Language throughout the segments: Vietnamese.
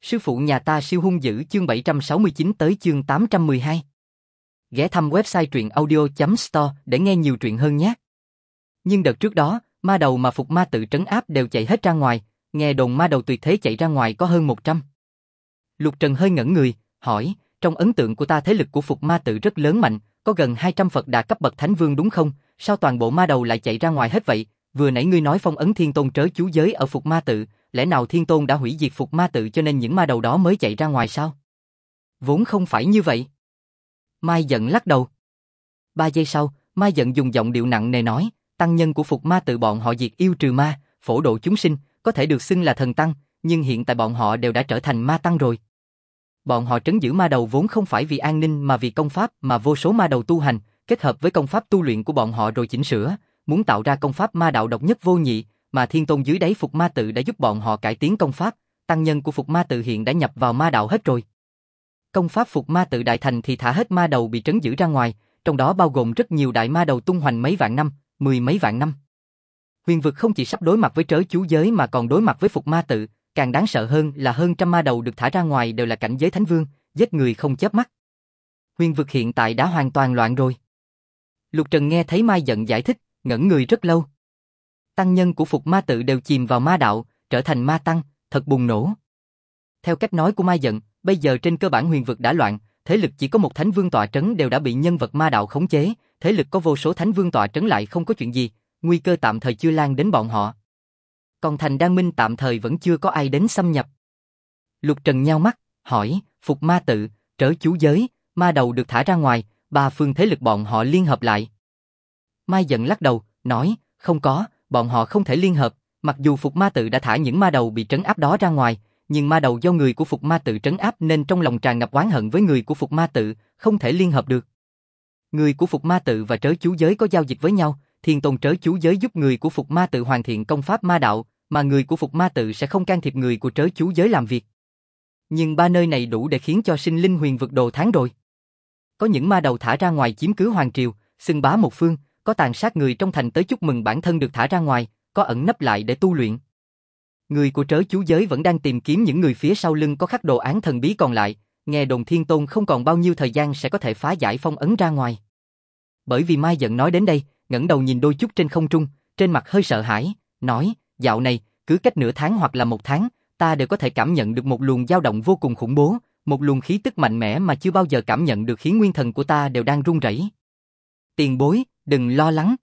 Sư phụ nhà ta siêu hung dữ chương 769 tới chương 812. Ghé thăm website truyệnaudio.store để nghe nhiều truyện hơn nhé. Nhưng đợt trước đó, ma đầu mà Phục Ma tự trấn áp đều chạy hết ra ngoài, nghe đồn ma đầu tuyệt thế chạy ra ngoài có hơn 100. Lục Trần hơi ngẩn người, hỏi, trong ấn tượng của ta thế lực của Phục Ma tự rất lớn mạnh, có gần 200 Phật Đà cấp bậc thánh vương đúng không? Sao toàn bộ ma đầu lại chạy ra ngoài hết vậy? Vừa nãy ngươi nói phong ấn Thiên Tôn trớ chú giới ở Phục Ma tự, lẽ nào Thiên Tôn đã hủy diệt Phục Ma tự cho nên những ma đầu đó mới chạy ra ngoài sao? Vốn không phải như vậy. Mai Dận lắc đầu. 3 giây sau, Mai Dận dùng giọng điệu nặng nề nói, tăng nhân của Phục Ma tự bọn họ diệt yêu trừ ma, phổ độ chúng sinh, có thể được xưng là thần tăng, nhưng hiện tại bọn họ đều đã trở thành ma tăng rồi. Bọn họ trấn giữ ma đầu vốn không phải vì an ninh mà vì công pháp mà vô số ma đầu tu hành, kết hợp với công pháp tu luyện của bọn họ rồi chỉnh sửa, muốn tạo ra công pháp ma đạo độc nhất vô nhị, mà Thiên Tôn dưới đáy Phục Ma tự đã giúp bọn họ cải tiến công pháp, tăng nhân của Phục Ma tự hiện đã nhập vào ma đạo hết rồi. Công pháp Phục Ma tự đại thành thì thả hết ma đầu bị trấn giữ ra ngoài, trong đó bao gồm rất nhiều đại ma đầu tung hoành mấy vạn năm, 10 mấy vạn năm. Huyền vực không chỉ sắp đối mặt với trớ chú giới mà còn đối mặt với Phục Ma tự, càng đáng sợ hơn là hơn trăm ma đầu được thả ra ngoài đều là cảnh giới thánh vương, giết người không chớp mắt. Huyền vực hiện tại đã hoàn toàn loạn rồi. Lục Trần nghe thấy Mai Dận giải thích, ngẩn người rất lâu. Tăng nhân của Phục Ma tự đều chìm vào ma đạo, trở thành ma tăng, thật bùng nổ. Theo cách nói của Mai Dận, bây giờ trên cơ bản huyền vực đã loạn, thế lực chỉ có một thánh vương tọa trấn đều đã bị nhân vật ma đạo khống chế, thế lực có vô số thánh vương tọa trấn lại không có chuyện gì, nguy cơ tạm thời chưa lan đến bọn họ. Còn thành Đan Minh tạm thời vẫn chưa có ai đến xâm nhập. Lục Trần nhao mắt, hỏi, Phục Ma tự, trớ chú giới, ma đầu được thả ra ngoài, 3 phương thế lực bọn họ liên hợp lại. Mai Dận lắc đầu, nói, không có, bọn họ không thể liên hợp, mặc dù Phục Ma tự đã thả những ma đầu bị trấn áp đó ra ngoài, nhưng ma đầu do người của Phục Ma tự trấn áp nên trong lòng tràn ngập oán hận với người của Phục Ma tự, không thể liên hợp được. Người của Phục Ma tự và trớ chú giới có giao dịch với nhau, Thiên Tôn trớ chú giới giúp người của Phục Ma tự hoàn thiện công pháp ma đạo, mà người của Phục Ma tự sẽ không can thiệp người của trớ chú giới làm việc. Nhưng 3 nơi này đủ để khiến cho sinh linh huyền vực đồ tháng rồi. Có những ma đầu thả ra ngoài chiếm cứ hoàng triều, xưng bá một phương, có tàn sát người trong thành tới chúc mừng bản thân được thả ra ngoài, có ẩn nấp lại để tu luyện. Người của trớ chú giới vẫn đang tìm kiếm những người phía sau lưng có khắc đồ án thần bí còn lại, nghe đồn Thiên Tôn không còn bao nhiêu thời gian sẽ có thể phá giải phong ấn ra ngoài. Bởi vì Mai Dận nói đến đây, ngẩng đầu nhìn đôi chút trên không trung, trên mặt hơi sợ hãi, nói, dạo này, cứ cách nửa tháng hoặc là 1 tháng, ta đều có thể cảm nhận được một luồng dao động vô cùng khủng bố, một luồng khí tức mạnh mẽ mà chưa bao giờ cảm nhận được khiến nguyên thần của ta đều đang run rẩy. Tiền bối, đừng lo lắng.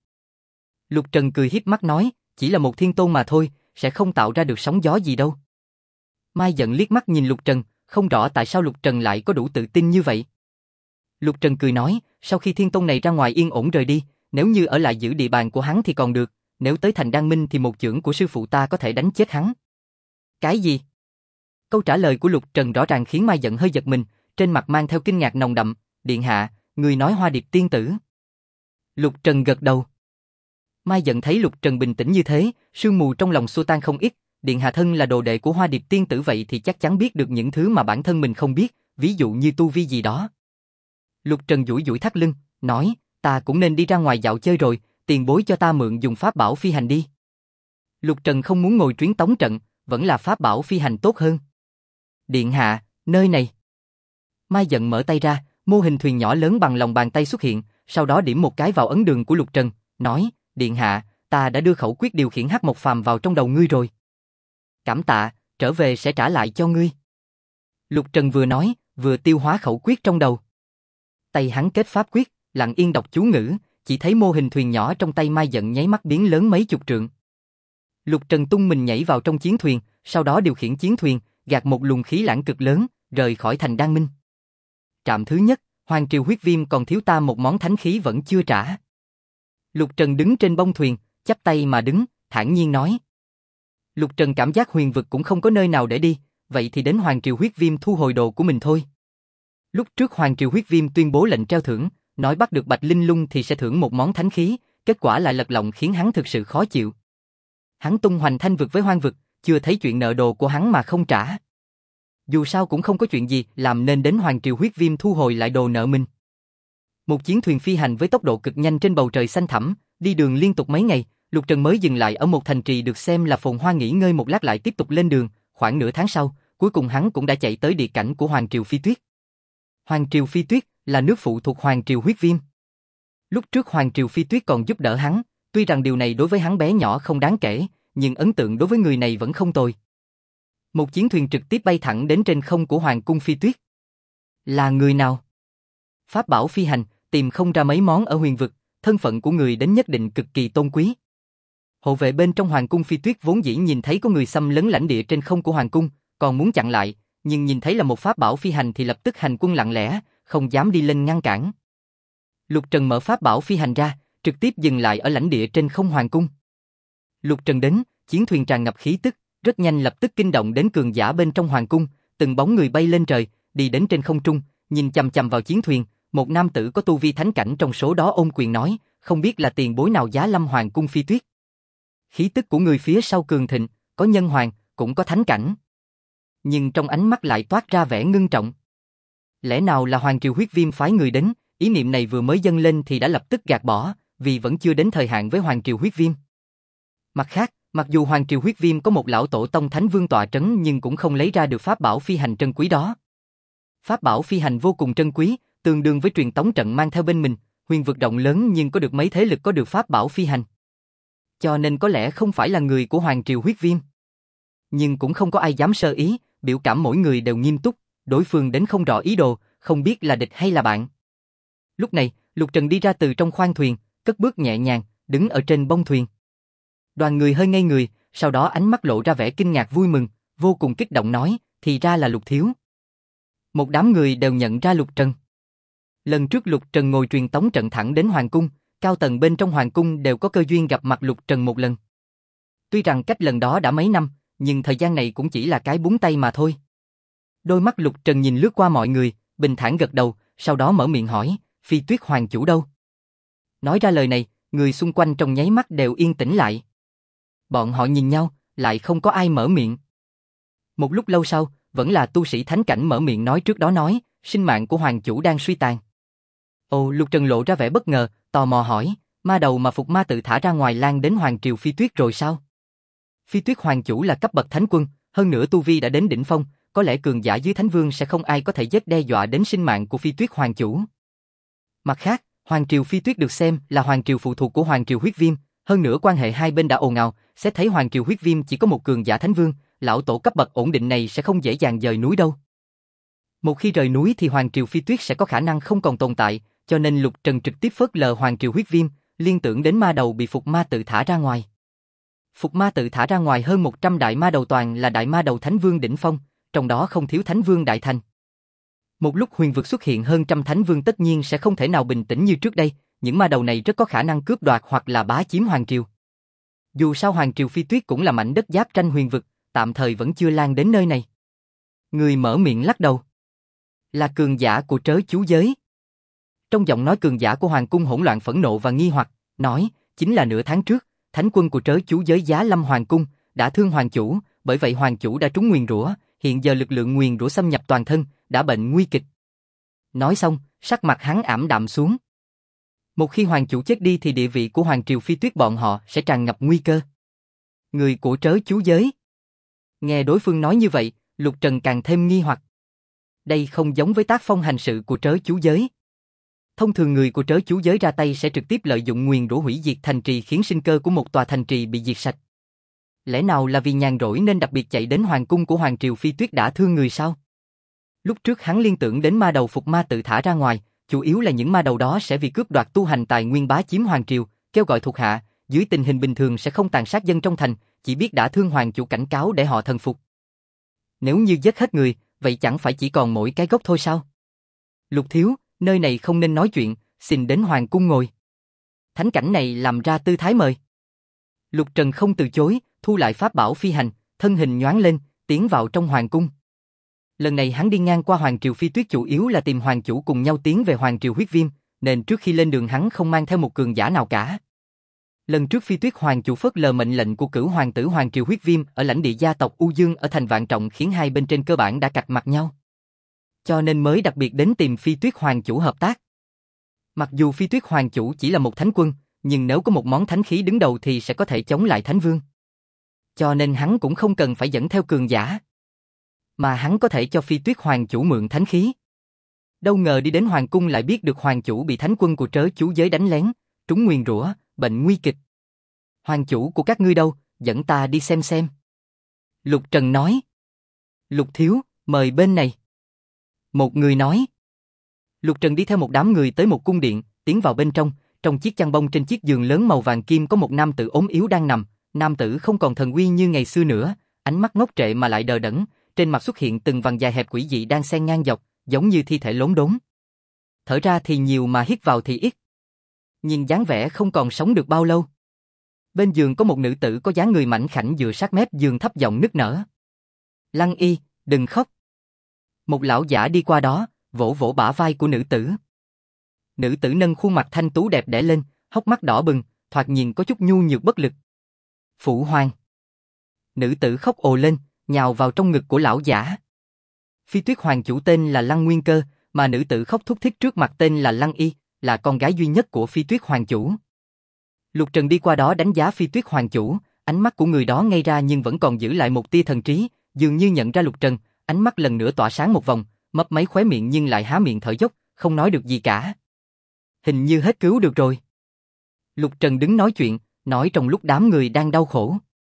Lục Trần cười híp mắt nói, chỉ là một Thiên Tôn mà thôi, sẽ không tạo ra được sóng gió gì đâu. Mai Dận liếc mắt nhìn Lục Trần, không rõ tại sao Lục Trần lại có đủ tự tin như vậy. Lục Trần cười nói, sau khi Thiên Tôn này ra ngoài yên ổn rời đi, nếu như ở lại giữ địa bàn của hắn thì còn được, nếu tới thành Đan Minh thì một chưởng của sư phụ ta có thể đánh chết hắn. Cái gì? Câu trả lời của Lục Trần rõ ràng khiến Mai Dận hơi giật mình, trên mặt mang theo kinh ngạc nồng đậm, điện hạ, người nói Hoa Điệp tiên tử. Lục Trần gật đầu. Mai Dận thấy Lục Trần bình tĩnh như thế, sương mù trong lòng xua tan không ít, điện hạ thân là đồ đệ của Hoa Điệp tiên tử vậy thì chắc chắn biết được những thứ mà bản thân mình không biết, ví dụ như tu vi gì đó. Lục Trần duỗi duỗi thắt lưng, nói, ta cũng nên đi ra ngoài dạo chơi rồi, tiền bối cho ta mượn dùng pháp bảo phi hành đi. Lục Trần không muốn ngồi truyền tống trận, vẫn là pháp bảo phi hành tốt hơn. Điện hạ, nơi này. Mai Dận mở tay ra, mô hình thuyền nhỏ lớn bằng lòng bàn tay xuất hiện, sau đó điểm một cái vào ấn đường của Lục Trần, nói, điện hạ, ta đã đưa khẩu quyết điều khiển Hắc Mộc Phàm vào trong đầu ngươi rồi. Cảm tạ, trở về sẽ trả lại cho ngươi. Lục Trần vừa nói, vừa tiêu hóa khẩu quyết trong đầu. Tay hắn kết pháp quyết, lặng yên đọc chú ngữ, chỉ thấy mô hình thuyền nhỏ trong tay Mai Dận nháy mắt biến lớn mấy chục trượng. Lục Trần tung mình nhảy vào trong chiến thuyền, sau đó điều khiển chiến thuyền, gạt một luồng khí lãng cực lớn, rời khỏi thành Đan Minh. Trạm thứ nhất, Hoàng Triều huyết viêm còn thiếu ta một món thánh khí vẫn chưa trả. Lục Trần đứng trên bông thuyền, chắp tay mà đứng, thản nhiên nói. Lục Trần cảm giác huyền vực cũng không có nơi nào để đi, vậy thì đến Hoàng Triều huyết viêm thu hồi đồ của mình thôi. Lúc trước Hoàng Triều huyết viêm tuyên bố lệnh treo thưởng, nói bắt được Bạch Linh Lung thì sẽ thưởng một món thánh khí, kết quả lại lật lọng khiến hắn thực sự khó chịu. Hắn tung hoành thanh vực với hoang vực, chưa thấy chuyện nợ đồ của hắn mà không trả. Dù sao cũng không có chuyện gì làm nên đến Hoàng Triều huyết viêm thu hồi lại đồ nợ mình. Một chiến thuyền phi hành với tốc độ cực nhanh trên bầu trời xanh thẳm, đi đường liên tục mấy ngày, Lục Trần mới dừng lại ở một thành trì được xem là phồn hoa nghỉ ngơi một lát lại tiếp tục lên đường, khoảng nửa tháng sau, cuối cùng hắn cũng đã chạy tới địa cảnh của Hoàng Triều Phi Tuyết. Hoàng Triều Phi Tuyết là nước phụ thuộc Hoàng Triều Huyết Viêm. Lúc trước Hoàng Triều Phi Tuyết còn giúp đỡ hắn, tuy rằng điều này đối với hắn bé nhỏ không đáng kể, nhưng ấn tượng đối với người này vẫn không tồi. Một chiến thuyền trực tiếp bay thẳng đến trên không của Hoàng cung Phi Tuyết. Là người nào? Pháp bảo phi hành, tìm không ra mấy món ở huyền vực, thân phận của người đến nhất định cực kỳ tôn quý. Hộ vệ bên trong Hoàng cung Phi Tuyết vốn dĩ nhìn thấy có người xâm lấn lãnh địa trên không của Hoàng cung, còn muốn chặn lại, nhưng nhìn thấy là một pháp bảo phi hành thì lập tức hành quân lặng lẽ, không dám đi lên ngăn cản. Lục Trần mở pháp bảo phi hành ra, trực tiếp dừng lại ở lãnh địa trên không Hoàng cung. Lục Trần đến, chiến thuyền tràn ngập khí tức, rất nhanh lập tức kinh động đến cường giả bên trong Hoàng cung, từng bóng người bay lên trời, đi đến trên không trung, nhìn chằm chằm vào chiến thuyền, một nam tử có tu vi thánh cảnh trong số đó ôm quyền nói, không biết là tiền bối nào giá lâm Hoàng cung Phi Tuyết. Khí tức của người phía sau cường thịnh, có nhân hoàng, cũng có thánh cảnh. Nhưng trong ánh mắt lại toát ra vẻ ngưng trọng. Lẽ nào là Hoàng Triều Huyết Viêm phái người đến, ý niệm này vừa mới dâng lên thì đã lập tức gạt bỏ, vì vẫn chưa đến thời hạn với Hoàng Triều Huyết Viêm. Mặt khác, mặc dù Hoàng Triều Huyết Viêm có một lão tổ tông thánh vương tọa trấn nhưng cũng không lấy ra được pháp bảo phi hành trân quý đó. Pháp bảo phi hành vô cùng trân quý, tương đương với truyền tống trận mang theo bên mình, huyền vực rộng lớn nhưng có được mấy thế lực có được pháp bảo phi hành. Cho nên có lẽ không phải là người của Hoàng Triều Huyết Viêm. Nhưng cũng không có ai dám sơ ý, biểu cảm mỗi người đều nghiêm túc, đối phương đến không rõ ý đồ, không biết là địch hay là bạn. Lúc này, Lục Trần đi ra từ trong khoang thuyền, cất bước nhẹ nhàng, đứng ở trên bông thuyền. Đoàn người hơi ngây người, sau đó ánh mắt lộ ra vẻ kinh ngạc vui mừng, vô cùng kích động nói, thì ra là Lục Thiếu. Một đám người đều nhận ra Lục Trần. Lần trước Lục Trần ngồi truyền tống trận thẳng đến Hoàng cung, cao tầng bên trong Hoàng cung đều có cơ duyên gặp mặt Lục Trần một lần. Tuy rằng cách lần đó đã mấy năm, nhưng thời gian này cũng chỉ là cái búng tay mà thôi. Đôi mắt Lục Trần nhìn lướt qua mọi người, bình thản gật đầu, sau đó mở miệng hỏi, Phi Tuyết Hoàng chủ đâu? Nói ra lời này, người xung quanh trong nháy mắt đều yên tĩnh lại. Bọn họ nhìn nhau, lại không có ai mở miệng. Một lúc lâu sau, vẫn là tu sĩ thánh cảnh mở miệng nói trước đó nói, sinh mạng của Hoàng chủ đang suy tàn. Ồ, Lục Trần lộ ra vẻ bất ngờ, tò mò hỏi, ma đầu mà Phục Ma tự thả ra ngoài lan đến Hoàng Triều Phi Tuyết rồi sao? Phi Tuyết Hoàng chủ là cấp bậc thánh quân, hơn nữa tu vi đã đến đỉnh phong, có lẽ cường giả dưới thánh vương sẽ không ai có thể giết đe dọa đến sinh mạng của Phi Tuyết Hoàng chủ. Mặt khác, Hoàng Triều Phi Tuyết được xem là Hoàng Triều phụ thuộc của Hoàng Triều Huyết Viêm, hơn nữa quan hệ hai bên đã ồn ào, sẽ thấy Hoàng Triều Huyết Viêm chỉ có một cường giả thánh vương, lão tổ cấp bậc ổn định này sẽ không dễ dàng dời núi đâu. Một khi rời núi thì Hoàng Triều Phi Tuyết sẽ có khả năng không còn tồn tại, cho nên Lục Trần trực tiếp phớt lờ Hoàng Triều Huyết Viêm, liên tưởng đến ma đầu bị Phục Ma tự thả ra ngoài. Phục Ma tự thả ra ngoài hơn 100 đại ma đầu toàn là đại ma đầu thánh vương đỉnh phong, trong đó không thiếu thánh vương đại thành. Một lúc huyền vực xuất hiện hơn trăm thánh vương tất nhiên sẽ không thể nào bình tĩnh như trước đây, những ma đầu này rất có khả năng cướp đoạt hoặc là bá chiếm Hoàng Triều. Dù sao Hoàng Triều Phi Tuyết cũng là mảnh đất giáp tranh huyền vực, tạm thời vẫn chưa lan đến nơi này. Người mở miệng lắc đầu. Là cường giả của trớ chú giới. Trong giọng nói cường giả của Hoàng cung hỗn loạn phẫn nộ và nghi hoặc, nói, chính là nửa tháng trước, thánh quân của trớ chú giới giá lâm Hoàng cung, đã thương Hoàng chủ, bởi vậy Hoàng chủ đã trúng nguyền rủa, hiện giờ lực lượng nguyền rủa xâm nhập toàn thân, đã bệnh nguy kịch. Nói xong, sắc mặt hắn ảm đạm xuống. Một khi Hoàng chủ chết đi thì địa vị của Hoàng Triều Phi Tuyết bọn họ sẽ tràn ngập nguy cơ. Người của trớ chú giới. Nghe đối phương nói như vậy, Lục Trần càng thêm nghi hoặc. Đây không giống với tác phong hành sự của trớ chú giới. Thông thường người của trớ chú giới ra tay sẽ trực tiếp lợi dụng nguyền rủa hủy diệt thành trì khiến sinh cơ của một tòa thành trì bị diệt sạch. Lẽ nào là vì nhàn rỗi nên đặc biệt chạy đến Hoàng cung của Hoàng Triều Phi Tuyết đã thương người sao? Lúc trước hắn liên tưởng đến ma đầu Phục Ma tự thả ra ngoài, chủ yếu là những ma đầu đó sẽ vì cướp đoạt tu hành tài nguyên bá chiếm Hoàng Triều, kêu gọi thuộc hạ, dưới tình hình bình thường sẽ không tàn sát dân trong thành, chỉ biết đã thương Hoàng chủ cảnh cáo để họ thần phục. Nếu như giết hết người, vậy chẳng phải chỉ còn mỗi cái gốc thôi sao? Lục thiếu, nơi này không nên nói chuyện, xin đến Hoàng cung ngồi. Thánh cảnh này làm ra tư thái mời. Lục Trần không từ chối, thu lại pháp bảo phi hành, thân hình nhoáng lên, tiến vào trong Hoàng cung. Lần này hắn đi ngang qua Hoàng Triều Phi Tuyết chủ yếu là tìm Hoàng chủ cùng nhau tiến về Hoàng Triều Huyết Viêm, nên trước khi lên đường hắn không mang theo một cường giả nào cả. Lần trước Phi Tuyết Hoàng chủ phớt lờ mệnh lệnh của cửu hoàng tử Hoàng Triều Huyết Viêm ở lãnh địa gia tộc U Dương ở thành Vạn Trọng khiến hai bên trên cơ bản đã cạch mặt nhau. Cho nên mới đặc biệt đến tìm Phi Tuyết Hoàng chủ hợp tác. Mặc dù Phi Tuyết Hoàng chủ chỉ là một thánh quân, nhưng nếu có một món thánh khí đứng đầu thì sẽ có thể chống lại thánh vương. Cho nên hắn cũng không cần phải dẫn theo cường giả. mà hắn có thể cho Phi Tuyết Hoàng chủ mượn thánh khí. Đâu ngờ đi đến hoàng cung lại biết được hoàng chủ bị thánh quân của trớ chú giới đánh lén, trúng nguyền rủa, bệnh nguy kịch. Hoàng chủ của các ngươi đâu, dẫn ta đi xem. Lục Trần nói. Lục thiếu, mời bên này. Một người nói. Lục Trần đi theo một đám người tới một cung điện, tiến vào bên trong chiếc chăn bông trên chiếc giường lớn màu vàng kim có một nam tử ốm yếu đang nằm, nam tử không còn thần uy như ngày xưa nữa, ánh mắt ngốc trệ mà lại đờ đẫn, trên mặt xuất hiện từng vằn dài hẹp quỷ dị đang xen ngang dọc, giống như thi thể lốm đốm. Thở ra thì nhiều mà hít vào thì ít. Nhìn dáng vẻ không còn sống được bao lâu. Bên giường có một nữ tử có dáng người mảnh khảnh dựa sát mép giường thấp giọng nức nở. Lăng Y, đừng khóc. Một lão giả đi qua đó, vỗ vỗ bả vai của nữ tử. Nữ tử nâng khuôn mặt thanh tú đẹp đẽ lên, hốc mắt đỏ bừng, thoạt nhìn có chút nhu nhược bất lực. Phụ hoàng. Nữ tử khóc ồ lên, nhào vào trong ngực của lão giả. Phi Tuyết Hoàng chủ tên là Lăng Nguyên Cơ, mà nữ tử khóc thút thít trước mặt tên là Lăng Y, là con gái duy nhất của Phi Tuyết Hoàng chủ. Lục Trần đi qua đó đánh giá Phi Tuyết Hoàng chủ, ánh mắt của người đó ngây ra nhưng vẫn còn giữ lại một tia thần trí, dường như nhận ra Lục Trần, ánh mắt lần nữa tỏa sáng một vòng, mấp máy khóe miệng nhưng lại há miệng thở dốc, không nói được gì cả. Hình như hết cứu được rồi. Lục Trần đứng nói chuyện, nói trong lúc đám người đang đau khổ.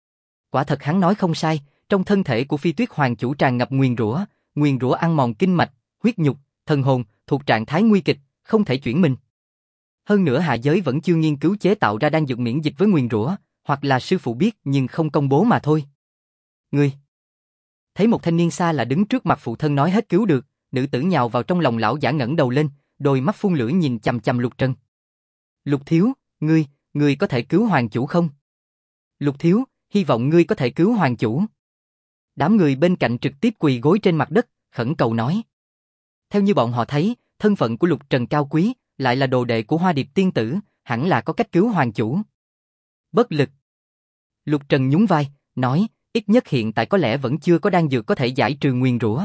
Quả thật hắn nói không sai, trong thân thể của Phi Tuyết Hoàng chủ tràn ngập nguyền rủa ăn mòn kinh mạch, huyết nhục, thần hồn, thuộc trạng thái nguy kịch, không thể chuyển mình. Hơn nữa hạ giới vẫn chưa nghiên cứu chế tạo ra đan dược miễn dịch với nguyền rủa, hoặc là sư phụ biết nhưng không công bố mà thôi. Ngươi. Thấy một thanh niên xa lạ đứng trước mặt phụ thân nói hết cứu được, nữ tử nhào vào trong lòng lão giả ngẩng đầu lên, đôi mắt phun lửa nhìn chằm chằm Lục Trần. Lục thiếu, ngươi có thể cứu hoàng chủ không? Lục thiếu, hy vọng ngươi có thể cứu hoàng chủ. Đám người bên cạnh trực tiếp quỳ gối trên mặt đất, khẩn cầu nói. Theo như bọn họ thấy, thân phận của Lục Trần cao quý, lại là đồ đệ của Hoa Điệp tiên tử, hẳn là có cách cứu hoàng chủ. Bất lực. Lục Trần nhún vai, nói, ít nhất hiện tại có lẽ vẫn chưa có đan dược có thể giải trừ nguyền rủa.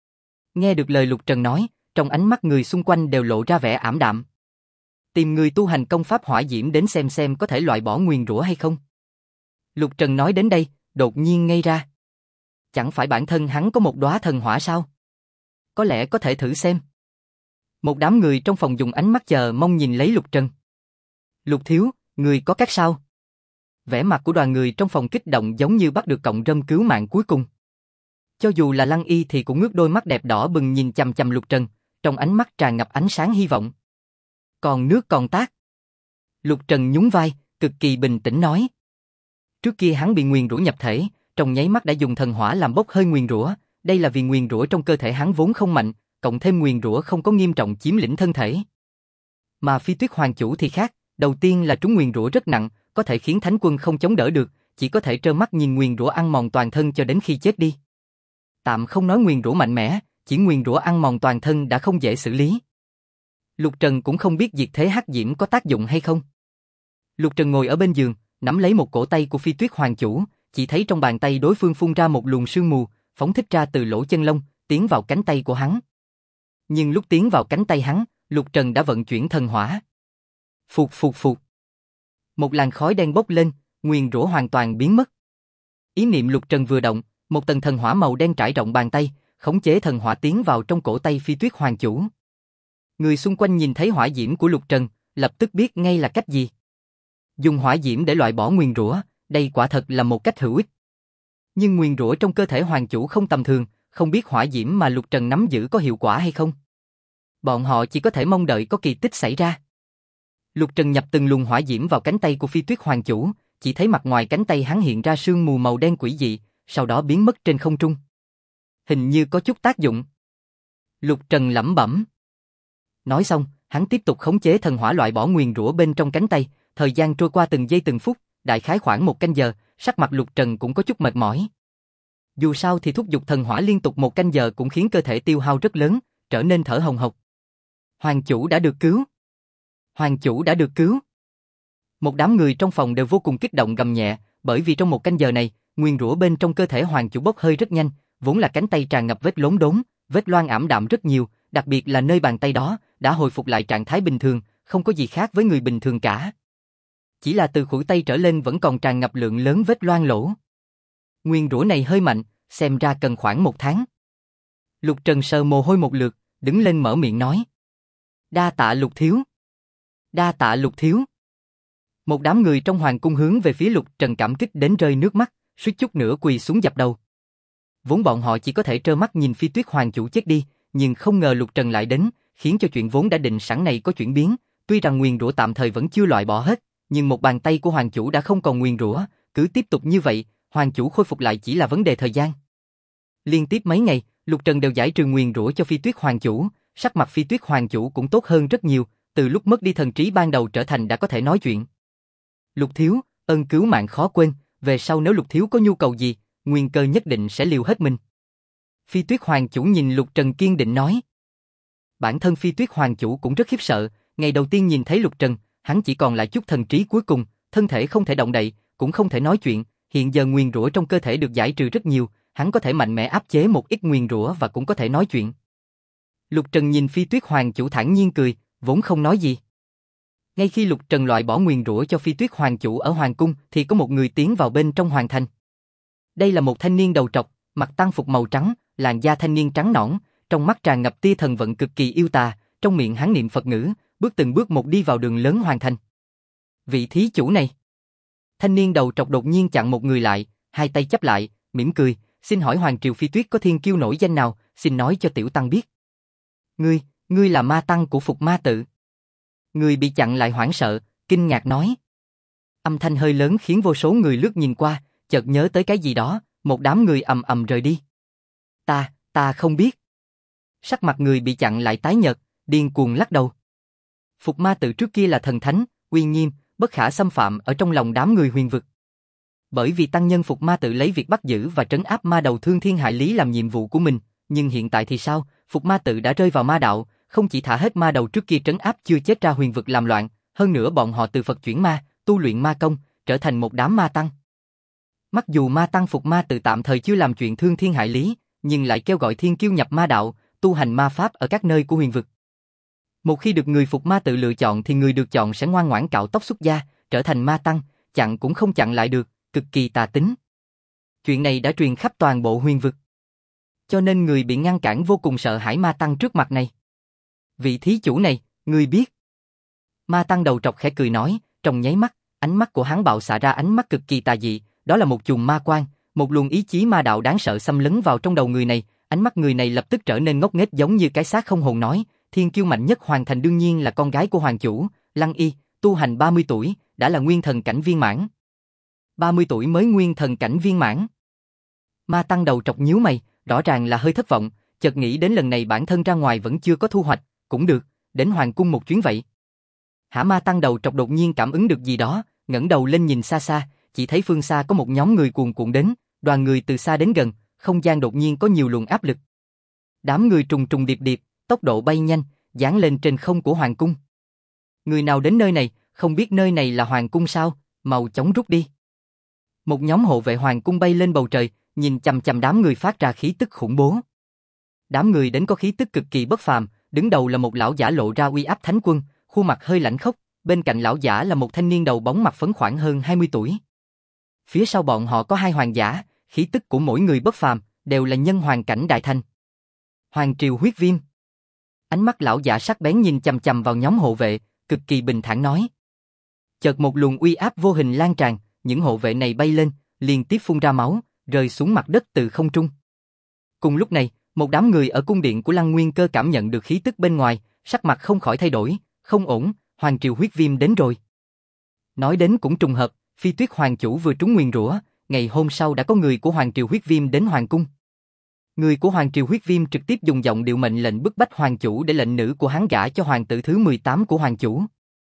Nghe được lời Lục Trần nói, trong ánh mắt người xung quanh đều lộ ra vẻ ảm đạm. Tìm người tu hành công pháp hỏa diễm đến xem có thể loại bỏ nguyền rủa hay không. Lục Trần nói đến đây, đột nhiên ngây ra. Chẳng phải bản thân hắn có một đóa thần hỏa sao? Có lẽ có thể thử xem. Một đám người trong phòng dùng ánh mắt chờ mong nhìn lấy Lục Trần. Lục thiếu, người có cách sao? Vẻ mặt của đoàn người trong phòng kích động giống như bắt được cọng rơm cứu mạng cuối cùng. Cho dù là Lăng Y thì cũng ngước đôi mắt đẹp đỏ bừng nhìn chằm chằm Lục Trần, trong ánh mắt tràn ngập ánh sáng hy vọng. Còn nước còn tát. Lục Trần nhún vai, cực kỳ bình tĩnh nói. Trước kia hắn bị nguyền rủa nhập thể, trong nháy mắt đã dùng thần hỏa làm bốc hơi nguyền rủa, đây là vì nguyền rủa trong cơ thể hắn vốn không mạnh, cộng thêm nguyền rủa không có nghiêm trọng chiếm lĩnh thân thể. Mà Phi Tuyết Hoàng chủ thì khác, đầu tiên là trúng nguyền rủa rất nặng, có thể khiến thánh quân không chống đỡ được, chỉ có thể trơ mắt nhìn nguyền rủa ăn mòn toàn thân cho đến khi chết đi. Tạm không nói nguyền rủa mạnh mẽ, chỉ nguyền rủa ăn mòn toàn thân đã không dễ xử lý. Lục Trần cũng không biết diệt thế hắc diễm có tác dụng hay không. Lục Trần ngồi ở bên giường, nắm lấy một cổ tay của Phi Tuyết Hoàng chủ, chỉ thấy trong bàn tay đối phương phun ra một luồng sương mù, phóng thích ra từ lỗ chân lông, tiến vào cánh tay của hắn. Nhưng lúc tiến vào cánh tay hắn, Lục Trần đã vận chuyển thần hỏa. Phụt phụt phụt. Một làn khói đen bốc lên, nguyền rủa hoàn toàn biến mất. Ý niệm Lục Trần vừa động, một tầng thần hỏa màu đen trải rộng bàn tay, khống chế thần hỏa tiến vào trong cổ tay Phi Tuyết Hoàng chủ. Người xung quanh nhìn thấy hỏa diễm của Lục Trần, lập tức biết ngay là cách gì. Dùng hỏa diễm để loại bỏ nguyền rủa, đây quả thật là một cách hữu ích. Nhưng nguyền rủa trong cơ thể hoàng chủ không tầm thường, không biết hỏa diễm mà Lục Trần nắm giữ có hiệu quả hay không. Bọn họ chỉ có thể mong đợi có kỳ tích xảy ra. Lục Trần nhập từng luồng hỏa diễm vào cánh tay của Phi Tuyết Hoàng chủ, chỉ thấy mặt ngoài cánh tay hắn hiện ra sương mù màu đen quỷ dị, sau đó biến mất trên không trung. Hình như có chút tác dụng. Lục Trần lẩm bẩm. Nói xong, hắn tiếp tục khống chế thần hỏa loại bỏ nguyền rủa bên trong cánh tay, thời gian trôi qua từng giây từng phút, đại khái khoảng 1 canh giờ, sắc mặt Lục Trần cũng có chút mệt mỏi. Dù sao thì thúc giục thần hỏa liên tục 1 canh giờ cũng khiến cơ thể tiêu hao rất lớn, trở nên thở hồng hộc. Hoàng chủ đã được cứu. Hoàng chủ đã được cứu. Một đám người trong phòng đều vô cùng kích động gầm nhẹ, bởi vì trong 1 canh giờ này, nguyền rủa bên trong cơ thể hoàng chủ bốc hơi rất nhanh, vốn là cánh tay tràn ngập vết lốm đốm, vết loang ảm đạm rất nhiều, đặc biệt là nơi bàn tay đó, đã hồi phục lại trạng thái bình thường, không có gì khác với người bình thường cả. Chỉ là từ khuỷu tay trở lên vẫn còn tràn ngập lượng lớn vết loang lỗ. Nguyền rủa này hơi mạnh, xem ra cần khoảng 1 tháng. Lục Trần sờ mồ hôi một lượt, đứng lên mở miệng nói. Đa tạ Lục thiếu. Đa tạ Lục thiếu. Một đám người trong hoàng cung hướng về phía Lục Trần cảm kích đến rơi nước mắt, suýt chút nữa quỳ xuống dập đầu. Vốn bọn họ chỉ có thể trơ mắt nhìn Phi Tuyết hoàng chủ chết đi, nhưng không ngờ Lục Trần lại đến, khiến cho chuyện vốn đã định sẵn này có chuyển biến. Tuy rằng nguyền rủa tạm thời vẫn chưa loại bỏ hết, nhưng một bàn tay của hoàng chủ đã không còn nguyền rủa, cứ tiếp tục như vậy, hoàng chủ khôi phục lại chỉ là vấn đề thời gian. Liên tiếp mấy ngày, Lục Trần đều giải trừ nguyền rủa cho Phi Tuyết hoàng chủ, sắc mặt Phi Tuyết hoàng chủ cũng tốt hơn rất nhiều, từ lúc mất đi thần trí ban đầu trở thành đã có thể nói chuyện. Lục thiếu, ơn cứu mạng khó quên, về sau nếu Lục thiếu có nhu cầu gì, Nguyên Cơ nhất định sẽ liều hết mình. Phi Tuyết hoàng chủ nhìn Lục Trần kiên định nói. Bản thân Phi Tuyết hoàng chủ cũng rất khiếp sợ, ngày đầu tiên nhìn thấy Lục Trần, hắn chỉ còn lại chút thần trí cuối cùng, thân thể không thể động đậy, cũng không thể nói chuyện, hiện giờ nguyền rủa trong cơ thể được giải trừ rất nhiều, hắn có thể mạnh mẽ áp chế một ít nguyền rủa và cũng có thể nói chuyện. Lục Trần nhìn Phi Tuyết hoàng chủ thản nhiên cười, vốn không nói gì. Ngay khi Lục Trần loại bỏ nguyền rủa cho Phi Tuyết hoàng chủ ở hoàng cung thì có một người tiến vào bên trong hoàng thành. Đây là một thanh niên đầu trọc, mặc tang phục màu trắng, làn da thanh niên trắng nõn, trong mắt tràn ngập tia thần vận cực kỳ yêu tà, trong miệng hắn niệm Phật ngữ, bước từng bước một đi vào đường lớn hoàng thành. Vị thí chủ này. Thanh niên đầu trọc đột nhiên chặn một người lại, hai tay chắp lại, mỉm cười, xin hỏi Hoàng Triều Phi Tuyết có thiên kiêu nổi danh nào, xin nói cho tiểu tăng biết. Ngươi là ma tăng của Phục Ma Tự. Người bị chặn lại hoảng sợ, kinh ngạc nói. Âm thanh hơi lớn khiến vô số người lướt nhìn qua, chợt nhớ tới cái gì đó, một đám người ầm ầm rời đi. Ta không biết. Sắc mặt người bị chặn lại tái nhợt, điên cuồng lắc đầu. Phục Ma Tự trước kia là thần thánh, uy nghiêm, bất khả xâm phạm ở trong lòng đám người huyền vực. Bởi vì tăng nhân Phục Ma Tự lấy việc bắt giữ và trấn áp ma đầu thương thiên hại lý làm nhiệm vụ của mình, nhưng hiện tại thì sao? Phục Ma Tự đã rơi vào ma đạo, không chỉ thả hết ma đầu trước kia trấn áp chưa chết ra huyền vực làm loạn, hơn nữa bọn họ từ Phật chuyển ma, tu luyện ma công, trở thành một đám ma tăng. Mặc dù ma tăng Phục Ma Tự tạm thời chưa làm chuyện thương thiên hại lý, nhưng lại kêu gọi thiên kiêu nhập ma đạo, tu hành ma pháp ở các nơi của huyền vực. Một khi được người Phục Ma Tự lựa chọn thì người được chọn sẽ ngoan ngoãn cạo tóc xuất gia, trở thành ma tăng, chặn cũng không chặn lại được, cực kỳ tà tính. Chuyện này đã truyền khắp toàn bộ huyền vực. Cho nên người bị ngăn cản vô cùng sợ hãi ma tăng trước mặt này. Vị thí chủ này, ngươi biết. Ma tăng đầu trọc khẽ cười nói, trong nháy mắt, ánh mắt của hắn bạo xạ ra ánh mắt cực kỳ tà dị, đó là một chùm ma quang, một luồng ý chí ma đạo đáng sợ xâm lấn vào trong đầu người này, ánh mắt người này lập tức trở nên ngốc nghếch giống như cái xác không hồn nói, thiên kiêu mạnh nhất hoàng thành đương nhiên là con gái của hoàng chủ, Lăng Y, tu hành 30 tuổi, đã là nguyên thần cảnh viên mãn. 30 tuổi mới nguyên thần cảnh viên mãn. Ma tăng đầu trọc nhíu mày, rõ ràng là hơi thất vọng, chợt nghĩ đến lần này bản thân ra ngoài vẫn chưa có thu hoạch, cũng được, đến hoàng cung một chuyến vậy. Hả? Ma tăng đầu trọc đột nhiên cảm ứng được gì đó, ngẩng đầu lên nhìn xa xa, chỉ thấy phương xa có một nhóm người cuồn cuộn đến, đoàn người từ xa đến gần, không gian đột nhiên có nhiều luồng áp lực. Đám người trùng trùng điệp điệp, tốc độ bay nhanh, giáng lên trên không của hoàng cung. Người nào đến nơi này, không biết nơi này là hoàng cung sao, mau chóng rút đi. Một nhóm hộ vệ hoàng cung bay lên bầu trời, nhìn chằm chằm đám người phát ra khí tức khủng bố. Đám người đến có khí tức cực kỳ bất phàm, đứng đầu là một lão giả lộ ra uy áp thánh quân, khuôn mặt hơi lạnh khốc, bên cạnh lão giả là một thanh niên đầu bóng mặt phấn khoảng hơn 20 tuổi. Phía sau bọn họ có hai hoàng giả, khí tức của mỗi người bất phàm, đều là nhân hoàng cảnh đại thành. Hoàng Triều Huyết Viêm. Ánh mắt lão giả sắc bén nhìn chằm chằm vào nhóm hộ vệ, cực kỳ bình thản nói. Chợt một luồng uy áp vô hình lan tràn, những hộ vệ này bay lên, liên tiếp phun ra máu, rơi xuống mặt đất từ không trung. Cùng lúc này, một đám người ở cung điện của Lăng Nguyên Cơ cảm nhận được khí tức bên ngoài, sắc mặt không khỏi thay đổi, không ổn, Hoàng Triều Huyết Viêm đến rồi. Nói đến cũng trùng hợp, Phi Tuyết hoàng chủ vừa trúng nguyền rủa, ngày hôm sau đã có người của Hoàng Triều Huyết Viêm đến hoàng cung. Người của Hoàng Triều Huyết Viêm trực tiếp dùng giọng điệu mệnh lệnh bức bách hoàng chủ để lệnh nữ của hắn gả cho hoàng tử thứ 18 của hoàng chủ.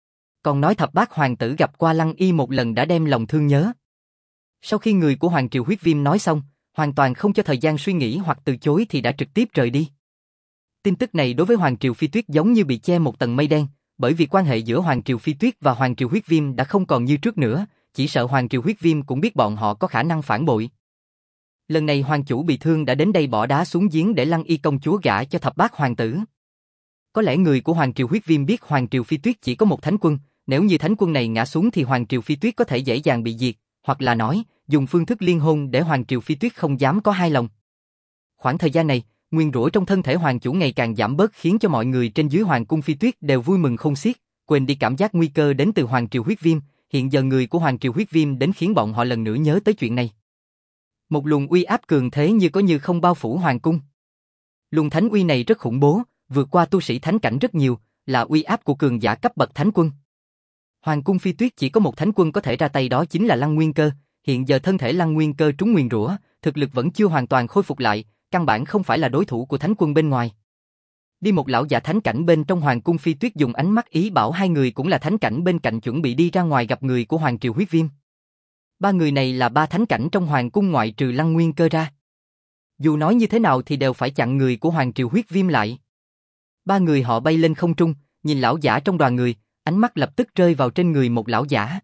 Còn nói thập bát hoàng tử gặp qua Lăng Y một lần đã đem lòng thương nhớ. Sau khi người của Hoàng Triều Huyết Viêm nói xong, hoàn toàn không cho thời gian suy nghĩ hoặc từ chối thì đã trực tiếp rời đi. Tin tức này đối với Hoàng Triều Phi Tuyết giống như bị che một tầng mây đen, bởi vì quan hệ giữa Hoàng Triều Phi Tuyết và Hoàng Triều Huyết Viêm đã không còn như trước nữa, chỉ sợ Hoàng Triều Huyết Viêm cũng biết bọn họ có khả năng phản bội. Lần này hoàng chủ bị thương đã đến đây bỏ đá xuống giếng để Lăng Y công chúa gả cho thập bát hoàng tử. Có lẽ người của Hoàng Triều Huyết Viêm biết Hoàng Triều Phi Tuyết chỉ có một thánh quân, nếu như thánh quân này ngã xuống thì Hoàng Triều Phi Tuyết có thể dễ dàng bị diệt, hoặc là nói, dùng phương thức liên hôn để Hoàng Triều Phi Tuyết không dám có hai lòng. Khoảng thời gian này, nguyên rủa trong thân thể hoàng chủ ngày càng giảm bớt khiến cho mọi người trên dưới hoàng cung Phi Tuyết đều vui mừng khôn xiết, quên đi cảm giác nguy cơ đến từ hoàng triều huyết viêm, hiện giờ người của hoàng triều huyết viêm đến khiến bọn họ lần nữa nhớ tới chuyện này. Một luồng uy áp cường thế như có như không bao phủ hoàng cung. Luồng thánh uy này rất khủng bố, vượt qua tu sĩ thánh cảnh rất nhiều, là uy áp của cường giả cấp bậc thánh quân. Hoàng cung Phi Tuyết chỉ có một thánh quân có thể ra tay, đó chính là Lăng Nguyên Cơ, hiện giờ thân thể Lăng Nguyên Cơ trúng nguyền rủa, thực lực vẫn chưa hoàn toàn khôi phục lại, căn bản không phải là đối thủ của thánh quân bên ngoài. Đi một lão giả thánh cảnh bên trong hoàng cung Phi Tuyết dùng ánh mắt ý bảo hai người cũng là thánh cảnh bên cạnh chuẩn bị đi ra ngoài gặp người của hoàng triều huyết viêm. Ba người này là ba thánh cảnh trong hoàng cung ngoại trừ Lăng Nguyên Cơ ra. Dù nói như thế nào thì đều phải chặn người của hoàng triều huyết viêm lại. Ba người họ bay lên không trung, nhìn lão giả trong đoàn người, ánh mắt lập tức rơi vào trên người một lão giả.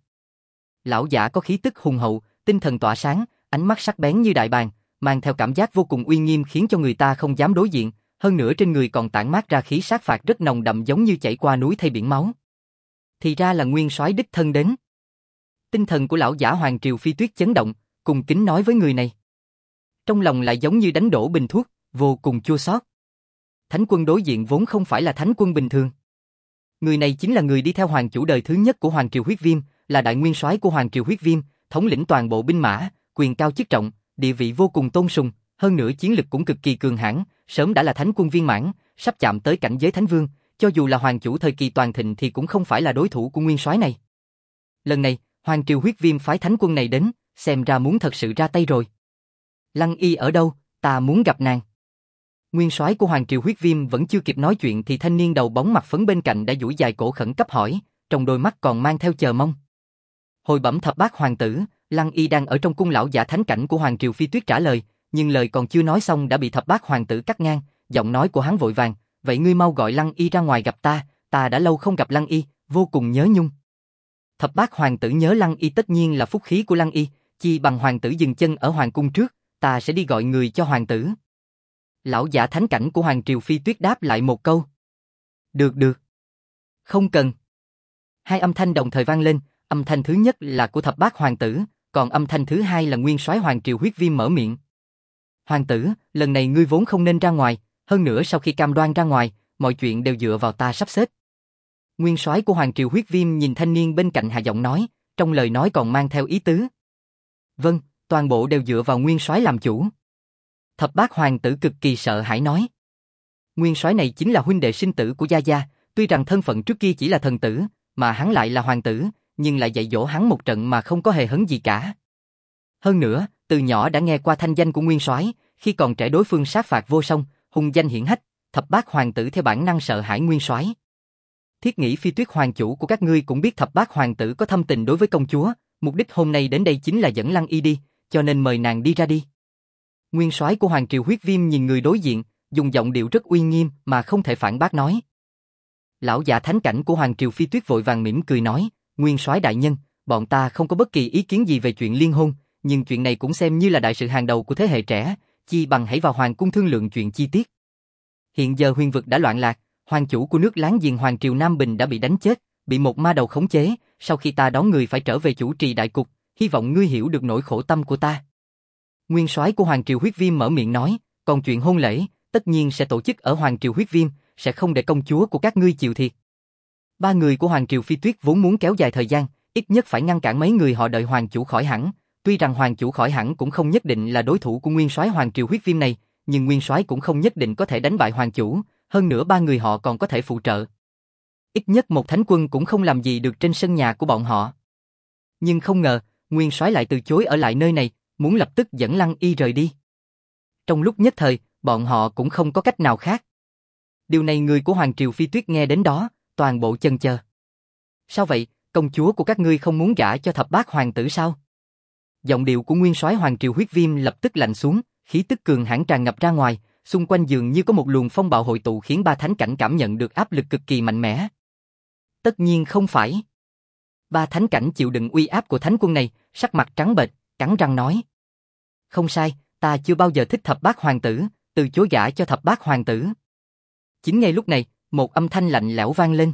Lão giả có khí tức hùng hậu, tinh thần tỏa sáng, ánh mắt sắc bén như đại bàng, mang theo cảm giác vô cùng uy nghiêm khiến cho người ta không dám đối diện, hơn nữa trên người còn tản mát ra khí sát phạt rất nồng đậm giống như chảy qua núi thay biển máu. Thì ra là nguyên soái đích thân đến. Tinh thần của lão giả hoàng triều Phi Tuyết chấn động, cùng kính nói với người này. Trong lòng lại giống như đánh đổ bình thuốc, vô cùng chua xót. Thánh quân đối diện vốn không phải là thánh quân bình thường. Người này chính là người đi theo hoàng chủ đời thứ nhất của hoàng triều huyết viêm, là đại nguyên soái của hoàng triều huyết viêm, thống lĩnh toàn bộ binh mã, quyền cao chức trọng, địa vị vô cùng tôn sùng, hơn nữa chiến lực cũng cực kỳ cường hãn, sớm đã là thánh quân viên mãn, sắp chạm tới cảnh giới thánh vương, cho dù là hoàng chủ thời kỳ toàn thịnh thì cũng không phải là đối thủ của nguyên soái này. Lần này, hoàng triều huyết viêm phái thánh quân này đến, xem ra muốn thật sự ra tay rồi. Lăng Y ở đâu, ta muốn gặp nàng. Nguyên soái của hoàng triều huyết viêm vẫn chưa kịp nói chuyện thì thanh niên đầu bóng mặt phấn bên cạnh đã duỗi dài cổ khẩn cấp hỏi, trong đôi mắt còn mang theo chờ mong. Hồi bẩm thập bát hoàng tử, Lăng Y đang ở trong cung lão giả thánh cảnh của hoàng triều Phi Tuyết trả lời, nhưng lời còn chưa nói xong đã bị thập bát hoàng tử cắt ngang, giọng nói của hắn vội vàng, vậy ngươi mau gọi Lăng Y ra ngoài gặp ta đã lâu không gặp Lăng Y, vô cùng nhớ nhung. Thập bát hoàng tử nhớ Lăng Y tất nhiên là phúc khí của Lăng Y, chi bằng hoàng tử dừng chân ở hoàng cung trước, ta sẽ đi gọi người cho hoàng tử. Lão giả thánh cảnh của hoàng triều Phi Tuyết đáp lại một câu. Được. Không cần. Hai âm thanh đồng thời vang lên, âm thanh thứ nhất là của thập bát hoàng tử, còn âm thanh thứ hai là nguyên soái hoàng triều huyết viêm mở miệng. Hoàng tử, lần này ngươi vốn không nên ra ngoài, hơn nữa sau khi cam đoan ra ngoài, mọi chuyện đều dựa vào ta sắp xếp. Nguyên soái của hoàng triều huyết viêm nhìn thanh niên bên cạnh hạ giọng nói, trong lời nói còn mang theo ý tứ. Vâng, toàn bộ đều dựa vào nguyên soái làm chủ. Thập bát hoàng tử cực kỳ sợ hãi nói. Nguyên soái này chính là huynh đệ sinh tử của Gia Gia, tuy rằng thân phận trước kia chỉ là thần tử, mà hắn lại là hoàng tử, nhưng lại dạy dỗ hắn một trận mà không có hề hấn gì cả. Hơn nữa, từ nhỏ đã nghe qua thanh danh của nguyên soái, khi còn trẻ đối phương sát phạt vô song, hung danh hiển hách, thập bát hoàng tử theo bản năng sợ hãi nguyên soái. Thiết nghĩ Phi Tuyết hoàng chủ của các ngươi cũng biết thập bát hoàng tử có thâm tình đối với công chúa, mục đích hôm nay đến đây chính là dẫn Lăng Y đi, cho nên mời nàng đi ra đi. Nguyên soái của hoàng triều huyết viêm nhìn người đối diện, dùng giọng điệu rất uy nghiêm mà không thể phản bác nói. Lão giả thánh cảnh của hoàng triều Phi Tuyết vội vàng mỉm cười nói, nguyên soái đại nhân, bọn ta không có bất kỳ ý kiến gì về chuyện liên hôn, nhưng chuyện này cũng xem như là đại sự hàng đầu của thế hệ trẻ, chi bằng hãy vào hoàng cung thương lượng chuyện chi tiết. Hiện giờ huyền vực đã loạn lạc, hoàng chủ của nước láng giềng hoàng triều Nam Bình đã bị đánh chết, bị một ma đầu khống chế, sau khi ta đón người phải trở về chủ trì đại cục, hy vọng ngươi hiểu được nỗi khổ tâm của ta. Nguyên soái của hoàng triều huyết viêm mở miệng nói, còn chuyện hôn lễ, tất nhiên sẽ tổ chức ở hoàng triều huyết viêm, sẽ không để công chúa của các ngươi chịu thiệt. Ba người của hoàng triều Phi Tuyết vốn muốn kéo dài thời gian, ít nhất phải ngăn cản mấy người họ đợi hoàng chủ khỏi hẳn. Tuy rằng hoàng chủ khỏi hẳn cũng không nhất định là đối thủ của nguyên soái hoàng triều huyết viêm này, nhưng nguyên soái cũng không nhất định có thể đánh bại hoàng chủ, hơn nữa ba người họ còn có thể phụ trợ. Ít nhất một thánh quân cũng không làm gì được trên sân nhà của bọn họ. Nhưng không ngờ, nguyên soái lại từ chối ở lại nơi này, muốn lập tức dẫn Lăng Y rời đi. Trong lúc nhất thời, bọn họ cũng không có cách nào khác. Điều này người của hoàng triều Phi Tuyết nghe đến đó, toàn bộ chần chờ. Sao vậy, công chúa của các ngươi không muốn gả cho thập bát hoàng tử sao? Giọng điệu của nguyên soái hoàng triều huyết viêm lập tức lạnh xuống, khí tức cường hãn tràn ngập ra ngoài, xung quanh dường như có một luồng phong bạo hội tụ khiến ba thánh cảnh cảm nhận được áp lực cực kỳ mạnh mẽ. Tất nhiên không phải. Ba thánh cảnh chịu đựng uy áp của thánh quân này, sắc mặt trắng bệch, cắn răng nói. Không sai, ta chưa bao giờ thích thập bát hoàng tử, từ chối gả cho thập bát hoàng tử. Chính ngay lúc này, một âm thanh lạnh lẽo vang lên.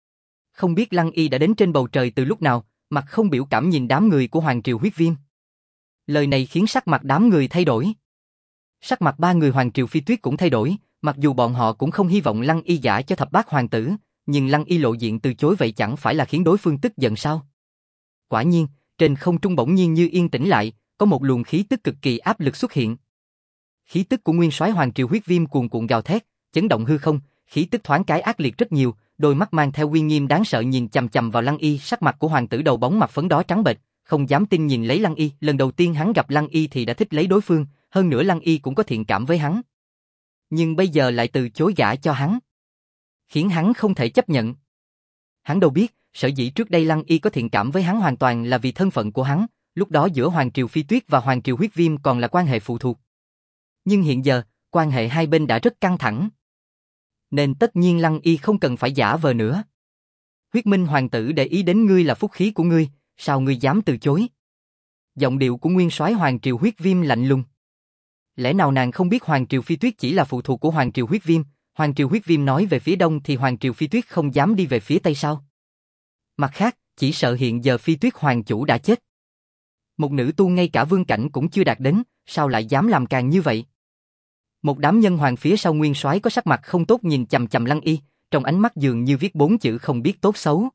Không biết Lăng Y đã đến trên bầu trời từ lúc nào, mặt không biểu cảm nhìn đám người của hoàng triều huyết viêm. Lời này khiến sắc mặt đám người thay đổi. Sắc mặt ba người Hoàng Triều Phi Tuyết cũng thay đổi, mặc dù bọn họ cũng không hy vọng Lăng Y gả cho thập bát hoàng tử, nhưng Lăng Y lộ diện từ chối vậy chẳng phải là khiến đối phương tức giận sao? Quả nhiên, trên không trung bỗng nhiên như yên tĩnh lại, có một luồng khí tức cực kỳ áp lực xuất hiện. Khí tức của nguyên soái Hoàng Triều Huyết Viêm cuồn cuộn gào thét, chấn động hư không, khí tức thoáng cái ác liệt rất nhiều, đôi mắt mang theo uy nghiêm đáng sợ nhìn chằm chằm vào Lăng Y, sắc mặt của hoàng tử đầu bóng mặt phấn đó trắng bệch, không dám tin nhìn lấy Lăng Y, lần đầu tiên hắn gặp Lăng Y thì đã thích lấy đối phương, hơn nữa Lăng Y cũng có thiện cảm với hắn. Nhưng bây giờ lại từ chối gả cho hắn, khiến hắn không thể chấp nhận. Hắn đâu biết, sở dĩ trước đây Lăng Y có thiện cảm với hắn hoàn toàn là vì thân phận của hắn, lúc đó giữa Hoàng Triều Phi Tuyết và Hoàng Triều Huyết Viêm còn là quan hệ phụ thuộc. Nhưng hiện giờ, quan hệ hai bên đã rất căng thẳng. Nên tất nhiên Lăng Y không cần phải giả vờ nữa. Huyết Minh hoàng tử để ý đến ngươi là phúc khí của ngươi, sao ngươi dám từ chối? Giọng điệu của nguyên soái Hoàng Triều Huyết Viêm lạnh lùng. Lẽ nào nàng không biết Hoàng Triều Phi Tuyết chỉ là phụ thuộc của Hoàng Triều Huyết Viêm, Hoàng Triều Huyết Viêm nói về phía đông thì Hoàng Triều Phi Tuyết không dám đi về phía tây sao? Mặt khác, chỉ sợ hiện giờ Phi Tuyết hoàng chủ đã chết. Một nữ tu ngay cả vương cảnh cũng chưa đạt đến, sao lại dám làm càng như vậy? Một đám nhân hoàng phía sau nguyên soái có sắc mặt không tốt nhìn chằm chằm Lăng Y, trong ánh mắt dường như viết 4 chữ không biết tốt xấu.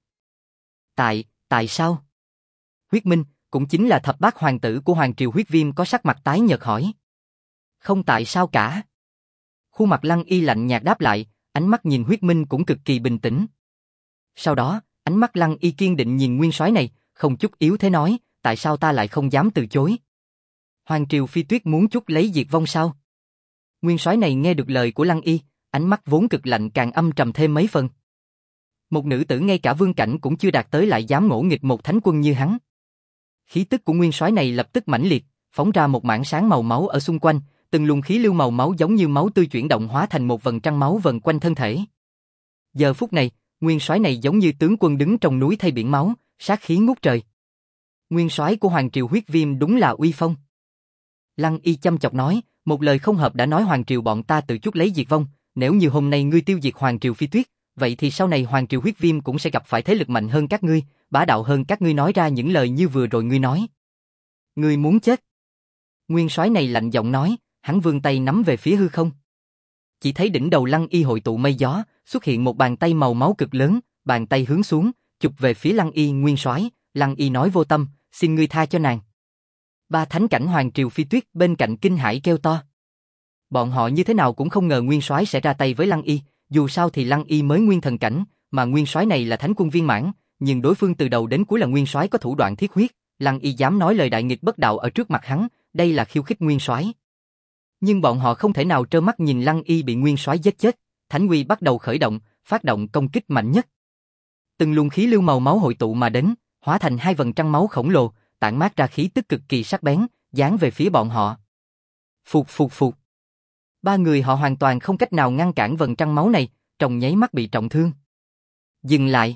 Tại sao? Huyết Minh, cũng chính là thập bát hoàng tử của Hoàng Triều Huyết Viêm có sắc mặt tái nhợt hỏi. Không tại sao cả. Khuôn mặt Lăng Y lạnh nhạt đáp lại, ánh mắt nhìn Huyết Minh cũng cực kỳ bình tĩnh. Sau đó, ánh mắt Lăng Y kiên định nhìn nguyên soái này, không chút yếu thế nói, tại sao ta lại không dám từ chối? Hoàng Triều Phi Tuyết muốn chút lấy diệt vong sao? Nguyên soái này nghe được lời của Lăng Y, ánh mắt vốn cực lạnh càng âm trầm thêm mấy phần. Một nữ tử ngay cả vương cảnh cũng chưa đạt tới lại dám ngỗ nghịch một thánh quân như hắn. Khí tức của nguyên soái này lập tức mãnh liệt, phóng ra một mảng sáng màu máu ở xung quanh, từng luồng khí lưu màu máu giống như máu tươi chuyển động hóa thành một vầng trăng máu vần quanh thân thể. Giờ phút này, nguyên soái này giống như tướng quân đứng trong núi thay biển máu, sát khí ngút trời. Nguyên soái của Hoàng Triều Huyết Viêm đúng là uy phong. Lăng Y chăm chọc nói, một lời không hợp đã nói Hoàng Triều bọn ta tự chuốc lấy diệt vong, nếu như hôm nay ngươi tiêu diệt Hoàng Triều Phi Tuyết, vậy thì sau này Hoàng Triều Huyết Viêm cũng sẽ gặp phải thế lực mạnh hơn các ngươi, bá đạo hơn các ngươi nói ra những lời như vừa rồi ngươi nói. Ngươi muốn chết. Nguyên soái này lạnh giọng nói, hắn vươn tay nắm về phía hư không. Chỉ thấy đỉnh đầu Lăng Y hội tụ mây gió, xuất hiện một bàn tay màu máu cực lớn, bàn tay hướng xuống, chụp về phía Lăng Y. Nguyên soái, Lăng Y nói vô tâm, xin ngươi tha cho nàng. Ba thánh cảnh Hoàng Triều Phi Tuyết bên cạnh kinh hãi kêu to. Bọn họ như thế nào cũng không ngờ nguyên soái sẽ ra tay với Lăng Y, dù sao thì Lăng Y mới nguyên thần cảnh, mà nguyên soái này là thánh quân viên mãn, nhưng đối phương từ đầu đến cuối là nguyên soái có thủ đoạn thiết huyết, Lăng Y dám nói lời đại nghịch bất đạo ở trước mặt hắn, đây là khiêu khích nguyên soái. Nhưng bọn họ không thể nào trơ mắt nhìn Lăng Y bị nguyên soái giết chết, Thánh Uy bắt đầu khởi động, phát động công kích mạnh nhất. Từng luồng khí lưu màu máu hội tụ mà đến, hóa thành hai vầng trăng máu khổng lồ, tản mát ra khí tức cực kỳ sắc bén, giáng về phía bọn họ. Phụt phụt phụt. Ba người họ hoàn toàn không cách nào ngăn cản vầng trăng máu này, trong nháy mắt bị trọng thương. Dừng lại.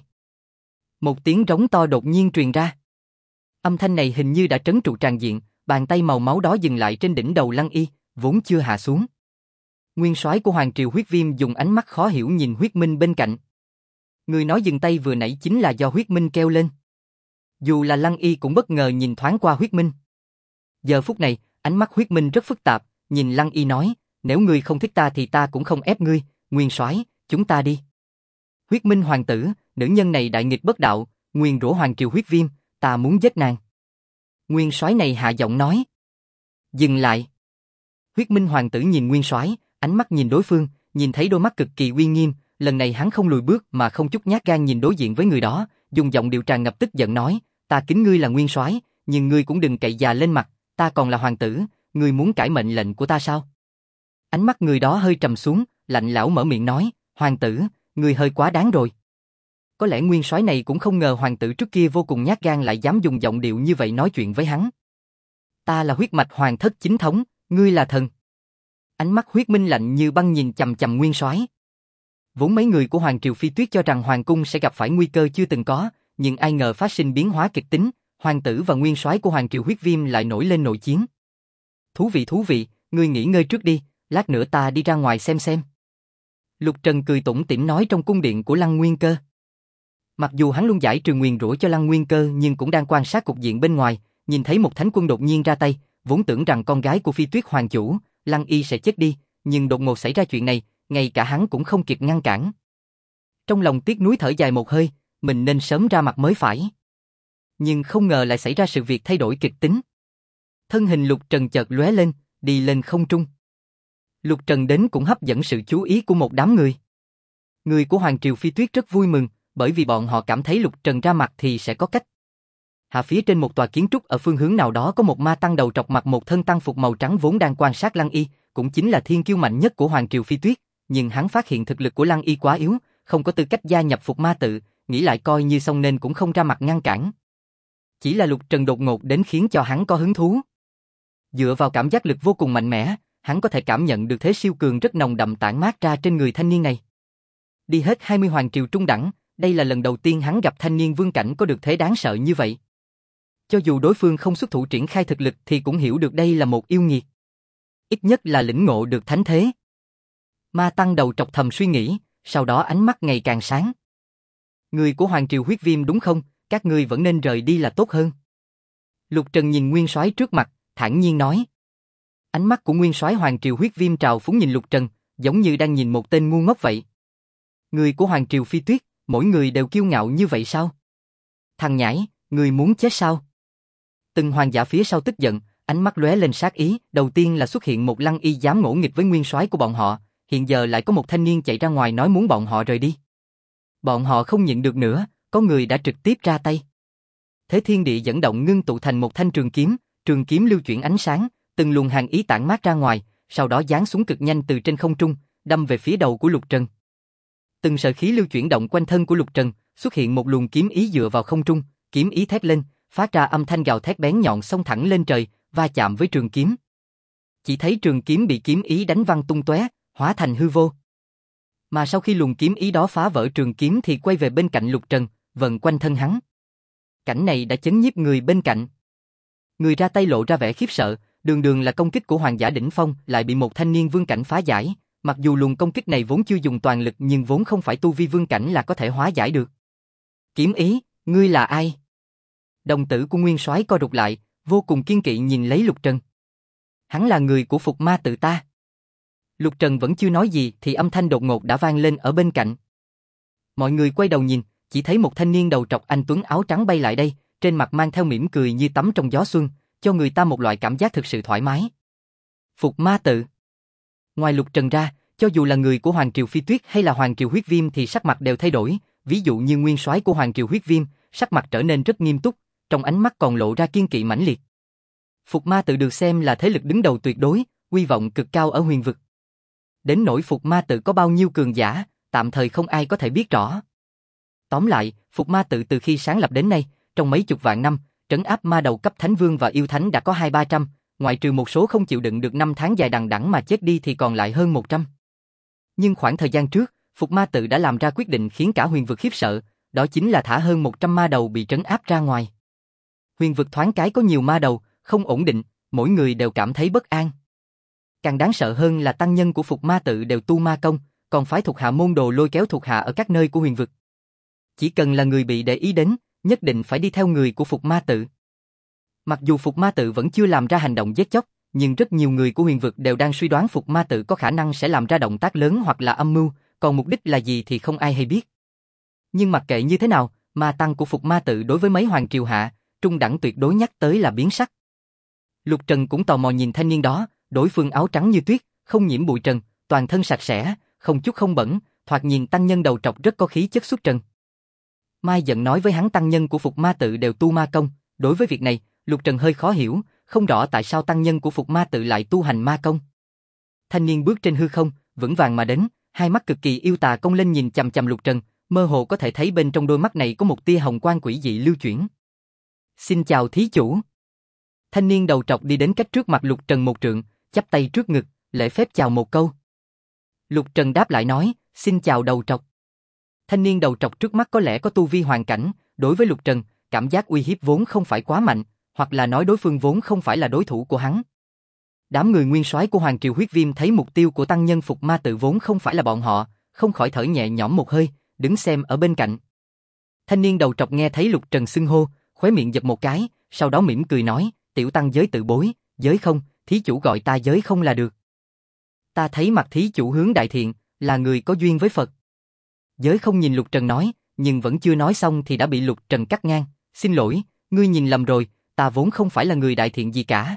Một tiếng rống to đột nhiên truyền ra. Âm thanh này hình như đã trấn trụ tràn diện, bàn tay màu máu đó dừng lại trên đỉnh đầu Lăng Y, vốn chưa hạ xuống. Nguyên soái của Hoàng Triều Huyết Viêm dùng ánh mắt khó hiểu nhìn Huyết Minh bên cạnh. Người nói dừng tay vừa nãy chính là do Huyết Minh kêu lên. Dù là Lăng Y cũng bất ngờ nhìn thoáng qua Huyết Minh. Giờ phút này, ánh mắt Huyết Minh rất phức tạp, nhìn Lăng Y nói, nếu ngươi không thích ta thì ta cũng không ép ngươi, Nguyên soái, chúng ta đi. Huyết Minh hoàng tử, nữ nhân này đại nghịch bất đạo, nguyền rủa Hoàng Triều Huyết Viêm, ta muốn giết nàng. Nguyên soái này hạ giọng nói. Dừng lại. Huyết Minh hoàng tử nhìn Nguyên soái, ánh mắt nhìn đối phương, nhìn thấy đôi mắt cực kỳ uy nghiêm, lần này hắn không lùi bước mà không chút nhát gan nhìn đối diện với người đó, dùng giọng điệu tràn ngập tức giận nói, ta kính ngươi là nguyên soái, nhưng ngươi cũng đừng cậy già lên mặt, ta còn là hoàng tử, ngươi muốn cãi mệnh lệnh của ta sao? Ánh mắt người đó hơi trầm xuống, lạnh lẽo mở miệng nói, hoàng tử, ngươi hơi quá đáng rồi. Có lẽ nguyên soái này cũng không ngờ hoàng tử trước kia vô cùng nhát gan lại dám dùng giọng điệu như vậy nói chuyện với hắn. Ta là huyết mạch hoàng thất chính thống, ngươi là thần. Ánh mắt Huyết Minh lạnh như băng nhìn chằm chằm nguyên soái. Vốn mấy người của Hoàng Triều Phi Tuyết cho rằng hoàng cung sẽ gặp phải nguy cơ chưa từng có, nhưng ai ngờ phát sinh biến hóa kịch tính, hoàng tử và nguyên soái của Hoàng Triều Huyết Viêm lại nổi lên nội chiến. Thú vị, ngươi nghỉ ngơi trước đi, lát nữa ta đi ra ngoài xem. Lục Trần cười tủm tỉm nói trong cung điện của Lăng Nguyên Cơ. Mặc dù hắn luôn giải trừ nguyền rủa cho Lăng Nguyên Cơ nhưng cũng đang quan sát cục diện bên ngoài, nhìn thấy một thánh quân đột nhiên ra tay, vốn tưởng rằng con gái của Phi Tuyết hoàng chủ, Lăng Y sẽ chết đi, nhưng đột ngột xảy ra chuyện này, ngay cả hắn cũng không kịp ngăn cản. Trong lòng tiếc nuối thở dài một hơi, mình nên sớm ra mặt mới phải. Nhưng không ngờ lại xảy ra sự việc thay đổi kịch tính. Thân hình Lục Trần chợt lóe lên, đi lên không trung. Lục Trần đến cũng hấp dẫn sự chú ý của một đám người. Người của Hoàng Triều Phi Tuyết rất vui mừng, bởi vì bọn họ cảm thấy Lục Trần ra mặt thì sẽ có cách. Hạ phía trên một tòa kiến trúc ở phương hướng nào đó có một ma tăng đầu trọc mặc một thân tăng phục màu trắng vốn đang quan sát Lăng Y, cũng chính là thiên kiêu mạnh nhất của Hoàng Triều Phi Tuyết, nhưng hắn phát hiện thực lực của Lăng Y quá yếu, không có tư cách gia nhập phục ma tự, nghĩ lại coi như xong nên cũng không ra mặt ngăn cản. Chỉ là Lục Trần đột ngột đến khiến cho hắn có hứng thú. Dựa vào cảm giác lực vô cùng mạnh mẽ, hắn có thể cảm nhận được thế siêu cường rất nồng đậm tản mát ra trên người thanh niên này. Đi hết 20 hoàng triều trung đẳng, đây là lần đầu tiên hắn gặp thanh niên vương cảnh có được thế đáng sợ như vậy. Cho dù đối phương không xuất thủ triển khai thực lực thì cũng hiểu được đây là một yêu nghiệt. Ít nhất là lĩnh ngộ được thánh thế. Ma tăng đầu trọc thầm suy nghĩ, sau đó ánh mắt ngày càng sáng. Người của Hoàng Triều Huyết Viêm đúng không? Các ngươi vẫn nên rời đi là tốt hơn. Lục Trần nhìn Nguyên Soái trước mặt, thản nhiên nói. Ánh mắt của Nguyên Soái Hoàng Triều Huyết Viêm trào phúng nhìn Lục Trần, giống như đang nhìn một tên ngu ngốc vậy. Người của Hoàng Triều Phi Tuyết, mỗi người đều kiêu ngạo như vậy sao? Thằng nhãi, người muốn chết sao? Từng hoàng giả phía sau tức giận, ánh mắt lóe lên sát ý, đầu tiên là xuất hiện một Lăng Y dám ngỗ nghịch với nguyên soái của bọn họ, hiện giờ lại có một thanh niên chạy ra ngoài nói muốn bọn họ rời đi. Bọn họ không nhịn được nữa, có người đã trực tiếp ra tay. Thế thiên địa dẫn động ngưng tụ thành một thanh trường kiếm lưu chuyển ánh sáng, từng luồng hàn ý tản mát ra ngoài, sau đó giáng xuống cực nhanh từ trên không trung, đâm về phía đầu của Lục Trần. Từng sợi khí lưu chuyển động quanh thân của Lục Trần, xuất hiện một luồng kiếm ý dựa vào không trung, kiếm ý thét lên, phát ra âm thanh gào thét bén nhọn xông thẳng lên trời, va chạm với trường kiếm. Chỉ thấy trường kiếm bị kiếm ý đánh văng tung tóe, hóa thành hư vô. Mà sau khi luồng kiếm ý đó phá vỡ trường kiếm thì quay về bên cạnh Lục Trần, vần quanh thân hắn. Cảnh này đã chấn nhiếp người bên cạnh. Người ra tay lộ ra vẻ khiếp sợ, đường đường là công kích của hoàng giả đỉnh phong lại bị một thanh niên vương cảnh phá giải. Mặc dù luồng công kích này vốn chưa dùng toàn lực nhưng vốn không phải tu vi vương cảnh là có thể hóa giải được. Kiếm ý, ngươi là ai? Đồng tử của Nguyên Soái co rụt lại, vô cùng kiên kỵ nhìn lấy Lục Trần. Hắn là người của phục ma tự ta. Lục Trần vẫn chưa nói gì thì âm thanh đột ngột đã vang lên ở bên cạnh. Mọi người quay đầu nhìn, chỉ thấy một thanh niên đầu trọc anh tuấn áo trắng bay lại đây, trên mặt mang theo mỉm cười như tắm trong gió xuân, cho người ta một loại cảm giác thực sự thoải mái. Phục ma tự. Ngoài Lục Trần ra, cho dù là người của Hoàng Triều Phi Tuyết hay là Hoàng Triều Huyết Viêm thì sắc mặt đều thay đổi, ví dụ như nguyên soái của Hoàng Triều Huyết Viêm, sắc mặt trở nên rất nghiêm túc, trong ánh mắt còn lộ ra kiên kỵ mãnh liệt. Phục ma tự được xem là thế lực đứng đầu tuyệt đối, uy vọng cực cao ở huyền vực. Đến nỗi Phục ma tự có bao nhiêu cường giả, tạm thời không ai có thể biết rõ. Tóm lại, Phục ma tự từ khi sáng lập đến nay, trong mấy chục vạn năm, trấn áp ma đầu cấp thánh vương và yêu thánh đã có 200-300, ngoại trừ một số không chịu đựng được 5 tháng dài đằng đẵng mà chết đi thì còn lại hơn 100. Nhưng khoảng thời gian trước, Phục ma tự đã làm ra quyết định khiến cả huyền vực khiếp sợ, đó chính là thả hơn 100 ma đầu bị trấn áp ra ngoài. Huyền vực thoáng cái có nhiều ma đầu, không ổn định, mỗi người đều cảm thấy bất an. Càng đáng sợ hơn là tăng nhân của Phục ma tự đều tu ma công, còn phái thuộc hạ môn đồ lôi kéo thuộc hạ ở các nơi của huyền vực. Chỉ cần là người bị để ý đến, nhất định phải đi theo người của Phục ma tự. Mặc dù Phục ma tự vẫn chưa làm ra hành động giết chóc, nhưng rất nhiều người của huyền vực đều đang suy đoán Phục ma tự có khả năng sẽ làm ra động tác lớn hoặc là âm mưu, còn mục đích là gì thì không ai hay biết. Nhưng mặc kệ như thế nào, ma tăng của Phục ma tự đối với mấy hoàng triều hạ, trung đẳng tuyệt đối nhắc tới là biến sắc. Lục Trần cũng tò mò nhìn thanh niên đó, đối phương áo trắng như tuyết, không nhiễm bụi trần, toàn thân sạch sẽ, không chút không bẩn, thoạt nhìn tăng nhân đầu trọc rất có khí chất xuất trần. Mai giận nói với hắn tăng nhân của Phục ma tự đều tu ma công, đối với việc này, Lục Trần hơi khó hiểu, không rõ tại sao tăng nhân của Phục ma tự lại tu hành ma công. Thanh niên bước trên hư không, vững vàng mà đến, hai mắt cực kỳ yêu tà cong lên nhìn chằm chằm Lục Trần, mơ hồ có thể thấy bên trong đôi mắt này có một tia hồng quang quỷ dị lưu chuyển. Xin chào thí chủ. Thanh niên đầu trọc đi đến cách trước mặt Lục Trần một trượng, chắp tay trước ngực, lễ phép chào một câu. Lục Trần đáp lại nói, xin chào đầu trọc. Thanh niên đầu trọc trước mắt có lẽ có tu vi hoàn cảnh, đối với Lục Trần, cảm giác uy hiếp vốn không phải quá mạnh, hoặc là nói đối phương vốn không phải là đối thủ của hắn. Đám người nguyên soái của Hoàng Triều Huyết Viêm thấy mục tiêu của tăng nhân Phục ma tự vốn không phải là bọn họ, không khỏi thở nhẹ nhõm một hơi, đứng xem ở bên cạnh. Thanh niên đầu trọc nghe thấy Lục Trần xưng hô, khóe miệng giật một cái, sau đó mỉm cười nói, tiểu tăng giới tự bối, giới không, thí chủ gọi ta giới không là được. Ta thấy mặt thí chủ hướng đại thiện, là người có duyên với Phật. Giới không nhìn Lục Trần nói, nhưng vẫn chưa nói xong thì đã bị Lục Trần cắt ngang. Xin lỗi, ngươi nhìn lầm rồi, ta vốn không phải là người đại thiện gì cả.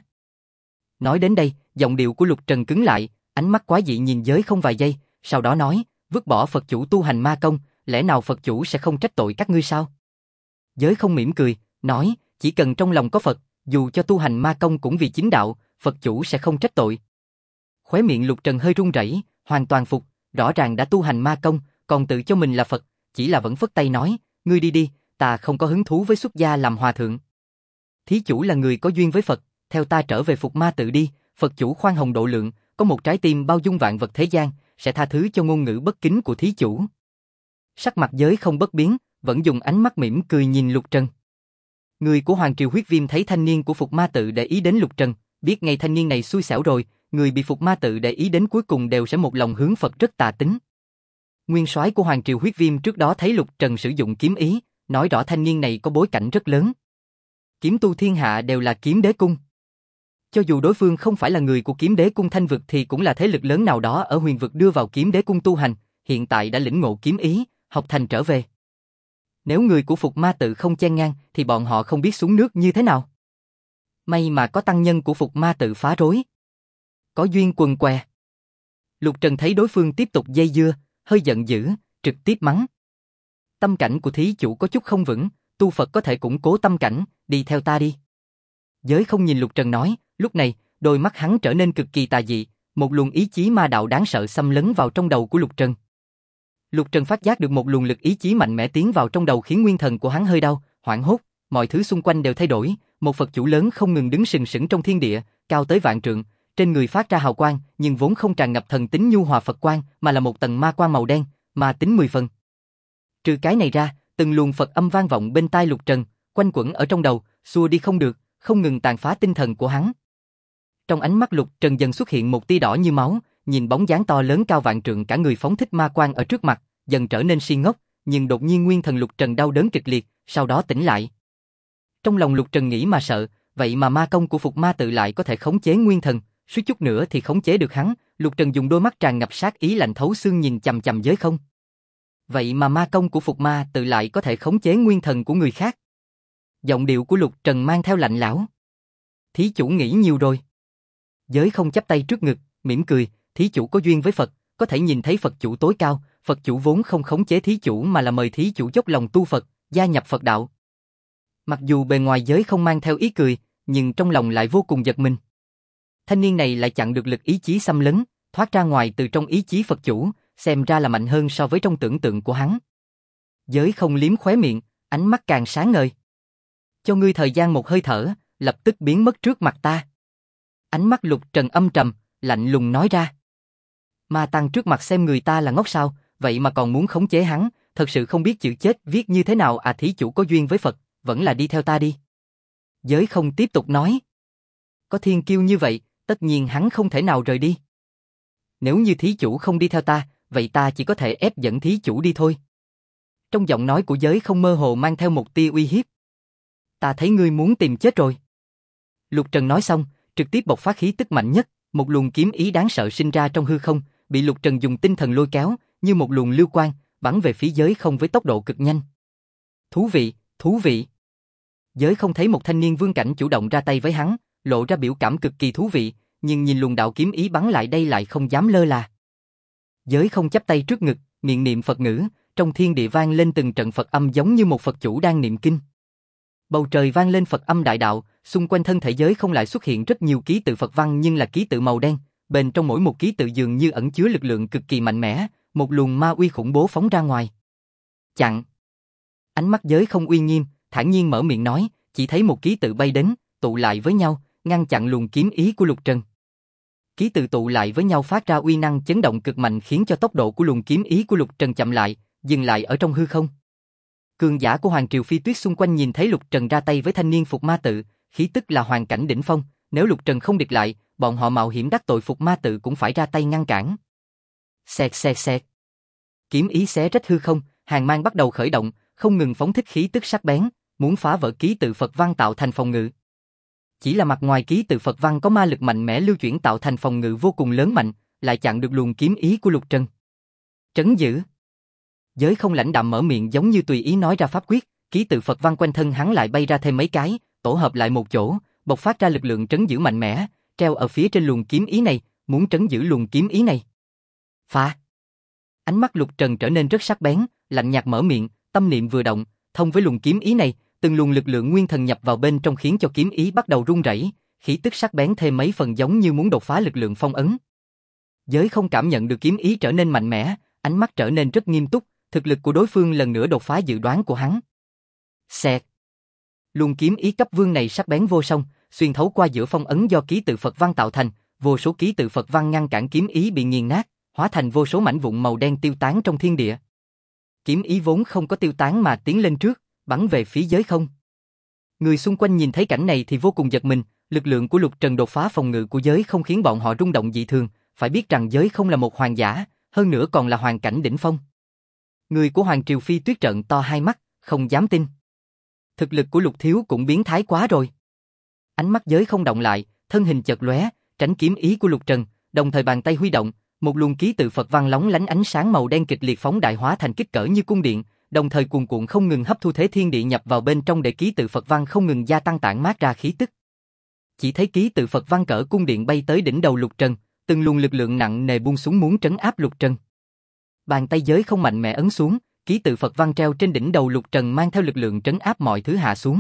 Nói đến đây, giọng điệu của Lục Trần cứng lại, ánh mắt quái dị nhìn Giới không vài giây, sau đó nói, vứt bỏ Phật chủ tu hành ma công, lẽ nào Phật chủ sẽ không trách tội các ngươi sao? Giới không mỉm cười, nói, chỉ cần trong lòng có Phật, dù cho tu hành ma công cũng vì chính đạo, Phật chủ sẽ không trách tội. Khóe miệng Lục Trần hơi run rẩy, hoàn toàn phục, rõ ràng đã tu hành ma công, còn tự cho mình là Phật, chỉ là vẫn phất tay nói, ngươi đi đi, ta không có hứng thú với xuất gia làm hòa thượng. Thí chủ là người có duyên với Phật, theo ta trở về Phục Ma tự đi, Phật chủ khoan hồng độ lượng, có một trái tim bao dung vạn vật thế gian, sẽ tha thứ cho ngôn ngữ bất kính của thí chủ. Sắc mặt Giới không bất biến, vẫn dùng ánh mắt mỉm cười nhìn Lục Trần. Người của Hoàng Triều Huyết Viêm thấy thanh niên của Phục Ma tự để ý đến Lục Trần, biết ngay thanh niên này xui xẻo rồi, người bị Phục Ma tự để ý đến cuối cùng đều sẽ một lòng hướng Phật rất tà tính. Nguyên soái của Hoàng Triều Huyết Viêm trước đó thấy Lục Trần sử dụng kiếm ý, nói rõ thanh niên này có bối cảnh rất lớn. Kiếm tu thiên hạ đều là kiếm đế cung. Cho dù đối phương không phải là người của kiếm đế cung Thanh vực thì cũng là thế lực lớn nào đó ở huyền vực đưa vào kiếm đế cung tu hành, hiện tại đã lĩnh ngộ kiếm ý, học thành trở về. Nếu người của Phục Ma tự không chen ngang thì bọn họ không biết xuống nước như thế nào. May mà có tăng nhân của Phục Ma tự phá rối. Có duyên quần què. Lục Trần thấy đối phương tiếp tục dây dưa, hơi giận dữ, trực tiếp mắng. Tâm cảnh của thí chủ có chút không vững, tu Phật có thể củng cố tâm cảnh, đi theo ta đi. Giới không nhìn Lục Trần nói, lúc này, đôi mắt hắn trở nên cực kỳ tà dị, một luồng ý chí ma đạo đáng sợ xâm lấn vào trong đầu của Lục Trần. Lục Trần phát giác được một luồng lực ý chí mạnh mẽ tiến vào trong đầu khiến nguyên thần của hắn hơi đau, hoảng hốt, mọi thứ xung quanh đều thay đổi, một Phật chủ lớn không ngừng đứng sừng sững trong thiên địa, cao tới vạn trượng, trên người phát ra hào quang, nhưng vốn không tràn ngập thần tính nhu hòa Phật quang, mà là một tầng ma quang màu đen, ma tính 10 phần. Trừ cái này ra, từng luồng Phật âm vang vọng bên tai Lục Trần, quanh quẩn ở trong đầu, xua đi không được, không ngừng tàn phá tinh thần của hắn. Trong ánh mắt Lục Trần dần xuất hiện một tia đỏ như máu, nhìn bóng dáng to lớn cao vạn trượng cả người phóng thích ma quang ở trước mặt, dần trở nên si ngốc, nhưng đột nhiên nguyên thần Lục Trần đau đớn kịch liệt, sau đó tỉnh lại. Trong lòng Lục Trần nghĩ mà sợ, vậy mà ma công của Phục Ma tự lại có thể khống chế nguyên thần, suýt chút nữa thì khống chế được hắn. Lục Trần dùng đôi mắt tràn ngập sát ý lạnh thấu xương nhìn chằm chằm Giới không. Vậy mà ma công của Phục Ma tự lại có thể khống chế nguyên thần của người khác. Giọng điệu của Lục Trần mang theo lạnh lẽo. Thí chủ nghĩ nhiều rồi. Giới không chắp tay trước ngực, mỉm cười, thí chủ có duyên với Phật, có thể nhìn thấy Phật chủ tối cao, Phật chủ vốn không khống chế thí chủ mà là mời thí chủ dốc lòng tu Phật, gia nhập Phật đạo. Mặc dù bề ngoài Giới không mang theo ý cười, nhưng trong lòng lại vô cùng giật mình. Thanh niên này lại chặn được lực ý chí xâm lấn, thoát ra ngoài từ trong ý chí Phật chủ, xem ra là mạnh hơn so với trong tưởng tượng của hắn. Giới không liếm khóe miệng, ánh mắt càng sáng ngời. Cho ngươi thời gian một hơi thở, lập tức biến mất trước mặt ta. Ánh mắt Lục Trần âm trầm, lạnh lùng nói ra. Ma tăng trước mặt xem người ta là ngốc sao, vậy mà còn muốn khống chế hắn, thật sự không biết chữ chết viết như thế nào à. Thí chủ có duyên với Phật, vẫn là đi theo ta đi. Giới không tiếp tục nói. Có thiên kiêu như vậy, tất nhiên hắn không thể nào rời đi. Nếu như thí chủ không đi theo ta, vậy ta chỉ có thể ép dẫn thí chủ đi thôi. Trong giọng nói của Giới không mơ hồ mang theo một tia uy hiếp. Ta thấy ngươi muốn tìm chết rồi. Lục Trần nói xong, trực tiếp bộc phát khí tức mạnh nhất, một luồng kiếm ý đáng sợ sinh ra trong hư không, bị Lục Trần dùng tinh thần lôi kéo, như một luồng lưu quang, bắn về phía Giới không với tốc độ cực nhanh. Thú vị, thú vị. Giới không thấy một thanh niên vương cảnh chủ động ra tay với hắn, lộ ra biểu cảm cực kỳ thú vị, nhưng nhìn luồng đạo kiếm ý bắn lại đây lại không dám lơ là. Giới không chắp tay trước ngực, miệng niệm Phật ngữ, trong thiên địa vang lên từng trận Phật âm giống như một Phật chủ đang niệm kinh. Bầu trời vang lên Phật âm đại đạo, xung quanh thân thể Giới không lại xuất hiện rất nhiều ký tự Phật văn nhưng là ký tự màu đen, bên trong mỗi một ký tự dường như ẩn chứa lực lượng cực kỳ mạnh mẽ, một luồng ma uy khủng bố phóng ra ngoài. Chặn. Ánh mắt Giới không uy nghiêm, thản nhiên mở miệng nói, chỉ thấy một ký tự bay đến, tụ lại với nhau, ngăn chặn luồng kiếm ý của Lục Trần. Ký tự tụ lại với nhau phát ra uy năng chấn động cực mạnh khiến cho tốc độ của luồng kiếm ý của Lục Trần chậm lại, dừng lại ở trong hư không. Cường giả của Hoàng Triều Phi Tuyết xung quanh nhìn thấy Lục Trần ra tay với thanh niên Phục Ma tự, khí tức là hoàn cảnh đỉnh phong, nếu Lục Trần không địch lại, bọn họ mạo hiểm đắc tội Phục Ma tự cũng phải ra tay ngăn cản. Xẹt xẹt xẹt. Kiếm ý xé rách hư không, hàng mang bắt đầu khởi động, không ngừng phóng thích khí tức sắc bén, muốn phá vỡ ký tự Phật văn tạo thành phòng ngự. Chỉ là mặt ngoài ký tự Phật văn có ma lực mạnh mẽ lưu chuyển tạo thành phòng ngự vô cùng lớn mạnh, lại chặn được luồng kiếm ý của Lục Trần. Trấn giữ. Giới không lãnh đạm mở miệng giống như tùy ý nói ra pháp quyết, ký tự Phật văn quanh thân hắn lại bay ra thêm mấy cái, tổ hợp lại một chỗ, bộc phát ra lực lượng trấn giữ mạnh mẽ, treo ở phía trên luồng kiếm ý này, muốn trấn giữ luồng kiếm ý này. Phá! Ánh mắt Lục Trần trở nên rất sắc bén, lạnh nhạt mở miệng, tâm niệm vừa động, thông với luồng kiếm ý này, từng luồng lực lượng nguyên thần nhập vào bên trong khiến cho kiếm ý bắt đầu rung rẩy, khí tức sắc bén thêm mấy phần giống như muốn đột phá lực lượng phong ấn. Giới không cảm nhận được kiếm ý trở nên mạnh mẽ, ánh mắt trở nên rất nghiêm túc, thực lực của đối phương lần nữa đột phá dự đoán của hắn. Xẹt. Luồng kiếm ý cấp vương này sắc bén vô song, xuyên thấu qua giữa phong ấn do ký tự Phật văn tạo thành, vô số ký tự Phật văn ngăn cản kiếm ý bị nghiền nát, hóa thành vô số mảnh vụn màu đen tiêu tán trong thiên địa. Kiếm ý vốn không có tiêu tán mà tiến lên trước, bắn về phía giới không. Người xung quanh nhìn thấy cảnh này thì vô cùng giật mình, lực lượng của Lục Trần đột phá phòng ngự của giới không khiến bọn họ rung động dị thường, phải biết rằng giới không là một hoàng giả, hơn nữa còn là hoàng cảnh đỉnh phong. Người của Hoàng Triều Phi Tuyết trợn to hai mắt, không dám tin. Thực lực của Lục Thiếu cũng biến thái quá rồi. Ánh mắt giới không động lại, thân hình chợt lóe, tránh kiếm ý của Lục Trần, đồng thời bàn tay huy động, một luồng ký tự Phật văn lóng lánh ánh sáng màu đen kịch liệt phóng đại hóa thành kích cỡ như cung điện, đồng thời cuồn cuộn không ngừng hấp thu thế thiên địa nhập vào bên trong để ký tự Phật văn không ngừng gia tăng tản mát ra khí tức. Chỉ thấy ký tự Phật văn cỡ cung điện bay tới đỉnh đầu Lục Trần, từng luồng lực lượng nặng nề buông xuống muốn trấn áp Lục Trần. Bàn tay giới không mạnh mẽ ấn xuống, ký tự Phật văn treo trên đỉnh đầu Lục Trần mang theo lực lượng trấn áp mọi thứ hạ xuống.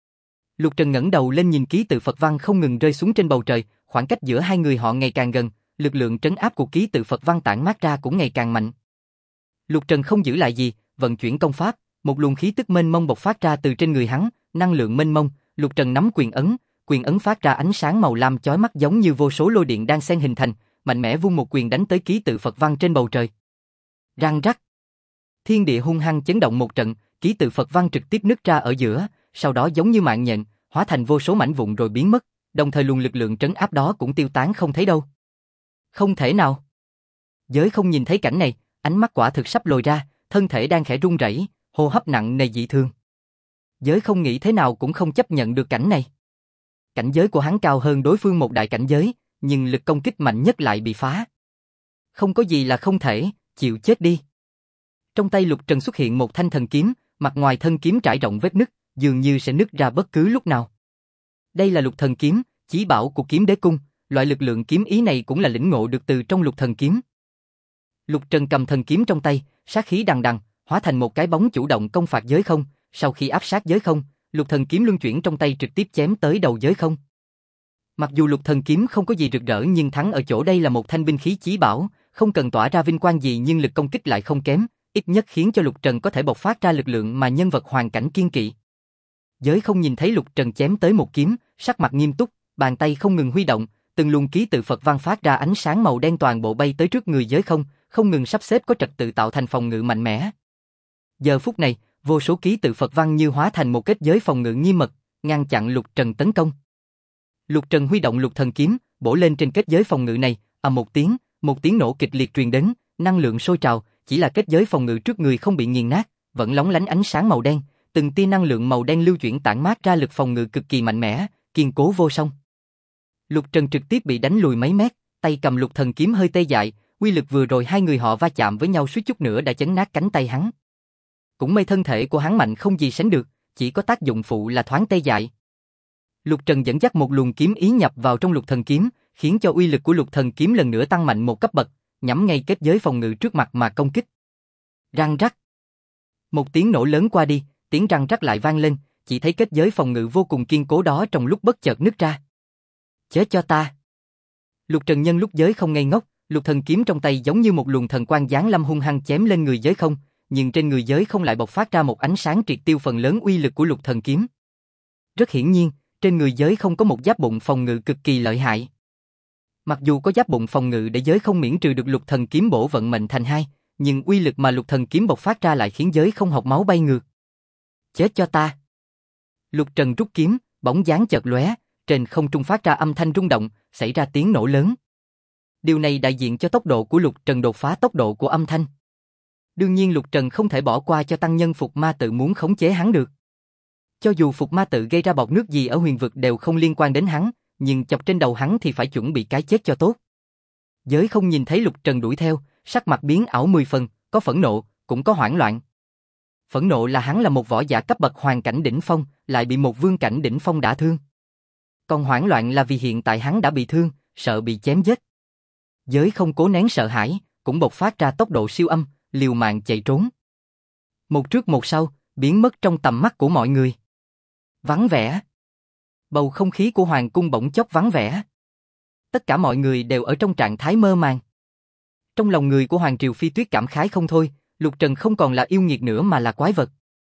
Lục Trần ngẩng đầu lên nhìn ký tự Phật văn không ngừng rơi xuống trên bầu trời, khoảng cách giữa hai người họ ngày càng gần, lực lượng trấn áp của ký tự Phật văn tản mát ra cũng ngày càng mạnh. Lục Trần không giữ lại gì, vận chuyển công pháp, một luồng khí tức mênh mông bộc phát ra từ trên người hắn, năng lượng mênh mông, Lục Trần nắm quyền ấn phát ra ánh sáng màu lam chói mắt giống như vô số lôi điện đang xen hình thành, mạnh mẽ vung một quyền đánh tới ký tự Phật văn trên bầu trời. Răng rắc. Thiên địa hung hăng chấn động một trận, ký tự Phật văn trực tiếp nứt ra ở giữa, sau đó giống như mạng nhện, hóa thành vô số mảnh vụn rồi biến mất, đồng thời luồng lực lượng trấn áp đó cũng tiêu tán không thấy đâu. Không thể nào. Giới không nhìn thấy cảnh này, ánh mắt quả thực sắp lồi ra, thân thể đang khẽ run rẩy, hô hấp nặng nề dị thường. Giới không nghĩ thế nào cũng không chấp nhận được cảnh này. Cảnh giới của hắn cao hơn đối phương một đại cảnh giới, nhưng lực công kích mạnh nhất lại bị phá. Không có gì là không thể, chịu chết đi. Trong tay Lục Trần xuất hiện một thanh thần kiếm, mặt ngoài thân kiếm trải rộng vết nứt, dường như sẽ nứt ra bất cứ lúc nào. Đây là Lục Thần kiếm, chí bảo của Kiếm Đế Cung, loại lực lượng kiếm ý này cũng là lĩnh ngộ được từ trong Lục Thần kiếm. Lục Trần cầm thần kiếm trong tay, sát khí đằng đằng, hóa thành một cái bóng chủ động công phạt giới không, sau khi áp sát giới không, Lục Thần kiếm luân chuyển trong tay trực tiếp chém tới đầu giới không. Mặc dù Lục Thần kiếm không có gì rực rỡ nhưng thắng ở chỗ đây là một thanh binh khí chí bảo, không cần tỏa ra vinh quang gì nhưng lực công kích lại không kém, ít nhất khiến cho Lục Trần có thể bộc phát ra lực lượng mà nhân vật hoàn cảnh kiên kỵ. Giới không nhìn thấy Lục Trần chém tới một kiếm, sắc mặt nghiêm túc, bàn tay không ngừng huy động, từng luồng ký tự Phật văn phát ra ánh sáng màu đen toàn bộ bay tới trước người giới không, không ngừng sắp xếp có trật tự tạo thành phòng ngự mạnh mẽ. Giờ phút này, vô số ký tự Phật văn như hóa thành một kết giới phòng ngự nghiêm mật, ngăn chặn Lục Trần tấn công. Lục Trần huy động Lục Thần kiếm, bổ lên trên kết giới phòng ngự này, ầm một tiếng nổ kịch liệt truyền đến, năng lượng sôi trào, chỉ là kết giới phòng ngự trước người không bị nghiền nát, vẫn lóng lánh ánh sáng màu đen, từng tia năng lượng màu đen lưu chuyển tản mát ra lực phòng ngự cực kỳ mạnh mẽ, kiên cố vô song. Lục Trần trực tiếp bị đánh lùi mấy mét, tay cầm Lục Thần kiếm hơi tê dại, uy lực vừa rồi hai người họ va chạm với nhau suýt chút nữa đã chấn nát cánh tay hắn. Cũng may thân thể của hắn mạnh không gì sánh được, chỉ có tác dụng phụ là thoáng tê dại. Lục Trần dẫn dắt một luồng kiếm ý nhập vào trong Lục Thần kiếm, khiến cho uy lực của Lục Thần kiếm lần nữa tăng mạnh một cấp bậc, nhắm ngay kết giới phòng ngự trước mặt mà công kích. Răng rắc. Một tiếng nổ lớn qua đi, tiếng răng rắc lại vang lên, chỉ thấy kết giới phòng ngự vô cùng kiên cố đó trong lúc bất chợt nứt ra. Chết cho ta. Lục Trần nhân lúc giới không ngây ngốc, Lục Thần kiếm trong tay giống như một luồng thần quang giáng lâm hung hăng chém lên người giới không, nhưng trên người giới không lại bộc phát ra một ánh sáng triệt tiêu phần lớn uy lực của Lục Thần kiếm. Rất hiển nhiên, trên người giới không có một giáp bụng phòng ngự cực kỳ lợi hại. Mặc dù có giáp bụng phòng ngự để giới không miễn trừ được Lục Thần kiếm bổ vận mệnh thành hai, nhưng uy lực mà Lục Thần kiếm bộc phát ra lại khiến giới không học máu bay ngược. Chết cho ta. Lục Trần rút kiếm, bóng dáng chợt lóe, trên không trung phát ra âm thanh rung động, xảy ra tiếng nổ lớn. Điều này đại diện cho tốc độ của Lục Trần đột phá tốc độ của âm thanh. Đương nhiên Lục Trần không thể bỏ qua cho tăng nhân Phục Ma Tự muốn khống chế hắn được. Cho dù Phục Ma Tự gây ra bọt nước gì ở huyền vực đều không liên quan đến hắn, nhưng chọc trên đầu hắn thì phải chuẩn bị cái chết cho tốt. Giới không nhìn thấy Lục Trần đuổi theo, sắc mặt biến ảo 10 phần, có phẫn nộ, cũng có hoảng loạn. Phẫn nộ là hắn là một võ giả cấp bậc hoàng cảnh đỉnh phong, lại bị một vương cảnh đỉnh phong đả thương. Còn hoảng loạn là vì hiện tại hắn đã bị thương, sợ bị chém giết. Giới không cố nén sợ hãi, cũng bộc phát ra tốc độ siêu âm, liều mạng chạy trốn. Một trước một sau, biến mất trong tầm mắt của mọi người. Vắng vẻ. Bầu không khí của hoàng cung bỗng chốc vắng vẻ. Tất cả mọi người đều ở trong trạng thái mơ màng. Trong lòng người của Hoàng Triều Phi Tuyết cảm khái không thôi, Lục Trần không còn là yêu nghiệt nữa mà là quái vật.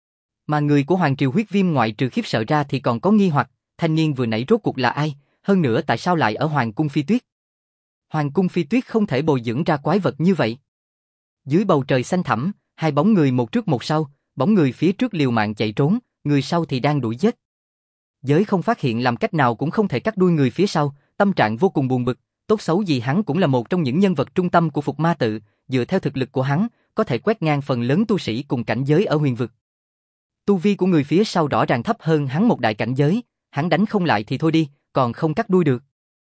Mà người của Hoàng Triều Huyết Viêm ngoại trừ khiếp sợ ra thì còn có nghi hoặc, thanh niên vừa nãy rốt cuộc là ai, hơn nữa tại sao lại ở Hoàng cung Phi Tuyết? Hoàng cung Phi Tuyết không thể bồi dưỡng ra quái vật như vậy. Dưới bầu trời xanh thẳm, hai bóng người một trước một sau, bóng người phía trước liều mạng chạy trốn, người sau thì đang đuổi giết. Giới không phát hiện làm cách nào cũng không thể cắt đuôi người phía sau, tâm trạng vô cùng buồn bực, tốt xấu gì hắn cũng là một trong những nhân vật trung tâm của Phục Ma Tự, dựa theo thực lực của hắn, có thể quét ngang phần lớn tu sĩ cùng cảnh giới ở huyền vực. Tu vi của người phía sau rõ ràng thấp hơn hắn một đại cảnh giới, hắn đánh không lại thì thôi đi, còn không cắt đuôi được.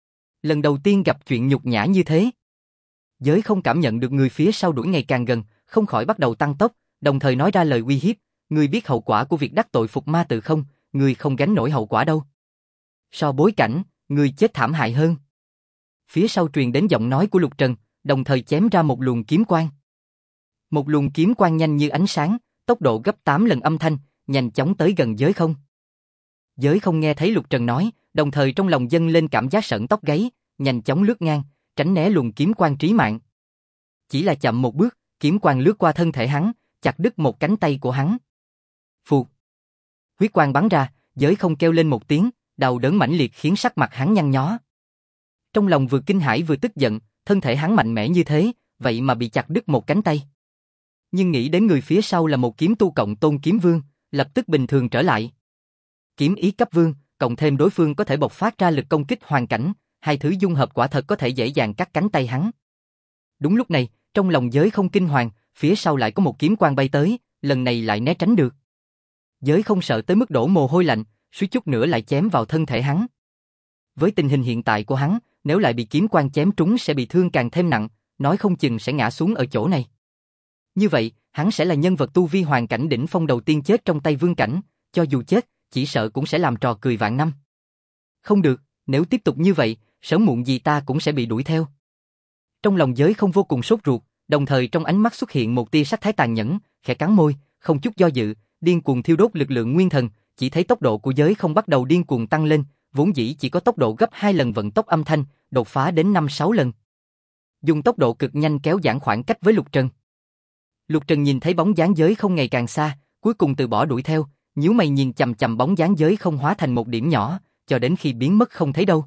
Lần đầu tiên gặp chuyện nhục nhã như thế. Giới không cảm nhận được người phía sau đuổi ngày càng gần, không khỏi bắt đầu tăng tốc, đồng thời nói ra lời uy hiếp, ngươi biết hậu quả của việc đắc tội Phục Ma Tự không, ngươi không gánh nổi hậu quả đâu. So bối cảnh, ngươi chết thảm hại hơn. Phía sau truyền đến giọng nói của Lục Trần, đồng thời chém ra một luồng kiếm quang. Một luồng kiếm quang nhanh như ánh sáng, tốc độ gấp 8 lần âm thanh, nhanh chóng tới gần Giới không. Giới không nghe thấy Lục Trần nói, đồng thời trong lòng dâng lên cảm giác sởn tóc gáy, nhanh chóng lướt ngang, tránh né luồng kiếm quang trí mạng. Chỉ là chậm một bước, kiếm quang lướt qua thân thể hắn, chặt đứt một cánh tay của hắn. Phụt. Huyết quang bắn ra, Giới không kêu lên một tiếng, đau đớn mãnh liệt khiến sắc mặt hắn nhăn nhó. Trong lòng vừa kinh hãi vừa tức giận, thân thể hắn mạnh mẽ như thế, vậy mà bị chặt đứt một cánh tay. Nhưng nghĩ đến người phía sau là một kiếm tu cộng tôn kiếm vương, lập tức bình thường trở lại. Kiếm ý cấp vương, cộng thêm đối phương có thể bộc phát ra lực công kích hoàn cảnh, hai thứ dung hợp quả thật có thể dễ dàng cắt cánh tay hắn. Đúng lúc này, trong lòng Giới không kinh hoàng, phía sau lại có một kiếm quang bay tới, lần này lại né tránh được. Giới không sợ tới mức đổ mồ hôi lạnh, suýt chút nữa lại chém vào thân thể hắn. Với tình hình hiện tại của hắn, nếu lại bị kiếm quang chém trúng sẽ bị thương càng thêm nặng, nói không chừng sẽ ngã xuống ở chỗ này. Như vậy, hắn sẽ là nhân vật tu vi hoàng cảnh đỉnh phong đầu tiên chết trong tay vương cảnh, cho dù chết, chỉ sợ cũng sẽ làm trò cười vạn năm. Không được, nếu tiếp tục như vậy, sớm muộn gì ta cũng sẽ bị đuổi theo. Trong lòng Giới không vô cùng sốt ruột, đồng thời trong ánh mắt xuất hiện một tia sắc thái tàn nhẫn, khẽ cắn môi, không chút do dự, điên cuồng thiêu đốt lực lượng nguyên thần, chỉ thấy tốc độ của Giới không bắt đầu điên cuồng tăng lên, vốn dĩ chỉ có tốc độ gấp 2 lần vận tốc âm thanh, đột phá đến 5-6 lần. Dùng tốc độ cực nhanh kéo giãn khoảng cách với Lục Trần. Lục Trần nhìn thấy bóng dáng Giới không ngày càng xa, cuối cùng từ bỏ đuổi theo, nhíu mày nhìn chằm chằm bóng dáng Giới không hóa thành một điểm nhỏ, cho đến khi biến mất không thấy đâu.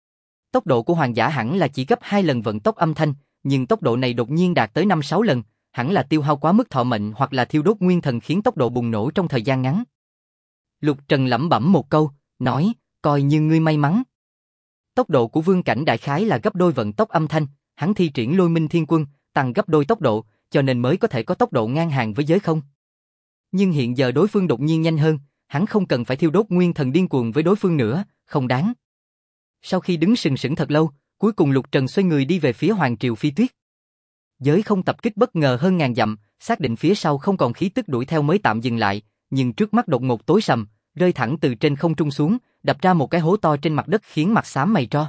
Tốc độ của hoàng giả hẳn là chỉ gấp 2 lần vận tốc âm thanh, nhưng tốc độ này đột nhiên đạt tới 5-6 lần, hẳn là tiêu hao quá mức thọ mệnh hoặc là thiêu đốt nguyên thần khiến tốc độ bùng nổ trong thời gian ngắn. Lục Trần lẩm bẩm một câu, nói, coi như ngươi may mắn. Tốc độ của vương cảnh đại khái là gấp đôi vận tốc âm thanh, hắn thi triển Lôi Minh Thiên Quân, tăng gấp đôi tốc độ, cho nên mới có thể có tốc độ ngang hàng với Giới không. Nhưng hiện giờ đối phương đột nhiên nhanh hơn, hắn không cần phải thiêu đốt nguyên thần điên cuồng với đối phương nữa, không đáng. Sau khi đứng sừng sững thật lâu, cuối cùng Lục Trần xoay người đi về phía Hoàng Triều Phi Tuyết. Giới không tập kích bất ngờ hơn ngàn dặm, xác định phía sau không còn khí tức đuổi theo mới tạm dừng lại, nhưng trước mắt đột ngột tối sầm, rơi thẳng từ trên không trung xuống, đập ra một cái hố to trên mặt đất khiến mặt xám mày tro.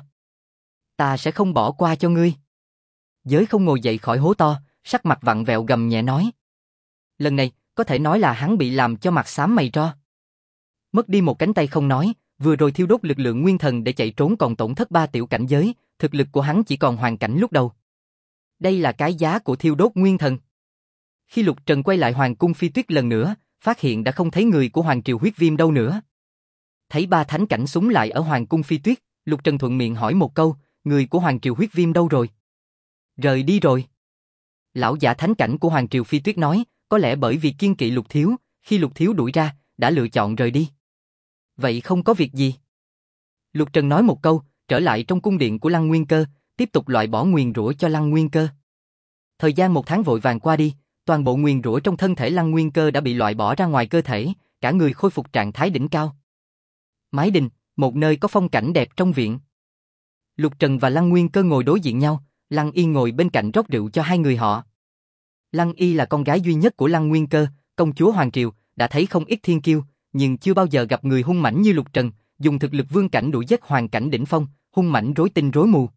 Ta sẽ không bỏ qua cho ngươi. Giới không ngồi dậy khỏi hố to, sắc mặt vặn vẹo gầm nhẹ nói. Lần này, có thể nói là hắn bị làm cho mặt xám mày tro. Mất đi một cánh tay không nói, vừa rồi thiêu đốt lực lượng nguyên thần để chạy trốn còn tổn thất 3 tiểu cảnh giới, thực lực của hắn chỉ còn hoàn cảnh lúc đầu. Đây là cái giá của thiêu đốt nguyên thần. Khi Lục Trần quay lại Hoàng cung Phi Tuyết lần nữa, phát hiện đã không thấy người của Hoàng Triều Huyết Viêm đâu nữa. Thấy 3 thánh cảnh súng lại ở Hoàng cung Phi Tuyết, Lục Trần thuận miệng hỏi một câu, người của Hoàng Triều Huyết Viêm đâu rồi? Rời đi rồi. Lão giả thánh cảnh của Hoàng Triều Phi Tuyết nói, có lẽ bởi vì kiêng kỵ Lục Thiếu, khi Lục Thiếu đuổi ra, đã lựa chọn rời đi. Vậy không có việc gì. Lục Trần nói một câu, trở lại trong cung điện của Lăng Nguyên Cơ, tiếp tục loại bỏ nguyền rủa cho Lăng Nguyên Cơ. Thời gian 1 tháng vội vàng qua đi, toàn bộ nguyền rủa trong thân thể Lăng Nguyên Cơ đã bị loại bỏ ra ngoài cơ thể, cả người khôi phục trạng thái đỉnh cao. Mái đình, một nơi có phong cảnh đẹp trong viện. Lục Trần và Lăng Nguyên Cơ ngồi đối diện nhau, Lăng Y ngồi bên cạnh rót rượu cho hai người họ. Lăng Y là con gái duy nhất của Lăng Nguyên Cơ, công chúa Hoàng Triều, đã thấy không ít thiên kiêu, nhưng chưa bao giờ gặp người hung mãnh như Lục Trần, dùng thực lực vương cảnh đuổi giết hoàng cảnh đỉnh phong, hung mãnh rối tinh rối mù.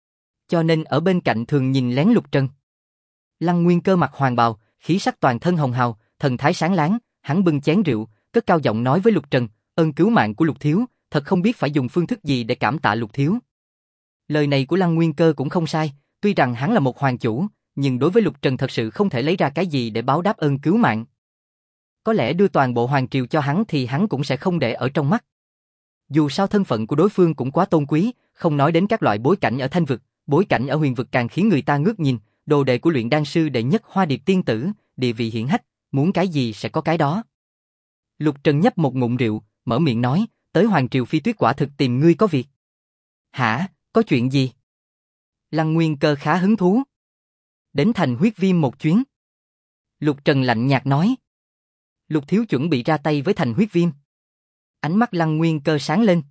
Cho nên ở bên cạnh thường nhìn lén Lục Trần. Lăng Nguyên Cơ mặc hoàng bào, khí sắc toàn thân hồng hào, thần thái sáng láng, hắn bưng chén rượu, cất cao giọng nói với Lục Trần, ơn cứu mạng của Lục thiếu, thật không biết phải dùng phương thức gì để cảm tạ Lục thiếu. Lời này của Lăng Nguyên Cơ cũng không sai, tuy rằng hắn là một hoàng chủ, nhưng đối với Lục Trần thật sự không thể lấy ra cái gì để báo đáp ơn cứu mạng. Có lẽ đưa toàn bộ hoàng triều cho hắn thì hắn cũng sẽ không để ở trong mắt. Dù sao thân phận của đối phương cũng quá tôn quý, không nói đến các loại bối cảnh ở Thanh vực, bối cảnh ở Huyền vực càng khiến người ta ngước nhìn, đồ đệ của luyện đan sư đệ nhất Hoa Điệp tiên tử, địa vị hiển hách, muốn cái gì sẽ có cái đó. Lục Trần nhấp một ngụm rượu, mở miệng nói, tới Hoàng Triều Phi Tuyết quả thực tìm ngươi có việc. Hả, có chuyện gì? Lăng Nguyên Cơ khá hứng thú. Đến thành huyết viêm một chuyến. Lục Trần lạnh nhạt nói. Lục thiếu chuẩn bị ra tay với thành huyết viêm. Ánh mắt Lăng Nguyên Cơ sáng lên.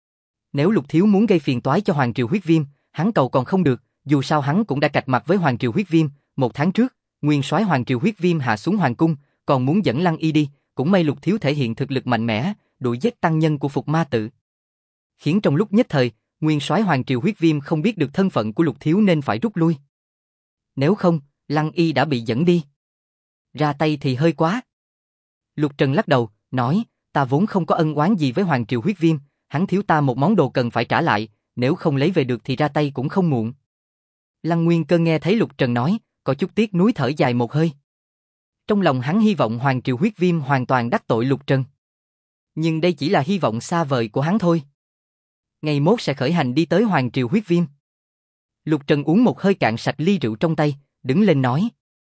Nếu Lục thiếu muốn gây phiền toái cho Hoàng Triều huyết viêm, hắn cầu còn không được, dù sao hắn cũng đã cạch mặt với Hoàng Triều huyết viêm, 1 tháng trước, nguyên soái Hoàng Triều huyết viêm hạ xuống hoàng cung, còn muốn dẫn Lăng Y đi, cũng may Lục thiếu thể hiện thực lực mạnh mẽ, đuổi giết tăng nhân của Phục Ma tự. Khiến trong lúc nhất thời, nguyên soái Hoàng Triều huyết viêm không biết được thân phận của Lục thiếu nên phải rút lui. Nếu không, Lăng Y đã bị dẫn đi. Ra tay thì hơi quá. Lục Trần lắc đầu, nói, ta vốn không có ân oán gì với Hoàng Triều huyết viêm, hắn thiếu ta một món đồ cần phải trả lại, nếu không lấy về được thì ra tay cũng không muộn. Lăng Nguyên Cơ nghe thấy Lục Trần nói, có chút tiếc nuối thở dài một hơi. Trong lòng hắn hy vọng Hoàng Triều huyết viêm hoàn toàn đắc tội Lục Trần. Nhưng đây chỉ là hy vọng xa vời của hắn thôi. Ngày mốt sẽ khởi hành đi tới Hoàng Triều huyết viêm. Lục Trần uống một hơi cạn sạch ly rượu trong tay, đứng lên nói.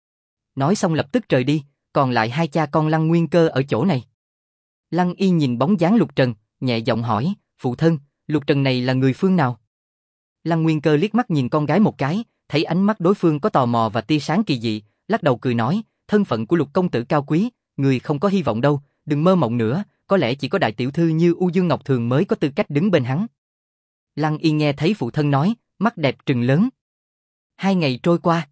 Nói xong lập tức rời đi, còn lại hai cha con Lăng Nguyên Cơ ở chỗ này. Lăng Y nhìn bóng dáng Lục Trần, nhẹ giọng hỏi, phụ thân, Lục Trần này là người phương nào? Lăng Nguyên Cơ liếc mắt nhìn con gái một cái, thấy ánh mắt đối phương có tò mò và tia sáng kỳ dị, lắc đầu cười nói, thân phận của Lục công tử cao quý, người không có hy vọng đâu, đừng mơ mộng nữa, có lẽ chỉ có đại tiểu thư như U Dương Ngọc Thường mới có tư cách đứng bên hắn. Lăng Y nghe thấy phụ thân nói, mắt đẹp trừng lớn. 2 ngày trôi qua,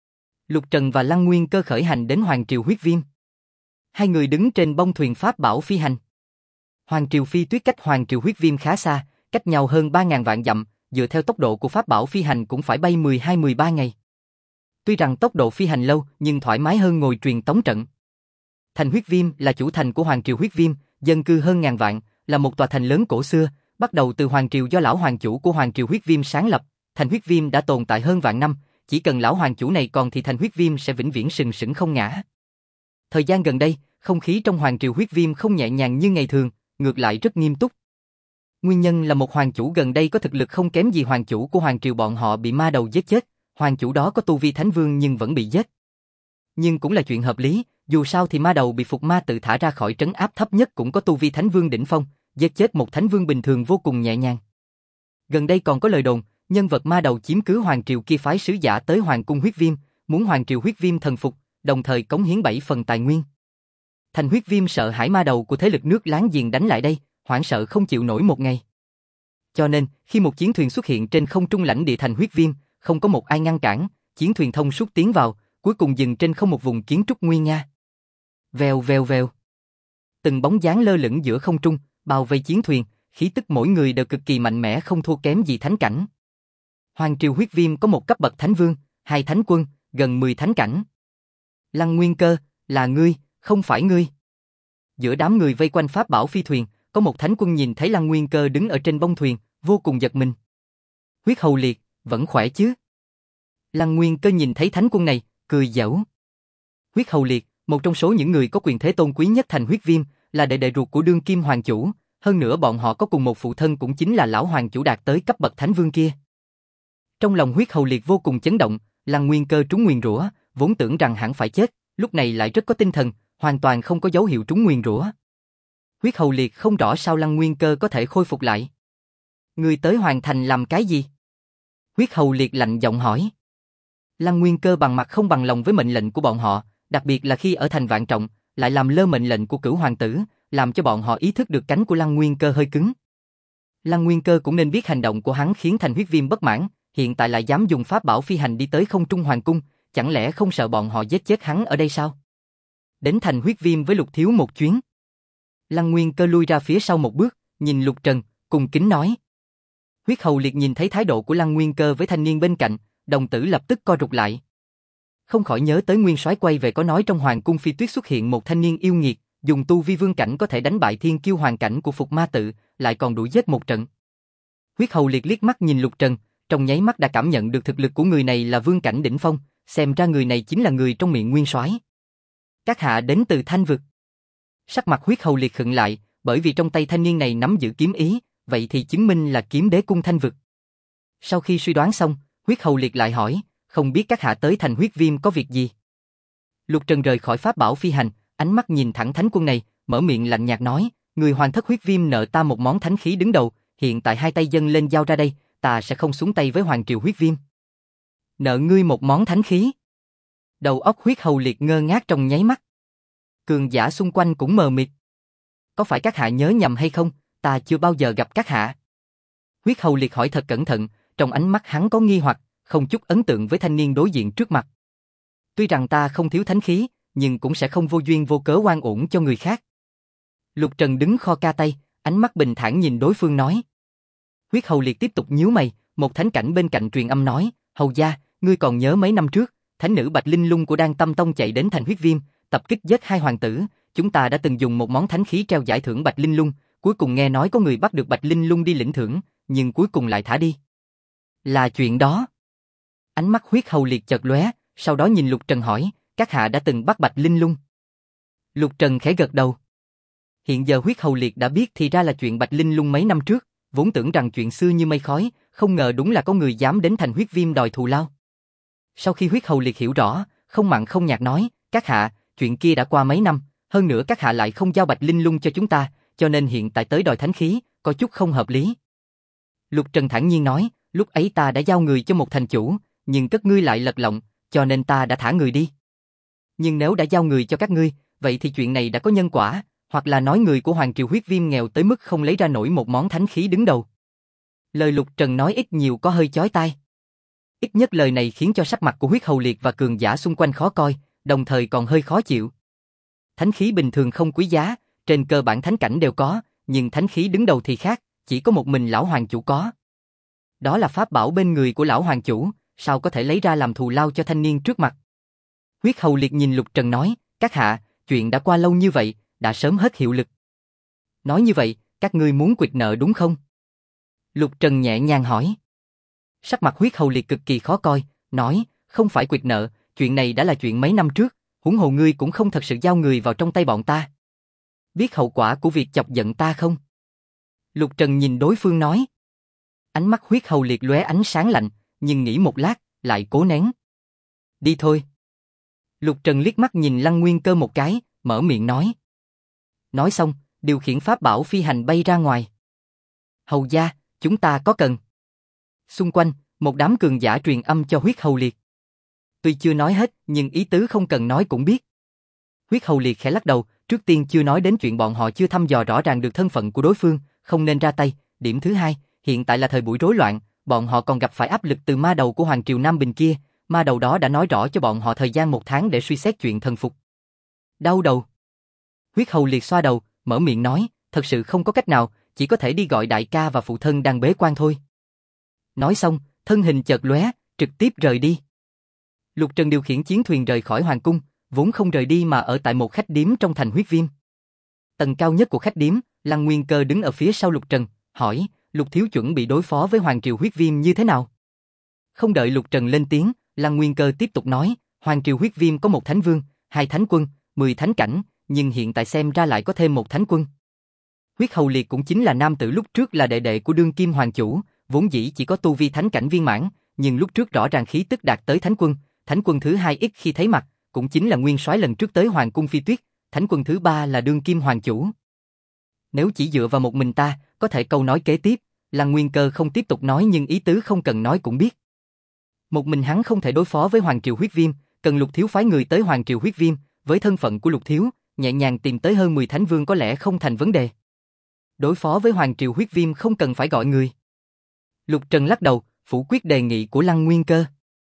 Lục Trần và Lăng Nguyên Cơ khởi hành đến Hoàng Triều huyết viêm. Hai người đứng trên bông thuyền pháp bảo phi hành. Hoàng Triều Phi Tuyết cách Hoàng Triều huyết viêm khá xa, cách nhau hơn 3.000 vạn dặm, dựa theo tốc độ của pháp bảo phi hành cũng phải bay 12-13 ngày. Tuy rằng tốc độ phi hành lâu nhưng thoải mái hơn ngồi truyền tống trận. Thành huyết viêm là chủ thành của Hoàng Triều huyết viêm, dân cư hơn ngàn vạn, là một tòa thành lớn cổ xưa, bắt đầu từ Hoàng Triều do lão hoàng chủ của Hoàng Triều huyết viêm sáng lập. Thành huyết viêm đã tồn tại hơn vạn năm, chỉ cần lão hoàng chủ này còn thì thành huyết viêm sẽ vĩnh viễn sừng sững không ngã. Thời gian gần đây, không khí trong Hoàng Triều huyết viêm không nhẹ nhàng như ngày thường, ngược lại rất nghiêm túc. Nguyên nhân là một hoàng chủ gần đây có thực lực không kém gì hoàng chủ của Hoàng Triều bọn họ bị ma đầu giết chết, hoàng chủ đó có tu vi thánh vương nhưng vẫn bị giết. Nhưng cũng là chuyện hợp lý, dù sao thì ma đầu bị Phục Ma tự thả ra khỏi trấn áp thấp nhất cũng có tu vi thánh vương đỉnh phong, giết chết một thánh vương bình thường vô cùng nhẹ nhàng. Gần đây còn có lời đồn, nhân vật ma đầu chiếm cứ Hoàng Triều kia phái sứ giả tới Hoàng cung huyết viêm, muốn Hoàng Triều huyết viêm thần phục, đồng thời cống hiến 7 phần tài nguyên. Thành huyết viêm sợ hãi ma đầu của thế lực nước láng giềng đánh lại đây, hoảng sợ không chịu nổi một ngày. Cho nên, khi một chiến thuyền xuất hiện trên không trung lãnh địa thành huyết viêm, không có một ai ngăn cản, chiến thuyền thông suốt tiến vào, cuối cùng dừng trên không một vùng kiến trúc nguy nga. Vèo vèo vèo. Từng bóng dáng lơ lửng giữa không trung, bao vây chiến thuyền, khí tức mỗi người đều cực kỳ mạnh mẽ không thua kém gì thánh cảnh. Hoàng Triều huyết viêm có một cấp bậc thánh vương, 2 thánh quân, gần 10 thánh cảnh. Lăng Nguyên Cơ, là ngươi, không phải ngươi. Giữa đám người vây quanh pháp bảo phi thuyền, có một thánh quân nhìn thấy Lăng Nguyên Cơ đứng ở trên bông thuyền, vô cùng giật mình. Huyết Hầu Liệt, vẫn khỏe chứ? Lăng Nguyên Cơ nhìn thấy thánh quân này, cười giễu. Huyết Hầu Liệt, một trong số những người có quyền thế tôn quý nhất thành huyết viêm, là đệ đệ ruột của đương kim hoàng chủ, hơn nữa bọn họ có cùng một phụ thân cũng chính là lão hoàng chủ đạt tới cấp bậc thánh vương kia. Trong lòng Huyết Hầu Liệt vô cùng chấn động, Lăng Nguyên Cơ trúng nguyền rủa, vốn tưởng rằng hẳn phải chết, lúc này lại rất có tinh thần, hoàn toàn không có dấu hiệu trúng nguyền rủa. Huyết Hầu Liệt không rõ sao Lăng Nguyên Cơ có thể khôi phục lại. Ngươi tới Hoàng Thành làm cái gì? Huyết Hầu Liệt lạnh giọng hỏi. Lăng Nguyên Cơ bằng mặt không bằng lòng với mệnh lệnh của bọn họ, đặc biệt là khi ở thành Vạn Trọng, lại làm lơ mệnh lệnh của Cửu Hoàng tử, làm cho bọn họ ý thức được cánh của Lăng Nguyên Cơ hơi cứng. Lăng Nguyên Cơ cũng nên biết hành động của hắn khiến thành huyết viêm bất mãn, hiện tại lại dám dùng pháp bảo phi hành đi tới không trung hoàng cung, chẳng lẽ không sợ bọn họ giết chết hắn ở đây sao? Đến thành huyết viêm với Lục Thiếu một chuyến. Lăng Nguyên Cơ lui ra phía sau một bước, nhìn Lục Trần, cùng kính nói. Huyết Hầu Liệt nhìn thấy thái độ của Lăng Nguyên Cơ với thanh niên bên cạnh, đồng tử lập tức co rụt lại. Không khỏi nhớ tới Nguyên Soái quay về có nói trong Hoàng cung Phi Tuyết xuất hiện một thanh niên yêu nghiệt, dùng tu vi vương cảnh có thể đánh bại thiên kiêu hoàng cảnh của Phục Ma Tự, lại còn đuổi giết một trận. Huyết Hầu Liệt liếc mắt nhìn Lục Trần, trong nháy mắt đã cảm nhận được thực lực của người này là vương cảnh đỉnh phong, xem ra người này chính là người trong miệng Nguyên Soái. Các hạ đến từ Thanh vực. Sắc mặt Huyết Hầu Liệt khựng lại, bởi vì trong tay thanh niên này nắm giữ kiếm ý, vậy thì chứng minh là kiếm đế cung Thanh vực. Sau khi suy đoán xong, Huyết Hầu Liệt lại hỏi, không biết các hạ tới thành huyết viêm có việc gì? Lục Trần rời khỏi pháp bảo phi hành, ánh mắt nhìn thẳng thánh quân này, mở miệng lạnh nhạt nói, người hoàng thất huyết viêm nợ ta một món thánh khí đứng đầu, hiện tại hai tay dâng lên giao ra đây, ta sẽ không xuống tay với hoàng triều huyết viêm. Nợ ngươi một món thánh khí? Đầu óc Huyết Hầu Liệt ngơ ngác trong nháy mắt. Cường giả xung quanh cũng mờ mịt. Có phải các hạ nhớ nhầm hay không, ta chưa bao giờ gặp các hạ. Huyết Hầu Liệt hỏi thật cẩn thận, trong ánh mắt hắn có nghi hoặc, không chút ấn tượng với thanh niên đối diện trước mặt. Tuy rằng ta không thiếu thánh khí, nhưng cũng sẽ không vô duyên vô cớ oan uổng cho người khác. Lục Trần đứng kho ca tay, ánh mắt bình thản nhìn đối phương nói. Huyết Hầu Liệt tiếp tục nhíu mày, một thánh cảnh bên cạnh truyền âm nói, hầu gia, ngươi còn nhớ mấy năm trước, thánh nữ Bạch Linh Lung của Đan Tâm Tông chạy đến thành huyết viêm, tập kích giết hai hoàng tử, chúng ta đã từng dùng một món thánh khí treo giải thưởng Bạch Linh Lung, cuối cùng nghe nói có người bắt được Bạch Linh Lung đi lĩnh thưởng, nhưng cuối cùng lại thả đi. Là chuyện đó. Ánh mắt Huyết Hầu Liệt chợt lóe, sau đó nhìn Lục Trần hỏi, các hạ đã từng bắt Bạch Linh Lung? Lục Trần khẽ gật đầu. Hiện giờ Huyết Hầu Liệt đã biết thì ra là chuyện Bạch Linh Lung mấy năm trước, vốn tưởng rằng chuyện xưa như mây khói, không ngờ đúng là có người dám đến thành huyết viêm đòi thù lao. Sau khi Huyết Hầu Liệt hiểu rõ, không mặn không nhạt nói, các hạ, chuyện kia đã qua mấy năm, hơn nữa các hạ lại không giao Bạch Linh Lung cho chúng ta, cho nên hiện tại tới đòi thánh khí, có chút không hợp lý. Lục Trần thản nhiên nói, lúc ấy ta đã giao người cho một thành chủ, nhưng các ngươi lại lật lọng, cho nên ta đã thả người đi. Nhưng nếu đã giao người cho các ngươi, vậy thì chuyện này đã có nhân quả, hoặc là nói người của Hoàng triều huyết viêm nghèo tới mức không lấy ra nổi một món thánh khí đứng đầu. Lời Lục Trần nói ít nhiều có hơi chói tai. Ít nhất lời này khiến cho sắc mặt của Huyết Hầu Liệt và cường giả xung quanh khó coi, đồng thời còn hơi khó chịu. Thánh khí bình thường không quý giá, trên cơ bản thánh cảnh đều có, nhưng thánh khí đứng đầu thì khác, chỉ có một mình lão hoàng chủ có. Đó là pháp bảo bên người của lão hoàng chủ, sao có thể lấy ra làm thù lao cho thanh niên trước mặt. Huyết Hầu Liệt nhìn Lục Trần nói, các hạ, chuyện đã qua lâu như vậy, đã sớm hết hiệu lực. Nói như vậy, các ngươi muốn quỵt nợ đúng không? Lục Trần nhẹ nhàng hỏi. Sắc mặt Huyết Hầu Liệt cực kỳ khó coi, nói, không phải quỵt nợ, chuyện này đã là chuyện mấy năm trước, huống hồ ngươi cũng không thật sự giao người vào trong tay bọn ta. Biết hậu quả của việc chọc giận ta không? Lục Trần nhìn đối phương nói. Ánh mắt Huyết Hầu Liệt lóe ánh sáng lạnh, nhưng nghĩ một lát, lại cố nén. Đi thôi. Lục Trần liếc mắt nhìn Lăng Nguyên Cơ một cái, mở miệng nói. Nói xong, điều khiển pháp bảo phi hành bay ra ngoài. Hầu gia, chúng ta có cần. Xung quanh, một đám cường giả truyền âm cho Huyết Hầu Liệt. Tuy chưa nói hết, nhưng ý tứ không cần nói cũng biết. Huyết Hầu Liệt khẽ lắc đầu, trước tiên chưa nói đến chuyện bọn họ chưa thăm dò rõ ràng được thân phận của đối phương, không nên ra tay. Điểm thứ hai, hiện tại là thời buổi rối loạn, bọn họ còn gặp phải áp lực từ ma đầu của Hoàng triều Nam Bình kia, ma đầu đó đã nói rõ cho bọn họ thời gian 1 tháng để suy xét chuyện thần phục. Đau đầu. Huyết Hầu Liệt xoa đầu, mở miệng nói, thật sự không có cách nào, chỉ có thể đi gọi đại ca và phụ thân đang bế quan thôi. Nói xong, thân hình chợt lóe, trực tiếp rời đi. Lục Trần điều khiển chiến thuyền rời khỏi hoàng cung, vốn không rời đi mà ở tại một khách điếm trong thành huyết viêm. Tầng cao nhất của khách điếm, Lăng Nguyên Cơ đứng ở phía sau Lục Trần, hỏi, Lục thiếu chuẩn bị đối phó với Hoàng triều huyết viêm như thế nào? Không đợi Lục Trần lên tiếng, Lăng Nguyên Cơ tiếp tục nói, Hoàng triều huyết viêm có 1 thánh vương, 2 thánh quân, 10 thánh cảnh, nhưng hiện tại xem ra lại có thêm 1 thánh quân. Huyết Hầu Liệt cũng chính là nam tử lúc trước là đệ đệ của đương kim hoàng chủ, vốn dĩ chỉ có tu vi thánh cảnh viên mãn, nhưng lúc trước rõ ràng khí tức đạt tới thánh quân thứ 2 ít khi thấy mặt, cũng chính là nguyên soái lần trước tới hoàng cung Phi Tuyết, thánh quân thứ 3 là đương kim hoàng chủ. Nếu chỉ dựa vào một mình ta, có thể câu nói kế tiếp, Lăng Nguyên Cơ không tiếp tục nói nhưng ý tứ không cần nói cũng biết. Một mình hắn không thể đối phó với Hoàng triều huyết viêm, cần Lục thiếu phái người tới Hoàng triều huyết viêm, với thân phận của Lục thiếu, nhẹ nhàng tìm tới hơn 10 thánh vương có lẽ không thành vấn đề. Đối phó với Hoàng triều huyết viêm không cần phải gọi người. Lục Trần lắc đầu, phủ quyết đề nghị của Lăng Nguyên Cơ.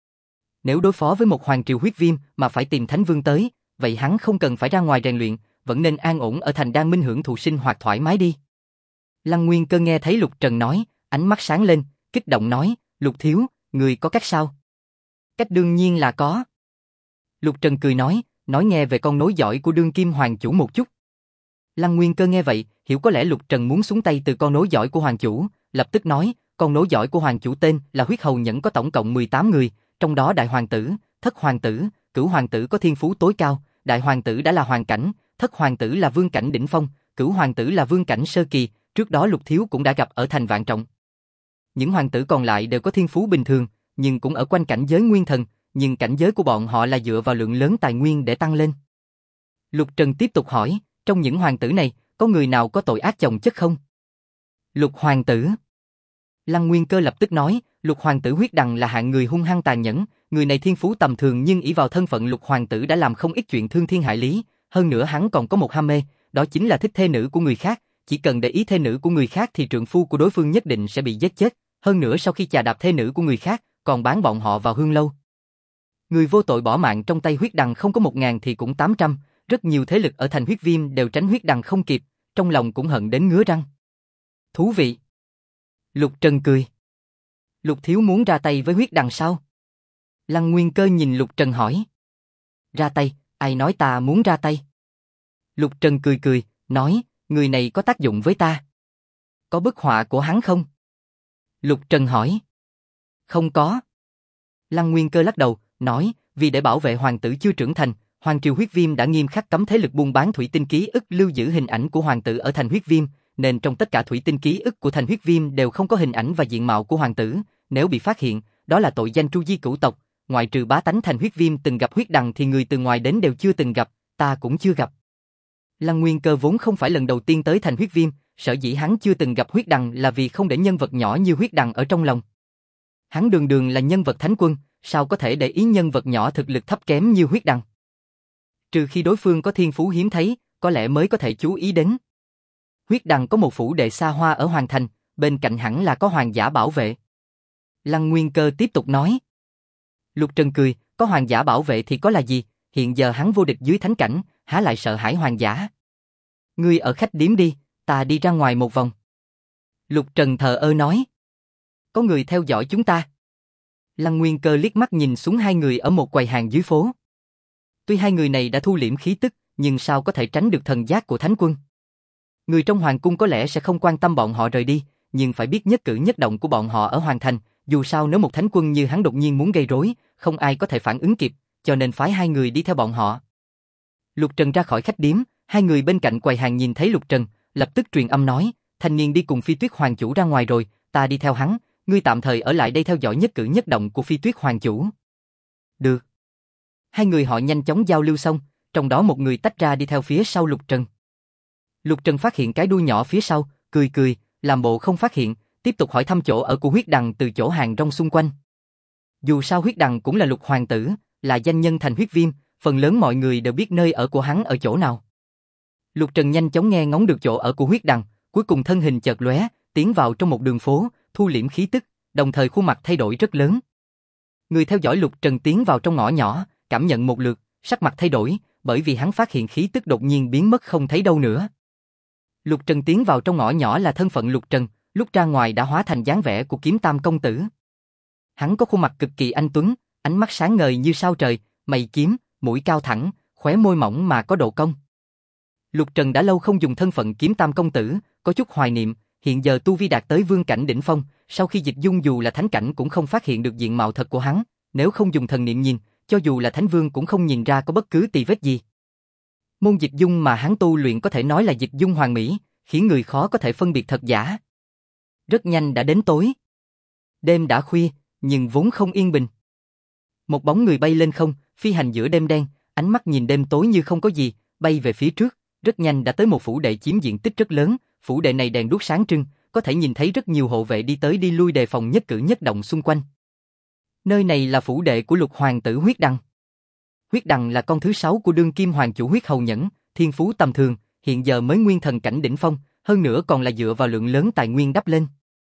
Nếu đối phó với một hoàng triều huyết viêm mà phải tìm Thánh Vương tới, vậy hắn không cần phải ra ngoài rèn luyện, vẫn nên an ổn ở thành Đan Minh hưởng thụ sinh hoạt thoải mái đi. Lăng Nguyên Cơ nghe thấy Lục Trần nói, ánh mắt sáng lên, kích động nói, Lục thiếu, người có cách sao? Cách đương nhiên là có. Lục Trần cười nói nghe về con nối dõi của đương kim hoàng chủ một chút. Lăng Nguyên Cơ nghe vậy, hiểu có lẽ Lục Trần muốn xuống tay từ con nối dõi của hoàng chủ, lập tức nói, con nối dõi của hoàng chủ tên là Huyết Hầu Nhẫn, có tổng cộng 18 người, trong đó đại hoàng tử, thất hoàng tử, cửu hoàng tử có thiên phú tối cao, đại hoàng tử đã là hoàng cảnh, thất hoàng tử là vương cảnh đỉnh phong, cửu hoàng tử là vương cảnh sơ kỳ, trước đó Lục thiếu cũng đã gặp ở thành Vạn Trọng. Những hoàng tử còn lại đều có thiên phú bình thường, nhưng cũng ở quanh cảnh giới nguyên thần, nhưng cảnh giới của bọn họ là dựa vào lượng lớn tài nguyên để tăng lên. Lục Trần tiếp tục hỏi, trong những hoàng tử này, có người nào có tội ác chồng chất không? Lục hoàng tử. Lăng Nguyên Cơ lập tức nói, Lục hoàng tử Huyết Đằng là hạng người hung hăng tàn nhẫn, người này thiên phú tầm thường nhưng ỷ vào thân phận Lục hoàng tử đã làm không ít chuyện thương thiên hại lý, hơn nữa hắn còn có một ham mê, đó chính là thích thê nữ của người khác, chỉ cần để ý thê nữ của người khác thì trượng phu của đối phương nhất định sẽ bị giết chết, hơn nữa sau khi chà đạp thê nữ của người khác, còn bán bọn họ vào hương lâu. Người vô tội bỏ mạng trong tay Huyết Đằng không có 1000 thì cũng 800, rất nhiều thế lực ở thành Huyết Viêm đều tránh Huyết Đằng không kịp, trong lòng cũng hận đến ngứa răng. Thú vị. Lục Trần cười. Lục thiếu muốn ra tay với Huyết Đằng sao? Lăng Nguyên Cơ nhìn Lục Trần hỏi. Ra tay, ai nói ta muốn ra tay? Lục Trần cười, nói, người này có tác dụng với ta. Có bức họa của hắn không? Lục Trần hỏi. Không có. Lăng Nguyên Cơ lắc đầu, nói, vì để bảo vệ hoàng tử chưa trưởng thành, Hoàng triều Huyết Viêm đã nghiêm khắc cấm thế lực buôn bán thủy tinh ký ức lưu giữ hình ảnh của hoàng tử ở thành Huyết Viêm, nên trong tất cả thủy tinh ký ức của thành Huyết Viêm đều không có hình ảnh và diện mạo của hoàng tử, nếu bị phát hiện, đó là tội danh tru di cửu tộc, ngoại trừ bá tánh thành Huyết Viêm từng gặp Huyết Đằng thì người từ ngoài đến đều chưa từng gặp, ta cũng chưa gặp. Lăng Nguyên Cơ vốn không phải lần đầu tiên tới thành Huyết Viêm, sở dĩ hắn chưa từng gặp Huyết Đằng là vì không để nhân vật nhỏ như Huyết Đằng ở trong lòng. Hắn đường đường là nhân vật thánh quân, sao có thể để ý nhân vật nhỏ thực lực thấp kém như Huyết Đằng? Trừ khi đối phương có thiên phú hiếm thấy, có lẽ mới có thể chú ý đến. Huyết Đằng có một phủ đệ xa hoa ở Hoàng Thành, bên cạnh hẳn là có hoàng giả bảo vệ. Lăng Nguyên Cơ tiếp tục nói. Lục Trần cười, có hoàng giả bảo vệ thì có là gì, hiện giờ hắn vô địch dưới thánh cảnh, há lại sợ hãi hoàng giả. Ngươi ở khách điếm đi, ta đi ra ngoài một vòng. Lục Trần thờ ơ nói. Có người theo dõi chúng ta. Lăng Nguyên Cơ liếc mắt nhìn xuống hai người ở một quầy hàng dưới phố. Tuy hai người này đã thu liễm khí tức, nhưng sao có thể tránh được thần giác của thánh quân? Người trong hoàng cung có lẽ sẽ không quan tâm bọn họ rời đi, nhưng phải biết nhất cử nhất động của bọn họ ở Hoàng Thành, dù sao nếu một thánh quân như hắn đột nhiên muốn gây rối, không ai có thể phản ứng kịp, cho nên phái hai người đi theo bọn họ. Lục Trần ra khỏi khách điếm, hai người bên cạnh quầy hàng nhìn thấy Lục Trần, lập tức truyền âm nói, thanh niên đi cùng Phi Tuyết Hoàng chủ ra ngoài rồi, ta đi theo hắn, ngươi tạm thời ở lại đây theo dõi nhất cử nhất động của Phi Tuyết Hoàng chủ. Được. Hai người họ nhanh chóng giao lưu xong, trong đó một người tách ra đi theo phía sau Lục Trần. Lục Trần phát hiện cái đuôi nhỏ phía sau, cười, làm bộ không phát hiện, tiếp tục hỏi thăm chỗ ở của Huyết Đằng từ chỗ hàng rong xung quanh. Dù sao Huyết Đằng cũng là Lục hoàng tử, là danh nhân thành Huyết Viêm, phần lớn mọi người đều biết nơi ở của hắn ở chỗ nào. Lục Trần nhanh chóng nghe ngóng được chỗ ở của Huyết Đằng, cuối cùng thân hình chợt lóe, tiến vào trong một đường phố, thu liễm khí tức, đồng thời khuôn mặt thay đổi rất lớn. Người theo dõi Lục Trần tiến vào trong ngõ nhỏ, cảm nhận một lượt, sắc mặt thay đổi, bởi vì hắn phát hiện khí tức đột nhiên biến mất không thấy đâu nữa. Lục Trần tiến vào trong ngõ nhỏ là thân phận Lục Trần, lúc ra ngoài đã hóa thành dáng vẻ của Kiếm Tam công tử. Hắn có khuôn mặt cực kỳ anh tuấn, ánh mắt sáng ngời như sao trời, mày kiếm, mũi cao thẳng, khóe môi mỏng mà có độ cong. Lục Trần đã lâu không dùng thân phận Kiếm Tam công tử, có chút hoài niệm, hiện giờ tu vi đạt tới vương cảnh đỉnh phong, sau khi dịch dung dù là thánh cảnh cũng không phát hiện được diện mạo thật của hắn, nếu không dùng thần niệm nhìn, cho dù là thánh vương cũng không nhìn ra có bất cứ tì vết gì. Môn dịch dung mà hắn tu luyện có thể nói là dịch dung hoàn mỹ, khiến người khó có thể phân biệt thật giả. Rất nhanh đã đến tối. Đêm đã khuya, nhưng vốn không yên bình. Một bóng người bay lên không, phi hành giữa đêm đen, ánh mắt nhìn đêm tối như không có gì, bay về phía trước, rất nhanh đã tới một phủ đệ chiếm diện tích rất lớn, phủ đệ này đèn đuốc sáng trưng, có thể nhìn thấy rất nhiều hộ vệ đi tới đi lui đề phòng nhất cử nhất động xung quanh. Nơi này là phủ đệ của Lục hoàng tử Huyết Đằng. Huyết Đằng là con thứ 6 của đương kim hoàng chủ Huyết Hầu Nhẫn, thiên phú tầm thường, hiện giờ mới nguyên thần cảnh đỉnh phong, hơn nữa còn là dựa vào lượng lớn tài nguyên đắp lên.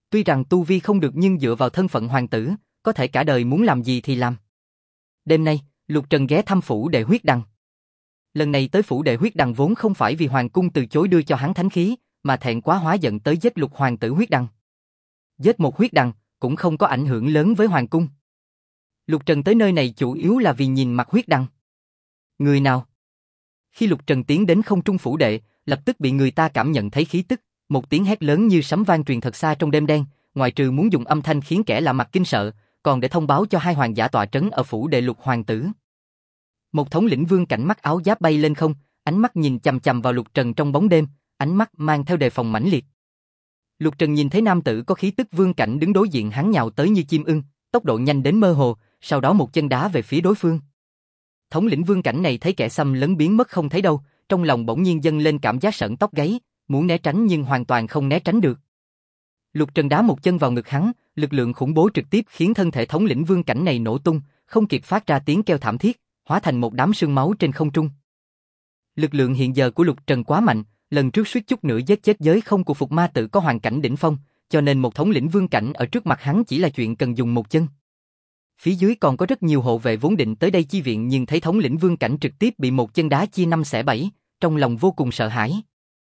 Tuy rằng tu vi không được nhưng dựa vào thân phận hoàng tử, có thể cả đời muốn làm gì thì làm. Đêm nay, Lục Trần ghé thăm phủ đệ huyết đằng. Lần này tới phủ đệ huyết đằng vốn không phải vì hoàng cung từ chối đưa cho hắn thánh khí, mà thẹn quá hóa giận tới giết Lục hoàng tử huyết đằng. Giết một huyết đằng cũng không có ảnh hưởng lớn với hoàng cung. Lục Trần tới nơi này chủ yếu là vì nhìn mặt huyết đằng. Người nào? Khi Lục Trần tiến đến không trung phủ đệ, lập tức bị người ta cảm nhận thấy khí tức, một tiếng hét lớn như sấm vang truyền thật xa trong đêm đen, ngoại trừ muốn dùng âm thanh khiến kẻ lạ mặt kinh sợ, còn để thông báo cho hai hoàng giả tọa trấn ở phủ đệ Lục hoàng tử. Một thống lĩnh vương cảnh mắt áo giáp bay lên không, ánh mắt nhìn chằm chằm vào Lục Trần trong bóng đêm, ánh mắt mang theo đề phòng mãnh liệt. Lục Trần nhìn thấy nam tử có khí tức vương cảnh đứng đối diện hắn nhào tới như chim ưng, tốc độ nhanh đến mơ hồ, sau đó một chân đá về phía đối phương. Thống lĩnh vương cảnh này thấy kẻ xâm lấn biến mất không thấy đâu, trong lòng bỗng nhiên dâng lên cảm giác sởn tóc gáy, muốn né tránh nhưng hoàn toàn không né tránh được. Lục Trần đá một chân vào ngực hắn, lực lượng khủng bố trực tiếp khiến thân thể thống lĩnh vương cảnh này nổ tung, không kịp phát ra tiếng kêu thảm thiết, hóa thành một đám sương máu trên không trung. Lực lượng hiện giờ của Lục Trần quá mạnh, lần trước suýt chút nữa giết chết giới không của Phục Ma Tự có hoàn cảnh đỉnh phong, cho nên một thống lĩnh vương cảnh ở trước mặt hắn chỉ là chuyện cần dùng một chân. Phía dưới còn có rất nhiều hộ vệ vốn định tới đây chi viện nhưng thấy thống lĩnh vương cảnh trực tiếp bị một chân đá chia 5 xẻ 7, trong lòng vô cùng sợ hãi.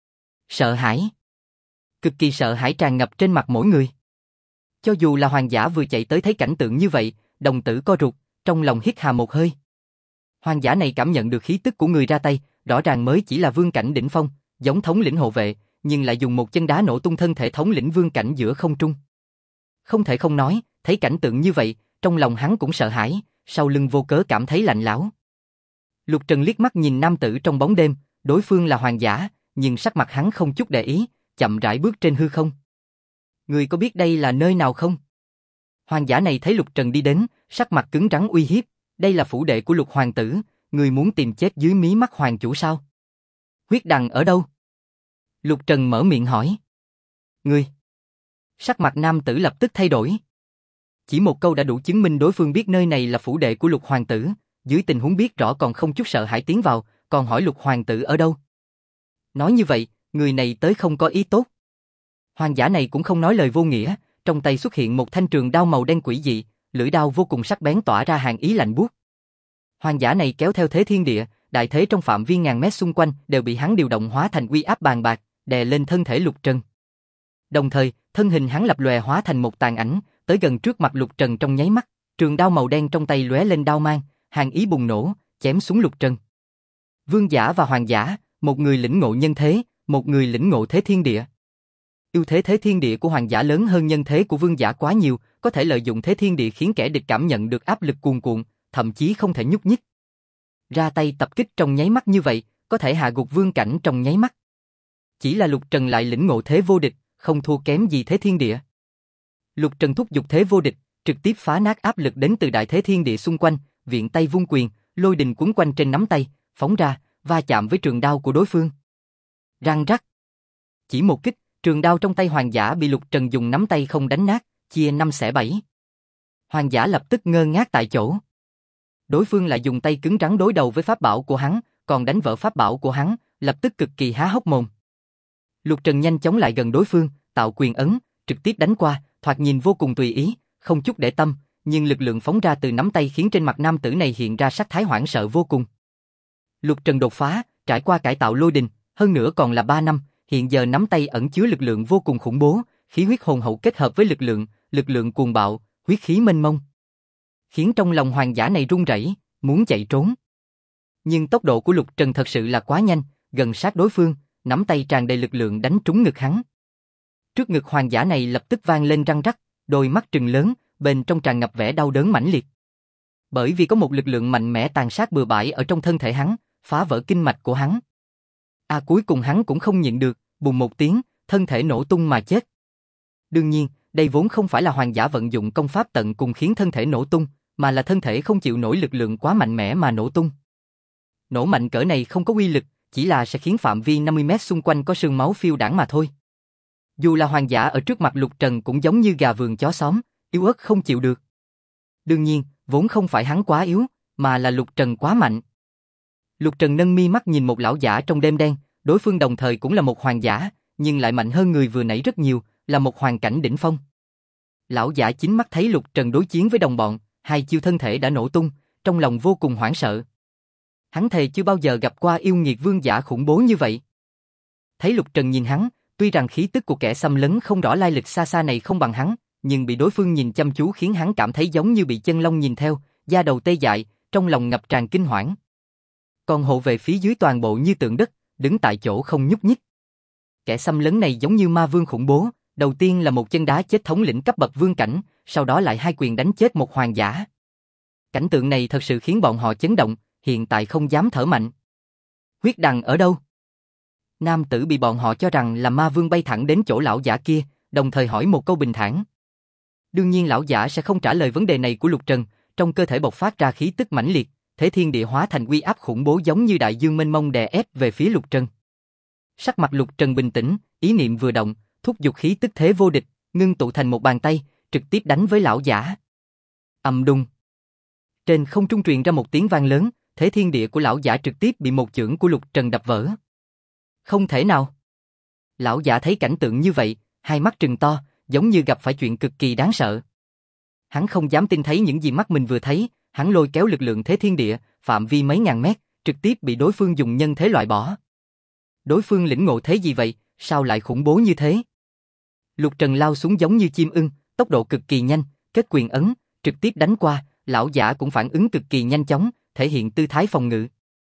Sợ hãi. Cực kỳ sợ hãi tràn ngập trên mặt mỗi người. Cho dù là hoàng giả vừa chạy tới thấy cảnh tượng như vậy, đồng tử co rụt, trong lòng hít hà một hơi. Hoàng giả này cảm nhận được khí tức của người ra tay, rõ ràng mới chỉ là vương cảnh đỉnh phong, giống thống lĩnh hộ vệ, nhưng lại dùng một chân đá nổ tung thân thể thống lĩnh vương cảnh giữa không trung. Không thể không nói, thấy cảnh tượng như vậy, trong lòng hắn cũng sợ hãi, sau lưng vô cớ cảm thấy lạnh lẽo. Lục Trần liếc mắt nhìn nam tử trong bóng đêm, đối phương là hoàng giả, nhưng sắc mặt hắn không chút để ý, chậm rãi bước trên hư không. Người có biết đây là nơi nào không? Hoàng giả này thấy Lục Trần đi đến, sắc mặt cứng rắn uy hiếp, đây là phủ đệ của Lục hoàng tử, người muốn tìm chết dưới mí mắt hoàng chủ sao? Huyết đằng ở đâu? Lục Trần mở miệng hỏi. Ngươi. Sắc mặt nam tử lập tức thay đổi. Chỉ một câu đã đủ chứng minh đối phương biết nơi này là phủ đệ của Lục hoàng tử, dưới tình huống biết rõ còn không chút sợ hãi tiến vào, còn hỏi Lục hoàng tử ở đâu. Nói như vậy, người này tới không có ý tốt. Hoàng giả này cũng không nói lời vô nghĩa, trong tay xuất hiện một thanh trường đao màu đen quỷ dị, lưỡi đao vô cùng sắc bén tỏa ra hàn ý lạnh buốt. Hoàng giả này kéo theo thế thiên địa, đại thế trong phạm vi ngàn mét xung quanh đều bị hắn điều động hóa thành uy áp bàn bạc, đè lên thân thể Lục Trần. Đồng thời, thân hình hắn lập lòe hóa thành một tàn ảnh, tới gần trước mặt Lục Trần trong nháy mắt, trường đao màu đen trong tay lóe lên đao mang, hàn ý bùng nổ, chém xuống Lục Trần. Vương giả và hoàng giả, một người lĩnh ngộ nhân thế, một người lĩnh ngộ thế thiên địa. Ưu thế thế thiên địa của hoàng giả lớn hơn nhân thế của vương giả quá nhiều, có thể lợi dụng thế thiên địa khiến kẻ địch cảm nhận được áp lực cuồn cuộn, thậm chí không thể nhúc nhích. Ra tay tập kích trong nháy mắt như vậy, có thể hạ gục vương cảnh trong nháy mắt. Chỉ là Lục Trần lại lĩnh ngộ thế vô địch, không thua kém gì thế thiên địa. Lục Trần thúc giục thế vô địch, trực tiếp phá nát áp lực đến từ đại thế thiên địa xung quanh, viện tay vung quyền, lôi đình quấn quanh trên nắm tay, phóng ra, va chạm với trường đao của đối phương. Răng rắc. Chỉ một kích, trường đao trong tay hoàng giả bị Lục Trần dùng nắm tay không đánh nát, chia 5 xẻ 7. Hoàng giả lập tức ngơ ngác tại chỗ. Đối phương lại dùng tay cứng rắn đối đầu với pháp bảo của hắn, còn đánh vỡ pháp bảo của hắn, lập tức cực kỳ há hốc mồm. Lục Trần nhanh chóng lại gần đối phương, tạo quyền ấn, trực tiếp đánh qua, thoạt nhìn vô cùng tùy ý, không chút để tâm, nhưng lực lượng phóng ra từ nắm tay khiến trên mặt nam tử này hiện ra sắc thái hoảng sợ vô cùng. Lục Trần đột phá, trải qua cải tạo lôi đình, hơn nữa còn là 3 năm, hiện giờ nắm tay ẩn chứa lực lượng vô cùng khủng bố, khí huyết hồn hậu kết hợp với lực lượng cuồng bạo, huyết khí mênh mông, khiến trong lòng hoàng giả này run rẩy, muốn chạy trốn. Nhưng tốc độ của Lục Trần thật sự là quá nhanh, gần sát đối phương, nắm tay tràn đầy lực lượng đánh trúng ngực hắn. Trước ngực hoàng giả này lập tức vang lên răng rắc, đôi mắt trừng lớn, bên trong tràn ngập vẻ đau đớn mãnh liệt. Bởi vì có một lực lượng mạnh mẽ tàn sát bừa bãi ở trong thân thể hắn, phá vỡ kinh mạch của hắn. Cuối cùng hắn cũng không nhịn được, bùng một tiếng, thân thể nổ tung mà chết. Đương nhiên, đây vốn không phải là hoàng giả vận dụng công pháp tận cùng khiến thân thể nổ tung, mà là thân thể không chịu nổi lực lượng quá mạnh mẽ mà nổ tung. Nổ mạnh cỡ này không có uy lực, chỉ là sẽ khiến phạm vi 50 mét xung quanh có sương máu phiêu đãng mà thôi. Dù là hoàng giả ở trước mặt Lục Trần cũng giống như gà vườn chó xóm, yếu ớt không chịu được. Đương nhiên, vốn không phải hắn quá yếu, mà là Lục Trần quá mạnh. Lục Trần nâng mi mắt nhìn một lão giả trong đêm đen, đối phương đồng thời cũng là một hoàng giả, nhưng lại mạnh hơn người vừa nãy rất nhiều, là một hoàng cảnh đỉnh phong. Lão giả chính mắt thấy Lục Trần đối chiến với đồng bọn, hai chiêu thân thể đã nổ tung, trong lòng vô cùng hoảng sợ. Hắn thề chưa bao giờ gặp qua yêu nghiệt vương giả khủng bố như vậy. Thấy Lục Trần nhìn hắn, tuy rằng khí tức của kẻ xâm lấn không rõ lai lịch xa xa này không bằng hắn, nhưng bị đối phương nhìn chăm chú khiến hắn cảm thấy giống như bị chân long nhìn theo, da đầu tê dại, trong lòng ngập tràn kinh hoảng. Còn hộ vệ phía dưới toàn bộ như tượng đất, đứng tại chỗ không nhúc nhích. Kẻ xâm lấn này giống như ma vương khủng bố, đầu tiên là một chân đá chết thống lĩnh cấp bậc vương cảnh, sau đó lại hai quyền đánh chết một hoàng giả. Cảnh tượng này thật sự khiến bọn họ chấn động, hiện tại không dám thở mạnh. Huyết Đằng ở đâu? Nam tử bị bọn họ cho rằng là ma vương bay thẳng đến chỗ lão giả kia, đồng thời hỏi một câu bình thản. Đương nhiên lão giả sẽ không trả lời vấn đề này của Lục Trần, trong cơ thể bộc phát ra khí tức mãnh liệt, thế thiên địa hóa thành uy áp khủng bố giống như đại dương mênh mông đè ép về phía Lục Trần. Sắc mặt Lục Trần bình tĩnh, ý niệm vừa động, thúc giục khí tức thế vô địch, ngưng tụ thành một bàn tay, trực tiếp đánh với lão giả. Ầm đùng. Trên không trung truyền ra một tiếng vang lớn, thế thiên địa của lão giả trực tiếp bị một chưởng của Lục Trần đập vỡ. Không thể nào. Lão giả thấy cảnh tượng như vậy, hai mắt trừng to, giống như gặp phải chuyện cực kỳ đáng sợ. Hắn không dám tin thấy những gì mắt mình vừa thấy, hắn lôi kéo lực lượng thế thiên địa, phạm vi mấy ngàn mét, trực tiếp bị đối phương dùng nhân thế loại bỏ. Đối phương lĩnh ngộ thế gì vậy, sao lại khủng bố như thế? Lục Trần lao xuống giống như chim ưng, tốc độ cực kỳ nhanh, kết quyền ấn, trực tiếp đánh qua, lão giả cũng phản ứng cực kỳ nhanh chóng, thể hiện tư thái phòng ngự.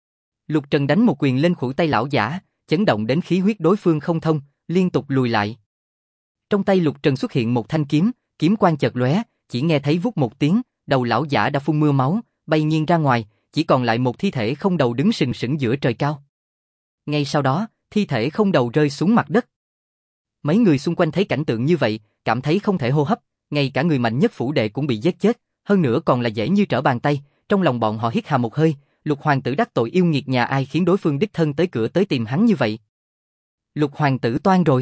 Lục Trần đánh một quyền lên khuỷu tay lão giả, chấn động đến khí huyết đối phương không thông, liên tục lùi lại. Trong tay Lục Trần xuất hiện một thanh kiếm, kiếm quang chợt lóe, chỉ nghe thấy vút một tiếng, đầu lão giả đã phun mưa máu, bay nghiêng ra ngoài, chỉ còn lại một thi thể không đầu đứng sừng sững giữa trời cao. Ngay sau đó, thi thể không đầu rơi xuống mặt đất. Mấy người xung quanh thấy cảnh tượng như vậy, cảm thấy không thể hô hấp, ngay cả người mạnh nhất phủ đệ cũng bị giết chết, hơn nữa còn là dễ như trở bàn tay, trong lòng bọn họ hít hà một hơi, Lục hoàng tử đắc tội yêu nghiệt nhà ai khiến đối phương đích thân tới cửa tới tìm hắn như vậy. Lục hoàng tử toan rồi.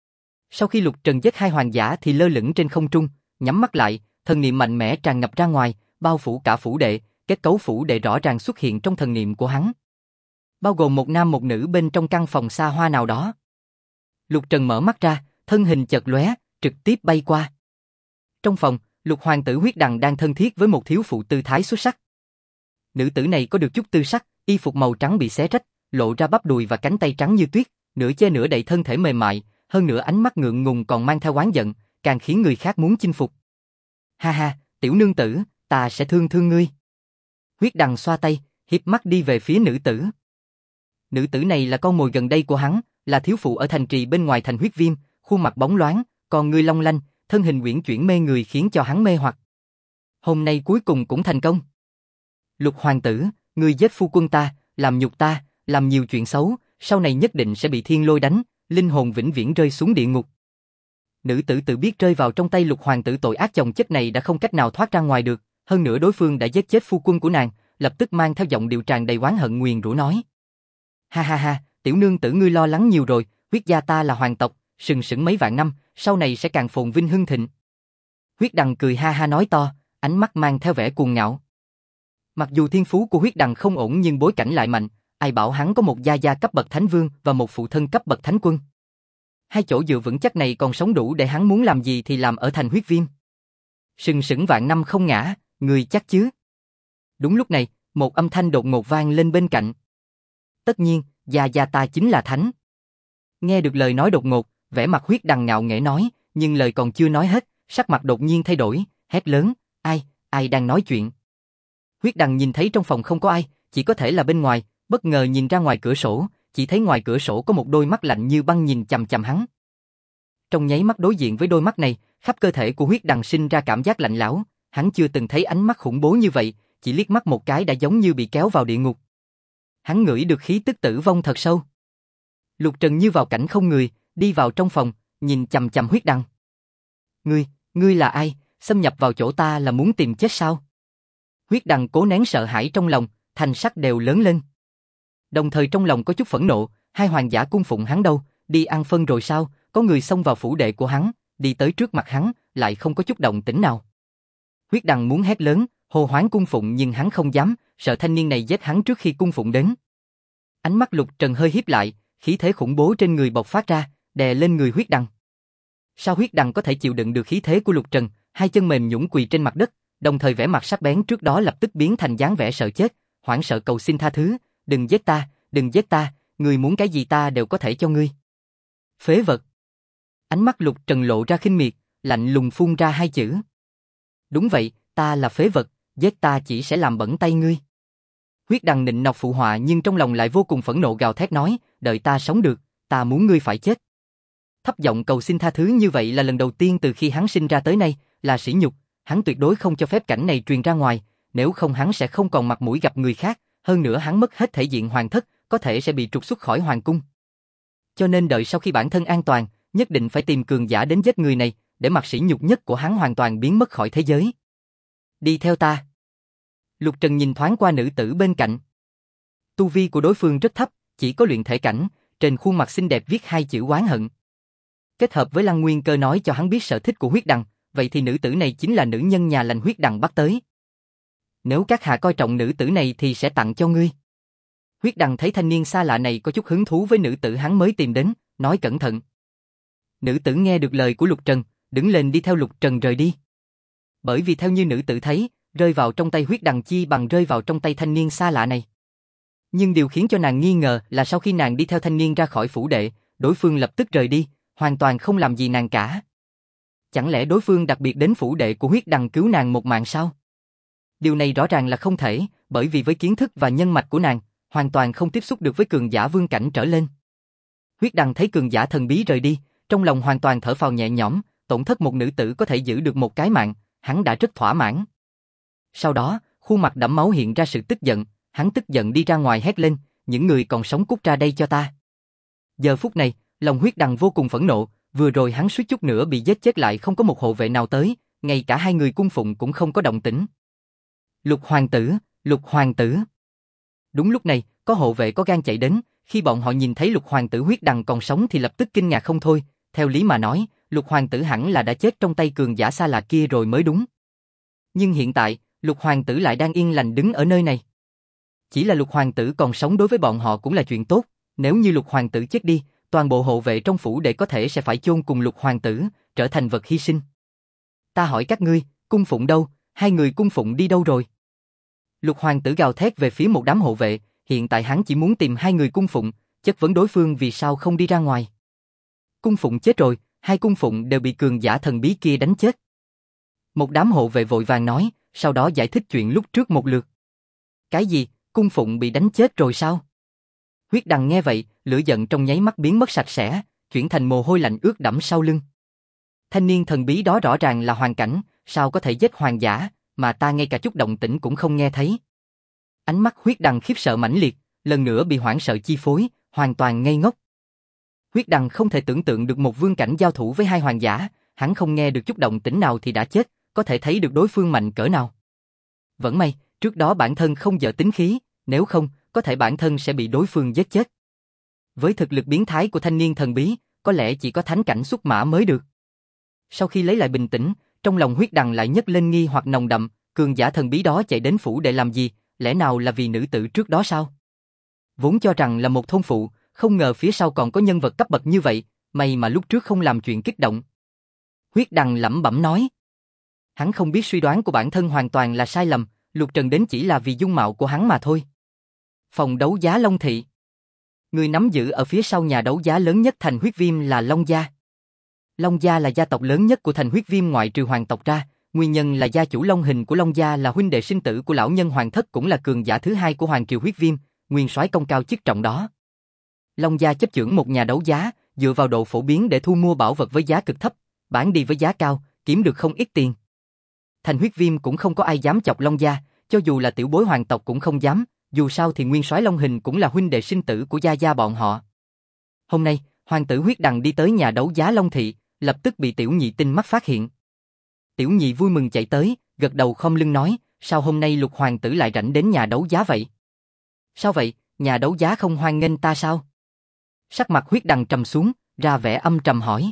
Sau khi Lục Trần giết hai hoàng giả thì lơ lửng trên không trung, nhắm mắt lại, thần niệm mạnh mẽ tràn ngập ra ngoài, bao phủ cả phủ đệ, kết cấu phủ đệ rõ ràng xuất hiện trong thần niệm của hắn. Bao gồm một nam một nữ bên trong căn phòng xa hoa nào đó. Lục Trần mở mắt ra, thân hình chợt lóe, trực tiếp bay qua. Trong phòng, Lục hoàng tử Huyết Đằng đang thân thiết với một thiếu phụ tư thái xuất sắc. Nữ tử này có được chút tư sắc, y phục màu trắng bị xé rách, lộ ra bắp đùi và cánh tay trắng như tuyết, nửa che nửa đậy thân thể mềm mại, hơn nữa ánh mắt ngượng ngùng còn mang theo oán giận, càng khiến người khác muốn chinh phục. Ha ha, tiểu nương tử, ta sẽ thương thương ngươi. Huyết Đằng xoa tay, hiếp mắt đi về phía nữ tử. Nữ tử này là con mồi gần đây của hắn, là thiếu phụ ở thành trì bên ngoài thành Huyết Viêm, khuôn mặt bóng loáng, con ngươi long lanh, thân hình uyển chuyển mê người khiến cho hắn mê hoặc. Hôm nay cuối cùng cũng thành công. Lục hoàng tử, ngươi giết phu quân ta, làm nhục ta, làm nhiều chuyện xấu, sau này nhất định sẽ bị thiên lôi đánh, linh hồn vĩnh viễn rơi xuống địa ngục. Nữ tử tự biết rơi vào trong tay Lục hoàng tử tội ác chồng chất này đã không cách nào thoát ra ngoài được, hơn nữa đối phương đã giết chết phu quân của nàng, lập tức mang theo giọng điệu tràn đầy oán hận nguyền rủa nói: Ha ha ha, tiểu nương tử ngươi lo lắng nhiều rồi, huyết gia ta là hoàng tộc, sừng sững mấy vạn năm, sau này sẽ càng phồn vinh hưng thịnh. Huyết Đằng cười ha ha nói to, ánh mắt mang theo vẻ cuồng ngạo. Mặc dù thiên phú của Huyết Đằng không ổn nhưng bối cảnh lại mạnh, ai bảo hắn có một gia gia cấp bậc thánh vương và một phụ thân cấp bậc thánh quân. Hai chỗ dựa vững chắc này còn sống đủ để hắn muốn làm gì thì làm ở thành Huyết Viêm. Sừng sững vạn năm không ngã, người chắc chứ? Đúng lúc này, một âm thanh đột ngột vang lên bên cạnh. Tất nhiên, gia gia ta chính là thánh. Nghe được lời nói đột ngột, vẻ mặt Huyết Đằng ngạo nghễ nói, nhưng lời còn chưa nói hết, sắc mặt đột nhiên thay đổi, hét lớn, ai đang nói chuyện? Huyết Đằng nhìn thấy trong phòng không có ai, chỉ có thể là bên ngoài, bất ngờ nhìn ra ngoài cửa sổ, chỉ thấy ngoài cửa sổ có một đôi mắt lạnh như băng nhìn chằm chằm hắn. Trong nháy mắt đối diện với đôi mắt này, khắp cơ thể của Huyết Đằng sinh ra cảm giác lạnh lẽo, hắn chưa từng thấy ánh mắt khủng bố như vậy, chỉ liếc mắt một cái đã giống như bị kéo vào địa ngục. Hắn ngửi được khí tức tử vong thật sâu. Lục Trần như vào cảnh không người, đi vào trong phòng, nhìn chằm chằm Huyết Đằng. Ngươi là ai, xâm nhập vào chỗ ta là muốn tìm chết sao? Huyết Đằng cố nén sợ hãi trong lòng, thành sắc đều lớn lên. Đồng thời trong lòng có chút phẫn nộ, hai hoàng giả cung phụng hắn đâu, đi ăn phân rồi sao, có người xông vào phủ đệ của hắn, đi tới trước mặt hắn, lại không có chút động tĩnh nào. Huyết Đằng muốn hét lớn, hô hoán cung phụng nhưng hắn không dám, sợ thanh niên này giết hắn trước khi cung phụng đến. Ánh mắt Lục Trần hơi híp lại, khí thế khủng bố trên người bộc phát ra, đè lên người Huyết Đằng. Sao Huyết Đằng có thể chịu đựng được khí thế của Lục Trần, hai chân mềm nhũn quỳ trên mặt đất, đồng thời vẻ mặt sắc bén trước đó lập tức biến thành dáng vẻ sợ chết, hoảng sợ cầu xin tha thứ, đừng giết ta, đừng giết ta, ngươi muốn cái gì ta đều có thể cho ngươi. Phế vật. Ánh mắt Lục Trần lộ ra khinh miệt, lạnh lùng phun ra hai chữ. Đúng vậy, ta là phế vật, giết ta chỉ sẽ làm bẩn tay ngươi. Huyết Đằng nịnh nọt phụ họa nhưng trong lòng lại vô cùng phẫn nộ gào thét nói, đợi ta sống được, ta muốn ngươi phải chết. Thấp giọng cầu xin tha thứ như vậy là lần đầu tiên từ khi hắn sinh ra tới nay, là sỉ nhục, hắn tuyệt đối không cho phép cảnh này truyền ra ngoài, nếu không hắn sẽ không còn mặt mũi gặp người khác, hơn nữa hắn mất hết thể diện hoàng thất, có thể sẽ bị trục xuất khỏi hoàng cung. Cho nên đợi sau khi bản thân an toàn, nhất định phải tìm cường giả đến giết người này, để mặt sỉ nhục nhất của hắn hoàn toàn biến mất khỏi thế giới. Đi theo ta. Lục Trần nhìn thoáng qua nữ tử bên cạnh. Tu vi của đối phương rất thấp, chỉ có luyện thể cảnh, trên khuôn mặt xinh đẹp viết hai chữ oán hận. Kết hợp với Lăng Nguyên Cơ nói cho hắn biết sở thích của Huyết Đằng, vậy thì nữ tử này chính là nữ nhân nhà lành Huyết Đằng bắt tới. Nếu các hạ coi trọng nữ tử này thì sẽ tặng cho ngươi. Huyết Đằng thấy thanh niên xa lạ này có chút hứng thú với nữ tử hắn mới tìm đến, nói cẩn thận. Nữ tử nghe được lời của Lục Trần, đứng lên đi theo Lục Trần rời đi. Bởi vì theo như nữ tử thấy, rơi vào trong tay Huyết Đằng chi bằng rơi vào trong tay thanh niên xa lạ này. Nhưng điều khiến cho nàng nghi ngờ là sau khi nàng đi theo thanh niên ra khỏi phủ đệ, đối phương lập tức rời đi, hoàn toàn không làm gì nàng cả. Chẳng lẽ đối phương đặc biệt đến phủ đệ của Huyết Đằng cứu nàng một mạng sao? Điều này rõ ràng là không thể, bởi vì với kiến thức và nhân mạch của nàng, hoàn toàn không tiếp xúc được với cường giả vương cảnh trở lên. Huyết Đằng thấy cường giả thần bí rời đi, trong lòng hoàn toàn thở phào nhẹ nhõm, tổn thất một nữ tử có thể giữ được một cái mạng, hắn đã rất thỏa mãn. Sau đó, khuôn mặt đẫm máu hiện ra sự tức giận, hắn tức giận đi ra ngoài hét lên, những người còn sống cút ra đây cho ta. Giờ phút này, lòng Huyết Đằng vô cùng phẫn nộ, vừa rồi hắn suýt chút nữa bị giết chết lại không có một hộ vệ nào tới, ngay cả hai người cung phụng cũng không có động tĩnh. Lục hoàng tử, Lục hoàng tử. Đúng lúc này, có hộ vệ có gan chạy đến, khi bọn họ nhìn thấy Lục hoàng tử Huyết Đằng còn sống thì lập tức kinh ngạc không thôi, theo lý mà nói, Lục hoàng tử hẳn là đã chết trong tay cường giả xa lạ kia rồi mới đúng. Nhưng hiện tại, Lục hoàng tử lại đang yên lành đứng ở nơi này. Chỉ là Lục hoàng tử còn sống đối với bọn họ cũng là chuyện tốt, nếu như Lục hoàng tử chết đi, toàn bộ hộ vệ trong phủ đệ có thể sẽ phải chôn cùng Lục hoàng tử, trở thành vật hy sinh. Ta hỏi các ngươi, cung phụng đâu, hai người cung phụng đi đâu rồi? Lục hoàng tử gào thét về phía một đám hộ vệ, hiện tại hắn chỉ muốn tìm hai người cung phụng, chất vấn đối phương vì sao không đi ra ngoài. Cung phụng chết rồi, hai cung phụng đều bị cường giả thần bí kia đánh chết. Một đám hộ vệ vội vàng nói, sau đó giải thích chuyện lúc trước một lượt. Cái gì, cung phụng bị đánh chết rồi sao? Huyết Đằng nghe vậy, lửa giận trong nháy mắt biến mất sạch sẽ, chuyển thành mồ hôi lạnh ướt đẫm sau lưng. Thanh niên thần bí đó rõ ràng là Hoàng Cảnh, sao có thể giết hoàng giả, mà ta ngay cả chút động tĩnh cũng không nghe thấy. Ánh mắt Huyết Đằng khiếp sợ mãnh liệt, lần nữa bị hoảng sợ chi phối, hoàn toàn ngây ngốc. Huyết Đằng không thể tưởng tượng được một vương cảnh giao thủ với hai hoàng giả, hắn không nghe được chút động tĩnh nào thì đã chết, có thể thấy được đối phương mạnh cỡ nào. Vẫn may, trước đó bản thân không dở tính khí, nếu không, có thể bản thân sẽ bị đối phương giết chết. Với thực lực biến thái của thanh niên thần bí, có lẽ chỉ có thánh cảnh xuất mã mới được. Sau khi lấy lại bình tĩnh, trong lòng Huyết Đằng lại nhấc lên nghi hoặc nồng đậm, cường giả thần bí đó chạy đến phủ để làm gì, lẽ nào là vì nữ tử trước đó sao? Vốn cho rằng là một thôn phụ, không ngờ phía sau còn có nhân vật cấp bậc như vậy, may mà lúc trước không làm chuyện kích động. Huyết Đằng lẩm bẩm nói. Hắn không biết suy đoán của bản thân hoàn toàn là sai lầm, Lục Trần đến chỉ là vì dung mạo của hắn mà thôi. Phòng đấu giá Long Thị. Người nắm giữ ở phía sau nhà đấu giá lớn nhất thành Huyết Viêm là Long Gia. Long Gia là gia tộc lớn nhất của thành Huyết Viêm ngoại trừ hoàng tộc ra, nguyên nhân là gia chủ Long Hình của Long Gia là huynh đệ sinh tử của lão nhân Hoàng Thất cũng là cường giả thứ hai của Hoàng Triều Huyết Viêm, nguyên soái công cao chức trọng đó. Long Gia chấp chưởng một nhà đấu giá, dựa vào độ phổ biến để thu mua bảo vật với giá cực thấp, bán đi với giá cao, kiếm được không ít tiền. Thành Huyết Viêm cũng không có ai dám chọc Long Gia, cho dù là tiểu bối hoàng tộc cũng không dám, dù sao thì nguyên soái Long Hình cũng là huynh đệ sinh tử của gia gia bọn họ. Hôm nay, hoàng tử Huyết Đằng đi tới nhà đấu giá Long Thị, lập tức bị tiểu nhị tinh mắt phát hiện. Tiểu nhị vui mừng chạy tới, gật đầu khom lưng nói, sao hôm nay Lục hoàng tử lại rảnh đến nhà đấu giá vậy? Sao vậy, nhà đấu giá không hoan nghênh ta sao? Sắc mặt Huyết Đằng trầm xuống, ra vẻ âm trầm hỏi.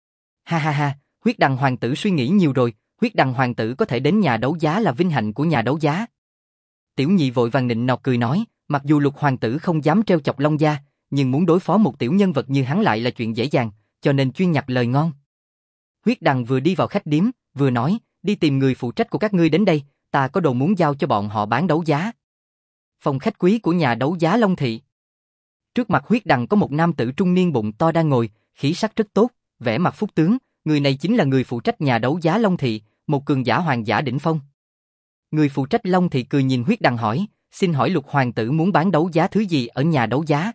Ha ha ha, Huyết Đằng hoàng tử suy nghĩ nhiều rồi, Huyết Đằng hoàng tử có thể đến nhà đấu giá là vinh hạnh của nhà đấu giá. Tiểu nhị vội vàng nịnh nọt cười nói, mặc dù Lục hoàng tử không dám trêu chọc Long Gia, nhưng muốn đối phó một tiểu nhân vật như hắn lại là chuyện dễ dàng, cho nên chuyên nhặt lời ngon. Huyết Đằng vừa đi vào khách điếm, vừa nói, đi tìm người phụ trách của các ngươi đến đây, ta có đồ muốn giao cho bọn họ bán đấu giá. Phòng khách quý của nhà đấu giá Long Thị. Trước mặt Huyết Đằng có một nam tử trung niên bụng to đang ngồi, khí sắc rất tốt, vẻ mặt phúc tướng, người này chính là người phụ trách nhà đấu giá Long Thị, một cường giả hoàng giả đỉnh phong. Người phụ trách Long Thị cười nhìn Huyết Đằng hỏi, xin hỏi Lục hoàng tử muốn bán đấu giá thứ gì ở nhà đấu giá?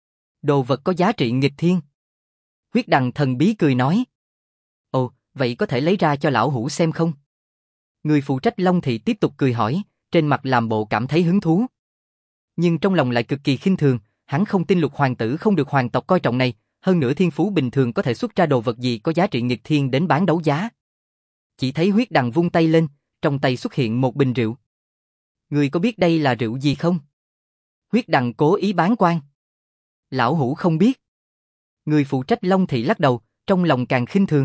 Đồ vật có giá trị nghịch thiên. Huyết Đằng thần bí cười nói. Ồ, vậy có thể lấy ra cho lão hủ xem không? Người phụ trách Long Thị tiếp tục cười hỏi, trên mặt làm bộ cảm thấy hứng thú. Nhưng trong lòng lại cực kỳ khinh thường, hắn không tin Lục hoàng tử không được hoàng tộc coi trọng này, hơn nữa thiên phú bình thường có thể xuất ra đồ vật gì có giá trị nghịch thiên đến bán đấu giá. Chỉ thấy Huyết Đằng vung tay lên, trong tay xuất hiện một bình rượu. Người có biết đây là rượu gì không? Huyết Đằng cố ý bán quan. Lão hủ không biết. Người phụ trách Long Thị lắc đầu, trong lòng càng khinh thường.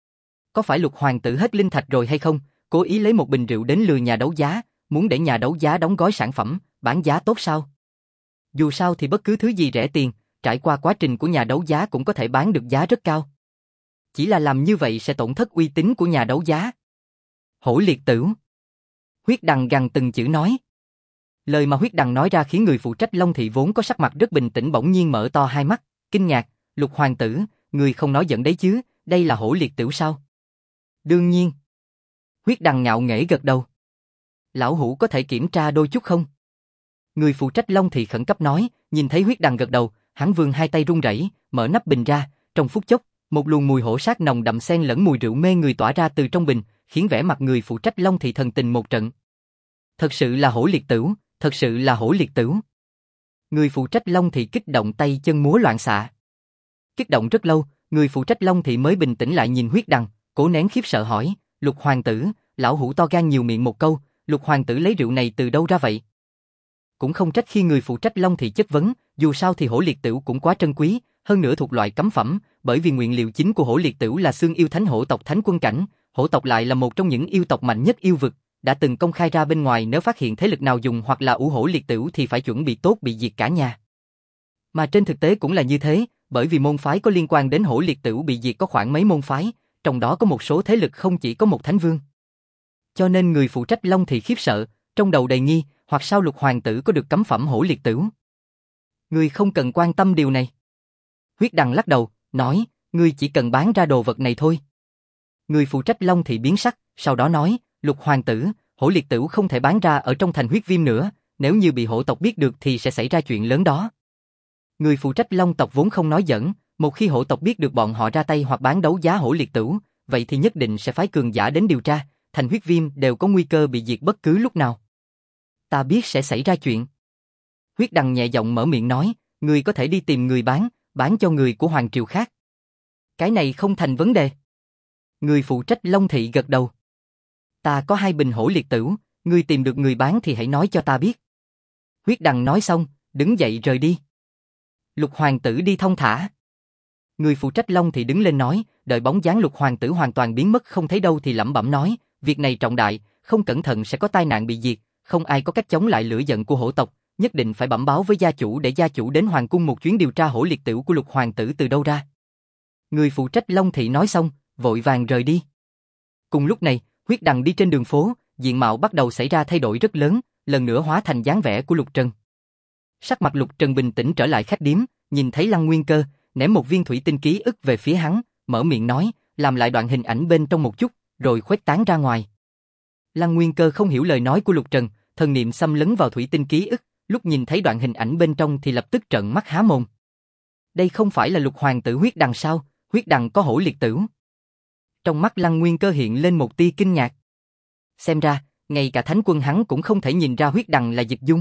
Có phải Lục hoàng tử hết linh thạch rồi hay không? Cố ý lấy một bình rượu đến lừa nhà đấu giá, muốn để nhà đấu giá đóng gói sản phẩm, bán giá tốt sao? Dù sao thì bất cứ thứ gì rẻ tiền, trải qua quá trình của nhà đấu giá cũng có thể bán được giá rất cao. Chỉ là làm như vậy sẽ tổn thất uy tín của nhà đấu giá. Hổ liệt tửu. Huyết Đằng gằn từng chữ nói. Lời mà Huyết Đằng nói ra khiến người phụ trách Long Thị vốn có sắc mặt rất bình tĩnh bỗng nhiên mở to hai mắt, kinh ngạc, Lục hoàng tử, người không nói giỡn đấy chứ, đây là hổ liệt tửu sao? Đương nhiên. Huyết Đằng ngạo nghễ gật đầu. Lão hủ có thể kiểm tra đôi chút không? Người phụ trách Long Thị khẩn cấp nói, nhìn thấy Huyết Đằng gật đầu, hắn vươn hai tay run rẩy, mở nắp bình ra, trong phút chốc, một luồng mùi hổ sát nồng đậm xen lẫn mùi rượu mê người tỏa ra từ trong bình, khiến vẻ mặt người phụ trách Long Thị thần tình một trận. Thật sự là hổ liệt tửu, thật sự là hổ liệt tửu. Người phụ trách Long Thị kích động tay chân múa loạn xạ. Kích động rất lâu, người phụ trách Long Thị mới bình tĩnh lại nhìn Huyết Đằng, cố nén khiếp sợ hỏi, Lục hoàng tử, lão hủ to gan nhiều miệng một câu, Lục hoàng tử lấy rượu này từ đâu ra vậy? Cũng không trách khi người phụ trách Long Thị chất vấn, dù sao thì hổ liệt tửu cũng quá trân quý, hơn nữa thuộc loại cấm phẩm, bởi vì nguyên liệu chính của hổ liệt tửu là xương yêu thánh hổ tộc thánh quân cảnh, hổ tộc lại là một trong những yêu tộc mạnh nhất yêu vực, đã từng công khai ra bên ngoài nếu phát hiện thế lực nào dùng hoặc là ủ hổ liệt tửu thì phải chuẩn bị tốt bị diệt cả nhà. Mà trên thực tế cũng là như thế, bởi vì môn phái có liên quan đến hổ liệt tửu bị diệt có khoảng mấy môn phái, trong đó có một số thế lực không chỉ có một thánh vương. Cho nên người phụ trách Long Thị khiếp sợ, trong đầu đầy nghi, hoặc sao Lục hoàng tử có được cấm phẩm hổ liệt tửu? Ngươi không cần quan tâm điều này. Huyết Đằng lắc đầu, nói, ngươi chỉ cần bán ra đồ vật này thôi. Người phụ trách Long Thị biến sắc, sau đó nói, Lục hoàng tử, hổ liệt tửu không thể bán ra ở trong thành Huyết Viêm nữa, nếu như bị hổ tộc biết được thì sẽ xảy ra chuyện lớn đó. Người phụ trách Long tộc vốn không nói giỡn, một khi hổ tộc biết được bọn họ ra tay hoặc bán đấu giá hổ liệt tửu, vậy thì nhất định sẽ phái cường giả đến điều tra, thành Huyết Viêm đều có nguy cơ bị diệt bất cứ lúc nào. Ta biết sẽ xảy ra chuyện. Huyết Đằng nhẹ giọng mở miệng nói, ngươi có thể đi tìm người bán cho người của hoàng triều khác. Cái này không thành vấn đề. Người phụ trách Long Thị gật đầu. Ta có 2 bình hổ liệt tửu, ngươi tìm được người bán thì hãy nói cho ta biết. Huyết Đằng nói xong, đứng dậy rời đi. Lục hoàng tử đi thong thả. Người phụ trách Long Thị đứng lên nói, đợi bóng dáng Lục hoàng tử hoàn toàn biến mất không thấy đâu thì lẩm bẩm nói, việc này trọng đại, không cẩn thận sẽ có tai nạn bị diệt, không ai có cách chống lại lửa giận của hổ tộc, nhất định phải bẩm báo với gia chủ để gia chủ đến hoàng cung một chuyến điều tra hổ liệt tửu của Lục hoàng tử từ đâu ra. Người phụ trách Long Thị nói xong, vội vàng rời đi. Cùng lúc này, Huyết Đằng đi trên đường phố, diện mạo bắt đầu xảy ra thay đổi rất lớn, lần nữa hóa thành dáng vẻ của Lục Trần. Sắc mặt Lục Trần bình tĩnh trở lại khách điếm, nhìn thấy Lăng Nguyên Cơ, ném một viên thủy tinh ký ức về phía hắn, mở miệng nói, làm lại đoạn hình ảnh bên trong một chút, rồi khuếch tán ra ngoài. Lăng Nguyên Cơ không hiểu lời nói của Lục Trần, thần niệm xâm lấn vào thủy tinh ký ức, lúc nhìn thấy đoạn hình ảnh bên trong thì lập tức trợn mắt há mồm. Đây không phải là Lục hoàng tử Huyết Đằng sao? Huyết Đằng có hổ liệt tửu. Trong mắt Lăng Nguyên Cơ hiện lên một tia kinh ngạc. Xem ra, ngay cả thánh quân hắn cũng không thể nhìn ra Huyết Đằng là Dịch Dung.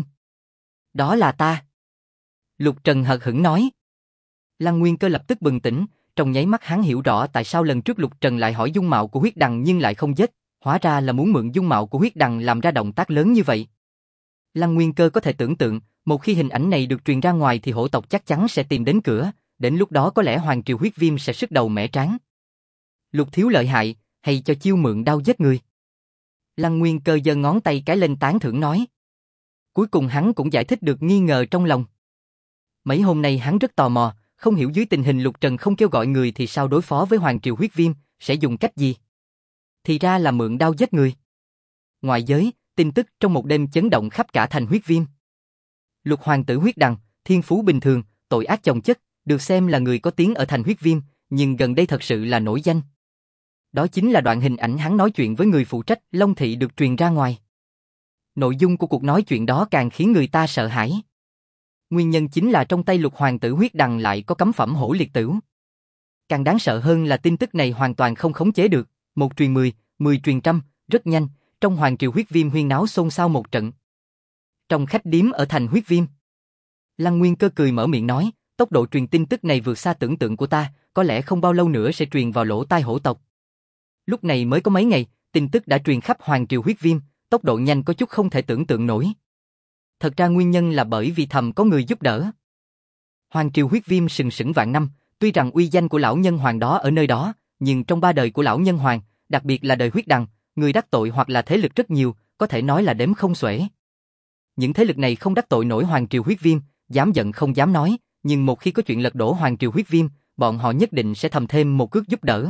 Đó là ta. Lục Trần hờ hững nói. Lăng Nguyên Cơ lập tức bừng tỉnh, trong nháy mắt hắn hiểu rõ tại sao lần trước Lục Trần lại hỏi dung mạo của Huyết Đằng nhưng lại không giết, hóa ra là muốn mượn dung mạo của Huyết Đằng làm ra động tác lớn như vậy. Lăng Nguyên Cơ có thể tưởng tượng, một khi hình ảnh này được truyền ra ngoài thì hổ tộc chắc chắn sẽ tìm đến cửa, đến lúc đó có lẽ hoàng triều Huyết Viêm sẽ sứt đầu mẻ trán. Lục thiếu lợi hại, hay cho chiêu mượn đao giết người. Lăng Nguyên Cơ giơ ngón tay cái lên tán thưởng nói. Cuối cùng hắn cũng giải thích được nghi ngờ trong lòng. Mấy hôm nay hắn rất tò mò, không hiểu dưới tình hình Lục Trần không kêu gọi người thì sao đối phó với hoàng triều Huyết Viêm, sẽ dùng cách gì. Thì ra là mượn đao giết người. Ngoại giới, tin tức trong một đêm chấn động khắp cả thành Huyết Viêm. Lục hoàng tử Huyết Đằng, thiên phú bình thường, tội ác chồng chất, được xem là người có tiếng ở thành Huyết Viêm, nhưng gần đây thật sự là nổi danh. Đó chính là đoạn hình ảnh hắn nói chuyện với người phụ trách Long Thị được truyền ra ngoài. Nội dung của cuộc nói chuyện đó càng khiến người ta sợ hãi. Nguyên nhân chính là trong tay lục hoàng tử Huyết Đằng lại có cấm phẩm hổ liệt tửu. Càng đáng sợ hơn là tin tức này hoàn toàn không khống chế được, một truyền 10, 10 truyền trăm, rất nhanh, trong hoàng triều Huyết Viêm huyên náo xôn xao một trận. Trong khách điếm ở thành Huyết Viêm, Lăng Nguyên Cơ cười mở miệng nói, tốc độ truyền tin tức này vượt xa tưởng tượng của ta, có lẽ không bao lâu nữa sẽ truyền vào lỗ tai hổ tộc. Lúc này mới có mấy ngày, tin tức đã truyền khắp hoàng triều Huyết Viêm, tốc độ nhanh có chút không thể tưởng tượng nổi. Thật ra nguyên nhân là bởi vì thầm có người giúp đỡ. Hoàng triều Huyết Viêm sừng sững vạn năm, tuy rằng uy danh của lão nhân hoàng đó ở nơi đó, nhưng trong 3 đời của lão nhân hoàng, đặc biệt là đời Huyết Đằng, người đắc tội hoặc là thế lực rất nhiều, có thể nói là đếm không xuể. Những thế lực này không đắc tội nổi hoàng triều Huyết Viêm, dám giận không dám nói, nhưng một khi có chuyện lật đổ hoàng triều Huyết Viêm, bọn họ nhất định sẽ thầm thêm một cước giúp đỡ.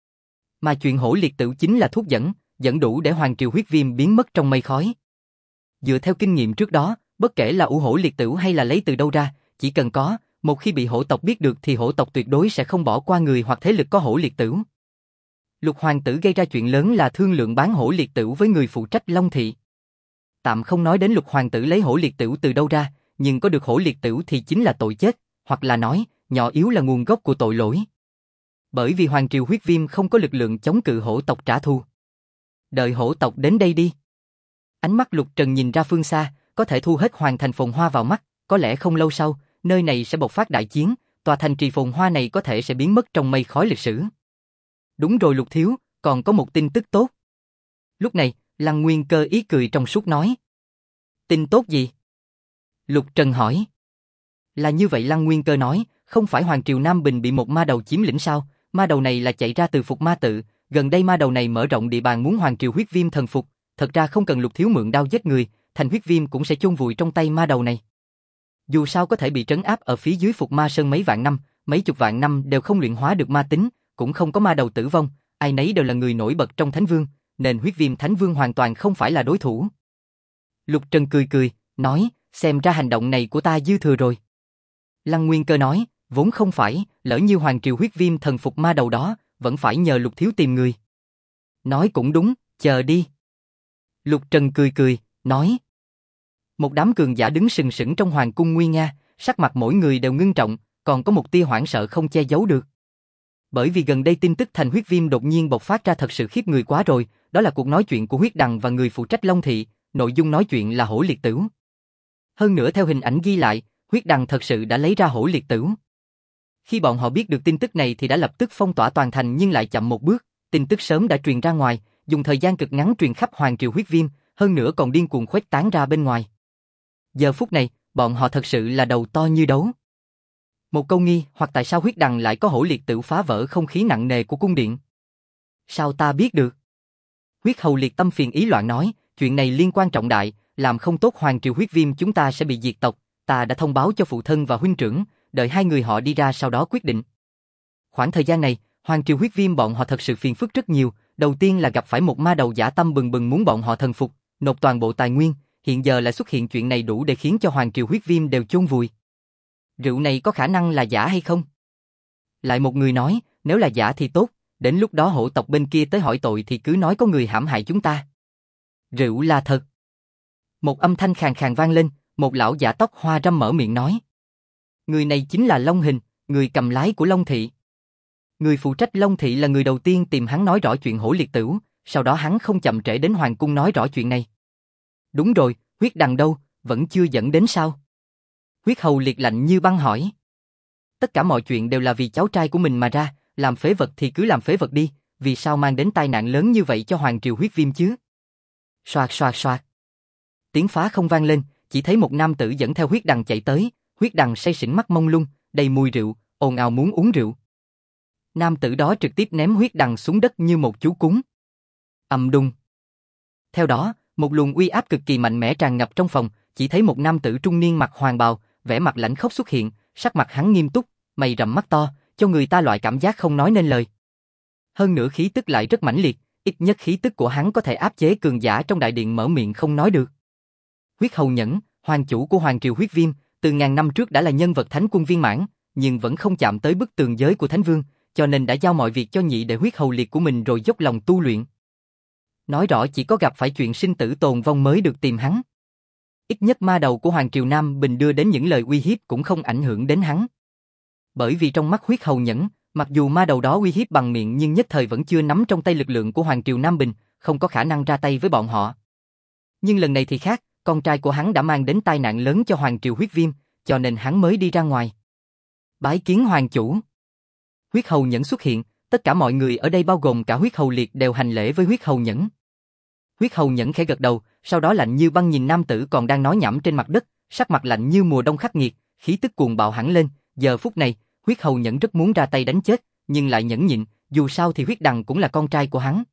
Mà chuyện hổ liệt tửu chính là thuốc dẫn đủ để hoàng triều Huyết Viêm biến mất trong mây khói. Dựa theo kinh nghiệm trước đó, bất kể là ủ hổ liệt tửu hay là lấy từ đâu ra, chỉ cần có, một khi bị hổ tộc biết được thì hổ tộc tuyệt đối sẽ không bỏ qua người hoặc thế lực có hổ liệt tửu. Lục hoàng tử gây ra chuyện lớn là thương lượng bán hổ liệt tửu với người phụ trách Long Thị. Tạm không nói đến lục hoàng tử lấy hổ liệt tửu từ đâu ra, nhưng có được hổ liệt tửu thì chính là tội chết, hoặc là nói, nhỏ yếu là nguồn gốc của tội lỗi. Bởi vì hoàng triều Huyết Viêm không có lực lượng chống cự hổ tộc trả thù. Đợi hổ tộc đến đây đi. Ánh mắt Lục Trần nhìn ra phương xa, có thể thu hết hoàng thành Phồn Hoa vào mắt, có lẽ không lâu sau, nơi này sẽ bộc phát đại chiến, tòa thành trì Phồn Hoa này có thể sẽ biến mất trong mây khói lịch sử. Đúng rồi Lục thiếu, còn có một tin tức tốt. Lúc này, Lăng Nguyên Cơ ý cười trong suốt nói. Tin tốt gì? Lục Trần hỏi. Là như vậy Lăng Nguyên Cơ nói, không phải hoàng triều Nam Bình bị một ma đầu chiếm lĩnh sao? Ma đầu này là chạy ra từ Phục Ma Tự, gần đây ma đầu này mở rộng địa bàn muốn hoàng triều Huyết Viêm thần phục, thật ra không cần Lục thiếu mượn đao giết người, thành Huyết Viêm cũng sẽ chôn vùi trong tay ma đầu này. Dù sao có thể bị trấn áp ở phía dưới Phục Ma Sơn mấy vạn năm, mấy chục vạn năm đều không luyện hóa được ma tính, cũng không có ma đầu tử vong, ai nấy đều là người nổi bật trong Thánh Vương, nên Huyết Viêm Thánh Vương hoàn toàn không phải là đối thủ. Lục Trần cười, nói, xem ra hành động này của ta dư thừa rồi. Lăng Nguyên Cơ nói, vốn không phải, lỡ như hoàng triều Huyết Viêm thần phục ma đầu đó, vẫn phải nhờ Lục thiếu tìm người. Nói cũng đúng, chờ đi. Lục Trần cười, nói. Một đám cường giả đứng sừng sững trong hoàng cung nguy nga, sắc mặt mỗi người đều ngưng trọng, còn có một tia hoảng sợ không che giấu được. Bởi vì gần đây tin tức thành Huyết Viêm đột nhiên bộc phát ra thật sự khiếp người quá rồi, đó là cuộc nói chuyện của Huyết Đằng và người phụ trách Long Thị, nội dung nói chuyện là hổ liệt tửu. Hơn nữa theo hình ảnh ghi lại, Huyết Đằng thật sự đã lấy ra hổ liệt tửu. Khi bọn họ biết được tin tức này thì đã lập tức phong tỏa toàn thành nhưng lại chậm một bước, tin tức sớm đã truyền ra ngoài, dùng thời gian cực ngắn truyền khắp hoàng triều Huyết Viêm, hơn nữa còn điên cuồng khuếch tán ra bên ngoài. Giờ phút này, bọn họ thật sự là đầu to như đấu. Một câu nghi, hoặc tại sao Huyết Đằng lại có hổ liệt tửu phá vỡ không khí nặng nề của cung điện? Sao ta biết được? Huyết Hầu Liệt tâm phiền ý loạn nói, chuyện này liên quan trọng đại, làm không tốt hoàng triều Huyết Viêm chúng ta sẽ bị diệt tộc, ta đã thông báo cho phụ thân và huynh trưởng, đợi hai người họ đi ra sau đó quyết định. Khoảng thời gian này, hoàng triều Huyết Viêm bọn họ thật sự phiền phức rất nhiều, đầu tiên là gặp phải một ma đầu dã tâm bừng bừng muốn bọn họ thần phục, nộp toàn bộ tài nguyên, hiện giờ lại xuất hiện chuyện này đủ để khiến cho hoàng triều Huyết Viêm đều chôn vùi. Rượu này có khả năng là giả hay không? Lại một người nói, nếu là giả thì tốt, đến lúc đó hổ tộc bên kia tới hỏi tội thì cứ nói có người hãm hại chúng ta. Rượu là thật. Một âm thanh khàn khàn vang lên, một lão giả tóc hoa râm mở miệng nói. Người này chính là Long Hình, người cầm lái của Long Thị. Người phụ trách Long Thị là người đầu tiên tìm hắn nói rõ chuyện hổ liệt tửu, sau đó hắn không chậm trễ đến hoàng cung nói rõ chuyện này. Đúng rồi, Huyết Đằng đâu, vẫn chưa dẫn đến sao? Huyết Hầu Liệt lạnh như băng hỏi. Tất cả mọi chuyện đều là vì cháu trai của mình mà ra, làm phế vật thì cứ làm phế vật đi, vì sao mang đến tai nạn lớn như vậy cho hoàng triều Huyết Viêm chứ? Soạt. Tiếng phá không vang lên, chỉ thấy một nam tử dẫn theo Huyết Đằng chạy tới, Huyết Đằng say xỉn mắt mông lung, đầy mùi rượu, ồn ào muốn uống rượu. Nam tử đó trực tiếp ném Huyết Đằng xuống đất như một chú cún. Ầm đùng. Theo đó, một luồng uy áp cực kỳ mạnh mẽ tràn ngập trong phòng, chỉ thấy một nam tử trung niên mặc hoàng bào, vẻ mặt lãnh khốc xuất hiện, sắc mặt hắn nghiêm túc, mày rậm mắt to, cho người ta loại cảm giác không nói nên lời. Hơn nữa khí tức lại rất mãnh liệt, ít nhất khí tức của hắn có thể áp chế cường giả trong đại điện mở miệng không nói được. Huyết Hầu Nhẫn, hoàng chủ của Hoàng Triều Huyết Viêm, từ ngàn năm trước đã là nhân vật thánh quân viên mãn, nhưng vẫn không chạm tới bức tường giới của Thánh Vương, cho nên đã giao mọi việc cho nhị đệ Huyết Hầu Liệt của mình rồi dốc lòng tu luyện. Nói rõ chỉ có gặp phải chuyện sinh tử tồn vong mới được tìm hắn. Ít nhất ma đầu của Hoàng Triều Nam Bình đưa đến những lời uy hiếp cũng không ảnh hưởng đến hắn. Bởi vì trong mắt Huyết Hầu Nhẫn, mặc dù ma đầu đó uy hiếp bằng miệng nhưng nhất thời vẫn chưa nắm trong tay lực lượng của Hoàng Triều Nam Bình, không có khả năng ra tay với bọn họ. Nhưng lần này thì khác, con trai của hắn đã mang đến tai nạn lớn cho Hoàng Triều Huyết Viêm, cho nên hắn mới đi ra ngoài. Bái kiến Hoàng chủ. Huyết Hầu Nhẫn xuất hiện, tất cả mọi người ở đây bao gồm cả Huyết Hầu Liệt đều hành lễ với Huyết Hầu Nhẫn. Huyết Hầu Nhẫn khẽ gật đầu, sau đó lạnh như băng nhìn nam tử còn đang nói nhảm trên mặt đất, sắc mặt lạnh như mùa đông khắc nghiệt, khí tức cuồng bạo hẳn lên. Giờ phút này, Huyết Hầu Nhẫn rất muốn ra tay đánh chết, nhưng lại nhẫn nhịn, dù sao thì Huyết Đằng cũng là con trai của hắn.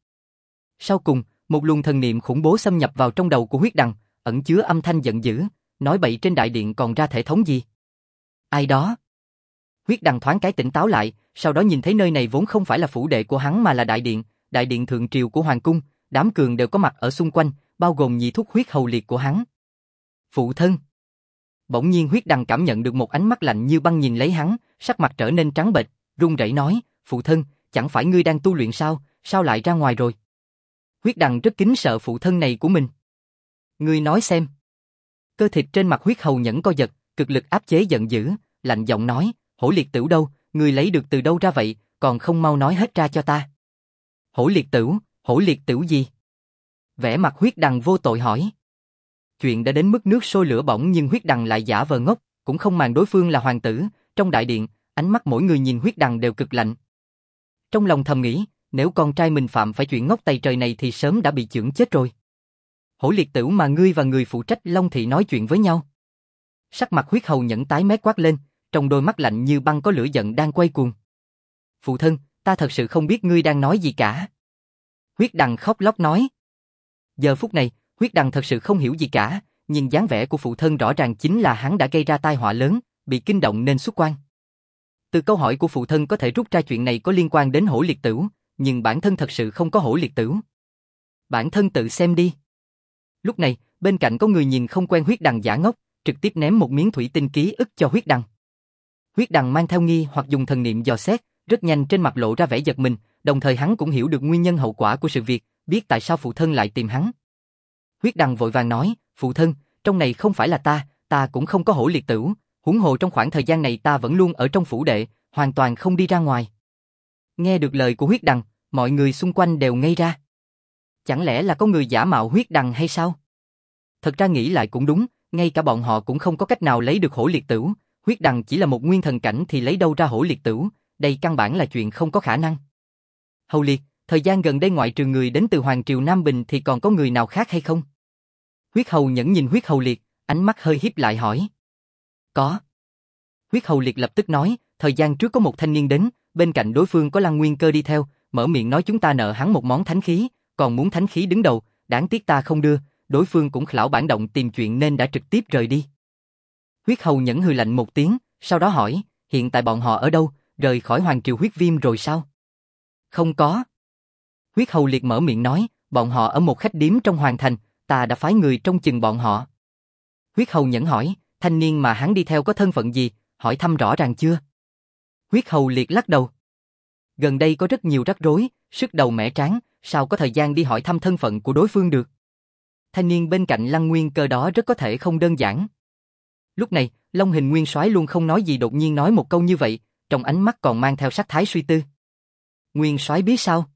Sau cùng, một luồng thần niệm khủng bố xâm nhập vào trong đầu của Huyết Đằng, ẩn chứa âm thanh giận dữ, nói bậy trên đại điện còn ra thể thống gì? Ai đó? Huyết Đằng thoáng cái tỉnh táo lại, sau đó nhìn thấy nơi này vốn không phải là phủ đệ của hắn mà là đại điện thượng triều của hoàng cung, đám cường đều có mặt ở xung quanh, bao gồm nhị thúc Huyết Hầu Liệt của hắn. Phụ thân. Bỗng nhiên Huyết Đằng cảm nhận được một ánh mắt lạnh như băng nhìn lấy hắn, sắc mặt trở nên trắng bệch, run rẩy nói, phụ thân, chẳng phải ngươi đang tu luyện sao, sao lại ra ngoài rồi? Huyết Đằng rất kính sợ phụ thân này của mình. Ngươi nói xem. Cơ thịt trên mặt Huyết Hầu Nhẫn co giật, cực lực áp chế giận dữ, lạnh giọng nói, Hổ Liệt Tửu đâu, ngươi lấy được từ đâu ra vậy, còn không mau nói hết ra cho ta. Hổ Liệt Tửu gì? Vẻ mặt Huyết Đằng vô tội hỏi. Chuyện đã đến mức nước sôi lửa bỏng nhưng Huyết Đằng lại giả vờ ngốc, cũng không màng đối phương là hoàng tử, trong đại điện, ánh mắt mỗi người nhìn Huyết Đằng đều cực lạnh. Trong lòng thầm nghĩ, nếu con trai mình phạm phải chuyện ngốc tày trời này thì sớm đã bị chưởng chết rồi. Hổ Liệt Tửu mà ngươi và người phụ trách Long Thị nói chuyện với nhau. Sắc mặt Huyết Hầu Nhẫn tái mét quát lên, trong đôi mắt lạnh như băng có lửa giận đang quay cuồng. Phụ thân, ta thật sự không biết ngươi đang nói gì cả. Huyết Đằng khóc lóc nói. Giờ phút này, Huyết Đằng thật sự không hiểu gì cả, nhưng dáng vẻ của phụ thân rõ ràng chính là hắn đã gây ra tai họa lớn, bị kinh động nên xuất quan. Từ câu hỏi của phụ thân có thể rút ra chuyện này có liên quan đến Hổ Liệt Tửu, nhưng bản thân thật sự không có Hổ Liệt Tửu. Bản thân tự xem đi. Lúc này, bên cạnh có người nhìn không quen Huyết Đằng giả ngốc, trực tiếp ném một miếng thủy tinh ký ức cho Huyết Đằng. Huyết Đằng mang theo nghi hoặc dùng thần niệm dò xét, rất nhanh trên mặt lộ ra vẻ giật mình, đồng thời hắn cũng hiểu được nguyên nhân hậu quả của sự việc, biết tại sao phụ thân lại tìm hắn. Huyết Đằng vội vàng nói, phụ thân, trong này không phải là ta cũng không có Hổ Liệt Tửu, huống hồ trong khoảng thời gian này ta vẫn luôn ở trong phủ đệ, hoàn toàn không đi ra ngoài. Nghe được lời của Huyết Đằng, mọi người xung quanh đều ngây ra. Chẳng lẽ là có người giả mạo Huyết Đằng hay sao? Thật ra nghĩ lại cũng đúng, ngay cả bọn họ cũng không có cách nào lấy được Hổ Liệt Tửu, Huyết Đằng chỉ là một nguyên thần cảnh thì lấy đâu ra Hổ Liệt Tửu, đây căn bản là chuyện không có khả năng. Hầu Liệt, thời gian gần đây ngoại trừ người đến từ Hoàng Triều Nam Bình thì còn có người nào khác hay không? Huyết Hầu Nhẫn nhìn Huyết Hầu Liệt, ánh mắt hơi híp lại hỏi. Có. Huyết Hầu Liệt lập tức nói, thời gian trước có một thanh niên đến, bên cạnh đối phương có Lăng Nguyên Cơ đi theo, mở miệng nói chúng ta nợ hắn một món thánh khí, còn muốn thánh khí đứng đầu, đáng tiếc ta không đưa, đối phương cũng khảo bản động tìm chuyện nên đã trực tiếp rời đi. Huyết Hầu Nhẫn hừ lạnh một tiếng, sau đó hỏi, hiện tại bọn họ ở đâu, rời khỏi Hoàng Triều Huyết Viêm rồi sao? Không có. Huyết Hầu Liệt mở miệng nói, bọn họ ở một khách điếm trong hoàng thành, ta đã phái người trông chừng bọn họ. Huyết Hầu Nhẫn hỏi, thanh niên mà hắn đi theo có thân phận gì, hỏi thăm rõ ràng chưa? Huyết Hầu Liệt lắc đầu. Gần đây có rất nhiều rắc rối, sức đầu mẻ trán, sao có thời gian đi hỏi thăm thân phận của đối phương được? Thanh niên bên cạnh Lăng Nguyên Cơ đó rất có thể không đơn giản. Lúc này, Long Hình Nguyên Soái luôn không nói gì đột nhiên nói một câu như vậy, trong ánh mắt còn mang theo sắc thái suy tư. Nguyên Soái biết sao?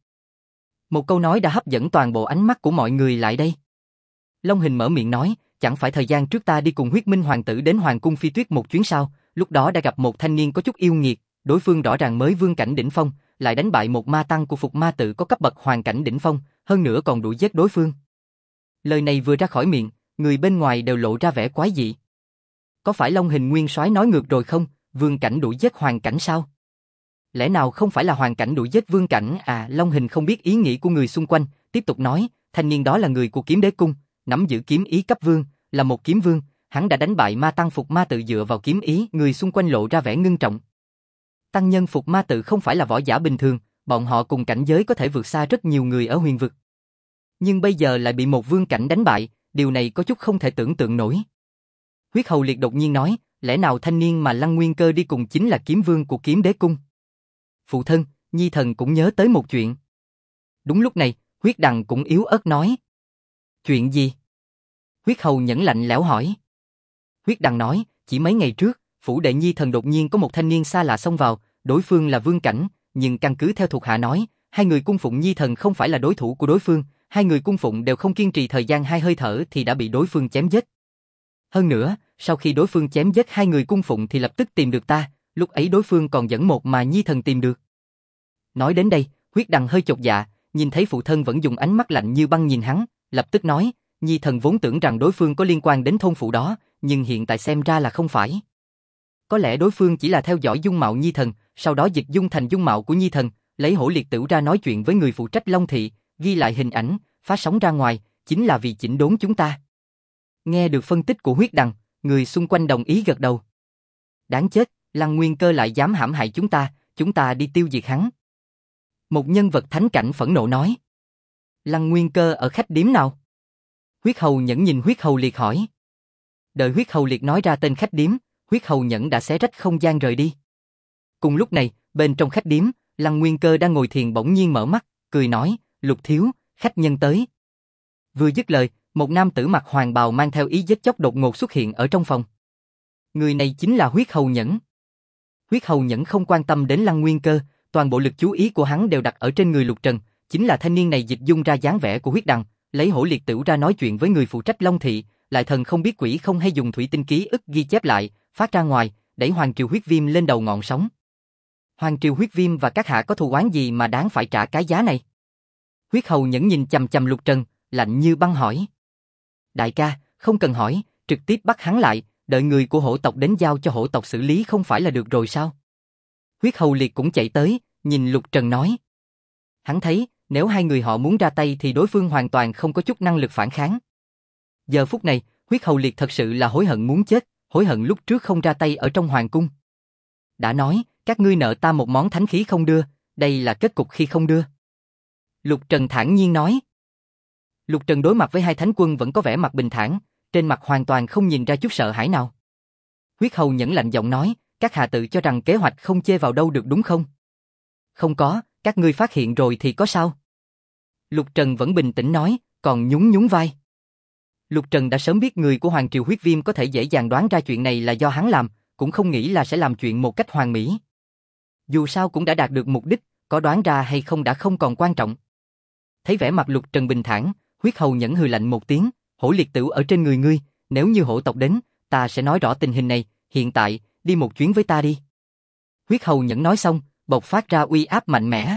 Một câu nói đã hấp dẫn toàn bộ ánh mắt của mọi người lại đây. Long Hình mở miệng nói, chẳng phải thời gian trước ta đi cùng Huyết Minh Hoàng tử đến Hoàng cung Phi Tuyết một chuyến sao, lúc đó đã gặp một thanh niên có chút yêu nghiệt, đối phương rõ ràng mới vương cảnh đỉnh phong, lại đánh bại một ma tăng của Phục Ma Tự có cấp bậc hoàng cảnh đỉnh phong, hơn nữa còn đuổi giết đối phương. Lời này vừa ra khỏi miệng, người bên ngoài đều lộ ra vẻ quái dị. Có phải Long Hình Nguyên Soái nói ngược rồi không, vương cảnh đuổi giết hoàng cảnh sao? Lẽ nào không phải là hoàng cảnh đuổi giết vương cảnh à? Long Hình không biết ý nghĩ của người xung quanh, tiếp tục nói, thanh niên đó là người của Kiếm Đế Cung, nắm giữ kiếm ý cấp vương, là một kiếm vương, hắn đã đánh bại ma tăng Phục Ma Tự dựa vào kiếm ý, người xung quanh lộ ra vẻ ngưng trọng. Tăng nhân Phục Ma Tự không phải là võ giả bình thường, bọn họ cùng cảnh giới có thể vượt xa rất nhiều người ở huyền vực. Nhưng bây giờ lại bị một vương cảnh đánh bại, điều này có chút không thể tưởng tượng nổi. Huyết Hầu Liệt đột nhiên nói, lẽ nào thanh niên mà Lăng Nguyên Cơ đi cùng chính là kiếm vương của Kiếm Đế Cung? Phụ thân, Nhi thần cũng nhớ tới một chuyện. Đúng lúc này, Huyết Đằng cũng yếu ớt nói. Chuyện gì? Huyết Hầu Nhẫn lạnh lẽo hỏi. Huyết Đằng nói, chỉ mấy ngày trước, phủ đệ Nhi thần đột nhiên có một thanh niên xa lạ xông vào, đối phương là vương cảnh, nhưng căn cứ theo thuộc hạ nói, hai người cung phụng Nhi thần không phải là đối thủ của đối phương, hai người cung phụng đều không kiên trì thời gian 2 hơi thở thì đã bị đối phương chém giết. Hơn nữa, sau khi đối phương chém giết hai người cung phụng thì lập tức tìm được ta, lúc ấy đối phương còn dẫn một mà Nhi thần tìm được. Nói đến đây, Huyết Đằng hơi chột dạ, nhìn thấy phụ thân vẫn dùng ánh mắt lạnh như băng nhìn hắn, lập tức nói, Nhi thần vốn tưởng rằng đối phương có liên quan đến thôn phụ đó, nhưng hiện tại xem ra là không phải. Có lẽ đối phương chỉ là theo dõi dung mạo Nhi thần, sau đó dịch dung thành dung mạo của Nhi thần, lấy hổ liệt tửu ra nói chuyện với người phụ trách Long Thị, ghi lại hình ảnh, phát sóng ra ngoài, chính là vì chỉnh đốn chúng ta. Nghe được phân tích của Huyết Đằng, người xung quanh đồng ý gật đầu. Đáng chết, Lăng Nguyên Cơ lại dám hãm hại chúng ta đi tiêu diệt hắn. Một nhân vật thánh cảnh phẫn nộ nói. Lăng Nguyên Cơ ở khách điếm nào? Huyết Hầu Nhẫn nhìn Huyết Hầu Liệt hỏi. Đợi Huyết Hầu Liệt nói ra tên khách điếm, Huyết Hầu Nhẫn đã xé rách không gian rời đi. Cùng lúc này, bên trong khách điếm, Lăng Nguyên Cơ đang ngồi thiền bỗng nhiên mở mắt, cười nói, Lục thiếu, khách nhân tới. Vừa dứt lời, một nam tử mặc hoàng bào mang theo ý giết chóc đột ngột xuất hiện ở trong phòng. Người này chính là Huyết Hầu Nhẫn. Huyết Hầu Nhẫn không quan tâm đến Lăng Nguyên Cơ, toàn bộ lực chú ý của hắn đều đặt ở trên người Lục Trần, chính là thanh niên này dịch dung ra dáng vẻ của Huyết Đằng, lấy hổ liệt tửu ra nói chuyện với người phụ trách Long Thị, lại thần không biết quỷ không hay dùng thủy tinh ký ức ghi chép lại, phát ra ngoài, đẩy Hoàng Triều Huyết Viêm lên đầu ngọn sóng. Hoàng Triều Huyết Viêm và các hạ có thù oán gì mà đáng phải trả cái giá này? Huyết Hầu Nhẫn nhìn chằm chằm Lục Trần, lạnh như băng hỏi. Đại ca, không cần hỏi, trực tiếp bắt hắn lại, đợi người của hổ tộc đến giao cho hổ tộc xử lý không phải là được rồi sao? Huyết Hầu Liệt cũng chạy tới, nhìn Lục Trần nói. Hắn thấy, nếu hai người họ muốn ra tay thì đối phương hoàn toàn không có chút năng lực phản kháng. Giờ phút này, Huyết Hầu Liệt thật sự là hối hận muốn chết, hối hận lúc trước không ra tay ở trong hoàng cung. Đã nói, các ngươi nợ ta một món thánh khí không đưa, đây là kết cục khi không đưa. Lục Trần thản nhiên nói. Lục Trần đối mặt với hai thánh quân vẫn có vẻ mặt bình thản, trên mặt hoàn toàn không nhìn ra chút sợ hãi nào. Huyết Hầu Nhẫn lạnh giọng nói, các hạ tự cho rằng kế hoạch không chê vào đâu được đúng không? Không có, các ngươi phát hiện rồi thì có sao? Lục Trần vẫn bình tĩnh nói, còn nhún nhún vai. Lục Trần đã sớm biết người của Hoàng Triều Huyết Viêm có thể dễ dàng đoán ra chuyện này là do hắn làm, cũng không nghĩ là sẽ làm chuyện một cách hoàn mỹ. Dù sao cũng đã đạt được mục đích, có đoán ra hay không đã không còn quan trọng. Thấy vẻ mặt Lục Trần bình thản, Huyết Hầu Nhẫn hừ lạnh một tiếng, hổ liệt tửu ở trên người ngươi, nếu như hổ tộc đến, ta sẽ nói rõ tình hình này, hiện tại, đi một chuyến với ta đi. Huyết Hầu Nhẫn nói xong, bộc phát ra uy áp mạnh mẽ.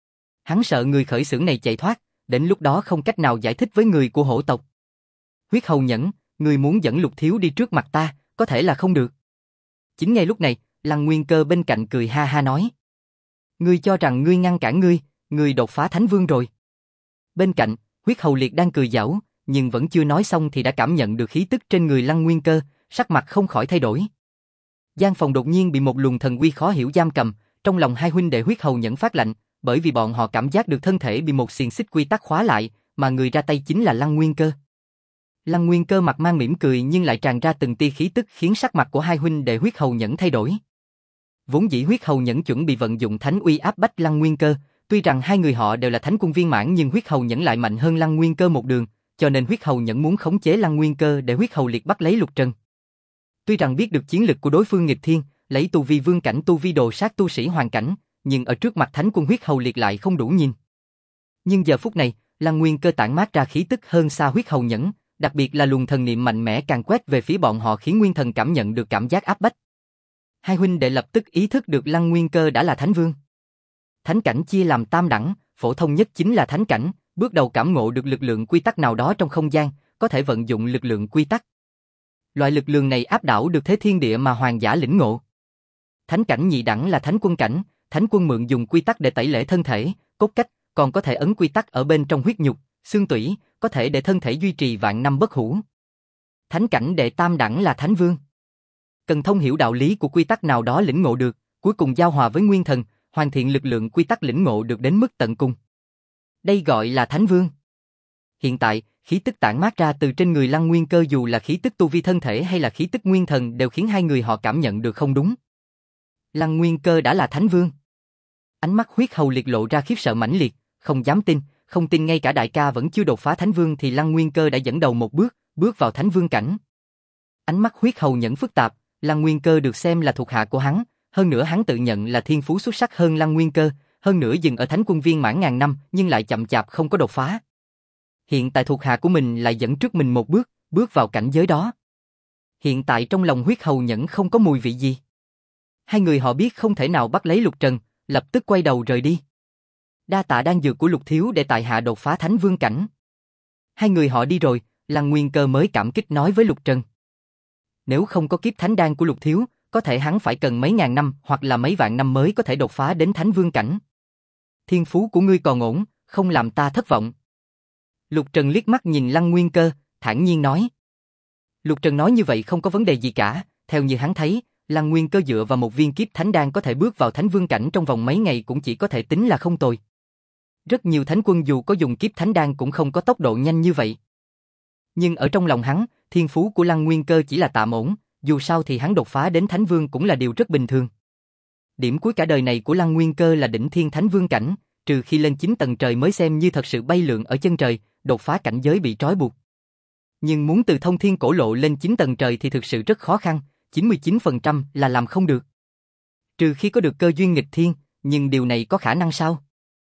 Hắn sợ người khởi xướng này chạy thoát, đến lúc đó không cách nào giải thích với người của hổ tộc. Huyết Hầu Nhẫn, ngươi muốn dẫn Lục thiếu đi trước mặt ta, có thể là không được. Chính ngay lúc này, Lăng Nguyên Cơ bên cạnh cười ha ha nói. Ngươi cho rằng ngươi ngăn cản ngươi đột phá Thánh Vương rồi. Bên cạnh, Huyết Hầu Liệt đang cười giễu, nhưng vẫn chưa nói xong thì đã cảm nhận được khí tức trên người Lăng Nguyên Cơ, sắc mặt không khỏi thay đổi. Gian phòng đột nhiên bị một luồng thần uy khó hiểu giam cầm, trong lòng hai huynh đệ Huyết Hầu Nhẫn phát lạnh, bởi vì bọn họ cảm giác được thân thể bị một xiềng xích quy tắc khóa lại, mà người ra tay chính là Lăng Nguyên Cơ. Lăng Nguyên Cơ mặt mang mỉm cười nhưng lại tràn ra từng tia khí tức khiến sắc mặt của hai huynh đệ Huyết Hầu Nhẫn thay đổi. Vốn dĩ Huyết Hầu Nhẫn chuẩn bị vận dụng thánh uy áp bách Lăng Nguyên Cơ, tuy rằng hai người họ đều là thánh quân viên mãn nhưng Huyết Hầu Nhẫn lại mạnh hơn Lăng Nguyên Cơ một đường, cho nên Huyết Hầu Nhẫn muốn khống chế Lăng Nguyên Cơ để Huyết Hầu Liệt bắt lấy Lục Trần. Tuy rằng biết được chiến lực của đối phương nghịch thiên, lấy tu vi vương cảnh tu vi đồ sát tu sĩ hoàn cảnh, nhưng ở trước mặt thánh quân Huyết Hầu Liệt lại không đủ nhìn. Nhưng giờ phút này, Lăng Nguyên Cơ tản mát ra khí tức hơn xa Huyết Hầu Nhẫn, đặc biệt là luồng thần niệm mạnh mẽ càng quét về phía bọn họ khiến Nguyên Thần cảm nhận được cảm giác áp bách. Hai huynh đệ lập tức ý thức được Lăng Nguyên Cơ đã là thánh vương. Thánh cảnh chia làm tam đẳng, phổ thông nhất chính là thánh cảnh, bước đầu cảm ngộ được lực lượng quy tắc nào đó trong không gian, có thể vận dụng lực lượng quy tắc. Loại lực lượng này áp đảo được thế thiên địa mà hoàng giả lĩnh ngộ. Thánh cảnh nhị đẳng là thánh quân cảnh, thánh quân mượn dùng quy tắc để tẩy lễ thân thể, cốt cách, còn có thể ấn quy tắc ở bên trong huyết nhục, xương tủy, có thể để thân thể duy trì vạn năm bất hủ. Thánh cảnh đệ tam đẳng là thánh vương. Cần thông hiểu đạo lý của quy tắc nào đó lĩnh ngộ được, cuối cùng giao hòa với nguyên thần, hoàn thiện lực lượng quy tắc lĩnh ngộ được đến mức tận cùng. Đây gọi là Thánh Vương. Hiện tại, khí tức tản mát ra từ trên người Lăng Nguyên Cơ dù là khí tức tu vi thân thể hay là khí tức nguyên thần đều khiến hai người họ cảm nhận được không đúng. Lăng Nguyên Cơ đã là Thánh Vương. Ánh mắt Huyết Hầu Liệt lộ ra khiếp sợ mãnh liệt, không dám tin, không tin ngay cả đại ca vẫn chưa đột phá Thánh Vương thì Lăng Nguyên Cơ đã dẫn đầu một bước, bước vào Thánh Vương cảnh. Ánh mắt Huyết Hầu Nhẫn phức tạp, Lăng Nguyên Cơ được xem là thuộc hạ của hắn, hơn nữa hắn tự nhận là thiên phú xuất sắc hơn Lăng Nguyên Cơ, hơn nữa dừng ở Thánh Quân viên mãn ngàn năm nhưng lại chậm chạp không có đột phá. Hiện tại thuộc hạ của mình lại dẫn trước mình một bước, bước vào cảnh giới đó. Hiện tại trong lòng Huyết Hầu Nhẫn không có mùi vị gì. Hai người họ biết không thể nào bắt lấy Lục Trần, lập tức quay đầu rời đi. Đa tạ đan dược của Lục thiếu để tại hạ đột phá Thánh Vương cảnh. Hai người họ đi rồi, Lăng Nguyên Cơ mới cảm kích nói với Lục Trần. Nếu không có kiếp thánh đan của Lục thiếu, có thể hắn phải cần mấy ngàn năm hoặc là mấy vạn năm mới có thể đột phá đến Thánh Vương cảnh. Thiên phú của ngươi còn ổn, không làm ta thất vọng. Lục Trần liếc mắt nhìn Lăng Nguyên Cơ, thản nhiên nói. Lục Trần nói như vậy không có vấn đề gì cả, theo như hắn thấy, Lăng Nguyên Cơ dựa vào một viên kiếp thánh đan có thể bước vào Thánh Vương cảnh trong vòng mấy ngày cũng chỉ có thể tính là không tồi. Rất nhiều thánh quân dù có dùng kiếp thánh đan cũng không có tốc độ nhanh như vậy. Nhưng ở trong lòng hắn, thiên phú của Lăng Nguyên Cơ chỉ là tạm ổn, dù sao thì hắn đột phá đến Thánh Vương cũng là điều rất bình thường. Điểm cuối cả đời này của Lăng Nguyên Cơ là đỉnh thiên Thánh Vương cảnh, trừ khi lên 9 tầng trời mới xem như thật sự bay lượn ở chân trời, đột phá cảnh giới bị trói buộc. Nhưng muốn từ thông thiên cổ lộ lên 9 tầng trời thì thực sự rất khó khăn, 99% là làm không được. Trừ khi có được cơ duyên nghịch thiên, nhưng điều này có khả năng sao?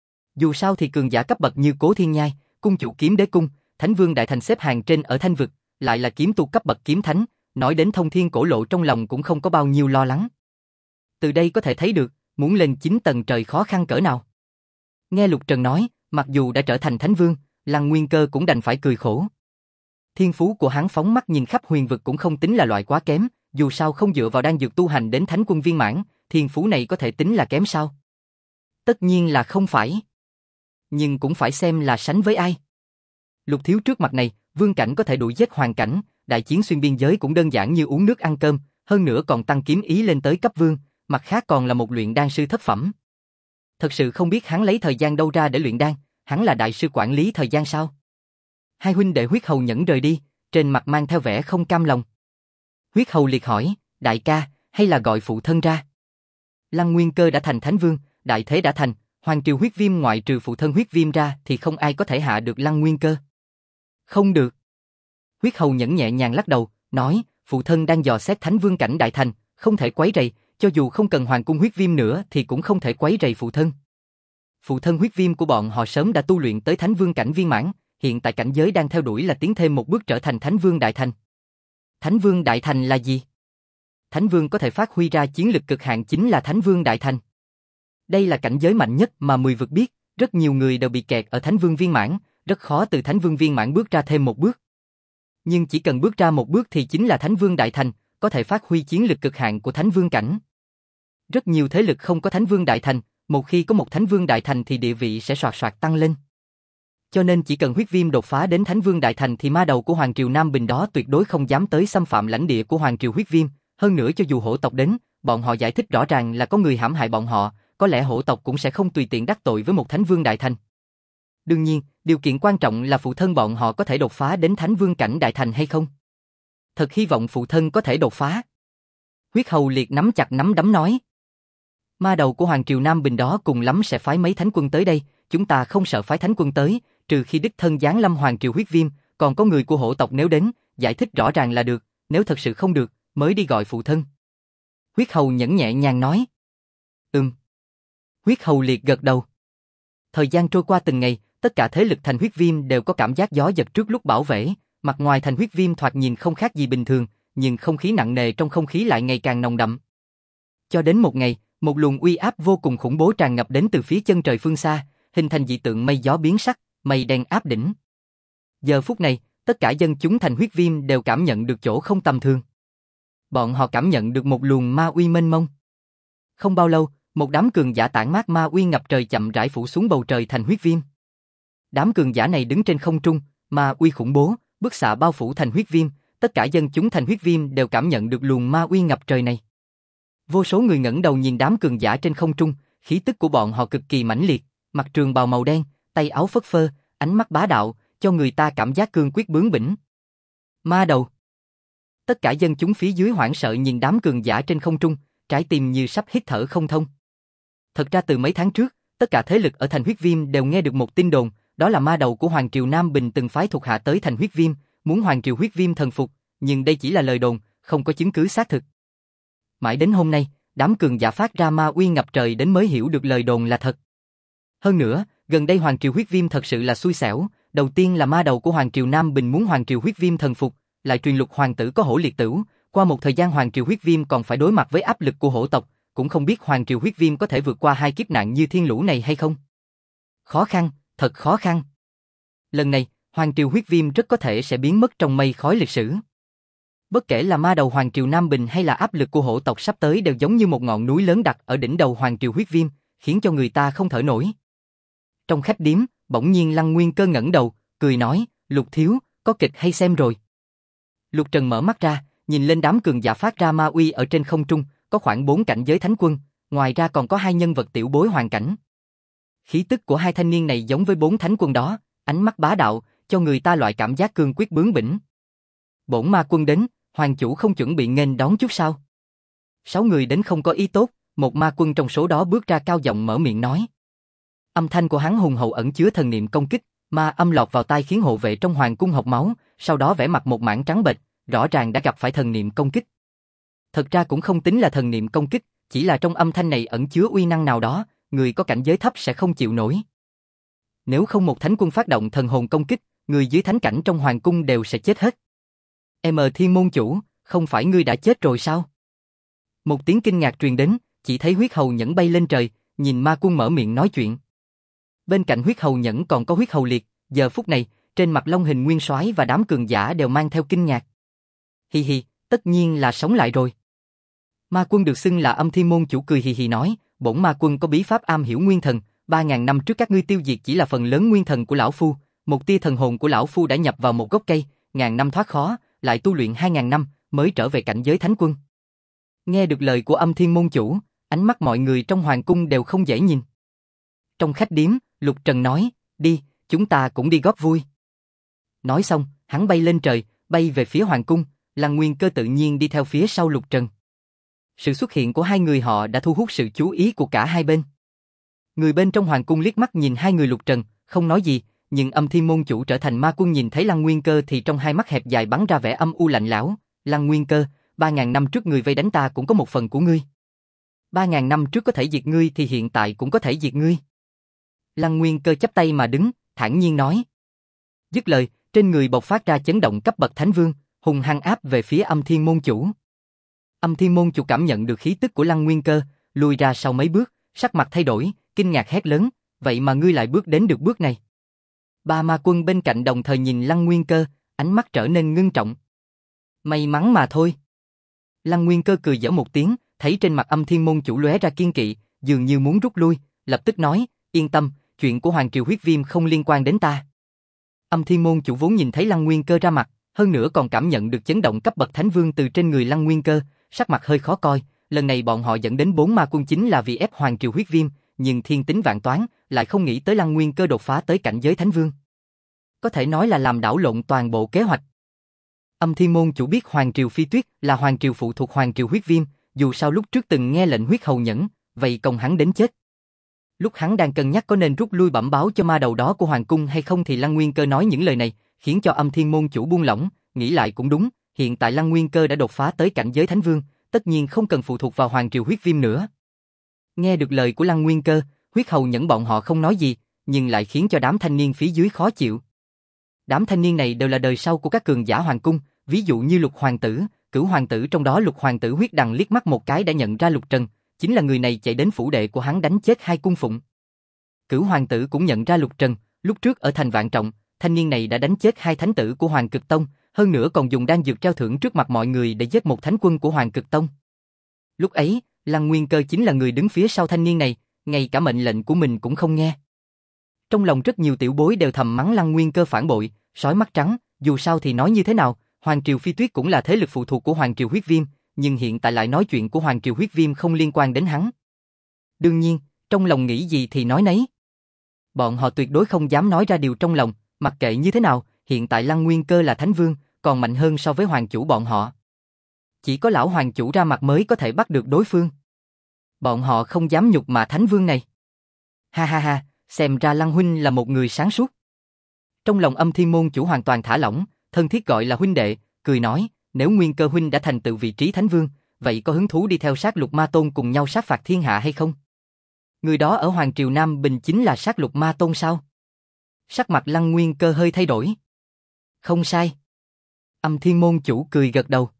Dù sao thì cường giả cấp bậc như Cố Thiên Nhai, cung chủ Kiếm Đế Cung, Thánh Vương Đại Thành xếp hàng trên ở Thanh Vực, lại là kiếm tu cấp bậc kiếm thánh, nói đến thông thiên cổ lộ trong lòng cũng không có bao nhiêu lo lắng. Từ đây có thể thấy được, muốn lên 9 tầng trời khó khăn cỡ nào. Nghe Lục Trần nói, mặc dù đã trở thành Thánh Vương, Lăng Nguyên Cơ cũng đành phải cười khổ. Thiên phú của hắn phóng mắt nhìn khắp huyền vực cũng không tính là loại quá kém, dù sao không dựa vào đan dược tu hành đến Thánh Quân viên mãn, thiên phú này có thể tính là kém sao? Tất nhiên là không phải. Nhưng cũng phải xem là sánh với ai. Lục thiếu trước mặt này, vương cảnh có thể đuổi giết hoàng cảnh, đại chiến xuyên biên giới cũng đơn giản như uống nước ăn cơm, hơn nữa còn tăng kiếm ý lên tới cấp vương, mặt khác còn là một luyện đan sư thất phẩm. Thật sự không biết hắn lấy thời gian đâu ra để luyện đan, hắn là đại sư quản lý thời gian sao? Hai huynh đệ Huyết Hầu Nhẫn rời đi, trên mặt mang theo vẻ không cam lòng. Huyết Hầu Liệt hỏi, đại ca, hay là gọi phụ thân ra? Lăng Nguyên Cơ đã thành Thánh Vương, đại thế đã thành, Hoàng triều Huyết Viêm ngoại trừ phụ thân Huyết Viêm ra thì không ai có thể hạ được Lăng Nguyên Cơ. Không được. Huyết Hầu Nhẫn nhẹ nhàng lắc đầu, nói, phụ thân đang dò xét Thánh Vương cảnh đại thành, không thể quấy rầy, cho dù không cần Hoàng cung Huyết Viêm nữa thì cũng không thể quấy rầy phụ thân. Phụ thân Huyết Viêm của bọn họ sớm đã tu luyện tới Thánh Vương cảnh viên mãn, hiện tại cảnh giới đang theo đuổi là tiến thêm một bước trở thành Thánh Vương đại thành. Thánh Vương đại thành là gì? Thánh Vương có thể phát huy ra chiến lực cực hạn chính là Thánh Vương đại thành. Đây là cảnh giới mạnh nhất mà 10 vực biết, rất nhiều người đều bị kẹt ở Thánh Vương viên mãn, rất khó từ Thánh Vương viên mãn bước ra thêm một bước. Nhưng chỉ cần bước ra một bước thì chính là Thánh Vương đại thành, có thể phát huy chiến lực cực hạn của Thánh Vương cảnh. Rất nhiều thế lực không có Thánh Vương đại thành, một khi có một Thánh Vương đại thành thì địa vị sẽ soạt soạt tăng lên. Cho nên chỉ cần Huyết Viêm đột phá đến Thánh Vương đại thành thì ma đầu của Hoàng triều Nam Bình đó tuyệt đối không dám tới xâm phạm lãnh địa của Hoàng triều Huyết Viêm, hơn nữa cho dù hổ tộc đến, bọn họ giải thích rõ ràng là có người hãm hại bọn họ, có lẽ hổ tộc cũng sẽ không tùy tiện đắc tội với một Thánh Vương đại thành. Đương nhiên, điều kiện quan trọng là phụ thân bọn họ có thể đột phá đến Thánh Vương cảnh đại thành hay không. Thật hy vọng phụ thân có thể đột phá. Huyết Hầu Liệt nắm chặt nắm đấm nói. Ma đầu của Hoàng triều Nam Bình đó cùng lắm sẽ phái mấy thánh quân tới đây, chúng ta không sợ phái thánh quân tới, trừ khi đích thân giáng lâm Hoàng triều Huyết Viêm, còn có người của hổ tộc nếu đến, giải thích rõ ràng là được, nếu thật sự không được, mới đi gọi phụ thân. Huyết Hầu Nhẫn nhẹ nhàng nói. Huyết Hầu Liệt gật đầu. Thời gian trôi qua từng ngày, tất cả thế lực thành Huyết Viêm đều có cảm giác gió giật trước lúc bảo vệ, mặt ngoài thành Huyết Viêm thoạt nhìn không khác gì bình thường, nhưng không khí nặng nề trong không khí lại ngày càng nồng đậm. Cho đến một ngày, một luồng uy áp vô cùng khủng bố tràn ngập đến từ phía chân trời phương xa, hình thành dị tượng mây gió biến sắc, mây đen áp đỉnh. Giờ phút này, tất cả dân chúng thành Huyết Viêm đều cảm nhận được chỗ không tầm thường. Bọn họ cảm nhận được một luồng ma uy mênh mông. Không bao lâu, một đám cường giả tản mát ma uy ngập trời chậm rãi phủ xuống bầu trời thành Huyết Viêm. Đám cường giả này đứng trên không trung, ma uy khủng bố, bức xạ bao phủ thành Huyết Viêm, tất cả dân chúng thành Huyết Viêm đều cảm nhận được luồng ma uy ngập trời này. Vô số người ngẩng đầu nhìn đám cường giả trên không trung, khí tức của bọn họ cực kỳ mãnh liệt, mặc trường bào màu đen, tay áo phất phơ, ánh mắt bá đạo, cho người ta cảm giác cương quyết bướng bỉnh. Ma đầu. Tất cả dân chúng phía dưới hoảng sợ nhìn đám cường giả trên không trung, trái tim như sắp hít thở không thông. Thật ra từ mấy tháng trước, tất cả thế lực ở thành Huyết Viêm đều nghe được một tin đồn, đó là ma đầu của Hoàng Triều Nam Bình từng phái thuộc hạ tới thành Huyết Viêm, muốn Hoàng Triều Huyết Viêm thần phục, nhưng đây chỉ là lời đồn, không có chứng cứ xác thực. Mãi đến hôm nay, đám cường giả phát ra ma uy ngập trời đến mới hiểu được lời đồn là thật. Hơn nữa, gần đây Hoàng Triều Huyết Viêm thật sự là xui xẻo, đầu tiên là ma đầu của Hoàng Triều Nam Bình muốn Hoàng Triều Huyết Viêm thần phục, lại truyền lục hoàng tử có hổ liệt tửu, qua một thời gian Hoàng Triều Huyết Viêm còn phải đối mặt với áp lực của hổ tộc, cũng không biết Hoàng Triều Huyết Viêm có thể vượt qua hai kiếp nạn như thiên lũ này hay không. Khó khăn, thật khó khăn. Lần này, Hoàng Triều Huyết Viêm rất có thể sẽ biến mất trong mây khói lịch sử. Bất kể là ma đầu Hoàng Triều Nam Bình hay là áp lực của hổ tộc sắp tới đều giống như một ngọn núi lớn đặt ở đỉnh đầu Hoàng Triều Huyết Viêm, khiến cho người ta không thở nổi. Trong khách điếm, bỗng nhiên Lăng Nguyên Cơ ngẩng đầu, cười nói, Lục thiếu, có kịch hay xem rồi. Lục Trần mở mắt ra, nhìn lên đám cường giả phát ra ma uy ở trên không trung, có khoảng 4 cảnh giới thánh quân, ngoài ra còn có 2 nhân vật tiểu bối hoàn cảnh. Khí tức của 2 thanh niên này giống với 4 thánh quân đó, ánh mắt bá đạo, cho người ta loại cảm giác cương quyết bướng bỉnh. Bổn ma quân đến, hoàng chủ không chuẩn bị nghênh đón chút sao? 6 người đến không có ý tốt, một ma quân trong số đó bước ra cao giọng mở miệng nói. Âm thanh của hắn hùng hậu ẩn chứa thần niệm công kích, ma âm lọt vào tai khiến hộ vệ trong hoàng cung học máu, sau đó vẽ mặt một mảng trắng bệch, rõ ràng đã gặp phải thần niệm công kích. Thật ra cũng không tính là thần niệm công kích, chỉ là trong âm thanh này ẩn chứa uy năng nào đó, người có cảnh giới thấp sẽ không chịu nổi. Nếu không một thánh quân phát động thần hồn công kích, người dưới thánh cảnh trong hoàng cung đều sẽ chết hết. Thiên môn chủ, không phải ngươi đã chết rồi sao? Một tiếng kinh ngạc truyền đến, chỉ thấy huyết hầu nhẫn bay lên trời, nhìn ma quân mở miệng nói chuyện. Bên cạnh huyết hầu nhẫn còn có huyết hầu liệt, giờ phút này, trên mặt Long Hình Nguyên Soái và đám cường giả đều mang theo kinh ngạc. Hi hi, tất nhiên là sống lại rồi. Ma quân được xưng là Âm Thiên môn chủ cười hì hì nói, bổn ma quân có bí pháp am hiểu nguyên thần, 3.000 năm trước các ngươi tiêu diệt chỉ là phần lớn nguyên thần của lão phu, một tia thần hồn của lão phu đã nhập vào một gốc cây, ngàn năm thoát khó, lại tu luyện 2.000 năm mới trở về cảnh giới thánh quân. Nghe được lời của Âm Thiên môn chủ, ánh mắt mọi người trong hoàng cung đều không dễ nhìn. Trong khách điếm, Lục Trần nói, đi, chúng ta cũng đi góp vui. Nói xong, hắn bay lên trời, bay về phía hoàng cung, Lăng Nguyên Cơ tự nhiên đi theo phía sau Lục Trần. Sự xuất hiện của hai người họ đã thu hút sự chú ý của cả hai bên. Người bên trong hoàng cung liếc mắt nhìn hai người Lục Trần, không nói gì, nhưng Âm Thiên môn chủ trở thành ma quân nhìn thấy Lăng Nguyên Cơ thì trong hai mắt hẹp dài bắn ra vẻ âm u lạnh lẽo. Lăng Nguyên Cơ, 3.000 năm trước người vây đánh ta cũng có một phần của ngươi. 3.000 năm trước có thể diệt ngươi thì hiện tại cũng có thể diệt ngươi. Lăng Nguyên Cơ chắp tay mà đứng, thản nhiên nói. Dứt lời, trên người bộc phát ra chấn động cấp bậc thánh vương, hùng hăng áp về phía Âm Thiên môn chủ. Âm Thiên môn chủ cảm nhận được khí tức của Lăng Nguyên Cơ, lùi ra sau mấy bước, sắc mặt thay đổi, kinh ngạc hét lớn, vậy mà ngươi lại bước đến được bước này. Ba ma quân bên cạnh đồng thời nhìn Lăng Nguyên Cơ, ánh mắt trở nên ngưng trọng. May mắn mà thôi. Lăng Nguyên Cơ cười giỡn một tiếng, thấy trên mặt Âm Thiên môn chủ lóe ra kiên kỵ, dường như muốn rút lui, lập tức nói, yên tâm, chuyện của Hoàng Triều Huyết Viêm không liên quan đến ta. Âm Thiên môn chủ vốn nhìn thấy Lăng Nguyên Cơ ra mặt, hơn nữa còn cảm nhận được chấn động cấp bậc thánh vương từ trên người Lăng Nguyên Cơ, sắc mặt hơi khó coi, lần này bọn họ dẫn đến 4 ma quân chính là vì ép Hoàng Triều Huyết Viêm, nhưng thiên tính vạn toán, lại không nghĩ tới Lăng Nguyên Cơ đột phá tới cảnh giới thánh vương. Có thể nói là làm đảo lộn toàn bộ kế hoạch. Âm Thiên môn chủ biết Hoàng Triều Phi Tuyết là Hoàng Triều phụ thuộc Hoàng Triều Huyết Viêm, dù sao lúc trước từng nghe lệnh huyết hầu nhẫn, vậy công hắn đến chết. Lúc hắn đang cân nhắc có nên rút lui bẩm báo cho ma đầu đó của Hoàng Cung hay không thì Lăng Nguyên Cơ nói những lời này, khiến cho Âm Thiên môn chủ buông lỏng, nghĩ lại cũng đúng, hiện tại Lăng Nguyên Cơ đã đột phá tới cảnh giới thánh vương, tất nhiên không cần phụ thuộc vào Hoàng Triều Huyết Viêm nữa. Nghe được lời của Lăng Nguyên Cơ, huyết hầu nhẫn bọn họ không nói gì, nhưng lại khiến cho đám thanh niên phía dưới khó chịu. Đám thanh niên này đều là đời sau của các cường giả Hoàng Cung, ví dụ như Lục Hoàng tử, Cửu Hoàng tử, trong đó Lục Hoàng tử Huyết Đằng liếc mắt một cái đã nhận ra Lục Trần, chính là người này chạy đến phủ đệ của hắn đánh chết 2 cung phụng. Cửu Hoàng tử cũng nhận ra Lục Trần, lúc trước ở thành Vạn Trọng, thanh niên này đã đánh chết 2 thánh tử của Hoàng Cực Tông, hơn nữa còn dùng đan dược treo thưởng trước mặt mọi người để giết một thánh quân của Hoàng Cực Tông. Lúc ấy, Lăng Nguyên Cơ chính là người đứng phía sau thanh niên này, ngay cả mệnh lệnh của mình cũng không nghe. Trong lòng rất nhiều tiểu bối đều thầm mắng Lăng Nguyên Cơ phản bội, sói mắt trắng, dù sao thì nói như thế nào, Hoàng Triều Phi Tuyết cũng là thế lực phụ thuộc của Hoàng Triều Huyết Viêm, nhưng hiện tại lại nói chuyện của Hoàng Triều Huyết Viêm không liên quan đến hắn. Đương nhiên, trong lòng nghĩ gì thì nói nấy. Bọn họ tuyệt đối không dám nói ra điều trong lòng, mặc kệ như thế nào, hiện tại Lăng Nguyên Cơ là Thánh Vương, còn mạnh hơn so với hoàng chủ bọn họ. Chỉ có lão hoàng chủ ra mặt mới có thể bắt được đối phương. Bọn họ không dám nhục mạ Thánh Vương này. Ha ha ha, xem ra Lăng huynh là một người sáng suốt. Trong lòng Âm Thiên môn chủ hoàn toàn thả lỏng, thân thiết gọi là huynh đệ, cười nói, nếu Nguyên Cơ huynh đã thành tựu vị trí Thánh Vương, vậy có hứng thú đi theo Sát Lục Ma Tôn cùng nhau sát phạt thiên hạ hay không? Người đó ở Hoàng Triều Nam Bình chính là Sát Lục Ma Tôn sao? Sắc mặt Lăng Nguyên Cơ hơi thay đổi. Không sai. Âm Thiên môn chủ cười gật đầu.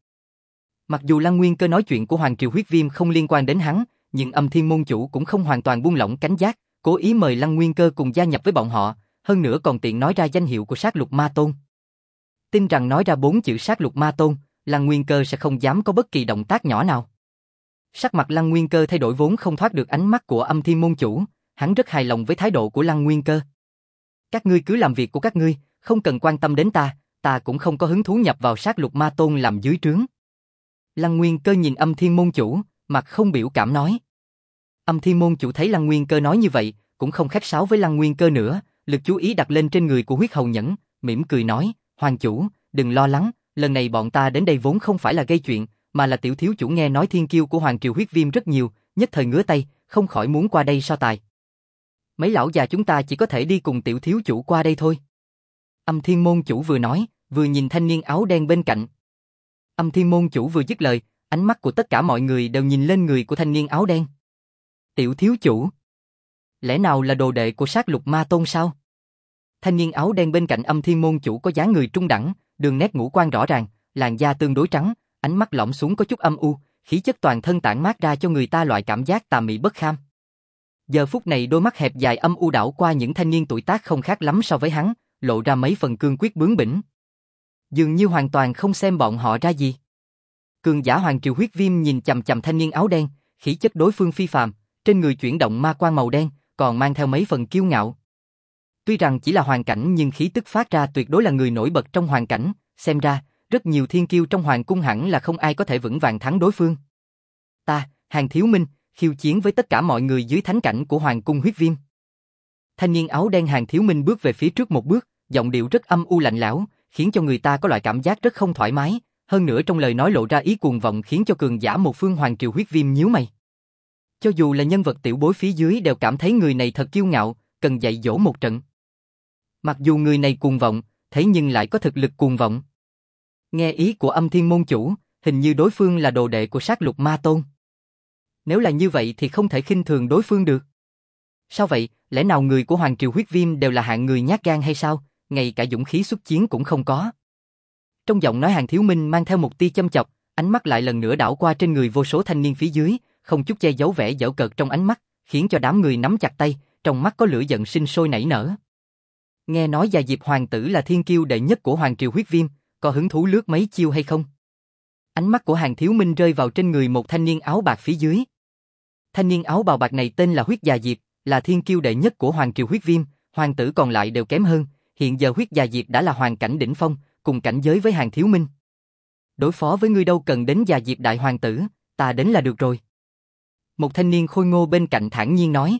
Mặc dù Lăng Nguyên Cơ nói chuyện của Hoàng Triều huyết viêm không liên quan đến hắn, nhưng Âm Thiên môn chủ cũng không hoàn toàn buông lỏng cảnh giác, cố ý mời Lăng Nguyên Cơ cùng gia nhập với bọn họ, hơn nữa còn tiện nói ra danh hiệu của Sát Lục Ma Tôn. Tin rằng nói ra 4 chữ Sát Lục Ma Tôn, Lăng Nguyên Cơ sẽ không dám có bất kỳ động tác nhỏ nào. Sắc mặt Lăng Nguyên Cơ thay đổi vốn không thoát được ánh mắt của Âm Thiên môn chủ, hắn rất hài lòng với thái độ của Lăng Nguyên Cơ. Các ngươi cứ làm việc của các ngươi, không cần quan tâm đến ta cũng không có hứng thú nhập vào Sát Lục Ma Tôn làm dưới trướng. Lăng Nguyên Cơ nhìn Âm Thiên môn chủ, mặt không biểu cảm nói. Âm Thiên môn chủ thấy Lăng Nguyên Cơ nói như vậy, cũng không khách sáo với Lăng Nguyên Cơ nữa, lực chú ý đặt lên trên người của huyết hầu nhẫn, mỉm cười nói, Hoàng chủ, đừng lo lắng, lần này bọn ta đến đây vốn không phải là gây chuyện, mà là tiểu thiếu chủ nghe nói thiên kiêu của Hoàng Triều huyết viêm rất nhiều, nhất thời ngứa tay, không khỏi muốn qua đây so tài. Mấy lão già chúng ta chỉ có thể đi cùng tiểu thiếu chủ qua đây thôi. Âm Thiên môn chủ vừa nói, vừa nhìn thanh niên áo đen bên cạnh. Âm Thiên môn chủ vừa dứt lời, ánh mắt của tất cả mọi người đều nhìn lên người của thanh niên áo đen. Tiểu thiếu chủ? Lẽ nào là đồ đệ của Sát Lục Ma Tôn sao? Thanh niên áo đen bên cạnh Âm Thiên môn chủ có dáng người trung đẳng, đường nét ngũ quan rõ ràng, làn da tương đối trắng, ánh mắt lõm xuống có chút âm u, khí chất toàn thân tản mát ra cho người ta loại cảm giác tà mị bất kham. Giờ phút này đôi mắt hẹp dài âm u đảo qua những thanh niên tuổi tác không khác lắm so với hắn, lộ ra mấy phần cương quyết bướng bỉnh. Dường như hoàn toàn không xem bọn họ ra gì. Cường giả Hoàng Triều huyết viêm nhìn chằm chằm thanh niên áo đen, khí chất đối phương phi phàm, trên người chuyển động ma quang màu đen, còn mang theo mấy phần kiêu ngạo. Tuy rằng chỉ là hoàn cảnh nhưng khí tức phát ra tuyệt đối là người nổi bật trong hoàn cảnh, xem ra, rất nhiều thiên kiêu trong hoàng cung hẳn là không ai có thể vững vàng thắng đối phương. Ta, Hàn Thiếu Minh, khiêu chiến với tất cả mọi người dưới thánh cảnh của hoàng cung huyết viêm. Thanh niên áo đen Hàn Thiếu Minh bước về phía trước một bước, giọng điệu rất âm u lạnh lẽo, khiến cho người ta có loại cảm giác rất không thoải mái, hơn nữa trong lời nói lộ ra ý cuồng vọng khiến cho cường giả một phương Hoàng Triều huyết viêm nhíu mày. Cho dù là nhân vật tiểu bối phía dưới đều cảm thấy người này thật kiêu ngạo, cần dạy dỗ một trận. Mặc dù người này cuồng vọng, thế nhưng lại có thực lực cuồng vọng. Nghe ý của Âm Thiên môn chủ, hình như đối phương là đồ đệ của Sát Lục Ma Tôn. Nếu là như vậy thì không thể khinh thường đối phương được. Sao vậy, lẽ nào người của Hoàng Triều huyết viêm đều là hạng người nhát gan hay sao, ngay cả dũng khí xuất chiến cũng không có. Trong giọng nói Hàn Thiếu Minh mang theo một tia châm chọc, ánh mắt lại lần nữa đảo qua trên người vô số thanh niên phía dưới, không chút che giấu vẻ giễu cợt trong ánh mắt, khiến cho đám người nắm chặt tay, trong mắt có lửa giận sinh sôi nảy nở. Nghe nói Già Diệp hoàng tử là thiên kiêu đệ nhất của Hoàng Triều huyết viêm, có hứng thú lướt mấy chiêu hay không? Ánh mắt của Hàn Thiếu Minh rơi vào trên người một thanh niên áo bạc phía dưới. Thanh niên áo bào bạc này tên là Huyết Già Diệp, là thiên kiêu đệ nhất của Hoàng Triều huyết viêm, hoàng tử còn lại đều kém hơn, hiện giờ Huyết Già Diệp đã là hoàng cảnh đỉnh phong, cùng cảnh giới với Hàn Thiếu Minh. Đối phó với ngươi đâu cần đến Già Diệp đại hoàng tử, ta đến là được rồi. Một thanh niên khôi ngô bên cạnh thản nhiên nói.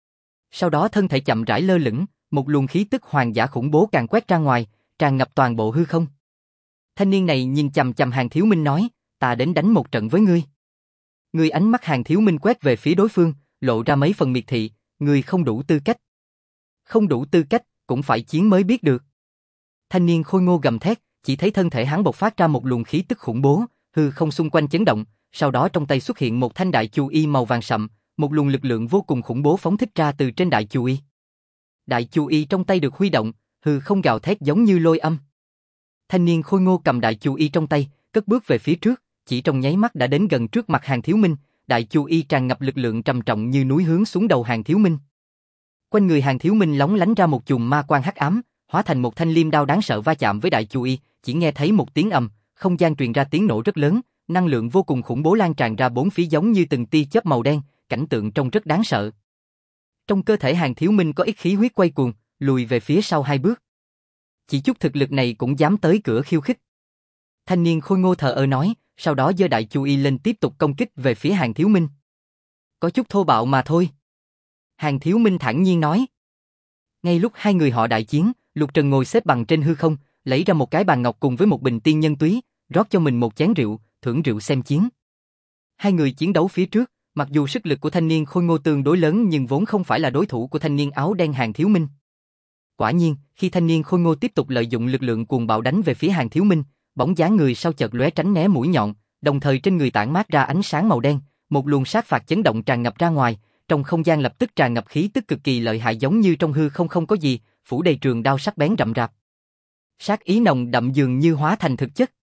Sau đó thân thể chậm rãi lơ lửng, một luồng khí tức hoàng giả khủng bố càng quét ra ngoài, tràn ngập toàn bộ hư không. Thanh niên này nhìn chằm chằm Hàn Thiếu Minh nói, ta đến đánh một trận với ngươi. Ngươi ánh mắt Hàn Thiếu Minh quét về phía đối phương, lộ ra mấy phần miệt thị, ngươi không đủ tư cách. Không đủ tư cách, cũng phải chiến mới biết được. Thanh niên khôi ngô gầm thét, chỉ thấy thân thể hắn bộc phát ra một luồng khí tức khủng bố, hư không xung quanh chấn động, sau đó trong tay xuất hiện một thanh đại chu y màu vàng sậm, một luồng lực lượng vô cùng khủng bố phóng thích ra từ trên đại chu y. Đại chu y trong tay được huy động, hư không gào thét giống như lôi âm. Thanh niên khôi ngô cầm đại chu y trong tay, cất bước về phía trước, chỉ trong nháy mắt đã đến gần trước mặt Hàn Thiếu Minh, đại chu y tràn ngập lực lượng trầm trọng như núi hướng xuống đầu Hàn Thiếu Minh. Quanh người Hàn Thiếu Minh lóng lánh ra một chùm ma quang hắc ám, hóa thành một thanh liêm đao đáng sợ va chạm với đại chu y, chỉ nghe thấy một tiếng ầm, không gian truyền ra tiếng nổ rất lớn, năng lượng vô cùng khủng bố lan tràn ra bốn phía giống như từng tia chớp màu đen, cảnh tượng trông rất đáng sợ. Trong cơ thể Hàn Thiếu Minh có ít khí huyết quay cuồng, lùi về phía sau 2 bước. Chỉ chút thực lực này cũng dám tới cửa khiêu khích. Thanh niên khôi ngô thờ ơ nói, sau đó giơ đại chu y lên tiếp tục công kích về phía Hàn Thiếu Minh. Có chút thô bạo mà thôi. Hàn Thiếu Minh thản nhiên nói. Ngay lúc hai người họ đại chiến, Lục Trần ngồi xếp bằng trên hư không, lấy ra một cái bàn ngọc cùng với một bình tiên nhân túy, rót cho mình một chén rượu, thưởng rượu xem chiến. Hai người chiến đấu phía trước, mặc dù sức lực của thanh niên Khôi Ngô tương đối lớn nhưng vốn không phải là đối thủ của thanh niên áo đen Hàn Thiếu Minh. Quả nhiên, khi thanh niên Khôi Ngô tiếp tục lợi dụng lực lượng cuồng bạo đánh về phía Hàn Thiếu Minh, bóng dáng người sau chợt lóe tránh né mũi nhọn, đồng thời trên người tản mát ra ánh sáng màu đen, một luồng sát phạt chấn động tràn ngập ra ngoài, trong không gian lập tức tràn ngập khí tức cực kỳ lợi hại giống như trong hư không có gì, phủ đầy trường đao sắc bén rậm rạp. Sát ý nồng đậm dường như hóa thành thực chất.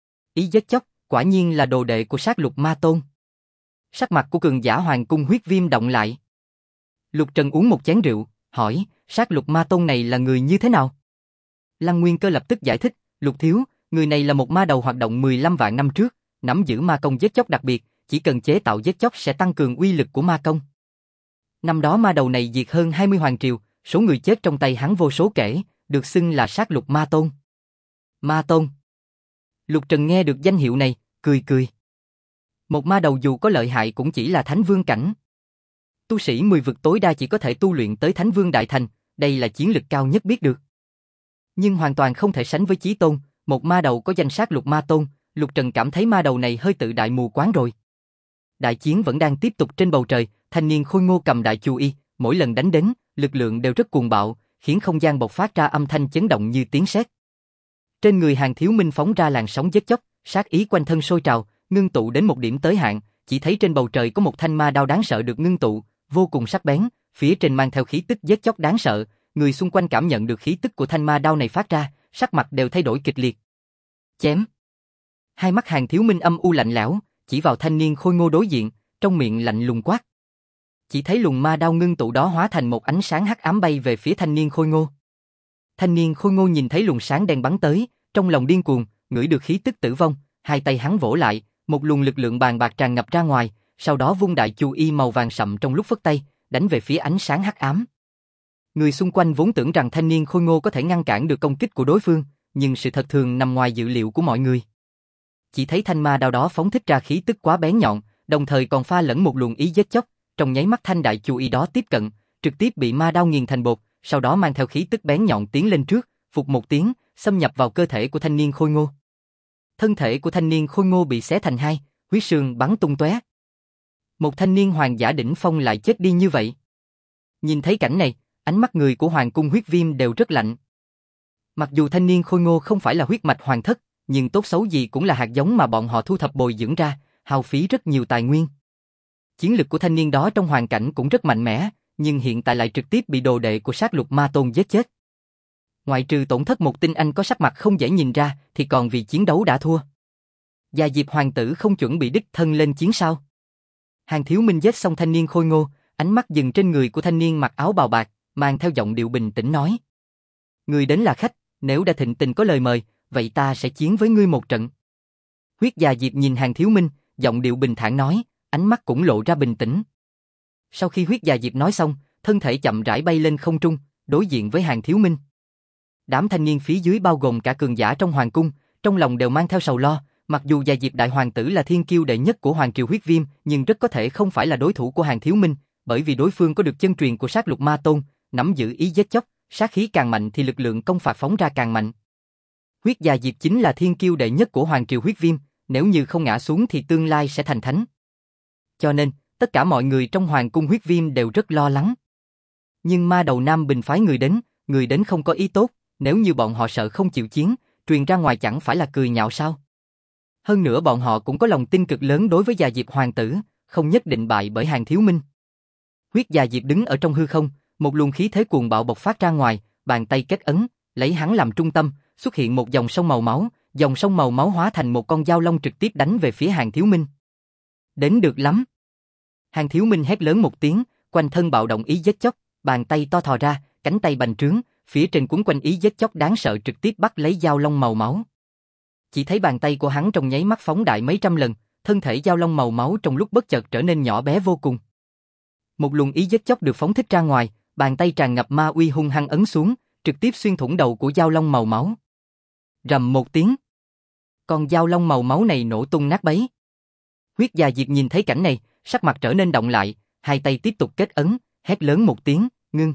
Ý giết chóc, quả nhiên là đồ đệ của Sát Lục Ma Tôn. Sắc mặt của cường giả Hoàng Cung Huyết Viêm động lại. Lục Trần uống một chén rượu, hỏi, Sát Lục Ma Tôn này là người như thế nào? Lăng Nguyên Cơ lập tức giải thích, Lục thiếu, người này là một ma đầu hoạt động 15 vạn năm trước, nắm giữ ma công giết chóc đặc biệt, chỉ cần chế tạo giết chóc sẽ tăng cường uy lực của ma công. Năm đó ma đầu này diệt hơn 20 hoàng triều, số người chết trong tay hắn vô số kể, được xưng là Sát Lục Ma Tôn. Ma Tôn. Lục Trần nghe được danh hiệu này, cười cười. Một ma đầu dù có lợi hại cũng chỉ là Thánh Vương cảnh. Tu sĩ 10 vực tối đa chỉ có thể tu luyện tới Thánh Vương Đại Thành, đây là chiến lực cao nhất biết được. Nhưng hoàn toàn không thể sánh với Chí Tôn, một ma đầu có danh Sát Lục Ma Tôn, Lục Trần cảm thấy ma đầu này hơi tự đại mù quáng rồi. Đại chiến vẫn đang tiếp tục trên bầu trời, thanh niên Khôi Ngô cầm đại chu y, mỗi lần đánh đến, lực lượng đều rất cuồng bạo, khiến không gian bộc phát ra âm thanh chấn động như tiếng sét. Trên người Hàn Thiếu Minh phóng ra làn sóng giết chóc, sát ý quanh thân sôi trào, ngưng tụ đến một điểm tới hạn, chỉ thấy trên bầu trời có một thanh ma đao đáng sợ được ngưng tụ, vô cùng sắc bén, phía trên mang theo khí tức giết chóc đáng sợ, người xung quanh cảm nhận được khí tức của thanh ma đao này phát ra, sắc mặt đều thay đổi kịch liệt. Chém. Hai mắt Hàn Thiếu Minh âm u lạnh lẽo, chỉ vào thanh niên Khôi Ngô đối diện, trong miệng lạnh lùng quát. Chỉ thấy luồng ma đao ngưng tụ đó hóa thành một ánh sáng hắc ám bay về phía thanh niên Khôi Ngô. Thanh niên Khôi Ngô nhìn thấy luồng sáng đen bắn tới, trong lòng điên cuồng, ngửi được khí tức tử vong, hai tay hắn vỗ lại, một luồng lực lượng bàn bạc tràn ngập ra ngoài, sau đó vung đại chu y màu vàng sậm trong lúc phất tay, đánh về phía ánh sáng hắc ám. Người xung quanh vốn tưởng rằng thanh niên Khôi Ngô có thể ngăn cản được công kích của đối phương, nhưng sự thật thường nằm ngoài dự liệu của mọi người. Chỉ thấy thanh ma đao đó phóng thích ra khí tức quá bén nhọn, đồng thời còn pha lẫn một luồng ý giết chóc, trong nháy mắt thanh đại chu y đó tiếp cận, trực tiếp bị ma đao nghiền thành bột, sau đó mang theo khí tức bén nhọn tiến lên trước, phụt một tiếng, xâm nhập vào cơ thể của thanh niên Khôi Ngô. Thân thể của thanh niên Khôi Ngô bị xé thành hai, huyết sương bắn tung tóe. Một thanh niên hoàng giả đỉnh phong lại chết đi như vậy. Nhìn thấy cảnh này, ánh mắt người của Hoàng Cung Huyết Viêm đều rất lạnh. Mặc dù thanh niên Khôi Ngô không phải là huyết mạch hoàng thất, nhưng tốt xấu gì cũng là hạt giống mà bọn họ thu thập bồi dưỡng ra, hao phí rất nhiều tài nguyên. Chiến lực của thanh niên đó trong hoàn cảnh cũng rất mạnh mẽ, nhưng hiện tại lại trực tiếp bị đồ đệ của Sát Lục Ma Tôn giết chết. Ngoại trừ tổn thất một tinh anh có sắc mặt không dễ nhìn ra, thì còn vì chiến đấu đã thua. Và Diệp hoàng tử không chuẩn bị đích thân lên chiến sao? Hàn Thiếu Minh giết xong thanh niên Khôi Ngô, ánh mắt dừng trên người của thanh niên mặc áo bào bạc, mang theo giọng điệu bình tĩnh nói: Người đến là khách, nếu đã thịnh tình có lời mời, vậy ta sẽ chiến với ngươi một trận. Huyết Già Diệp nhìn Hàn Thiếu Minh, giọng điệu bình thản nói, ánh mắt cũng lộ ra bình tĩnh. Sau khi Huyết Già Diệp nói xong, thân thể chậm rãi bay lên không trung, đối diện với Hàn Thiếu Minh. Đám thanh niên phía dưới bao gồm cả cường giả trong hoàng cung, trong lòng đều mang theo sầu lo, mặc dù Già Diệp đại hoàng tử là thiên kiêu đệ nhất của Hoàng triều Huyết Viêm, nhưng rất có thể không phải là đối thủ của Hàn Thiếu Minh, bởi vì đối phương có được chân truyền của Sát Lục Ma Tôn, nắm giữ ý giết chóc, sát khí càng mạnh thì lực lượng công phạt phóng ra càng mạnh. Huyết Già Diệp chính là thiên kiêu đệ nhất của Hoàng triều Huyết Viêm, nếu như không ngã xuống thì tương lai sẽ thành thánh. Cho nên, tất cả mọi người trong Hoàng cung Huyết Viêm đều rất lo lắng. Nhưng ma đầu Nam Bình phái người đến không có ý tốt, nếu như bọn họ sợ không chịu chiến, truyền ra ngoài chẳng phải là cười nhạo sao? Hơn nữa bọn họ cũng có lòng tin cực lớn đối với Già Diệp hoàng tử, không nhất định bại bởi Hàn Thiếu Minh. Huyết Già Diệp đứng ở trong hư không, một luồng khí thế cuồng bạo bộc phát ra ngoài, bàn tay kết ấn, lấy hắn làm trung tâm, xuất hiện một dòng sông màu máu, dòng sông màu máu hóa thành một con dao long trực tiếp đánh về phía Hàn Thiếu Minh. Đến được lắm. Hàn Thiếu Minh hét lớn một tiếng, quanh thân bạo động ý giết chóc, bàn tay to thò ra, cánh tay bành trướng, phía trên quấn quanh ý giết chóc đáng sợ trực tiếp bắt lấy dao long màu máu. Chỉ thấy bàn tay của hắn trong nháy mắt phóng đại mấy trăm lần, thân thể dao long màu máu trong lúc bất chợt trở nên nhỏ bé vô cùng. Một luồng ý giết chóc được phóng thích ra ngoài, bàn tay tràn ngập ma uy hung hăng ấn xuống, trực tiếp xuyên thủng đầu của dao long màu máu. Rầm một tiếng, con dao long màu máu này nổ tung nát bấy. Huyết Già Diệp nhìn thấy cảnh này, sắc mặt trở nên động lại, hai tay tiếp tục kết ấn, hét lớn một tiếng, ngưng.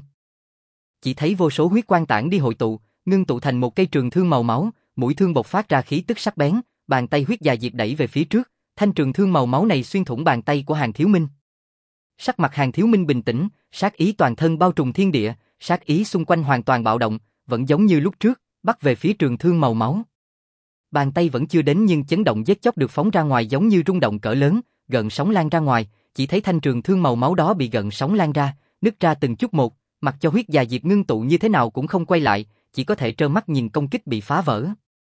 Chỉ thấy vô số huyết quang tản đi hội tụ, ngưng tụ thành một cây trường thương màu máu, mũi thương bộc phát ra khí tức sắc bén, bàn tay huyết già diệp đẩy về phía trước, thanh trường thương màu máu này xuyên thủng bàn tay của Hàn Thiếu Minh. Sắc mặt Hàn Thiếu Minh bình tĩnh, sát ý toàn thân bao trùm thiên địa, sát ý xung quanh hoàn toàn bạo động, vẫn giống như lúc trước, bắt về phía trường thương màu máu. Bàn tay vẫn chưa đến nhưng chấn động giết chóc được phóng ra ngoài giống như rung động cỡ lớn, gợn sóng lan ra ngoài, chỉ thấy thanh trường thương màu máu đó bị gợn sóng lan ra, nứt ra từng chút một, mặc cho huyết già diệp ngưng tụ như thế nào cũng không quay lại, chỉ có thể trơ mắt nhìn công kích bị phá vỡ.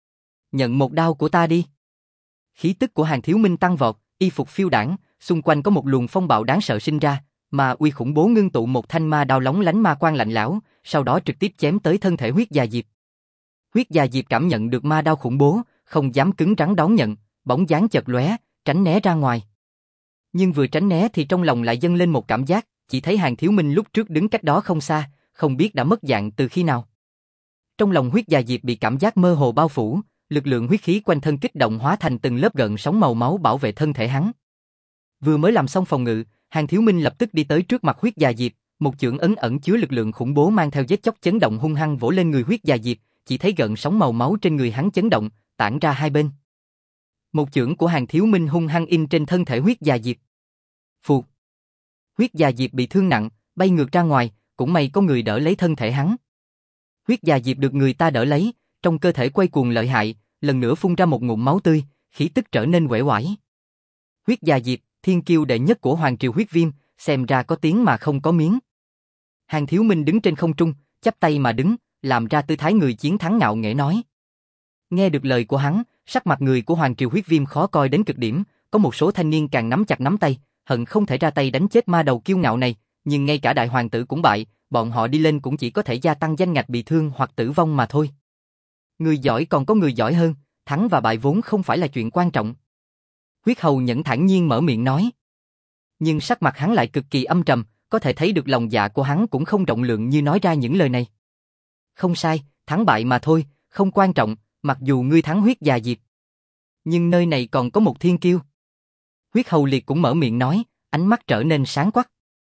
Nhận một đao của ta đi. Khí tức của Hàn Thiếu Minh tăng vọt, y phục phiêu đãng, xung quanh có một luồng phong bạo đáng sợ sinh ra, mà uy khủng bố ngưng tụ một thanh ma đao lóng lánh ma quang lạnh lẽo, sau đó trực tiếp chém tới thân thể huyết già diệp. Huyết già diệp cảm nhận được ma đao khủng bố, không dám cứng rắn đón nhận, bóng dáng chợt lóe, tránh né ra ngoài. Nhưng vừa tránh né thì trong lòng lại dâng lên một cảm giác, chỉ thấy Hàn Thiếu Minh lúc trước đứng cách đó không xa, không biết đã mất dạng từ khi nào. Trong lòng huyết già diệp bị cảm giác mơ hồ bao phủ, lực lượng huyết khí quanh thân kích động hóa thành từng lớp gợn sóng màu máu bảo vệ thân thể hắn. Vừa mới làm xong phòng ngự, Hàn Thiếu Minh lập tức đi tới trước mặt huyết già diệp, một chưởng ấn ẩn chứa lực lượng khủng bố mang theo giết chóc chấn động hung hăng vỗ lên người huyết già diệp, chỉ thấy gợn sóng màu máu trên người hắn chấn động, tản ra hai bên. Một chưởng của Hàn Thiếu Minh hung hăng in trên thân thể huyết già diệp. Phụt. Huyết già diệp bị thương nặng, bay ngược ra ngoài, cũng may có người đỡ lấy thân thể hắn. Huyết già diệp được người ta đỡ lấy, trong cơ thể quay cuồng lợi hại, lần nữa phun ra một ngụm máu tươi, khí tức trở nên uể oải. Huyết già diệp, thiên kiêu đệ nhất của Hoàng Triều Huyết Viêm, xem ra có tiếng mà không có miếng. Hàn Thiếu Minh đứng trên không trung, chắp tay mà đứng, làm ra tư thái người chiến thắng ngạo nghễ nói. Nghe được lời của hắn, sắc mặt người của Hoàng Triều Huyết Viêm khó coi đến cực điểm, có một số thanh niên càng nắm chặt nắm tay, hận không thể ra tay đánh chết ma đầu kiêu ngạo này, nhưng ngay cả đại hoàng tử cũng bại, bọn họ đi lên cũng chỉ có thể gia tăng danh ngạch bị thương hoặc tử vong mà thôi. Người giỏi còn có người giỏi hơn, thắng và bại vốn không phải là chuyện quan trọng. Huyết Hầu Nhẫn thản nhiên mở miệng nói. Nhưng sắc mặt hắn lại cực kỳ âm trầm, có thể thấy được lòng dạ của hắn cũng không rộng lượng như nói ra những lời này. Không sai, thắng bại mà thôi, không quan trọng, mặc dù ngươi thắng huyết già diệp. Nhưng nơi này còn có một thiên kiêu. Huyết Hầu Liệt cũng mở miệng nói, ánh mắt trở nên sáng quắc.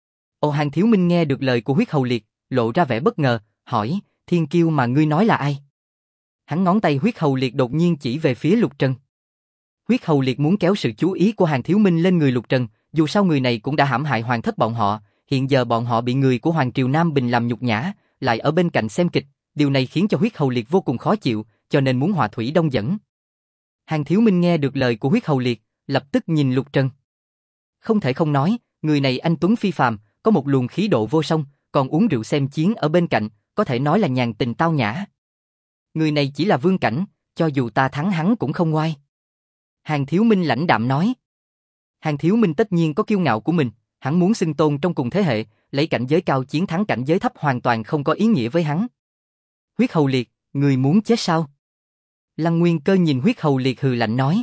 Hàn Thiếu Minh nghe được lời của Huyết Hầu Liệt, lộ ra vẻ bất ngờ, hỏi, thiên kiêu mà ngươi nói là ai? Hắn ngón tay Huyết Hầu Liệt đột nhiên chỉ về phía Lục Trần. Huyết Hầu Liệt muốn kéo sự chú ý của Hàn Thiếu Minh lên người Lục Trần, dù sao người này cũng đã hãm hại hoàng thất bọn họ, hiện giờ bọn họ bị người của Hoàng Triều Nam Bình làm nhục nhã, lại ở bên cạnh xem kịch, điều này khiến cho Huyết Hầu Liệt vô cùng khó chịu, cho nên muốn hòa thủy đông dẫn. Hàn Thiếu Minh nghe được lời của Huyết Hầu Liệt, lập tức nhìn Lục Trần. Không thể không nói, người này anh tuấn phi phàm, có một luồng khí độ vô song, còn uống rượu xem chiến ở bên cạnh, có thể nói là nhàn tình tao nhã. Người này chỉ là vương cảnh, cho dù ta thắng hắn cũng không ngoai. Hàn Thiếu Minh lãnh đạm nói. Hàn Thiếu Minh tất nhiên có kiêu ngạo của mình, hắn muốn xưng tôn trong cùng thế hệ, lấy cảnh giới cao chiến thắng cảnh giới thấp hoàn toàn không có ý nghĩa với hắn. Huyết Hầu Liệt, người muốn chết sao? Lăng Nguyên Cơ nhìn Huyết Hầu Liệt hừ lạnh nói.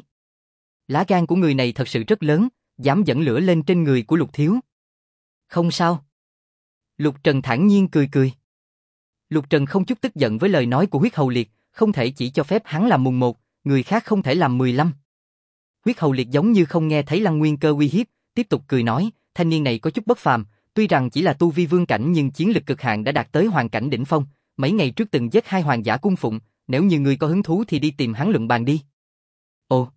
Lá gan của người này thật sự rất lớn, dám dẫn lửa lên trên người của Lục Thiếu. Không sao. Lục Trần thản nhiên cười cười. Lục Trần không chút tức giận với lời nói của Huyết Hầu Liệt, không thể chỉ cho phép hắn làm mùng 1, người khác không thể làm 15. Huyết Hầu Liệt giống như không nghe thấy Lăng Nguyên Cơ uy hiếp, tiếp tục cười nói, thanh niên này có chút bất phàm, tuy rằng chỉ là tu vi vương cảnh nhưng chiến lực cực hạn đã đạt tới hoàng cảnh đỉnh phong, mấy ngày trước từng giết 2 hoàng giả cung phụng, nếu như người có hứng thú thì đi tìm hắn luận bàn đi. Ồ.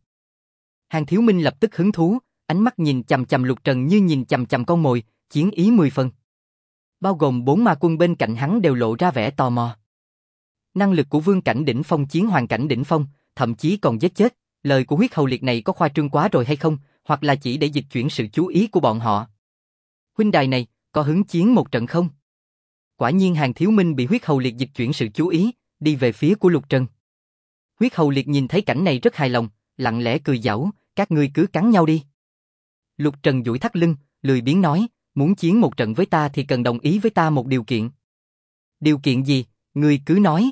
Hàn Thiếu Minh lập tức hứng thú, ánh mắt nhìn chằm chằm Lục Trần như nhìn chằm chằm con mồi, chiến ý 10 phần. Bao gồm 4 ma quân bên cạnh hắn đều lộ ra vẻ tò mò. Năng lực của vương cảnh đỉnh phong chiến hoàng cảnh đỉnh phong, thậm chí còn giết chết, lời của Huyết Hầu Liệt này có khoa trương quá rồi hay không, hoặc là chỉ để dịch chuyển sự chú ý của bọn họ. Huynh đài này, có hứng chiến một trận không? Quả nhiên Hàn Thiếu Minh bị Huyết Hầu Liệt dịch chuyển sự chú ý, đi về phía của Lục Trần. Huyết Hầu Liệt nhìn thấy cảnh này rất hài lòng, lặng lẽ cười giảo, các ngươi cứ cắn nhau đi. Lục Trần duỗi thắt lưng, lười biếng nói, muốn chiến một trận với ta thì cần đồng ý với ta một điều kiện. Điều kiện gì, ngươi cứ nói.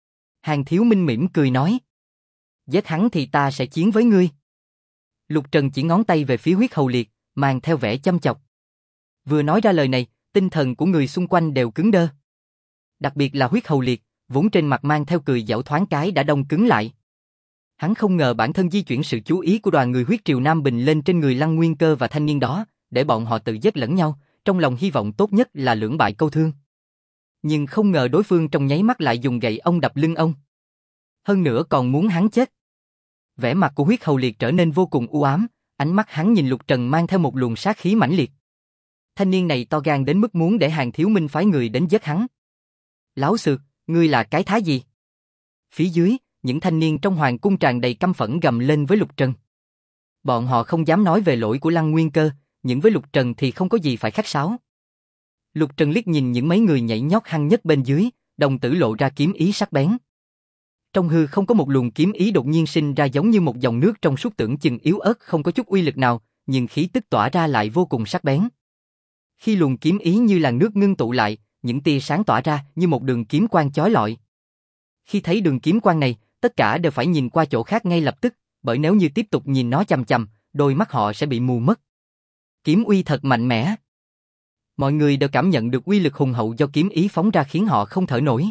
Hàn Thiếu Minh mỉm cười nói. Giết hắn thì ta sẽ chiến với ngươi. Lục Trần chỉ ngón tay về phía Huyết Hầu Liệt, mang theo vẻ châm chọc. Vừa nói ra lời này, tinh thần của người xung quanh đều cứng đơ. Đặc biệt là Huyết Hầu Liệt, vốn trên mặt mang theo cười giảo thoáng cái đã đông cứng lại. Hắn không ngờ bản thân di chuyển sự chú ý của đoàn người huyết triều Nam Bình lên trên người Lăng Nguyên Cơ và thanh niên đó, để bọn họ tự giết lẫn nhau, trong lòng hy vọng tốt nhất là lưỡng bại câu thương. Nhưng không ngờ đối phương trong nháy mắt lại dùng gậy ông đập lưng ông. Hơn nữa còn muốn hắn chết. Vẻ mặt của Huyết Hầu Liệt trở nên vô cùng u ám, ánh mắt hắn nhìn Lục Trần mang theo một luồng sát khí mãnh liệt. Thanh niên này to gan đến mức muốn để Hàn Thiếu Minh phái người đến giết hắn. Láo xược, ngươi là cái thá gì? Phía dưới, những thanh niên trong hoàng cung tràn đầy căm phẫn gầm lên với Lục Trần. Bọn họ không dám nói về lỗi của Lăng Nguyên Cơ, nhưng với Lục Trần thì không có gì phải khách sáo. Lục Trần liếc nhìn những mấy người nhảy nhót hăng nhất bên dưới, đồng tử lộ ra kiếm ý sắc bén. Trong hư không có một luồng kiếm ý đột nhiên sinh ra giống như một dòng nước trong suốt tưởng chừng yếu ớt không có chút uy lực nào, nhưng khí tức tỏa ra lại vô cùng sắc bén. Khi luồng kiếm ý như làn nước ngưng tụ lại, những tia sáng tỏa ra như một đường kiếm quang chói lọi. Khi thấy đường kiếm quang này, tất cả đều phải nhìn qua chỗ khác ngay lập tức, bởi nếu như tiếp tục nhìn nó chằm chằm, đôi mắt họ sẽ bị mù mất. Kiếm uy thật mạnh mẽ. Mọi người đều cảm nhận được uy lực hùng hậu do kiếm ý phóng ra khiến họ không thở nổi.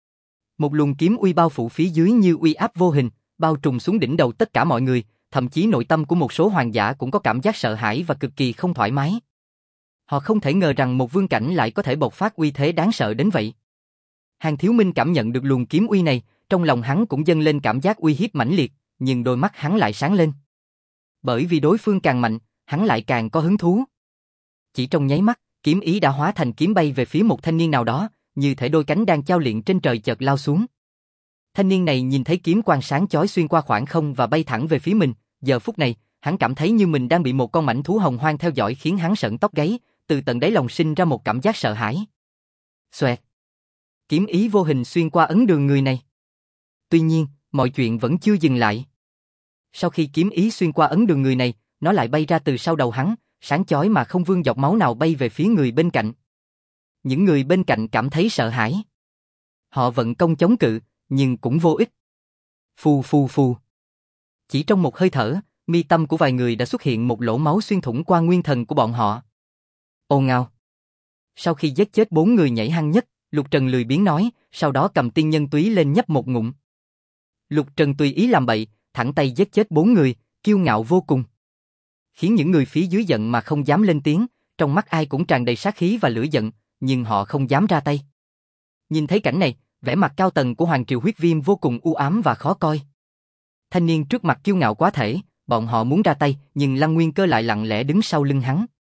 Một luồng kiếm uy bao phủ phía dưới như uy áp vô hình, bao trùm xuống đỉnh đầu tất cả mọi người, thậm chí nội tâm của một số hoàng giả cũng có cảm giác sợ hãi và cực kỳ không thoải mái. Họ không thể ngờ rằng một vương cảnh lại có thể bộc phát uy thế đáng sợ đến vậy. Hàn Thiếu Minh cảm nhận được luồng kiếm uy này, trong lòng hắn cũng dâng lên cảm giác uy hiếp mãnh liệt, nhưng đôi mắt hắn lại sáng lên. Bởi vì đối phương càng mạnh, hắn lại càng có hứng thú. Chỉ trong nháy mắt, kiếm ý đã hóa thành kiếm bay về phía một thanh niên nào đó, như thể đôi cánh đang chao luyện trên trời chợt lao xuống. Thanh niên này nhìn thấy kiếm quang sáng chói xuyên qua khoảng không và bay thẳng về phía mình, giờ phút này, hắn cảm thấy như mình đang bị một con mãnh thú hồng hoang theo dõi khiến hắn sởn tóc gáy, từ tận đáy lòng sinh ra một cảm giác sợ hãi. Xoẹt. Kiếm ý vô hình xuyên qua ấn đường người này. Tuy nhiên, mọi chuyện vẫn chưa dừng lại. Sau khi kiếm ý xuyên qua ấn đường người này, nó lại bay ra từ sau đầu hắn, sáng chói mà không vương giọt máu nào bay về phía người bên cạnh. Những người bên cạnh cảm thấy sợ hãi. Họ vận công chống cự, nhưng cũng vô ích. Phù phù phù. Chỉ trong một hơi thở, mi tâm của vài người đã xuất hiện một lỗ máu xuyên thủng qua nguyên thần của bọn họ. Ồn ào. Sau khi giết chết 4 người nhảy hăng nhất, Lục Trần lười biếng nói, sau đó cầm tiên nhân túy lên nhấp một ngụm. Lục Trần tùy ý làm bậy, thẳng tay giết chết 4 người, kiêu ngạo vô cùng. Khiến những người phía dưới giận mà không dám lên tiếng, trong mắt ai cũng tràn đầy sát khí và lửa giận, nhưng họ không dám ra tay. Nhìn thấy cảnh này, vẻ mặt cao tầng của Hoàng Triều Huyết Viêm vô cùng u ám và khó coi. Thanh niên trước mặt kiêu ngạo quá thể, bọn họ muốn ra tay, nhưng Lăng Nguyên Cơ lại lặng lẽ đứng sau lưng hắn.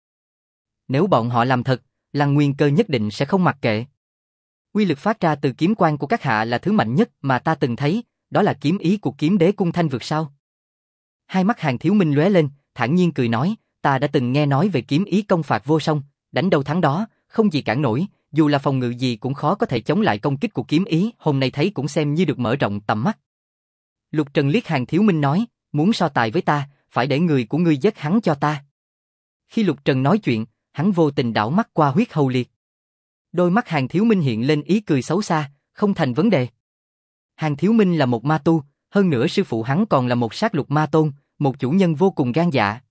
Nếu bọn họ làm thật, Lăng Nguyên Cơ nhất định sẽ không mặc kệ. Uy lực phát ra từ kiếm quang của các hạ là thứ mạnh nhất mà ta từng thấy, đó là kiếm ý của kiếm đế cung Thanh Vực sao? Hai mắt Hàn Thiếu Minh lóe lên, thản nhiên cười nói, ta đã từng nghe nói về kiếm ý công phạt vô song, đánh đâu thắng đó, không gì cản nổi, dù là phòng ngự gì cũng khó có thể chống lại công kích của kiếm ý, hôm nay thấy cũng xem như được mở rộng tầm mắt. Lục Trần liếc Hàn Thiếu Minh nói, muốn so tài với ta, phải để người của ngươi giết hắn cho ta. Khi Lục Trần nói chuyện, hắn vô tình đảo mắt qua Huyết Hầu Liệt. Đôi mắt Hàn Thiếu Minh hiện lên ý cười xấu xa, không thành vấn đề. Hàn Thiếu Minh là một ma tu, hơn nữa sư phụ hắn còn là một sát lục ma tôn, một chủ nhân vô cùng gan dạ.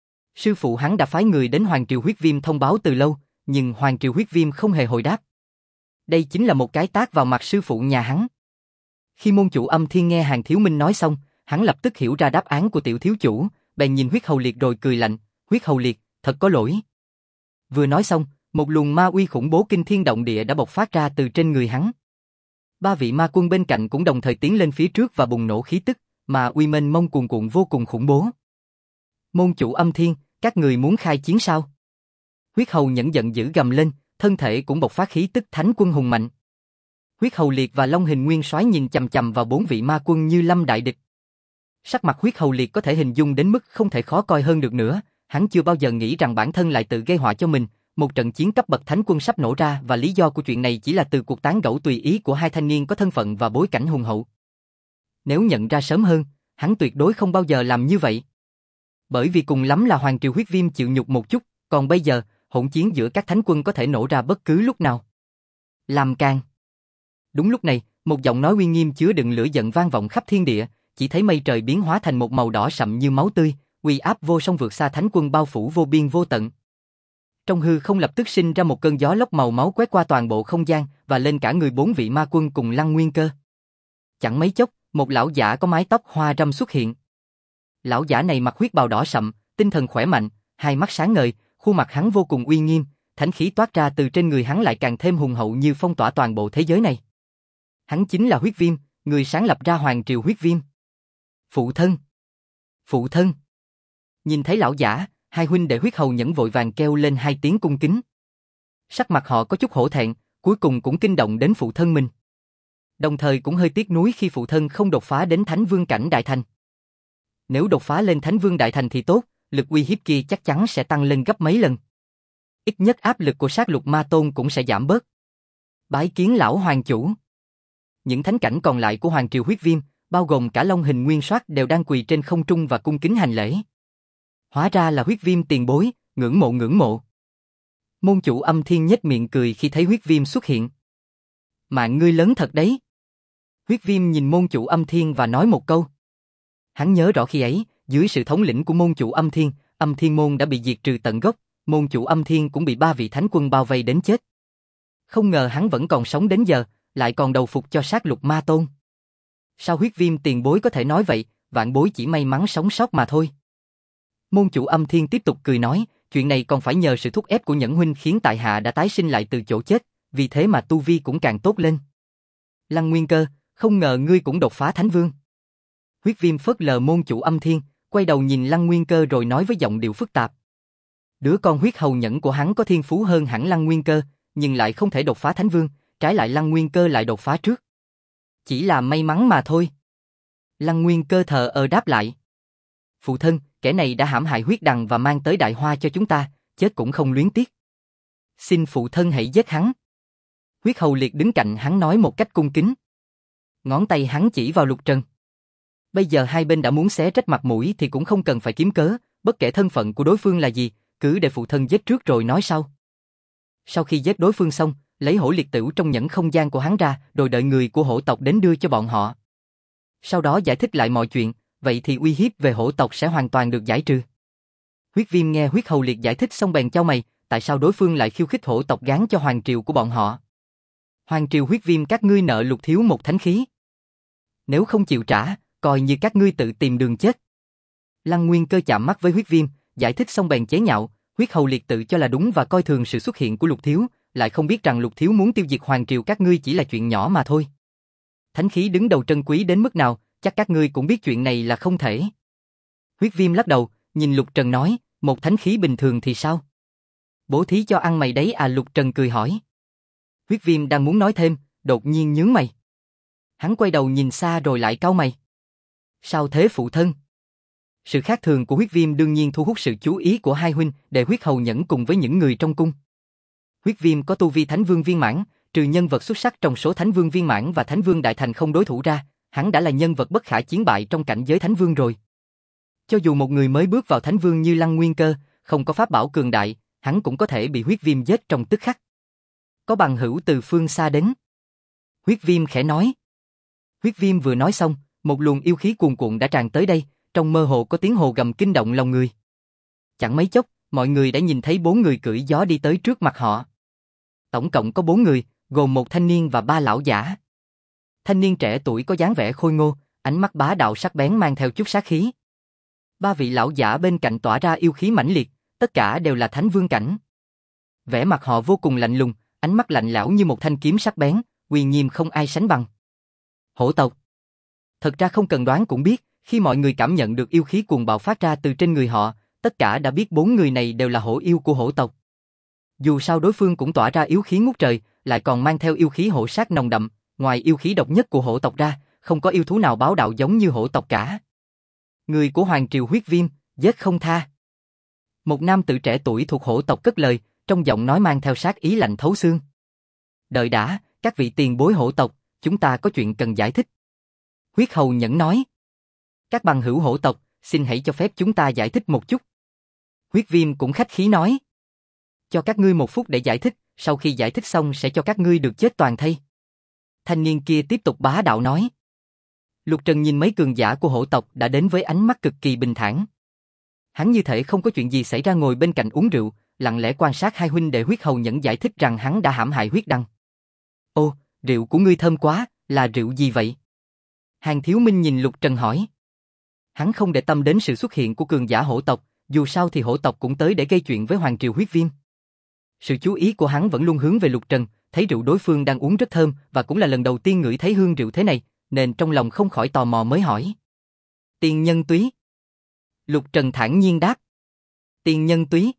Sư phụ hắn đã phái người đến Hoàng Triều Huyết Viêm thông báo từ lâu, nhưng Hoàng Triều Huyết Viêm không hề hồi đáp. Đây chính là một cái tát vào mặt sư phụ nhà hắn. Khi môn chủ Âm Thiên nghe Hàn Thiếu Minh nói xong, hắn lập tức hiểu ra đáp án của tiểu thiếu chủ, bèn nhìn Huyết Hầu Liệt rồi cười lạnh, Huyết Hầu Liệt, thật có lỗi. Vừa nói xong, một luồng ma uy khủng bố kinh thiên động địa đã bộc phát ra từ trên người hắn. 3 vị ma quân bên cạnh cũng đồng thời tiến lên phía trước và bùng nổ khí tức, mà uy mênh mông cuồn cuộn vô cùng khủng bố. Môn chủ Âm Thiên, các người muốn khai chiến sao? Huyết Hầu nhẫn giận dữ gầm lên, thân thể cũng bộc phát khí tức thánh quân hùng mạnh. Huyết Hầu Liệt và Long Hình Nguyên Soái nhìn chằm chằm vào 4 vị ma quân như lâm đại địch. Sắc mặt Huyết Hầu Liệt có thể hình dung đến mức không thể khó coi hơn được nữa, hắn chưa bao giờ nghĩ rằng bản thân lại tự gây họa cho mình. Một trận chiến cấp bậc thánh quân sắp nổ ra và lý do của chuyện này chỉ là từ cuộc tán gẫu tùy ý của hai thanh niên có thân phận và bối cảnh hùng hậu. Nếu nhận ra sớm hơn, hắn tuyệt đối không bao giờ làm như vậy. Bởi vì cùng lắm là Hoàng Triều Huyết Viêm chịu nhục một chút, còn bây giờ, hỗn chiến giữa các thánh quân có thể nổ ra bất cứ lúc nào. Làm càn. Đúng lúc này, một giọng nói uy nghiêm chứa đựng lửa giận vang vọng khắp thiên địa, chỉ thấy mây trời biến hóa thành một màu đỏ sậm như máu tươi, uy áp vô song vượt xa thánh quân bao phủ vô biên vô tận. Trong hư không lập tức sinh ra một cơn gió lốc màu máu quét qua toàn bộ không gian và lên cả người 4 vị ma quân cùng Lăng Nguyên Cơ. Chẳng mấy chốc, một lão giả có mái tóc hoa râm xuất hiện. Lão giả này mặc huyết bào đỏ sậm, tinh thần khỏe mạnh, hai mắt sáng ngời, khuôn mặt hắn vô cùng uy nghiêm, thánh khí toát ra từ trên người hắn lại càng thêm hùng hậu như phong tỏa toàn bộ thế giới này. Hắn chính là huyết viêm, người sáng lập ra hoàng triều huyết viêm. Phụ thân! Phụ thân! Nhìn thấy lão giả, hai huynh đệ huyết hầu nhẫn vội vàng kêu lên hai tiếng cung kính. Sắc mặt họ có chút hổ thẹn, cuối cùng cũng kinh động đến phụ thân mình. Đồng thời cũng hơi tiếc nuối khi phụ thân không đột phá đến Thánh Vương cảnh đại thành. Nếu đột phá lên Thánh Vương đại thành thì tốt, lực uy hiếp kia chắc chắn sẽ tăng lên gấp mấy lần. Ít nhất áp lực của sát lục ma tôn cũng sẽ giảm bớt. Bái kiến lão hoàng chủ. Những thánh cảnh còn lại của hoàng triều huyết viêm, bao gồm cả Long Hình Nguyên Soát đều đang quỳ trên không trung và cung kính hành lễ. Hóa ra là huyết viêm tiền bối, ngưỡng mộ ngưỡng mộ. Môn chủ Âm Thiên nhếch miệng cười khi thấy huyết viêm xuất hiện. Mạng ngươi lớn thật đấy. Huyết viêm nhìn môn chủ Âm Thiên và nói một câu. Hắn nhớ rõ khi ấy, dưới sự thống lĩnh của môn chủ Âm Thiên môn đã bị diệt trừ tận gốc, môn chủ Âm Thiên cũng bị 3 vị thánh quân bao vây đến chết. Không ngờ hắn vẫn còn sống đến giờ, lại còn đầu phục cho sát lục ma tôn. Sao huyết viêm tiền bối có thể nói vậy, vạn bối chỉ may mắn sống sót mà thôi. Môn chủ Âm Thiên tiếp tục cười nói, chuyện này còn phải nhờ sự thúc ép của Nhẫn huynh khiến tại hạ đã tái sinh lại từ chỗ chết, vì thế mà tu vi cũng càng tốt lên. Lăng Nguyên Cơ, không ngờ ngươi cũng đột phá Thánh Vương. Huyết viêm phớt lờ môn chủ Âm Thiên, quay đầu nhìn Lăng Nguyên Cơ rồi nói với giọng điệu phức tạp. Đứa con huyết hầu nhẫn của hắn có thiên phú hơn hẳn Lăng Nguyên Cơ, nhưng lại không thể đột phá Thánh Vương, trái lại Lăng Nguyên Cơ lại đột phá trước. Chỉ là may mắn mà thôi. Lăng Nguyên Cơ thờ ơ đáp lại. Phụ thân, kẻ này đã hãm hại huyết đằng và mang tới đại hoa cho chúng ta, chết cũng không luyến tiếc. Xin phụ thân hãy giết hắn. Huyết hầu liệt đứng cạnh hắn nói một cách cung kính. Ngón tay hắn chỉ vào Lục Trần. Bây giờ hai bên đã muốn xé rách mặt mũi thì cũng không cần phải kiếm cớ, bất kể thân phận của đối phương là gì, cứ để phụ thân giết trước rồi nói sau. Sau khi giết đối phương xong, lấy hổ liệt tửu trong nhẫn không gian của hắn ra, rồi đợi người của hổ tộc đến đưa cho bọn họ. Sau đó giải thích lại mọi chuyện, vậy thì uy hiếp về hổ tộc sẽ hoàn toàn được giải trừ. Huyết viêm nghe huyết hầu liệt giải thích xong bèn chau mày, tại sao đối phương lại khiêu khích hổ tộc gán cho hoàng triều của bọn họ? Hoàng triều huyết viêm các ngươi nợ Lục thiếu một thánh khí. Nếu không chịu trả, coi như các ngươi tự tìm đường chết. Lăng Nguyên Cơ chạm mắt với huyết viêm, giải thích xong bèn chế nhạo, huyết hầu liệt tự cho là đúng và coi thường sự xuất hiện của Lục thiếu, lại không biết rằng Lục thiếu muốn tiêu diệt hoàng triều các ngươi chỉ là chuyện nhỏ mà thôi. Thánh khí đứng đầu trân quý đến mức nào, chắc các ngươi cũng biết chuyện này là không thể. Huyết viêm lắc đầu, nhìn Lục Trần nói, một thánh khí bình thường thì sao? Bố thí cho ăn mày đấy à? Lục Trần cười hỏi. Huyết viêm đang muốn nói thêm, đột nhiên nhướng mày. Hắn quay đầu nhìn xa rồi lại cau mày. Sao thế phụ thân? Sự khác thường của huyết viêm đương nhiên thu hút sự chú ý của hai huynh đệ huyết hầu nhẫn cùng với những người trong cung. Huyết viêm có tu vi Thánh Vương viên mãn, trừ nhân vật xuất sắc trong số Thánh Vương viên mãn và Thánh Vương đại thành không đối thủ ra, hắn đã là nhân vật bất khả chiến bại trong cảnh giới Thánh Vương rồi. Cho dù một người mới bước vào Thánh Vương như Lăng Nguyên Cơ, không có pháp bảo cường đại, hắn cũng có thể bị huyết viêm giết trong tức khắc. Có bằng hữu từ phương xa đến. Huyết viêm khẽ nói. Huyết viêm vừa nói xong, một luồng yêu khí cuồn cuộn đã tràn tới đây, trong mơ hồ có tiếng hồ gầm kinh động lòng người. Chẳng mấy chốc, mọi người đã nhìn thấy 4 người cưỡi gió đi tới trước mặt họ. Tổng cộng có 4 người, gồm một thanh niên và 3 lão giả. Thanh niên trẻ tuổi có dáng vẻ khôi ngô, ánh mắt bá đạo sắc bén mang theo chút sát khí. 3 vị lão giả bên cạnh tỏa ra yêu khí mãnh liệt, tất cả đều là Thánh Vương cảnh. Vẻ mặt họ vô cùng lạnh lùng, ánh mắt lạnh lẽo như một thanh kiếm sắc bén, uy nghiêm không ai sánh bằng. Hổ tộc. Thật ra không cần đoán cũng biết, khi mọi người cảm nhận được yêu khí cuồng bạo phát ra từ trên người họ, tất cả đã biết 4 người này đều là hổ yêu của hổ tộc. Dù sao đối phương cũng tỏa ra yêu khí ngút trời, lại còn mang theo yêu khí hổ sát nồng đậm, ngoài yêu khí độc nhất của hổ tộc ra, không có yêu thú nào bá đạo giống như hổ tộc cả. Người của hoàng triều huyết viêm, giết không tha. Một nam tử trẻ tuổi thuộc hổ tộc cất lời, trong giọng nói mang theo sát ý lạnh thấu xương. Đợi đã, các vị tiền bối hổ tộc, chúng ta có chuyện cần giải thích. Huyết hầu nhẫn nói. Các bằng hữu hổ tộc, xin hãy cho phép chúng ta giải thích một chút. Huyết viêm cũng khách khí nói. Cho các ngươi 1 phút để giải thích, sau khi giải thích xong sẽ cho các ngươi được chết toàn thây. Thanh niên kia tiếp tục bá đạo nói. Lục Trần nhìn mấy cường giả của hổ tộc đã đến với ánh mắt cực kỳ bình thản. Hắn như thể không có chuyện gì xảy ra ngồi bên cạnh uống rượu, lặng lẽ quan sát hai huynh đệ huyết hầu nhẫn giải thích rằng hắn đã hãm hại huyết đăng. Ô, rượu của ngươi thơm quá, là rượu gì vậy? Hàn Thiếu Minh nhìn Lục Trần hỏi. Hắn không để tâm đến sự xuất hiện của cường giả hổ tộc, dù sao thì hổ tộc cũng tới để gây chuyện với hoàng triều huyết viêm. Sự chú ý của hắn vẫn luôn hướng về Lục Trần, thấy rượu đối phương đang uống rất thơm và cũng là lần đầu tiên ngửi thấy hương rượu thế này, nên trong lòng không khỏi tò mò mới hỏi. Tiên nhân túy. Lục Trần thản nhiên đáp. Tiên nhân túy.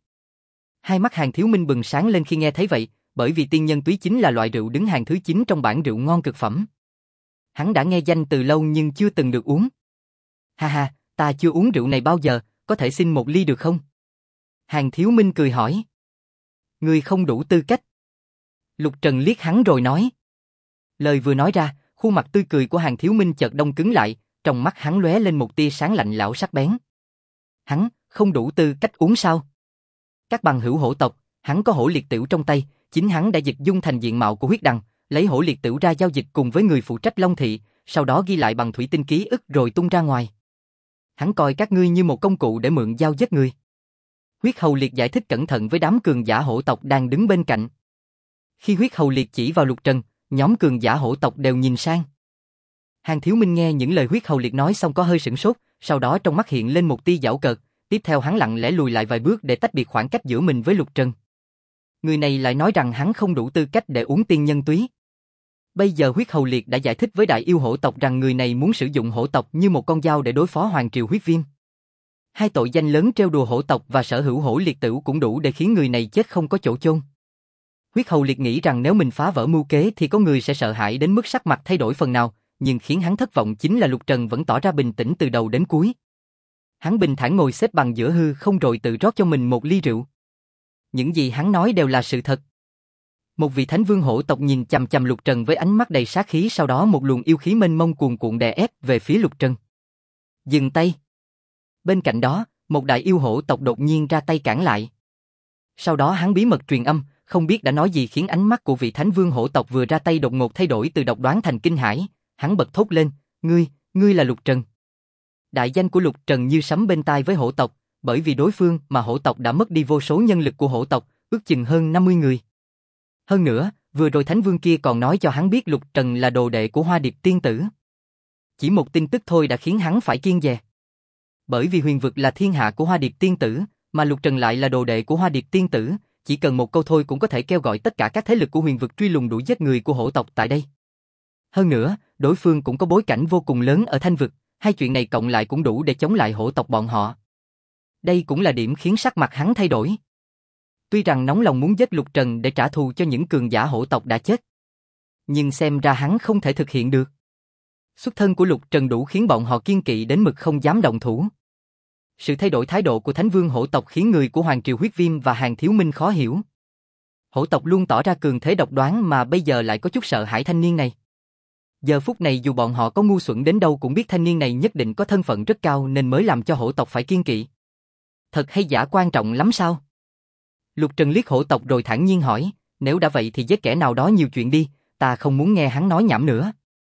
Hai mắt Hàn Thiếu Minh bừng sáng lên khi nghe thấy vậy, bởi vì tiên nhân túy chính là loại rượu đứng hàng thứ 9 trong bảng rượu ngon cực phẩm. Hắn đã nghe danh từ lâu nhưng chưa từng được uống. Ha ha, ta chưa uống rượu này bao giờ, có thể xin một ly được không? Hàn Thiếu Minh cười hỏi. Ngươi không đủ tư cách. Lục Trần liếc hắn rồi nói. Lời vừa nói ra, khuôn mặt tươi cười của Hàn Thiếu Minh chợt đông cứng lại, trong mắt hắn lóe lên một tia sáng lạnh lẽo sắc bén. Hắn không đủ tư cách uống sao? Các bằng hữu hổ tộc, hắn có hổ liệt tửu trong tay, chính hắn đã dịch dung thành diện mạo của huyết đằng, lấy hổ liệt tửu ra giao dịch cùng với người phụ trách Long Thị, sau đó ghi lại bằng thủy tinh ký ức rồi tung ra ngoài. Hắn coi các ngươi như một công cụ để mượn dao giết người. Huyết Hầu Liệt giải thích cẩn thận với đám cường giả hổ tộc đang đứng bên cạnh. Khi Huyết Hầu Liệt chỉ vào Lục Trần, nhóm cường giả hổ tộc đều nhìn sang. Hàn Thiếu Minh nghe những lời Huyết Hầu Liệt nói xong có hơi sửng sốt, sau đó trong mắt hiện lên một tia giảo cợt, tiếp theo hắn lặng lẽ lùi lại vài bước để tách biệt khoảng cách giữa mình với Lục Trần. Người này lại nói rằng hắn không đủ tư cách để uống tiên nhân túy. Bây giờ Huyết Hầu Liệt đã giải thích với đại yêu hổ tộc rằng người này muốn sử dụng hổ tộc như một con dao để đối phó Hoàng Triều Huyết Viêm. Hai tội danh lớn trêu đùa hổ tộc và sở hữu hổ liệt tửu cũng đủ để khiến người này chết không có chỗ chôn. Huyết Hầu Liệt nghĩ rằng nếu mình phá vỡ mưu kế thì có người sẽ sợ hãi đến mức sắc mặt thay đổi phần nào, nhưng khiến hắn thất vọng chính là Lục Trần vẫn tỏ ra bình tĩnh từ đầu đến cuối. Hắn bình thản ngồi xếp bằng giữa hư không rồi tự rót cho mình một ly rượu. Những gì hắn nói đều là sự thật. Một vị thánh vương hổ tộc nhìn chằm chằm Lục Trần với ánh mắt đầy sát khí, sau đó một luồng yêu khí mênh mông cuồn cuộn đè ép về phía Lục Trần. Dừng tay. Bên cạnh đó, một đại yêu hổ tộc đột nhiên ra tay cản lại. Sau đó hắn bí mật truyền âm, không biết đã nói gì khiến ánh mắt của vị thánh vương hổ tộc vừa ra tay đột ngột thay đổi từ độc đoán thành kinh hãi. Hắn bật thốt lên, ngươi là Lục Trần. Đại danh của Lục Trần như sấm bên tai với hổ tộc, bởi vì đối phương mà hổ tộc đã mất đi vô số nhân lực của hổ tộc, ước chừng hơn 50 người. Hơn nữa, vừa rồi thánh vương kia còn nói cho hắn biết Lục Trần là đồ đệ của Hoa Điệp tiên tử. Chỉ một tin tức thôi đã khiến hắn phải kiêng dè. Bởi vì huyền vực là thiên hạ của Hoa Điệp tiên tử, mà Lục Trần lại là đồ đệ của Hoa Điệp tiên tử, chỉ cần một câu thôi cũng có thể kêu gọi tất cả các thế lực của huyền vực truy lùng đuổi giết người của hổ tộc tại đây. Hơn nữa, đối phương cũng có bối cảnh vô cùng lớn ở Thanh vực, hai chuyện này cộng lại cũng đủ để chống lại hổ tộc bọn họ. Đây cũng là điểm khiến sắc mặt hắn thay đổi. Tuy rằng nóng lòng muốn giết Lục Trần để trả thù cho những cường giả hổ tộc đã chết, nhưng xem ra hắn không thể thực hiện được. Xuất thân của Lục Trần đủ khiến bọn họ kiêng kỵ đến mực không dám động thủ. Sự thay đổi thái độ của Thánh Vương hổ tộc khiến người của Hoàng Triều Huyết Viêm và Hàn Thiếu Minh khó hiểu. Hổ tộc luôn tỏ ra cường thế độc đoán mà bây giờ lại có chút sợ hãi thanh niên này. Giờ phút này dù bọn họ có ngu xuẩn đến đâu cũng biết thanh niên này nhất định có thân phận rất cao nên mới làm cho hổ tộc phải kiêng kỵ. Thật hay giả quan trọng lắm sao? Lục Trần liếc hổ tộc rồi thản nhiên hỏi, nếu đã vậy thì giết kẻ nào đó nhiều chuyện đi, ta không muốn nghe hắn nói nhảm nữa.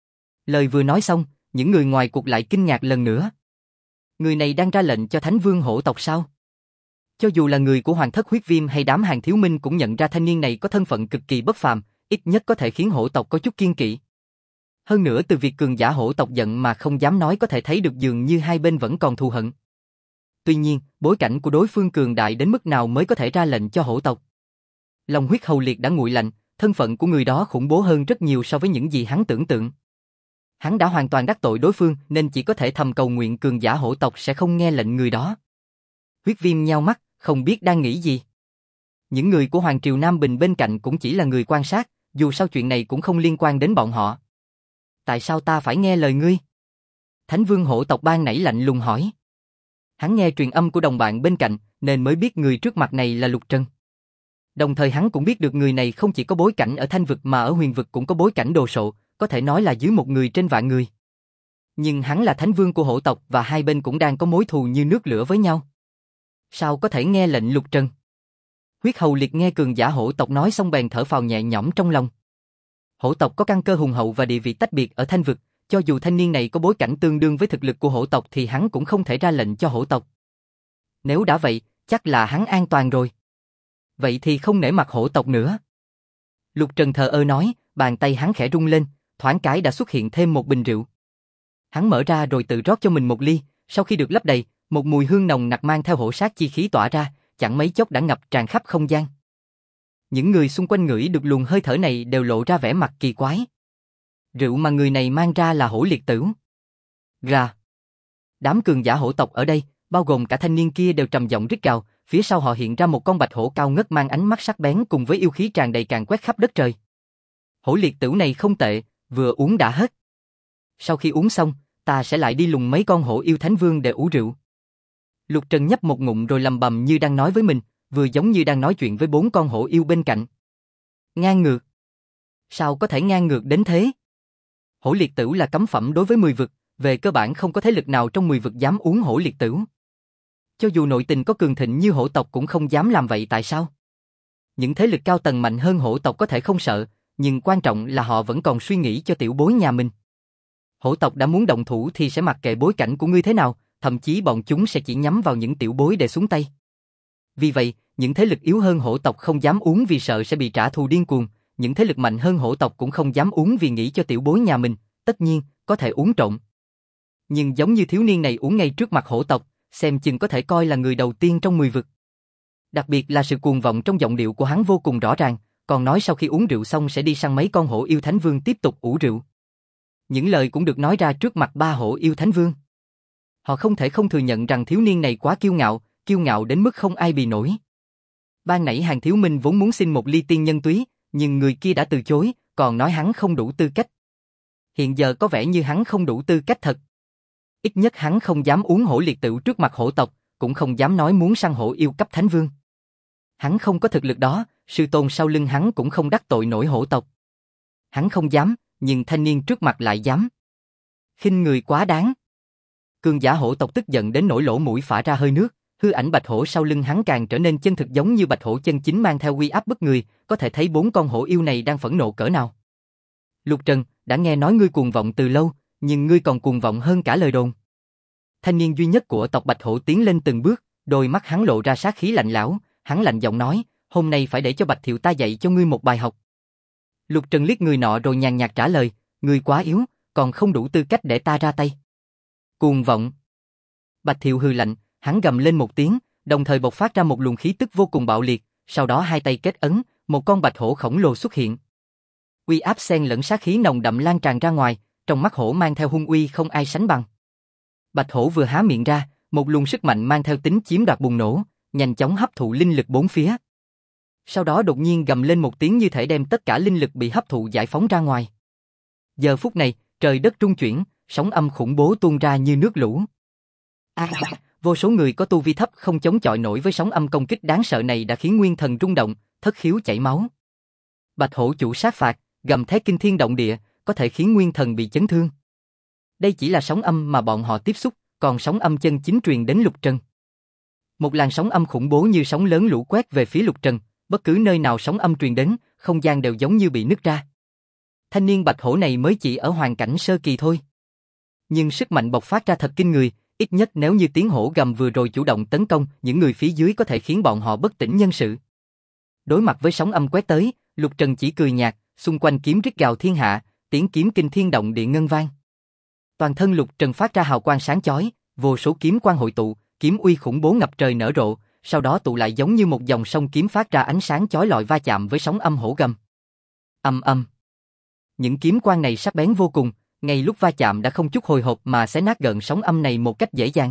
Lời vừa nói xong, những người ngoài cuộc lại kinh ngạc lần nữa. Người này đang ra lệnh cho Thánh Vương hổ tộc sao? Cho dù là người của Hoàng thất Huyết Viêm hay đám Hàn Thiếu Minh cũng nhận ra thanh niên này có thân phận cực kỳ bất phàm, ít nhất có thể khiến hổ tộc có chút kiêng kỵ. Hơn nữa từ việc cường giả hổ tộc giận mà không dám nói có thể thấy được dường như hai bên vẫn còn thù hận. Tuy nhiên, bối cảnh của đối phương cường đại đến mức nào mới có thể ra lệnh cho hổ tộc? Lòng Huyết Hầu Liệt đã nguội lạnh, thân phận của người đó khủng bố hơn rất nhiều so với những gì hắn tưởng tượng. Hắn đã hoàn toàn đắc tội đối phương nên chỉ có thể thầm cầu nguyện cường giả hổ tộc sẽ không nghe lệnh người đó. Huyết Viêm nheo mắt, không biết đang nghĩ gì. Những người của Hoàng Triều Nam Bình bên cạnh cũng chỉ là người quan sát, dù sao chuyện này cũng không liên quan đến bọn họ. Tại sao ta phải nghe lời ngươi? Thánh Vương hổ tộc ban nãy lạnh lùng hỏi. Hắn nghe truyền âm của đồng bạn bên cạnh nên mới biết người trước mặt này là Lục Trần. Đồng thời hắn cũng biết được người này không chỉ có bối cảnh ở Thanh vực mà ở Huyền vực cũng có bối cảnh đồ sộ, có thể nói là dưới một người trên vạn người. Nhưng hắn là Thánh Vương của hổ tộc và hai bên cũng đang có mối thù như nước lửa với nhau. Sao có thể nghe lệnh Lục Trần? Huyết Hầu Liệt nghe cường giả hổ tộc nói xong bèn thở phào nhẹ nhõm trong lòng. Hổ tộc có căn cơ hùng hậu và địa vị tách biệt ở Thanh vực, cho dù thanh niên này có bối cảnh tương đương với thực lực của hổ tộc thì hắn cũng không thể ra lệnh cho hổ tộc. Nếu đã vậy, chắc là hắn an toàn rồi. Vậy thì không nể mặt hổ tộc nữa. Lục Trần thờ ơ nói, bàn tay hắn khẽ rung lên, thoáng cái đã xuất hiện thêm một bình rượu. Hắn mở ra rồi tự rót cho mình một ly, sau khi được lấp đầy, một mùi hương nồng nặc mang theo hổ sát chi khí tỏa ra, chẳng mấy chốc đã ngập tràn khắp không gian. Những người xung quanh ngửi được luồng hơi thở này đều lộ ra vẻ mặt kỳ quái. Rượu mà người này mang ra là hổ liệt tửu. Ra. Đám cường giả hổ tộc ở đây, bao gồm cả thanh niên kia đều trầm giọng rít gào, phía sau họ hiện ra một con bạch hổ cao ngất mang ánh mắt sắc bén cùng với yêu khí tràn đầy càn quét khắp đất trời. Hổ liệt tửu này không tệ, vừa uống đã hết. Sau khi uống xong, ta sẽ lại đi lùng mấy con hổ yêu thánh vương để uống rượu. Lục Trần nhấp một ngụm rồi lầm bầm như đang nói với mình, vừa giống như đang nói chuyện với 4 con hổ yêu bên cạnh. Ngang ngược. Sao có thể ngang ngược đến thế? Hổ liệt tửu là cấm phẩm đối với 10 vực, về cơ bản không có thế lực nào trong 10 vực dám uống hổ liệt tửu. Cho dù nội tình có cường thịnh như hổ tộc cũng không dám làm vậy tại sao? Những thế lực cao tầng mạnh hơn hổ tộc có thể không sợ, nhưng quan trọng là họ vẫn còn suy nghĩ cho tiểu bối nhà mình. Hổ tộc đã muốn động thủ thì sẽ mặc kệ bối cảnh của ngươi thế nào, thậm chí bọn chúng sẽ chỉ nhắm vào những tiểu bối để xuống tay. Vì vậy, những thế lực yếu hơn hổ tộc không dám uống vì sợ sẽ bị trả thù điên cuồng, những thế lực mạnh hơn hổ tộc cũng không dám uống vì nghĩ cho tiểu bối nhà mình, tất nhiên, có thể uống trộm. Nhưng giống như thiếu niên này uống ngay trước mặt hổ tộc, xem chừng có thể coi là người đầu tiên trong 10 vực. Đặc biệt là sự cuồng vọng trong giọng điệu của hắn vô cùng rõ ràng, còn nói sau khi uống rượu xong sẽ đi săn mấy con hổ yêu thánh vương tiếp tục ủ rượu. Những lời cũng được nói ra trước mặt 3 hổ yêu thánh vương. Họ không thể không thừa nhận rằng thiếu niên này quá kiêu ngạo đến mức không ai bì nổi. Ban nãy Hàn Thiếu Minh vốn muốn xin một ly tiên nhân túy, nhưng người kia đã từ chối, còn nói hắn không đủ tư cách. Hiện giờ có vẻ như hắn không đủ tư cách thật. Ít nhất hắn không dám uống hổ liệt tửu trước mặt hổ tộc, cũng không dám nói muốn săn hổ yêu cấp thánh vương. Hắn không có thực lực đó, sư tôn sau lưng hắn cũng không đắc tội nổi hổ tộc. Hắn không dám, nhưng thanh niên trước mặt lại dám. Khinh người quá đáng. Cường giả hổ tộc tức giận đến nỗi lỗ mũi phả ra hơi nước, hư ảnh bạch hổ sau lưng hắn càng trở nên chân thực giống như bạch hổ chân chính mang theo uy áp bức người, có thể thấy 4 con hổ yêu này đang phẫn nộ cỡ nào. Lục Trần, đã nghe nói ngươi cuồng vọng từ lâu, nhưng ngươi còn cuồng vọng hơn cả lời đồn. Thanh niên duy nhất của tộc bạch hổ tiến lên từng bước, đôi mắt hắn lộ ra sát khí lạnh lẽo, hắn lạnh giọng nói, hôm nay phải để cho Bạch Thiệu ta dạy cho ngươi một bài học. Lục Trần liếc người nọ rồi nhàn nhạt trả lời, ngươi quá yếu, còn không đủ tư cách để ta ra tay. Cuồng vọng. Bạch Thiệu hừ lạnh, hắn gầm lên một tiếng, đồng thời bộc phát ra một luồng khí tức vô cùng bạo liệt, sau đó hai tay kết ấn, một con bạch hổ khổng lồ xuất hiện. Uy áp xen lẫn sát khí nồng đậm lan tràn ra ngoài, trong mắt hổ mang theo hung uy không ai sánh bằng. Bạch hổ vừa há miệng ra, một luồng sức mạnh mang theo tính chiếm đoạt bùng nổ, nhanh chóng hấp thụ linh lực bốn phía. Sau đó đột nhiên gầm lên một tiếng như thể đem tất cả linh lực bị hấp thụ giải phóng ra ngoài. Giờ phút này, trời đất rung chuyển, sóng âm khủng bố tuôn ra như nước lũ. Vô số người có tu vi thấp không chống chọi nổi với sóng âm công kích đáng sợ này đã khiến nguyên thần rung động, thất khiếu chảy máu. Bạch hổ chủ sát phạt, gầm thét kinh thiên động địa, có thể khiến nguyên thần bị chấn thương. Đây chỉ là sóng âm mà bọn họ tiếp xúc, còn sóng âm chân chính truyền đến Lục Trần. Một làn sóng âm khủng bố như sóng lớn lũ quét về phía Lục Trần, bất cứ nơi nào sóng âm truyền đến, không gian đều giống như bị nứt ra. Thanh niên bạch hổ này mới chỉ ở hoàn cảnh sơ kỳ thôi. Nhưng sức mạnh bộc phát ra thật kinh người, ít nhất nếu như tiếng hổ gầm vừa rồi chủ động tấn công, những người phía dưới có thể khiến bọn họ bất tỉnh nhân sự. Đối mặt với sóng âm quét tới, Lục Trần chỉ cười nhạt, xung quanh kiếm rít gào thiên hạ, tiếng kiếm kinh thiên động địa ngân vang. Toàn thân Lục Trần phát ra hào quang sáng chói, vô số kiếm quang hội tụ, kiếm uy khủng bố ngập trời nở rộ, sau đó tụ lại giống như một dòng sông kiếm phát ra ánh sáng chói lọi va chạm với sóng âm hổ gầm. Âm âm. Những kiếm quang này sắc bén vô cùng, ngay lúc va chạm đã không chút hồi hộp mà xé nát gợn sóng âm này một cách dễ dàng.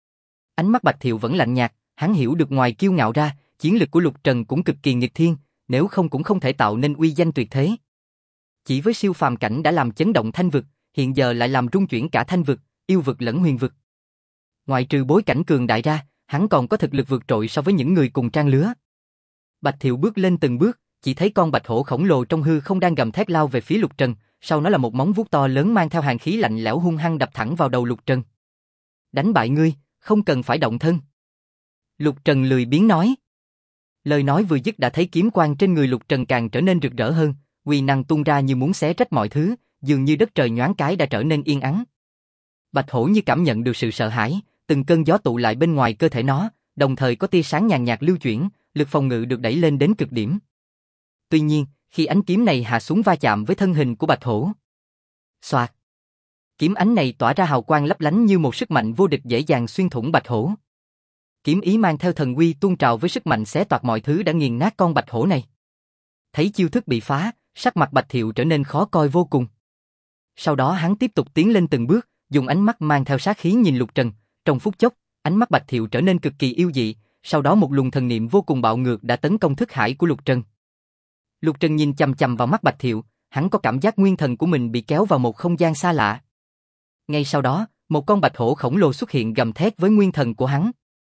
Ánh mắt Bạch Thiệu vẫn lạnh nhạt, hắn hiểu được ngoài kiêu ngạo ra, chiến lực của Lục Trần cũng cực kỳ nghịch thiên, nếu không cũng không thể tạo nên uy danh tuyệt thế. Chỉ với siêu phàm cảnh đã làm chấn động thanh vực, hiện giờ lại làm rung chuyển cả thanh vực, yêu vực lẫn huyền vực. Ngoại trừ bối cảnh cường đại ra, hắn còn có thực lực vượt trội so với những người cùng trang lứa. Bạch Thiệu bước lên từng bước, chỉ thấy con bạch hổ khổng lồ trong hư không đang gầm thét lao về phía Lục Trần, sau nó là một móng vuốt to lớn mang theo hàn khí lạnh lẽo hung hăng đập thẳng vào đầu Lục Trần. Đánh bại ngươi, không cần phải động thân. Lục Trần lười biếng nói. Lời nói vừa dứt đã thấy kiếm quang trên người Lục Trần càng trở nên rực rỡ hơn, uy năng tung ra như muốn xé rách mọi thứ, dường như đất trời nhoáng cái đã trở nên yên ắng. Bạch hổ như cảm nhận được sự sợ hãi, từng cơn gió tụ lại bên ngoài cơ thể nó, đồng thời có tia sáng nhàn nhạt lưu chuyển, lực phòng ngự được đẩy lên đến cực điểm. Tuy nhiên, khi ánh kiếm này hạ xuống va chạm với thân hình của bạch hổ, xoạt, kiếm ánh này tỏa ra hào quang lấp lánh như một sức mạnh vô địch dễ dàng xuyên thủng bạch hổ. Kiếm ý mang theo thần uy tuôn trào với sức mạnh xé toạc mọi thứ đã nghiền nát con bạch hổ này. thấy chiêu thức bị phá, sắc mặt Bạch Thiệu trở nên khó coi vô cùng. Sau đó hắn tiếp tục tiến lên từng bước, dùng ánh mắt mang theo sát khí nhìn Lục Trần, trong phút chốc, ánh mắt Bạch Thiệu trở nên cực kỳ yêu dị, sau đó một luồng thần niệm vô cùng bạo ngược đã tấn công thức hải của Lục Trần. Lục Trần nhìn chằm chằm vào mắt Bạch Thiệu, hắn có cảm giác nguyên thần của mình bị kéo vào một không gian xa lạ. Ngay sau đó, một con bạch hổ khổng lồ xuất hiện gầm thét với nguyên thần của hắn.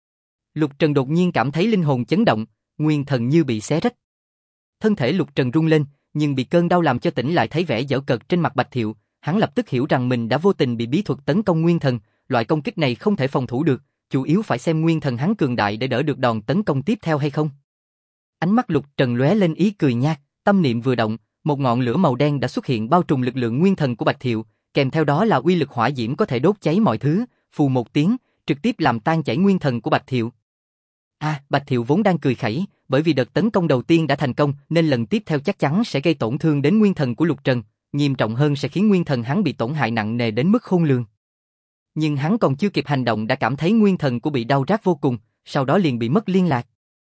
Lục Trần đột nhiên cảm thấy linh hồn chấn động, nguyên thần như bị xé rách. Thân thể Lục Trần rung lên, nhưng bị cơn đau làm cho tỉnh lại thấy vẻ giễu cợt trên mặt Bạch Thiệu, hắn lập tức hiểu rằng mình đã vô tình bị bí thuật tấn công nguyên thần, loại công kích này không thể phòng thủ được, chủ yếu phải xem nguyên thần hắn cường đại để đỡ được đòn tấn công tiếp theo hay không. Ánh mắt Lục Trần lóe lên ý cười nhạt, tâm niệm vừa động, một ngọn lửa màu đen đã xuất hiện bao trùm lực lượng nguyên thần của Bạch Thiệu, kèm theo đó là uy lực hỏa diễm có thể đốt cháy mọi thứ, phù một tiếng, trực tiếp làm tan chảy nguyên thần của Bạch Thiệu. Bạch Thiệu vốn đang cười khẩy, bởi vì đợt tấn công đầu tiên đã thành công, nên lần tiếp theo chắc chắn sẽ gây tổn thương đến nguyên thần của Lục Trần, nghiêm trọng hơn sẽ khiến nguyên thần hắn bị tổn hại nặng nề đến mức khôn lường. Nhưng hắn còn chưa kịp hành động đã cảm thấy nguyên thần của bị đau rát vô cùng, sau đó liền bị mất liên lạc.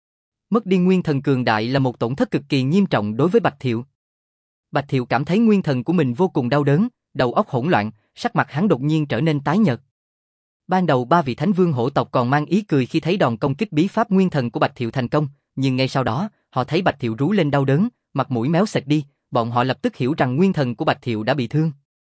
Mất đi nguyên thần cường đại là một tổn thất cực kỳ nghiêm trọng đối với Bạch Thiệu. Bạch Thiệu cảm thấy nguyên thần của mình vô cùng đau đớn, đầu óc hỗn loạn, sắc mặt hắn đột nhiên trở nên tái nhợt. Ban đầu ba vị thánh vương hổ tộc còn mang ý cười khi thấy đòn công kích bí pháp nguyên thần của Bạch Thiệu thành công, nhưng ngay sau đó, họ thấy Bạch Thiệu rú lên đau đớn, mặt mũi méo sệt đi, bọn họ lập tức hiểu rằng nguyên thần của Bạch Thiệu đã bị thương.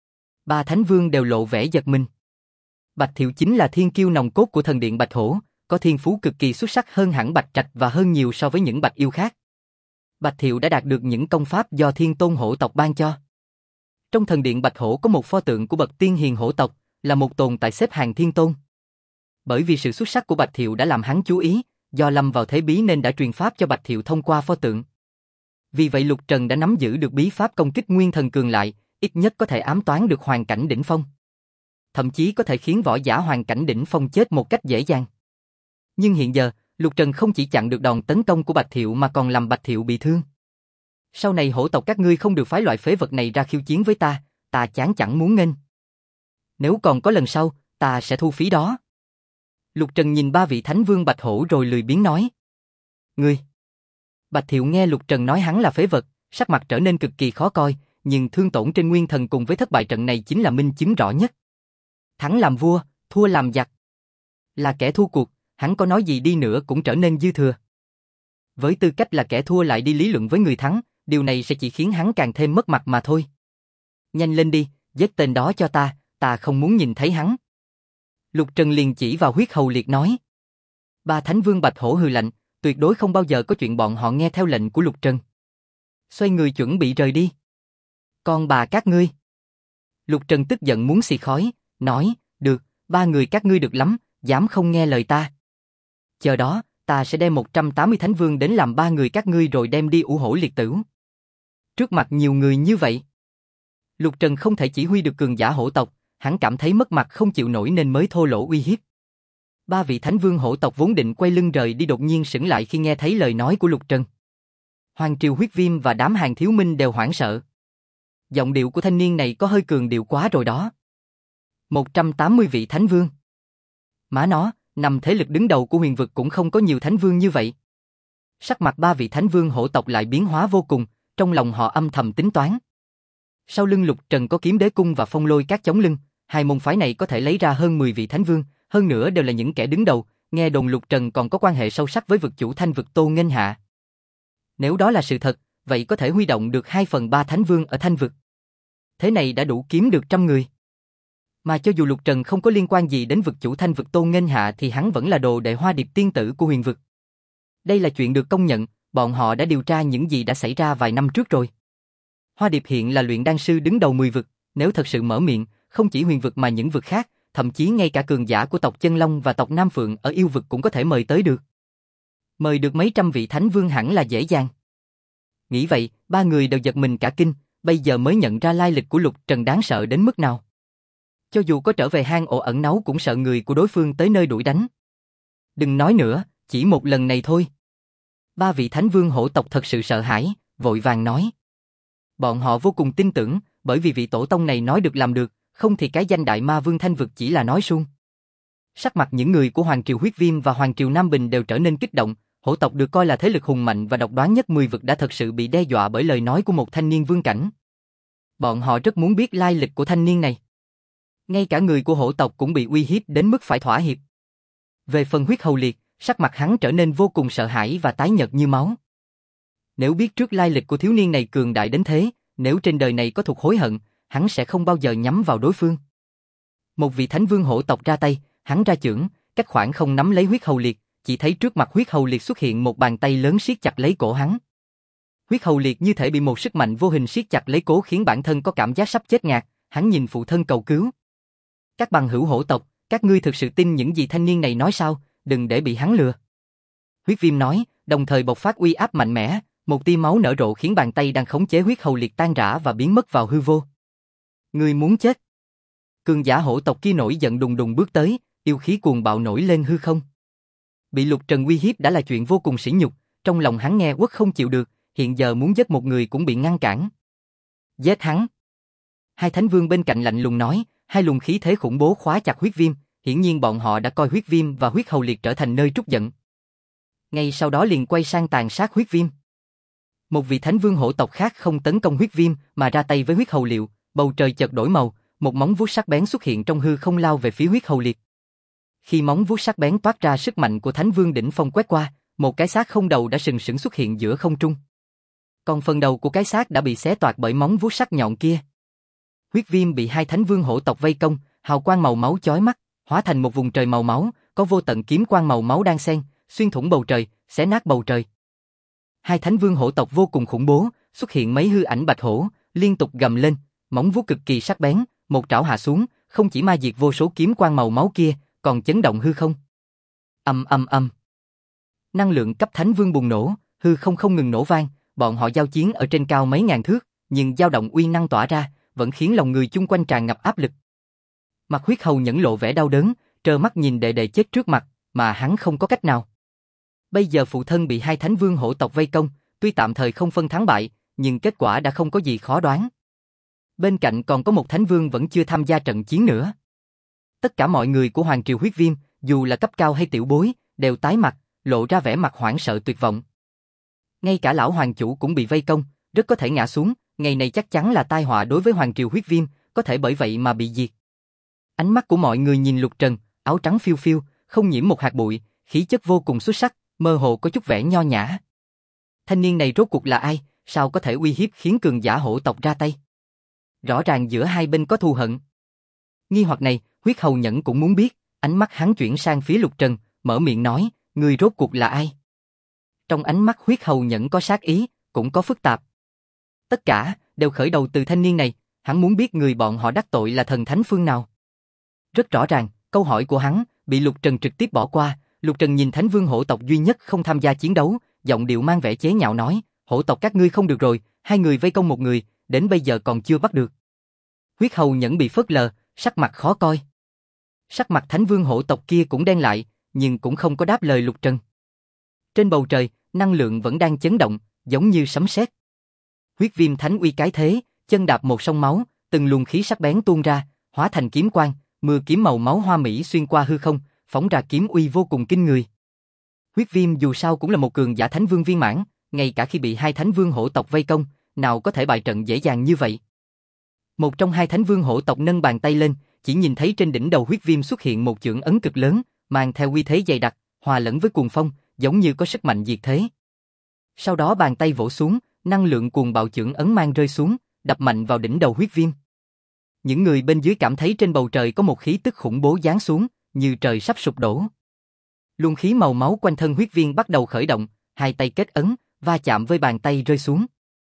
Ba thánh vương đều lộ vẻ giật mình. Bạch Thiệu chính là thiên kiêu nòng cốt của thần điện Bạch Hổ, có thiên phú cực kỳ xuất sắc hơn hẳn Bạch Trạch và hơn nhiều so với những Bạch yêu khác. Bạch Thiệu đã đạt được những công pháp do Thiên Tôn hổ tộc ban cho. Trong thần điện Bạch Hổ có một pho tượng của bậc tiên hiền hổ tộc, là một tồn tại xếp hàng thiên tôn. Bởi vì sự xuất sắc của Bạch Thiệu đã làm hắn chú ý, do lâm vào thế bí nên đã truyền pháp cho Bạch Thiệu thông qua pho tượng. Vì vậy Lục Trần đã nắm giữ được bí pháp công kích nguyên thần cường lại, ít nhất có thể ám toán được hoàn cảnh đỉnh phong. Thậm chí có thể khiến võ giả hoàn cảnh đỉnh phong chết một cách dễ dàng. Nhưng hiện giờ, Lục Trần không chỉ chặn được đòn tấn công của Bạch Thiệu mà còn làm Bạch Thiệu bị thương. Sau này hổ tộc các ngươi không được phái loại phế vật này ra khiêu chiến với ta chán chẳng muốn nghênh. Nếu còn có lần sau, ta sẽ thu phí đó. Lục Trần nhìn ba vị thánh vương Bạch Hổ rồi lười biếng nói. Ngươi! Bạch Thiệu nghe Lục Trần nói hắn là phế vật, sắc mặt trở nên cực kỳ khó coi, nhưng thương tổn trên nguyên thần cùng với thất bại trận này chính là minh chứng rõ nhất. Thắng làm vua, thua làm giặc. Là kẻ thua cuộc, hắn có nói gì đi nữa cũng trở nên dư thừa. Với tư cách là kẻ thua lại đi lý luận với người thắng, điều này sẽ chỉ khiến hắn càng thêm mất mặt mà thôi. Nhanh lên đi, giết tên đó cho ta không muốn nhìn thấy hắn. Lục Trần liền chỉ vào huyết hầu liệt nói. Ba thánh vương Bạch Hổ hừ lạnh, tuyệt đối không bao giờ có chuyện bọn họ nghe theo lệnh của Lục Trần. Xoay người chuẩn bị rời đi. Con bà các ngươi. Lục Trần tức giận muốn xì khói, nói, được, ba người các ngươi được lắm, dám không nghe lời ta. Chờ đó, ta sẽ đem 180 thánh vương đến làm ba người các ngươi rồi đem đi ủ hổ liệt tử. Trước mặt nhiều người như vậy, Lục Trần không thể chỉ huy được cường giả hổ tộc, hắn cảm thấy mất mặt không chịu nổi nên mới thô lỗ uy hiếp. Ba vị thánh vương hổ tộc vốn định quay lưng rời đi đột nhiên sững lại khi nghe thấy lời nói của Lục Trần. Hoàng Triều Huyết Viêm và đám Hàng Thiếu Minh đều hoảng sợ. Giọng điệu của thanh niên này có hơi cường điệu quá rồi đó. 180 vị thánh vương. Má nó, nằm thế lực đứng đầu của huyền vực cũng không có nhiều thánh vương như vậy. Sắc mặt ba vị thánh vương hổ tộc lại biến hóa vô cùng, trong lòng họ âm thầm tính toán. Sau lưng Lục Trần có Kiếm Đế Cung và Phong Lôi Các chống lưng, hai môn phái này có thể lấy ra hơn 10 vị thánh vương, hơn nữa đều là những kẻ đứng đầu, nghe đồn Lục Trần còn có quan hệ sâu sắc với vực chủ Thanh vực Tô Nghênh Hạ. Nếu đó là sự thật, vậy có thể huy động được 2/3 thánh vương ở Thanh vực. Thế này đã đủ kiếm được 100 người. Mà cho dù Lục Trần không có liên quan gì đến vực chủ Thanh vực Tô Nghênh Hạ thì hắn vẫn là đồ đệ Hoa Điệp tiên tử của huyền vực. Đây là chuyện được công nhận, bọn họ đã điều tra những gì đã xảy ra vài năm trước rồi. Hoa Điệp hiện là luyện đan sư đứng đầu 10 vực, nếu thật sự mở miệng, không chỉ huyền vực mà những vực khác, thậm chí ngay cả cường giả của tộc Chân Long và tộc Nam Phượng ở yêu vực cũng có thể mời tới được. Mời được mấy trăm vị thánh vương hẳn là dễ dàng. Nghĩ vậy, ba người đều giật mình cả kinh, bây giờ mới nhận ra lai lịch của Lục Trần đáng sợ đến mức nào. Cho dù có trở về hang ổ ẩn náu cũng sợ người của đối phương tới nơi đuổi đánh. Đừng nói nữa, chỉ một lần này thôi. Ba vị thánh vương hổ tộc thật sự sợ hãi, vội vàng nói. Bọn họ vô cùng tin tưởng, bởi vì vị tổ tông này nói được làm được, không thì cái danh đại ma vương Thanh vực chỉ là nói suông. Sắc mặt những người của Hoàng Triều Huyết Viêm và Hoàng Triều Nam Bình đều trở nên kích động, Hổ tộc được coi là thế lực hùng mạnh và độc đoán nhất 10 vực đã thật sự bị đe dọa bởi lời nói của một thanh niên vương cảnh. Bọn họ rất muốn biết lai lịch của thanh niên này. Ngay cả người của hổ tộc cũng bị uy hiếp đến mức phải thỏa hiệp. Về phần Huyết Hầu Liệt, sắc mặt hắn trở nên vô cùng sợ hãi và tái nhợt như máu. Nếu biết trước lai lịch của thiếu niên này cường đại đến thế, nếu trên đời này có thuộc hối hận, hắn sẽ không bao giờ nhắm vào đối phương. Một vị thánh vương hổ tộc ra tay, hắn ra chưởng, cách khoảng không nắm lấy Huyết Hầu Liệt, chỉ thấy trước mặt Huyết Hầu Liệt xuất hiện một bàn tay lớn siết chặt lấy cổ hắn. Huyết Hầu Liệt như thể bị một sức mạnh vô hình siết chặt lấy cố khiến bản thân có cảm giác sắp chết ngạt, hắn nhìn phụ thân cầu cứu. Các bằng hữu hổ tộc, các ngươi thực sự tin những gì thanh niên này nói sao, đừng để bị hắn lừa. Huyết Viêm nói, đồng thời bộc phát uy áp mạnh mẽ, một tia máu nở rộ khiến bàn tay đang khống chế Huyết Hầu Liệt tan rã và biến mất vào hư vô. Ngươi muốn chết? Cường giả hổ tộc kia nổi giận đùng đùng bước tới, yêu khí cuồng bạo nổi lên hư không. Bị Lục Trần uy hiếp đã là chuyện vô cùng sỉ nhục, trong lòng hắn nghe uất không chịu được, hiện giờ muốn giết một người cũng bị ngăn cản. Giết hắn. Hai thánh vương bên cạnh lạnh lùng nói, hai luồng khí thế khủng bố khóa chặt Huyết Viêm, hiển nhiên bọn họ đã coi Huyết Viêm và Huyết Hầu Liệt trở thành nơi trút giận. Ngay sau đó liền quay sang tàn sát Huyết Viêm. Một vị thánh vương hổ tộc khác không tấn công Huyết Viêm mà ra tay với Huyết Hầu Liệt, bầu trời chợt đổi màu, một móng vuốt sắc bén xuất hiện trong hư không lao về phía Huyết Hầu Liệt. Khi móng vuốt sắc bén toát ra sức mạnh của thánh vương đỉnh phong quét qua, một cái xác không đầu đã sừng sững xuất hiện giữa không trung. Còn phần đầu của cái xác đã bị xé toạc bởi móng vuốt sắc nhọn kia. Huyết Viêm bị hai thánh vương hổ tộc vây công, hào quang màu máu chói mắt, hóa thành một vùng trời màu máu, có vô tận kiếm quang màu máu đan xen, xuyên thủng bầu trời, xé nát bầu trời. Hai thánh vương hổ tộc vô cùng khủng bố, xuất hiện mấy hư ảnh bạch hổ, liên tục gầm lên, móng vuốt cực kỳ sắc bén, một trảo hạ xuống, không chỉ ma diệt vô số kiếm quang màu máu kia, còn chấn động hư không. Ầm ầm ầm. Năng lượng cấp thánh vương bùng nổ, hư không không ngừng nổ vang, bọn họ giao chiến ở trên cao mấy ngàn thước, nhưng dao động uy năng tỏa ra, vẫn khiến lòng người chung quanh tràn ngập áp lực. Mặt Huyết Hầu nhẫn lộ vẻ đau đớn, trơ mắt nhìn đệ đệ chết trước mặt, mà hắn không có cách nào. Bây giờ phụ thân bị hai thánh vương hổ tộc vây công, tuy tạm thời không phân thắng bại, nhưng kết quả đã không có gì khó đoán. Bên cạnh còn có một thánh vương vẫn chưa tham gia trận chiến nữa. Tất cả mọi người của Hoàng Triều Huyết Viêm, dù là cấp cao hay tiểu bối, đều tái mặt, lộ ra vẻ mặt hoảng sợ tuyệt vọng. Ngay cả lão hoàng chủ cũng bị vây công, rất có thể ngã xuống, ngày này chắc chắn là tai họa đối với Hoàng Triều Huyết Viêm, có thể bởi vậy mà bị diệt. Ánh mắt của mọi người nhìn Lục Trần, áo trắng phiêu phiêu, không nhiễm một hạt bụi, khí chất vô cùng xuất sắc, mơ hồ có chút vẻ nho nhã. Thanh niên này rốt cuộc là ai, sao có thể uy hiếp khiến cường giả hổ tộc ra tay? Rõ ràng giữa hai bên có thù hận. Nghi hoặc này, Huyết Hầu Nhẫn cũng muốn biết, ánh mắt hắn chuyển sang phía Lục Trần, mở miệng nói, người rốt cuộc là ai? Trong ánh mắt Huyết Hầu Nhẫn có sát ý, cũng có phức tạp. Tất cả đều khởi đầu từ thanh niên này, hắn muốn biết người bọn họ đắc tội là thần thánh phương nào. Rất rõ ràng, câu hỏi của hắn bị Lục Trần trực tiếp bỏ qua. Lục Trần nhìn thánh vương hổ tộc duy nhất không tham gia chiến đấu, giọng điệu mang vẻ chế nhạo nói, hổ tộc các ngươi không được rồi, hai người vây công một người, đến bây giờ còn chưa bắt được. Huyết Hầu Nhẫn bị phớt lờ, sắc mặt khó coi. Sắc mặt thánh vương hổ tộc kia cũng đen lại, nhưng cũng không có đáp lời Lục Trần. Trên bầu trời, năng lượng vẫn đang chấn động, giống như sấm sét. Huyết Viêm thánh uy cái thế, chân đạp một sông máu, từng luồng khí sắc bén tuôn ra, hóa thành kiếm quang, mưa kiếm màu máu hoa mỹ xuyên qua hư không, phóng ra kiếm uy vô cùng kinh người. Huyết Viêm dù sao cũng là một cường giả thánh vương viên mãn, ngay cả khi bị hai thánh vương hổ tộc vây công, nào có thể bại trận dễ dàng như vậy. Một trong hai thánh vương hổ tộc nâng bàn tay lên, chỉ nhìn thấy trên đỉnh đầu Huyết Viêm xuất hiện một chưởng ấn cực lớn, mang theo uy thế dày đặc, hòa lẫn với cuồng phong, giống như có sức mạnh diệt thế. Sau đó bàn tay vỗ xuống, năng lượng cuồng bạo chưởng ấn mang rơi xuống, đập mạnh vào đỉnh đầu Huyết Viêm. Những người bên dưới cảm thấy trên bầu trời có một khí tức khủng bố giáng xuống, như trời sắp sụp đổ. Luồng khí màu máu quanh thân Huyết Viêm bắt đầu khởi động, hai tay kết ấn, va chạm với bàn tay rơi xuống.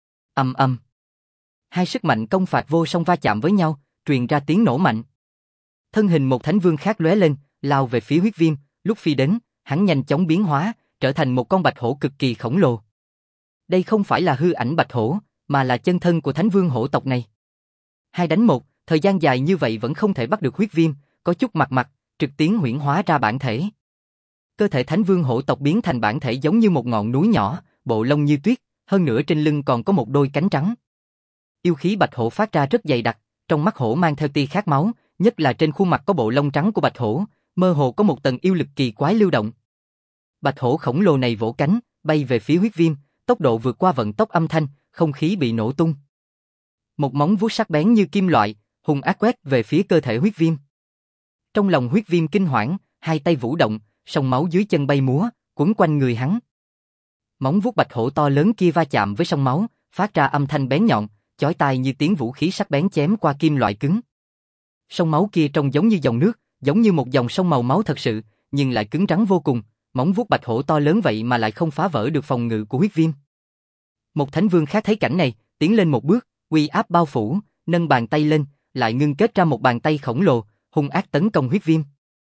Ầm ầm. Hai sức mạnh công phạt vô song va chạm với nhau, truyền ra tiếng nổ mạnh. Thân hình một thánh vương khác lóe lên, lao về phía Huyết Viêm, lúc phi đến, hắn nhanh chóng biến hóa, trở thành một con bạch hổ cực kỳ khổng lồ. Đây không phải là hư ảnh bạch hổ, mà là chân thân của thánh vương hổ tộc này. Hai đánh một, thời gian dài như vậy vẫn không thể bắt được Huyết Viêm, có chút mặt, trực tiến huyễn hóa ra bản thể. Cơ thể thánh vương hổ tộc biến thành bản thể giống như một ngọn núi nhỏ, bộ lông như tuyết, hơn nữa trên lưng còn có một đôi cánh trắng. Yêu khí bạch hổ phát ra rất dày đặc, trong mắt hổ mang theo tia khát máu, nhất là trên khuôn mặt có bộ lông trắng của bạch hổ, mơ hồ có một tầng yêu lực kỳ quái lưu động. Bạch hổ khổng lồ này vỗ cánh, bay về phía huyết viêm, tốc độ vượt qua vận tốc âm thanh, không khí bị nổ tung. Một móng vuốt sắc bén như kim loại, hung ác quét về phía cơ thể huyết viêm. Trong lòng huyết viêm kinh hoảng, hai tay vũ động, sông máu dưới chân bay múa, quấn quanh người hắn. Móng vuốt bạch hổ to lớn kia va chạm với sông máu, phát ra âm thanh bén nhọn, chói tai như tiếng vũ khí sắc bén chém qua kim loại cứng. Sông máu kia trông giống như dòng nước, giống như một dòng sông màu máu thật sự, nhưng lại cứng rắn vô cùng. Móng vuốt bạch hổ to lớn vậy mà lại không phá vỡ được phòng ngự của huyết viêm. Một thánh vương khác thấy cảnh này, tiến lên một bước, uy áp bao phủ, nâng bàn tay lên, lại ngưng kết ra một bàn tay khổng lồ, hung ác tấn công huyết viêm.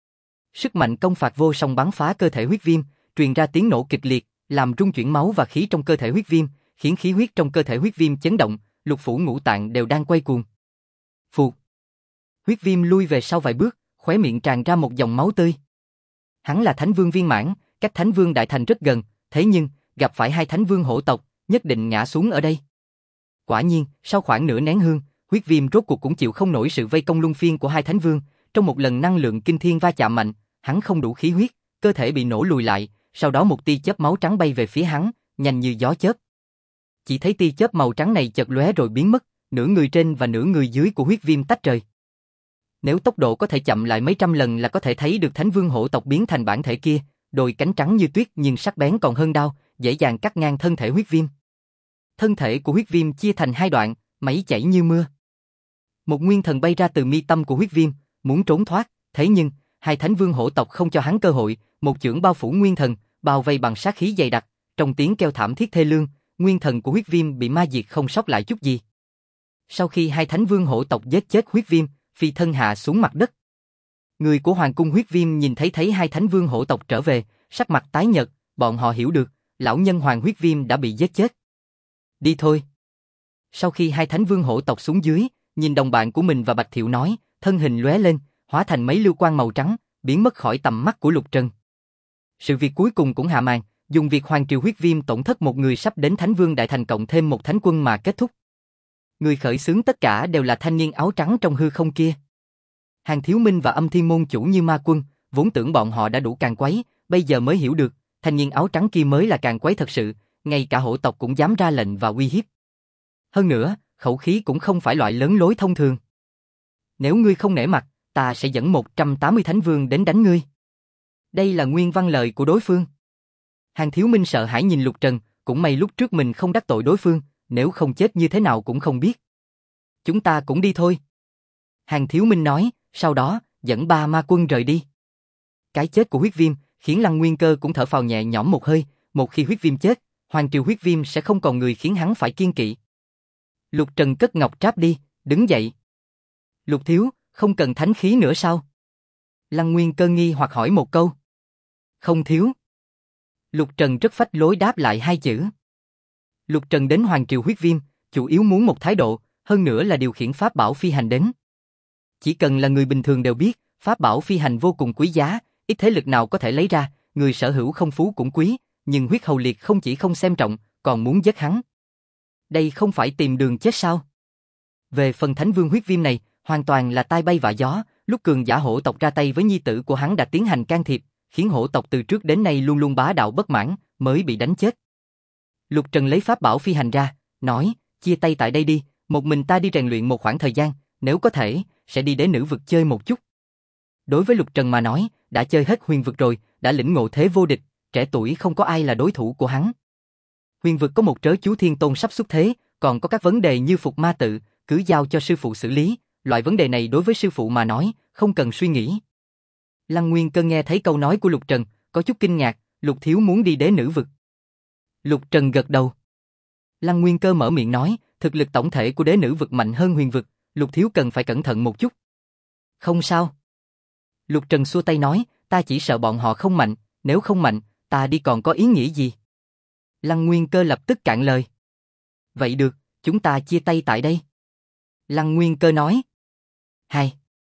Sức mạnh công phạt vô song bắn phá cơ thể huyết viêm, truyền ra tiếng nổ kịch liệt, làm rung chuyển máu và khí trong cơ thể huyết viêm, khiến khí huyết trong cơ thể huyết viêm chấn động, lục phủ ngũ tạng đều đang quay cuồng. Phụt. Huyết viêm lui về sau vài bước, khóe miệng tràn ra một dòng máu tươi. Hắn là thánh vương viên mãn, cách thánh vương đại thành rất gần, thế nhưng gặp phải hai thánh vương hổ tộc, nhất định ngã xuống ở đây. Quả nhiên, sau khoảng nửa nén hương, huyết viêm rốt cuộc cũng chịu không nổi sự vây công luân phiên của hai thánh vương. Trong một lần năng lượng kinh thiên va chạm mạnh, hắn không đủ khí huyết, cơ thể bị nổ lùi lại, sau đó một tia chớp máu trắng bay về phía hắn, nhanh như gió chớp. Chỉ thấy tia chớp màu trắng này chợt lóe rồi biến mất, nửa người trên và nửa người dưới của huyết viêm tách rời. Nếu tốc độ có thể chậm lại mấy trăm lần là có thể thấy được thánh vương hổ tộc biến thành bản thể kia, đôi cánh trắng như tuyết nhưng sắc bén còn hơn đao, dễ dàng cắt ngang thân thể huyết viêm. Thân thể của huyết viêm chia thành hai đoạn, máy chảy như mưa. Một nguyên thần bay ra từ mi tâm của huyết viêm, muốn trốn thoát, thế nhưng hai thánh vương hổ tộc không cho hắn cơ hội, một chưởng bao phủ nguyên thần, bao vây bằng sát khí dày đặc, trong tiếng kêu thảm thiết thê lương, nguyên thần của huyết viêm bị ma diệt không sót lại chút gì. Sau khi hai thánh vương hổ tộc giết chết huyết viêm, phi thân hạ xuống mặt đất. Người của hoàng cung huyết viêm nhìn thấy hai thánh vương hổ tộc trở về, sắc mặt tái nhợt, bọn họ hiểu được, lão nhân hoàng huyết viêm đã bị giết chết. Đi thôi. Sau khi hai thánh vương hổ tộc xuống dưới, nhìn đồng bạn của mình và Bạch Thiệu nói, thân hình lóe lên, hóa thành mấy lưu quang màu trắng, biến mất khỏi tầm mắt của Lục Trần. Sự việc cuối cùng cũng hạ màn, dùng việc hoàng triều huyết viêm tổn thất một người sắp đến thánh vương đại thành cộng thêm một thánh quân mà kết thúc. Người khởi xướng tất cả đều là thanh niên áo trắng trong hư không kia. Hàn Thiếu Minh và Âm Thiên môn chủ Như Ma Quân, vốn tưởng bọn họ đã đủ càn quấy, bây giờ mới hiểu được, thanh niên áo trắng kia mới là càn quấy thật sự, ngay cả hổ tộc cũng dám ra lệnh và uy hiếp. Hơn nữa, khẩu khí cũng không phải loại lớn lối thông thường. Nếu ngươi không nể mặt, ta sẽ dẫn 180 thánh vương đến đánh ngươi. Đây là nguyên văn lời của đối phương. Hàn Thiếu Minh sợ hãi nhìn Lục Trần, cũng may lúc trước mình không đắc tội đối phương, nếu không chết như thế nào cũng không biết. Chúng ta cũng đi thôi. Hàn Thiếu Minh nói, sau đó, dẫn 3 ma quân rời đi. Cái chết của huyết viêm, khiến Lăng Nguyên Cơ cũng thở phào nhẹ nhõm một hơi, một khi huyết viêm chết, hoàng triều huyết viêm sẽ không còn người khiến hắn phải kiêng kỵ. Lục Trần cất ngọc tráp đi, đứng dậy. Lục thiếu, không cần thánh khí nữa sao? Lăng Nguyên Cơ nghi hoặc hỏi một câu. Không thiếu. Lục Trần rất phách lối đáp lại hai chữ. Lục Trần đến hoàng triều huyết viêm, chủ yếu muốn một thái độ, hơn nữa là điều khiển pháp bảo phi hành đến. Chỉ cần là người bình thường đều biết, pháp bảo phi hành vô cùng quý giá, ít thế lực nào có thể lấy ra, người sở hữu không phú cũng quý, nhưng huyết hầu liệt không chỉ không xem trọng, còn muốn giết hắn. Đây không phải tìm đường chết sao? Về phần thánh vương huyết viêm này, hoàn toàn là tai bay vạ gió, lúc cường giả hổ tộc ra tay với nhi tử của hắn đã tiến hành can thiệp, khiến hổ tộc từ trước đến nay luôn luôn bá đạo bất mãn, mới bị đánh chết. Lục Trần lấy pháp bảo phi hành ra, nói, chia tay tại đây đi, một mình ta đi rèn luyện một khoảng thời gian, nếu có thể, sẽ đi đế nữ vực chơi một chút. Đối với Lục Trần mà nói, đã chơi hết huyền vực rồi, đã lĩnh ngộ thế vô địch, trẻ tuổi không có ai là đối thủ của hắn. Huyền vực có một trớ chú thiên tôn sắp xuất thế, còn có các vấn đề như phục ma tự, cứ giao cho sư phụ xử lý, loại vấn đề này đối với sư phụ mà nói, không cần suy nghĩ. Lăng Nguyên Cơ nghe thấy câu nói của Lục Trần, có chút kinh ngạc, Lục thiếu muốn đi đế nữ vực. Lục Trần gật đầu. Lăng Nguyên Cơ mở miệng nói, thực lực tổng thể của đế nữ vực mạnh hơn huyền vực, Lục thiếu cần phải cẩn thận một chút. Không sao. Lục Trần xua tay nói, ta chỉ sợ bọn họ không mạnh, nếu không mạnh, ta đi còn có ý nghĩa gì? Lăng Nguyên Cơ lập tức cạn lời. Vậy được, chúng ta chia tay tại đây. Lăng Nguyên Cơ nói. Hai.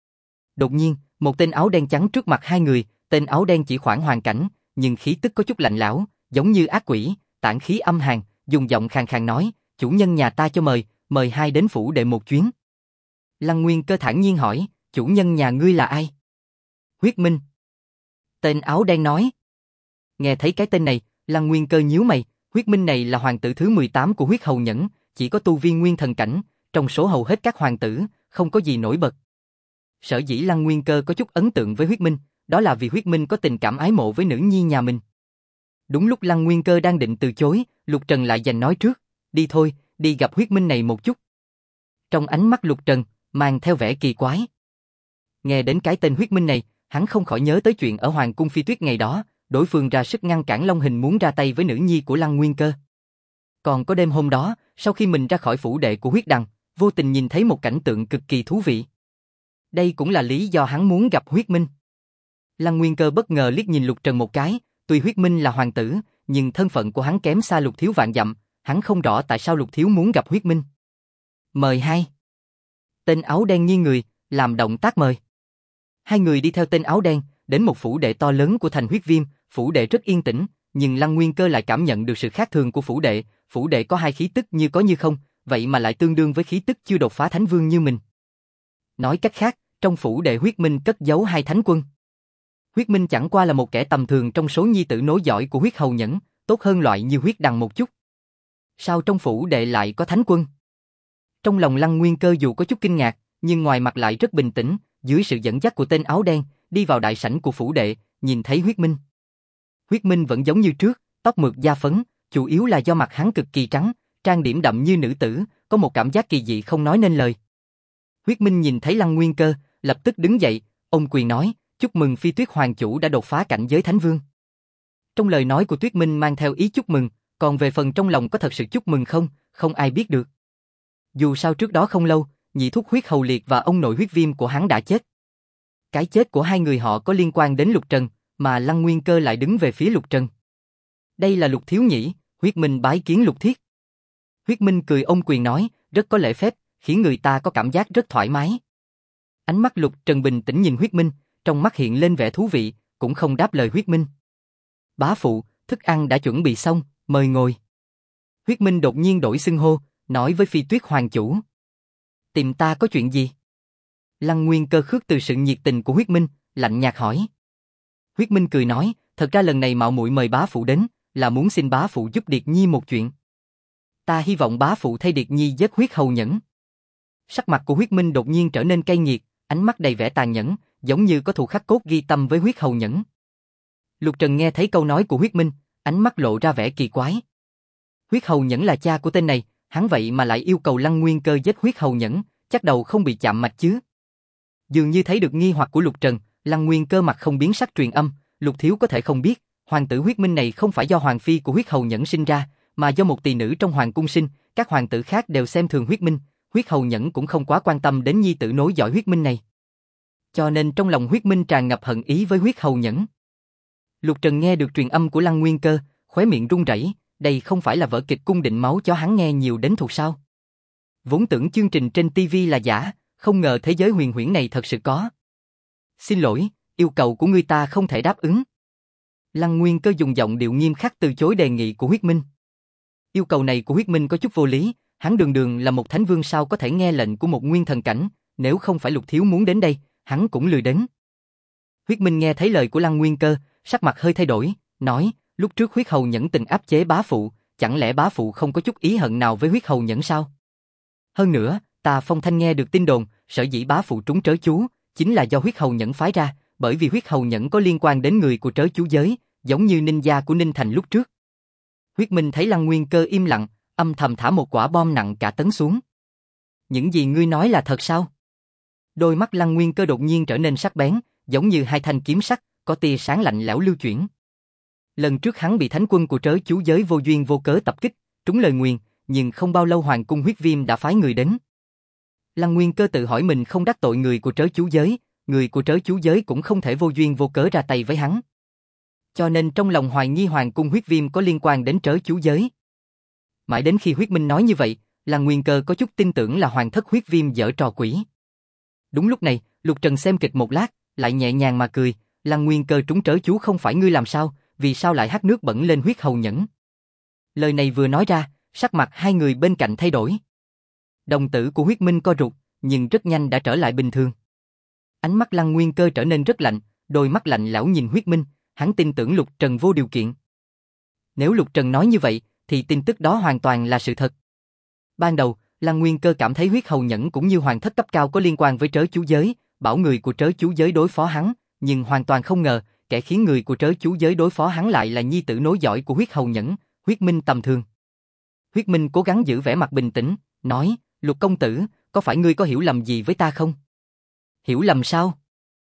Đột nhiên, một tên áo đen trắng trước mặt hai người, tên áo đen chỉ khoảng hoàn cảnh, nhưng khí tức có chút lạnh lẽo, giống như ác quỷ, tản khí âm hàn, dùng giọng khàn khàn nói, chủ nhân nhà ta cho mời hai đến phủ đệ một chuyến. Lăng Nguyên Cơ thản nhiên hỏi, chủ nhân nhà ngươi là ai? Huyết Minh. Tên áo đen nói. Nghe thấy cái tên này, Lăng Nguyên Cơ nhíu mày, huyết minh này là hoàng tử thứ 18 của huyết hầu nhẫn, chỉ có tu vi nguyên thần cảnh, trong số hầu hết các hoàng tử, không có gì nổi bật. Sở dĩ Lăng Nguyên Cơ có chút ấn tượng với huyết minh, đó là vì huyết minh có tình cảm ái mộ với nữ nhi nhà mình. Đúng lúc Lăng Nguyên Cơ đang định từ chối, Lục Trần lại giành nói trước, đi thôi, đi gặp huyết minh này một chút. Trong ánh mắt Lục Trần, mang theo vẻ kỳ quái. Nghe đến cái tên huyết minh này, hắn không khỏi nhớ tới chuyện ở Hoàng cung Phi Tuyết ngày đó, đối phương ra sức ngăn cản Long Hình muốn ra tay với nữ nhi của Lăng Nguyên Cơ. Còn có đêm hôm đó, sau khi mình ra khỏi phủ đệ của huyết đằng, vô tình nhìn thấy một cảnh tượng cực kỳ thú vị. Đây cũng là lý do hắn muốn gặp huyết minh. Lăng Nguyên Cơ bất ngờ liếc nhìn Lục Trần một cái, tuy huyết minh là hoàng tử, nhưng thân phận của hắn kém xa Lục Thiếu vạn dặm, hắn không rõ tại sao Lục Thiếu muốn gặp huyết minh. Mời hai. Tên áo đen nghiêng người, làm động tác mời. Hai người đi theo tên áo đen, đến một phủ đệ to lớn của thành huyết viêm, phủ đệ rất yên tĩnh, nhưng Lăng Nguyên Cơ lại cảm nhận được sự khác thường của phủ đệ có hai khí tức như có như không, vậy mà lại tương đương với khí tức chưa đột phá thánh vương như mình. Nói cách khác, trong phủ đệ huyết minh cất giấu hai thánh quân. Huyết minh chẳng qua là một kẻ tầm thường trong số nhi tử nối dõi của huyết hầu nhẫn, tốt hơn loại như huyết đằng một chút. Sao trong phủ đệ lại có thánh quân? Trong lòng Lăng Nguyên Cơ dù có chút kinh ngạc, nhưng ngoài mặt lại rất bình tĩnh, dưới sự dẫn dắt của tên áo đen, đi vào đại sảnh của phủ đệ, nhìn thấy huyết minh. Huyết minh vẫn giống như trước, tóc mượt da phấn, chủ yếu là do mặt hắn cực kỳ trắng, trang điểm đậm như nữ tử, có một cảm giác kỳ dị không nói nên lời. Huyết minh nhìn thấy Lăng Nguyên Cơ, lập tức đứng dậy, ôm quyền nói, chúc mừng Phi Tuyết Hoàng chủ đã đột phá cảnh giới thánh vương. Trong lời nói của Tuyết Minh mang theo ý chúc mừng, còn về phần trong lòng có thật sự chúc mừng không, không ai biết được. Dù sao trước đó không lâu, nhị thúc huyết hầu liệt và ông nội huyết viêm của hắn đã chết. Cái chết của hai người họ có liên quan đến Lục Trần, mà Lăng Nguyên Cơ lại đứng về phía Lục Trần. Đây là Lục Thiếu nhỉ, huyết minh bái kiến Lục Thiết. Huyết minh cười ôm quyền nói, rất có lễ phép, khiến người ta có cảm giác rất thoải mái. Ánh mắt Lục Trần bình tĩnh nhìn huyết minh, trong mắt hiện lên vẻ thú vị, cũng không đáp lời huyết minh. Bá phụ, thức ăn đã chuẩn bị xong, mời ngồi. Huyết minh đột nhiên đổi xưng hô, nói với Phi Tuyết Hoàng chủ. Tìm ta có chuyện gì? Lăng Nguyên Cơ khước từ sự nhiệt tình của huyết minh, lạnh nhạt hỏi. Huyết minh cười nói, thật ra lần này mạo muội mời bá phụ đến, là muốn xin bá phụ giúp Điệt Nhi một chuyện. Ta hy vọng bá phụ thay Điệt Nhi giết huyết hầu nhẫn. Sắc mặt của huyết minh đột nhiên trở nên cay nghiệt, ánh mắt đầy vẻ tàn nhẫn, giống như có thù khắc cốt ghi tâm với huyết hầu nhẫn. Lục Trần nghe thấy câu nói của huyết minh, ánh mắt lộ ra vẻ kỳ quái. Huyết hầu nhẫn là cha của tên này, hắn vậy mà lại yêu cầu Lăng Nguyên Cơ giết huyết hầu nhẫn, chắc đầu không bị chạm mạch chứ. Dường như thấy được nghi hoặc của Lục Trần, Lăng Nguyên Cơ mặt không biến sắc truyền âm, Lục Thiếu có thể không biết, hoàng tử huyết minh này không phải do hoàng phi của huyết hầu nhẫn sinh ra, mà do một tỳ nữ trong hoàng cung sinh, các hoàng tử khác đều xem thường huyết minh, huyết hầu nhẫn cũng không quá quan tâm đến nhi tử nối dõi huyết minh này. Cho nên trong lòng huyết minh tràn ngập hận ý với huyết hầu nhẫn. Lục Trần nghe được truyền âm của Lăng Nguyên Cơ, khóe miệng run rẩy, đây không phải là vở kịch cung định máu cho hắn nghe nhiều đến thuộc sao? Vốn tưởng chương trình trên TV là giả, không ngờ thế giới huyền huyễn này thật sự có. Xin lỗi, yêu cầu của ngươi ta không thể đáp ứng. Lăng Nguyên Cơ dùng giọng điệu nghiêm khắc từ chối đề nghị của huyết minh. Yêu cầu này của huyết minh có chút vô lý, hắn đường đường là một thánh vương sao có thể nghe lệnh của một nguyên thần cảnh, nếu không phải Lục Thiếu muốn đến đây, hắn cũng lười đến. Huyết minh nghe thấy lời của Lăng Nguyên Cơ, sắc mặt hơi thay đổi, nói, lúc trước huyết hầu nhẫn tình áp chế bá phụ, chẳng lẽ bá phụ không có chút ý hận nào với huyết hầu nhẫn sao? Hơn nữa, ta phong thanh nghe được tin đồn, sở dĩ bá phụ trúng trớ chú, chính là do huyết hầu nhẫn phái ra, bởi vì huyết hầu nhẫn có liên quan đến người của trớ chú giới, giống như ninh gia của Ninh Thành lúc trước. Huyết minh thấy Lăng Nguyên Cơ im lặng, âm thầm thả một quả bom nặng cả tấn xuống. Những gì ngươi nói là thật sao? Đôi mắt Lăng Nguyên Cơ đột nhiên trở nên sắc bén, giống như hai thanh kiếm sắc, có tia sáng lạnh lẽo lưu chuyển. Lần trước hắn bị thánh quân của trớ chú giới vô duyên vô cớ tập kích, trúng lời nguyền, nhưng không bao lâu hoàng cung huyết viêm đã phái người đến. Lăng Nguyên Cơ tự hỏi mình không đắc tội người của trớ chú giới, người của trớ chú giới cũng không thể vô duyên vô cớ ra tay với hắn. Cho nên trong lòng hoài nghi hoàng cung huyết viêm có liên quan đến trớ chú giới. Mãi đến khi huyết minh nói như vậy, Lăng Nguyên Cơ có chút tin tưởng là hoàng thất huyết viêm giở trò quỷ. Đúng lúc này, Lục Trần xem kịch một lát, lại nhẹ nhàng mà cười, Lăng Nguyên Cơ trúng trớ chú không phải ngươi làm sao, vì sao lại hắt nước bẩn lên huyết hầu nhẫn? Lời này vừa nói ra, sắc mặt hai người bên cạnh thay đổi. Đồng tử của huyết minh co rụt, nhưng rất nhanh đã trở lại bình thường. Ánh mắt Lăng Nguyên Cơ trở nên rất lạnh, đôi mắt lạnh lẽo nhìn huyết minh, hắn tin tưởng Lục Trần vô điều kiện. Nếu Lục Trần nói như vậy, thì tin tức đó hoàn toàn là sự thật. Ban đầu, Lăng Nguyên Cơ cảm thấy huyết hầu nhẫn cũng như hoàng thất cấp cao có liên quan với trớ chú giới, bảo người của trớ chú giới đối phó hắn, nhưng hoàn toàn không ngờ, kẻ khiến người của trớ chú giới đối phó hắn lại là nhi tử nối dõi của huyết hầu nhẫn, Huyết Minh tầm thường. Huyết Minh cố gắng giữ vẻ mặt bình tĩnh, nói, Lục công tử, có phải ngươi có hiểu lầm gì với ta không? Hiểu lầm sao?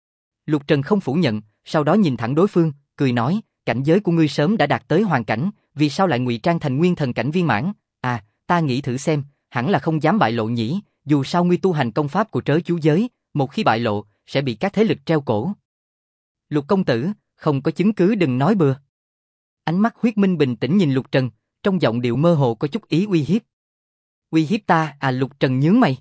Lục Trần không phủ nhận, sau đó nhìn thẳng đối phương, cười nói, cảnh giới của ngươi sớm đã đạt tới hoàn cảnh, vì sao lại ngụy trang thành nguyên thần cảnh viên mãn? À, ta nghĩ thử xem, hẳn là không dám bại lộ nhỉ, dù sao ngươi tu hành công pháp của trớ chú giới, một khi bại lộ, sẽ bị các thế lực treo cổ. Lục công tử, không có chứng cứ đừng nói bừa. Ánh mắt Huyết Minh bình tĩnh nhìn Lục Trần, trong giọng điệu mơ hồ có chút ý uy hiếp. Uy hiếp ta à? Lục Trần nhướng mày.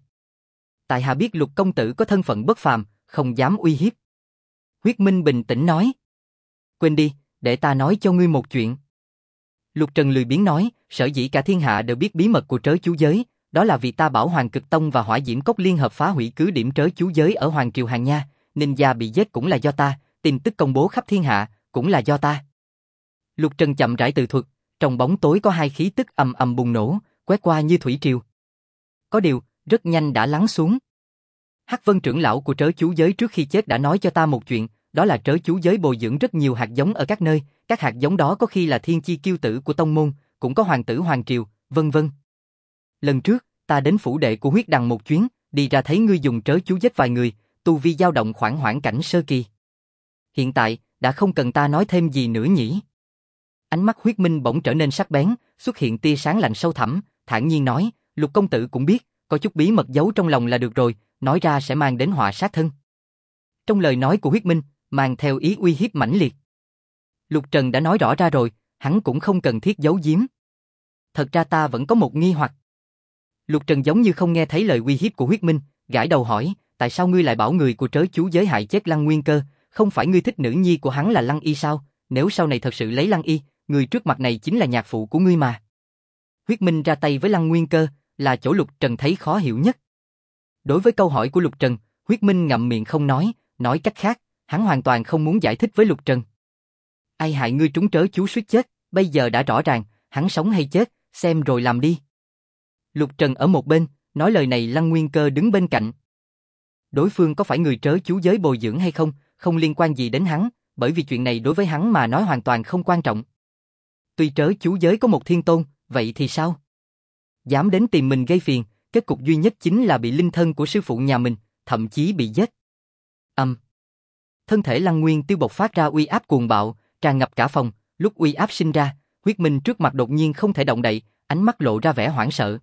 Tại hạ biết Lục công tử có thân phận bất phàm, không dám uy hiếp. Huyết Minh bình tĩnh nói. Quên đi, để ta nói cho ngươi một chuyện. Lục Trần lười biếng nói, sở dĩ cả thiên hạ đều biết bí mật của trớ chú giới, đó là vì ta bảo Hoàng Cực Tông và Hỏa Diễm Cốc liên hợp phá hủy cứ điểm trớ chú giới ở Hoàng Triều Hàn Nha, ninja bị giết cũng là do ta, tin tức công bố khắp thiên hạ, cũng là do ta. Lục Trần chậm rãi tự thuật, trong bóng tối có hai khí tức ầm ầm bùng nổ, quét qua như thủy triều. Có điều, rất nhanh đã lắng xuống. Hắc Vân trưởng lão của trớ chú giới trước khi chết đã nói cho ta một chuyện, đó là trớ chú giới bồi dưỡng rất nhiều hạt giống ở các nơi, các hạt giống đó có khi là thiên chi kiêu tử của tông môn, cũng có hoàng tử hoàng triều, vân vân. Lần trước, ta đến phủ đệ của huyết đằng một chuyến, đi ra thấy ngươi dùng trớ chú giết vài người, tu vi dao động khoảng hoãn cảnh sơ kỳ. Hiện tại, đã không cần ta nói thêm gì nữa nhỉ? Ánh mắt Huyết Minh bỗng trở nên sắc bén, xuất hiện tia sáng lạnh sâu thẳm, thản nhiên nói, Lục công tử cũng biết, có chút bí mật giấu trong lòng là được rồi, nói ra sẽ mang đến họa sát thân. Trong lời nói của Huyết Minh, mang theo ý uy hiếp mãnh liệt. Lục Trần đã nói rõ ra rồi, hắn cũng không cần thiết giấu giếm. Thật ra ta vẫn có một nghi hoặc. Lục Trần giống như không nghe thấy lời uy hiếp của Huyết Minh, gãi đầu hỏi, tại sao ngươi lại bảo người của trớ chú giới hại chết Lăng Nguyên Cơ, không phải ngươi thích nữ nhi của hắn là Lăng Y sao, nếu sau này thật sự lấy Lăng Y, người trước mặt này chính là nhạc phụ của ngươi mà. Huyết Minh ra tay với Lăng Nguyên Cơ, là chỗ Lục Trần thấy khó hiểu nhất. Đối với câu hỏi của Lục Trần, Huyết Minh ngậm miệng không nói cách khác, hắn hoàn toàn không muốn giải thích với Lục Trần. Ai hại ngươi trúng trớ chú suýt chết, bây giờ đã rõ ràng, hắn sống hay chết, xem rồi làm đi. Lục Trần ở một bên, nói lời này Lăng Nguyên Cơ đứng bên cạnh. Đối phương có phải người trớ chú giới bồi dưỡng hay không, không liên quan gì đến hắn, bởi vì chuyện này đối với hắn mà nói hoàn toàn không quan trọng. Tuy trớ chú giới có một thiên tôn, vậy thì sao? Dám đến tìm mình gây phiền, kết cục duy nhất chính là bị linh thân của sư phụ nhà mình, thậm chí bị giết. Thân thể Lăng Nguyên Tiêu bộc phát ra uy áp cuồng bạo, tràn ngập cả phòng, lúc uy áp sinh ra, Huyết Minh trước mặt đột nhiên không thể động đậy, ánh mắt lộ ra vẻ hoảng sợ.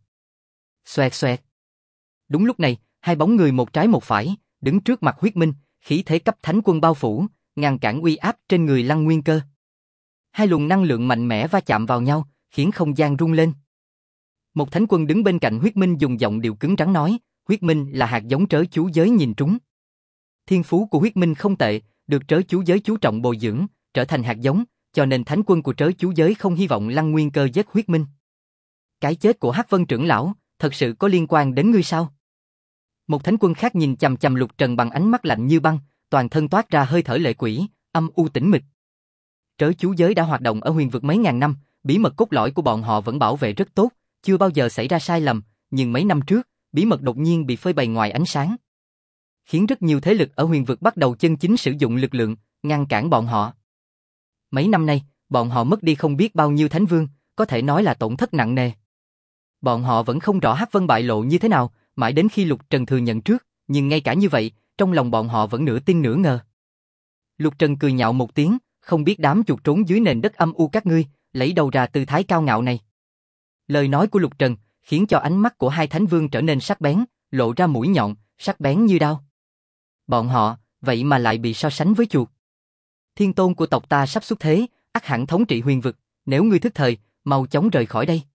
Xoẹt xoẹt. Đúng lúc này, hai bóng người một trái một phải, đứng trước mặt Huyết Minh, khí thế cấp thánh quân bao phủ, ngăn cản uy áp trên người Lăng Nguyên Cơ. Hai luồng năng lượng mạnh mẽ va chạm vào nhau, khiến không gian rung lên. Một thánh quân đứng bên cạnh Huyết Minh dùng giọng điệu cứng rắn nói, Huyết Minh là hạt giống trớ chú giới nhìn trúng. Thiên phú của Huyết Minh không tệ, được trớ chú giới chú trọng bồi dưỡng, trở thành hạt giống, cho nên thánh quân của trớ chú giới không hy vọng Lăng Nguyên Cơ giết Huyết Minh. Cái chết của Hắc Vân trưởng lão, thật sự có liên quan đến ngươi sao? Một thánh quân khác nhìn chằm chằm Lục Trần bằng ánh mắt lạnh như băng, toàn thân toát ra hơi thở lệ quỷ, âm u tĩnh mịch. Trớ chú giới đã hoạt động ở huyền vực mấy ngàn năm, bí mật cốt lõi của bọn họ vẫn bảo vệ rất tốt, chưa bao giờ xảy ra sai lầm, nhưng mấy năm trước, bí mật đột nhiên bị phơi bày ngoài ánh sáng, khiến rất nhiều thế lực ở huyền vực bắt đầu chân chính sử dụng lực lượng, ngăn cản bọn họ. Mấy năm nay, bọn họ mất đi không biết bao nhiêu thánh vương, có thể nói là tổn thất nặng nề. Bọn họ vẫn không rõ Hắc Vân bại lộ như thế nào, mãi đến khi Lục Trần thừa nhận trước, nhưng ngay cả như vậy, trong lòng bọn họ vẫn nửa tin nửa ngờ. Lục Trần cười nhạo một tiếng, không biết đám chuột trốn dưới nền đất âm u các ngươi, lấy đầu ra tư thái cao ngạo này. Lời nói của Lục Trần khiến cho ánh mắt của hai thánh vương trở nên sắc bén, lộ ra mũi nhọn, sắc bén như đao. Bọn họ, vậy mà lại bị so sánh với chuột. Thiên tôn của tộc ta sắp xuất thế, ắt hẳn thống trị huyền vực, nếu ngươi thức thời, mau chóng rời khỏi đây.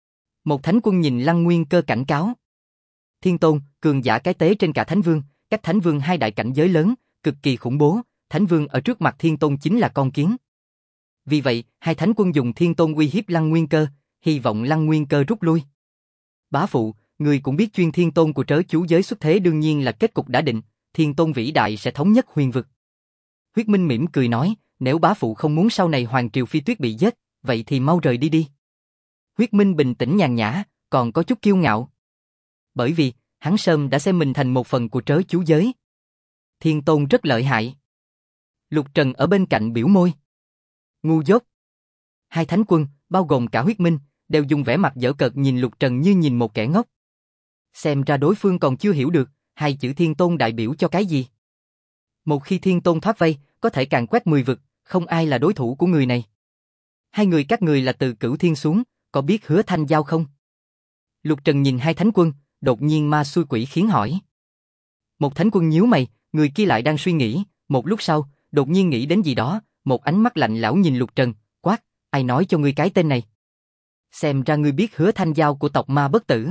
Một thánh quân nhìn Lăng Nguyên Cơ cảnh cáo. Thiên tôn, cường giả cái tế trên cả thánh vương, cách thánh vương hai đại cảnh giới lớn, cực kỳ khủng bố, thánh vương ở trước mặt thiên tôn chính là con kiến. Vì vậy, hai thánh quân dùng thiên tôn uy hiếp Lăng Nguyên Cơ, hy vọng Lăng Nguyên Cơ rút lui. Bá phụ, người cũng biết chuyên thiên tôn của trớ chú giới xuất thế đương nhiên là kết cục đã định, thiên tôn vĩ đại sẽ thống nhất huyền vực. Huyết Minh mỉm cười nói, nếu bá phụ không muốn sau này Hoàng Triều Phi Tuyết bị giết, vậy thì mau rời đi đi. Huyết Minh bình tĩnh nhàn nhã, còn có chút kiêu ngạo. Bởi vì, hắn sớm đã xem mình thành một phần của trớ chú giới. Thiên Tôn rất lợi hại. Lục Trần ở bên cạnh biểu môi. Ngu dốt. Hai thánh quân, bao gồm cả Huyết Minh, đều dùng vẻ mặt giễu cợt nhìn Lục Trần như nhìn một kẻ ngốc. Xem ra đối phương còn chưa hiểu được, hai chữ Thiên Tôn đại biểu cho cái gì. Một khi Thiên Tôn thoát vây, có thể càn quét 10 vực, không ai là đối thủ của người này. Hai người các người là từ Cửu Thiên xuống, có biết Hứa Thanh Giao không? Lục Trần nhìn hai thánh quân, đột nhiên ma xui quỷ khiến hỏi. Một thánh quân nhíu mày, người kia lại đang suy nghĩ, một lúc sau, đột nhiên nghĩ đến gì đó, một ánh mắt lạnh lẽo nhìn Lục Trần, quát, ai nói cho ngươi cái tên này? Xem ra ngươi biết Hứa Thanh Giao của tộc Ma Bất Tử.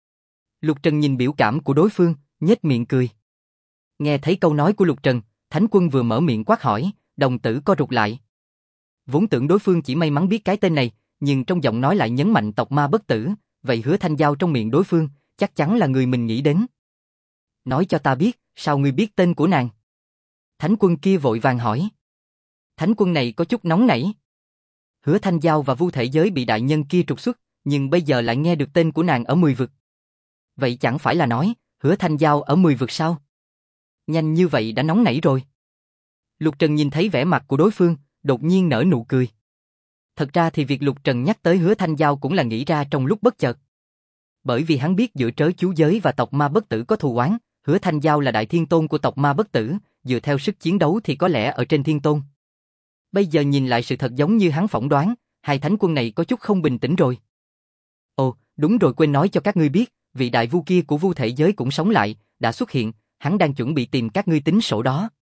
Lục Trần nhìn biểu cảm của đối phương, nhếch miệng cười. Nghe thấy câu nói của Lục Trần, thánh quân vừa mở miệng quát hỏi, đồng tử co rụt lại. Vốn tưởng đối phương chỉ may mắn biết cái tên này, nhưng trong giọng nói lại nhấn mạnh tộc Ma Bất Tử, vậy Hứa Thanh Giao trong miệng đối phương, chắc chắn là người mình nghĩ đến. Nói cho ta biết, sao ngươi biết tên của nàng? Thánh quân kia vội vàng hỏi. Thánh quân này có chút nóng nảy. Hứa Thanh Giao và Vu Thể Giới bị đại nhân kia trục xuất, nhưng bây giờ lại nghe được tên của nàng ở 10 vực. Vậy chẳng phải là nói, Hứa Thanh Giao ở 10 vực sao? Nhanh như vậy đã nóng nảy rồi. Lục Trần nhìn thấy vẻ mặt của đối phương, đột nhiên nở nụ cười. Thật ra thì việc Lục Trần nhắc tới Hứa Thanh Giao cũng là nghĩ ra trong lúc bất chợt. Bởi vì hắn biết giữa trớ chú giới và tộc Ma Bất Tử có thù oán, Hứa Thanh Giao là đại thiên tôn của tộc Ma Bất Tử, dựa theo sức chiến đấu thì có lẽ ở trên thiên tôn. Bây giờ nhìn lại sự thật giống như hắn phỏng đoán, hai thánh quân này có chút không bình tĩnh rồi. Ồ, đúng rồi, quên nói cho các ngươi biết, vị đại vu kia của Vu Thể Giới cũng sống lại, đã xuất hiện, hắn đang chuẩn bị tìm các ngươi tính sổ đó.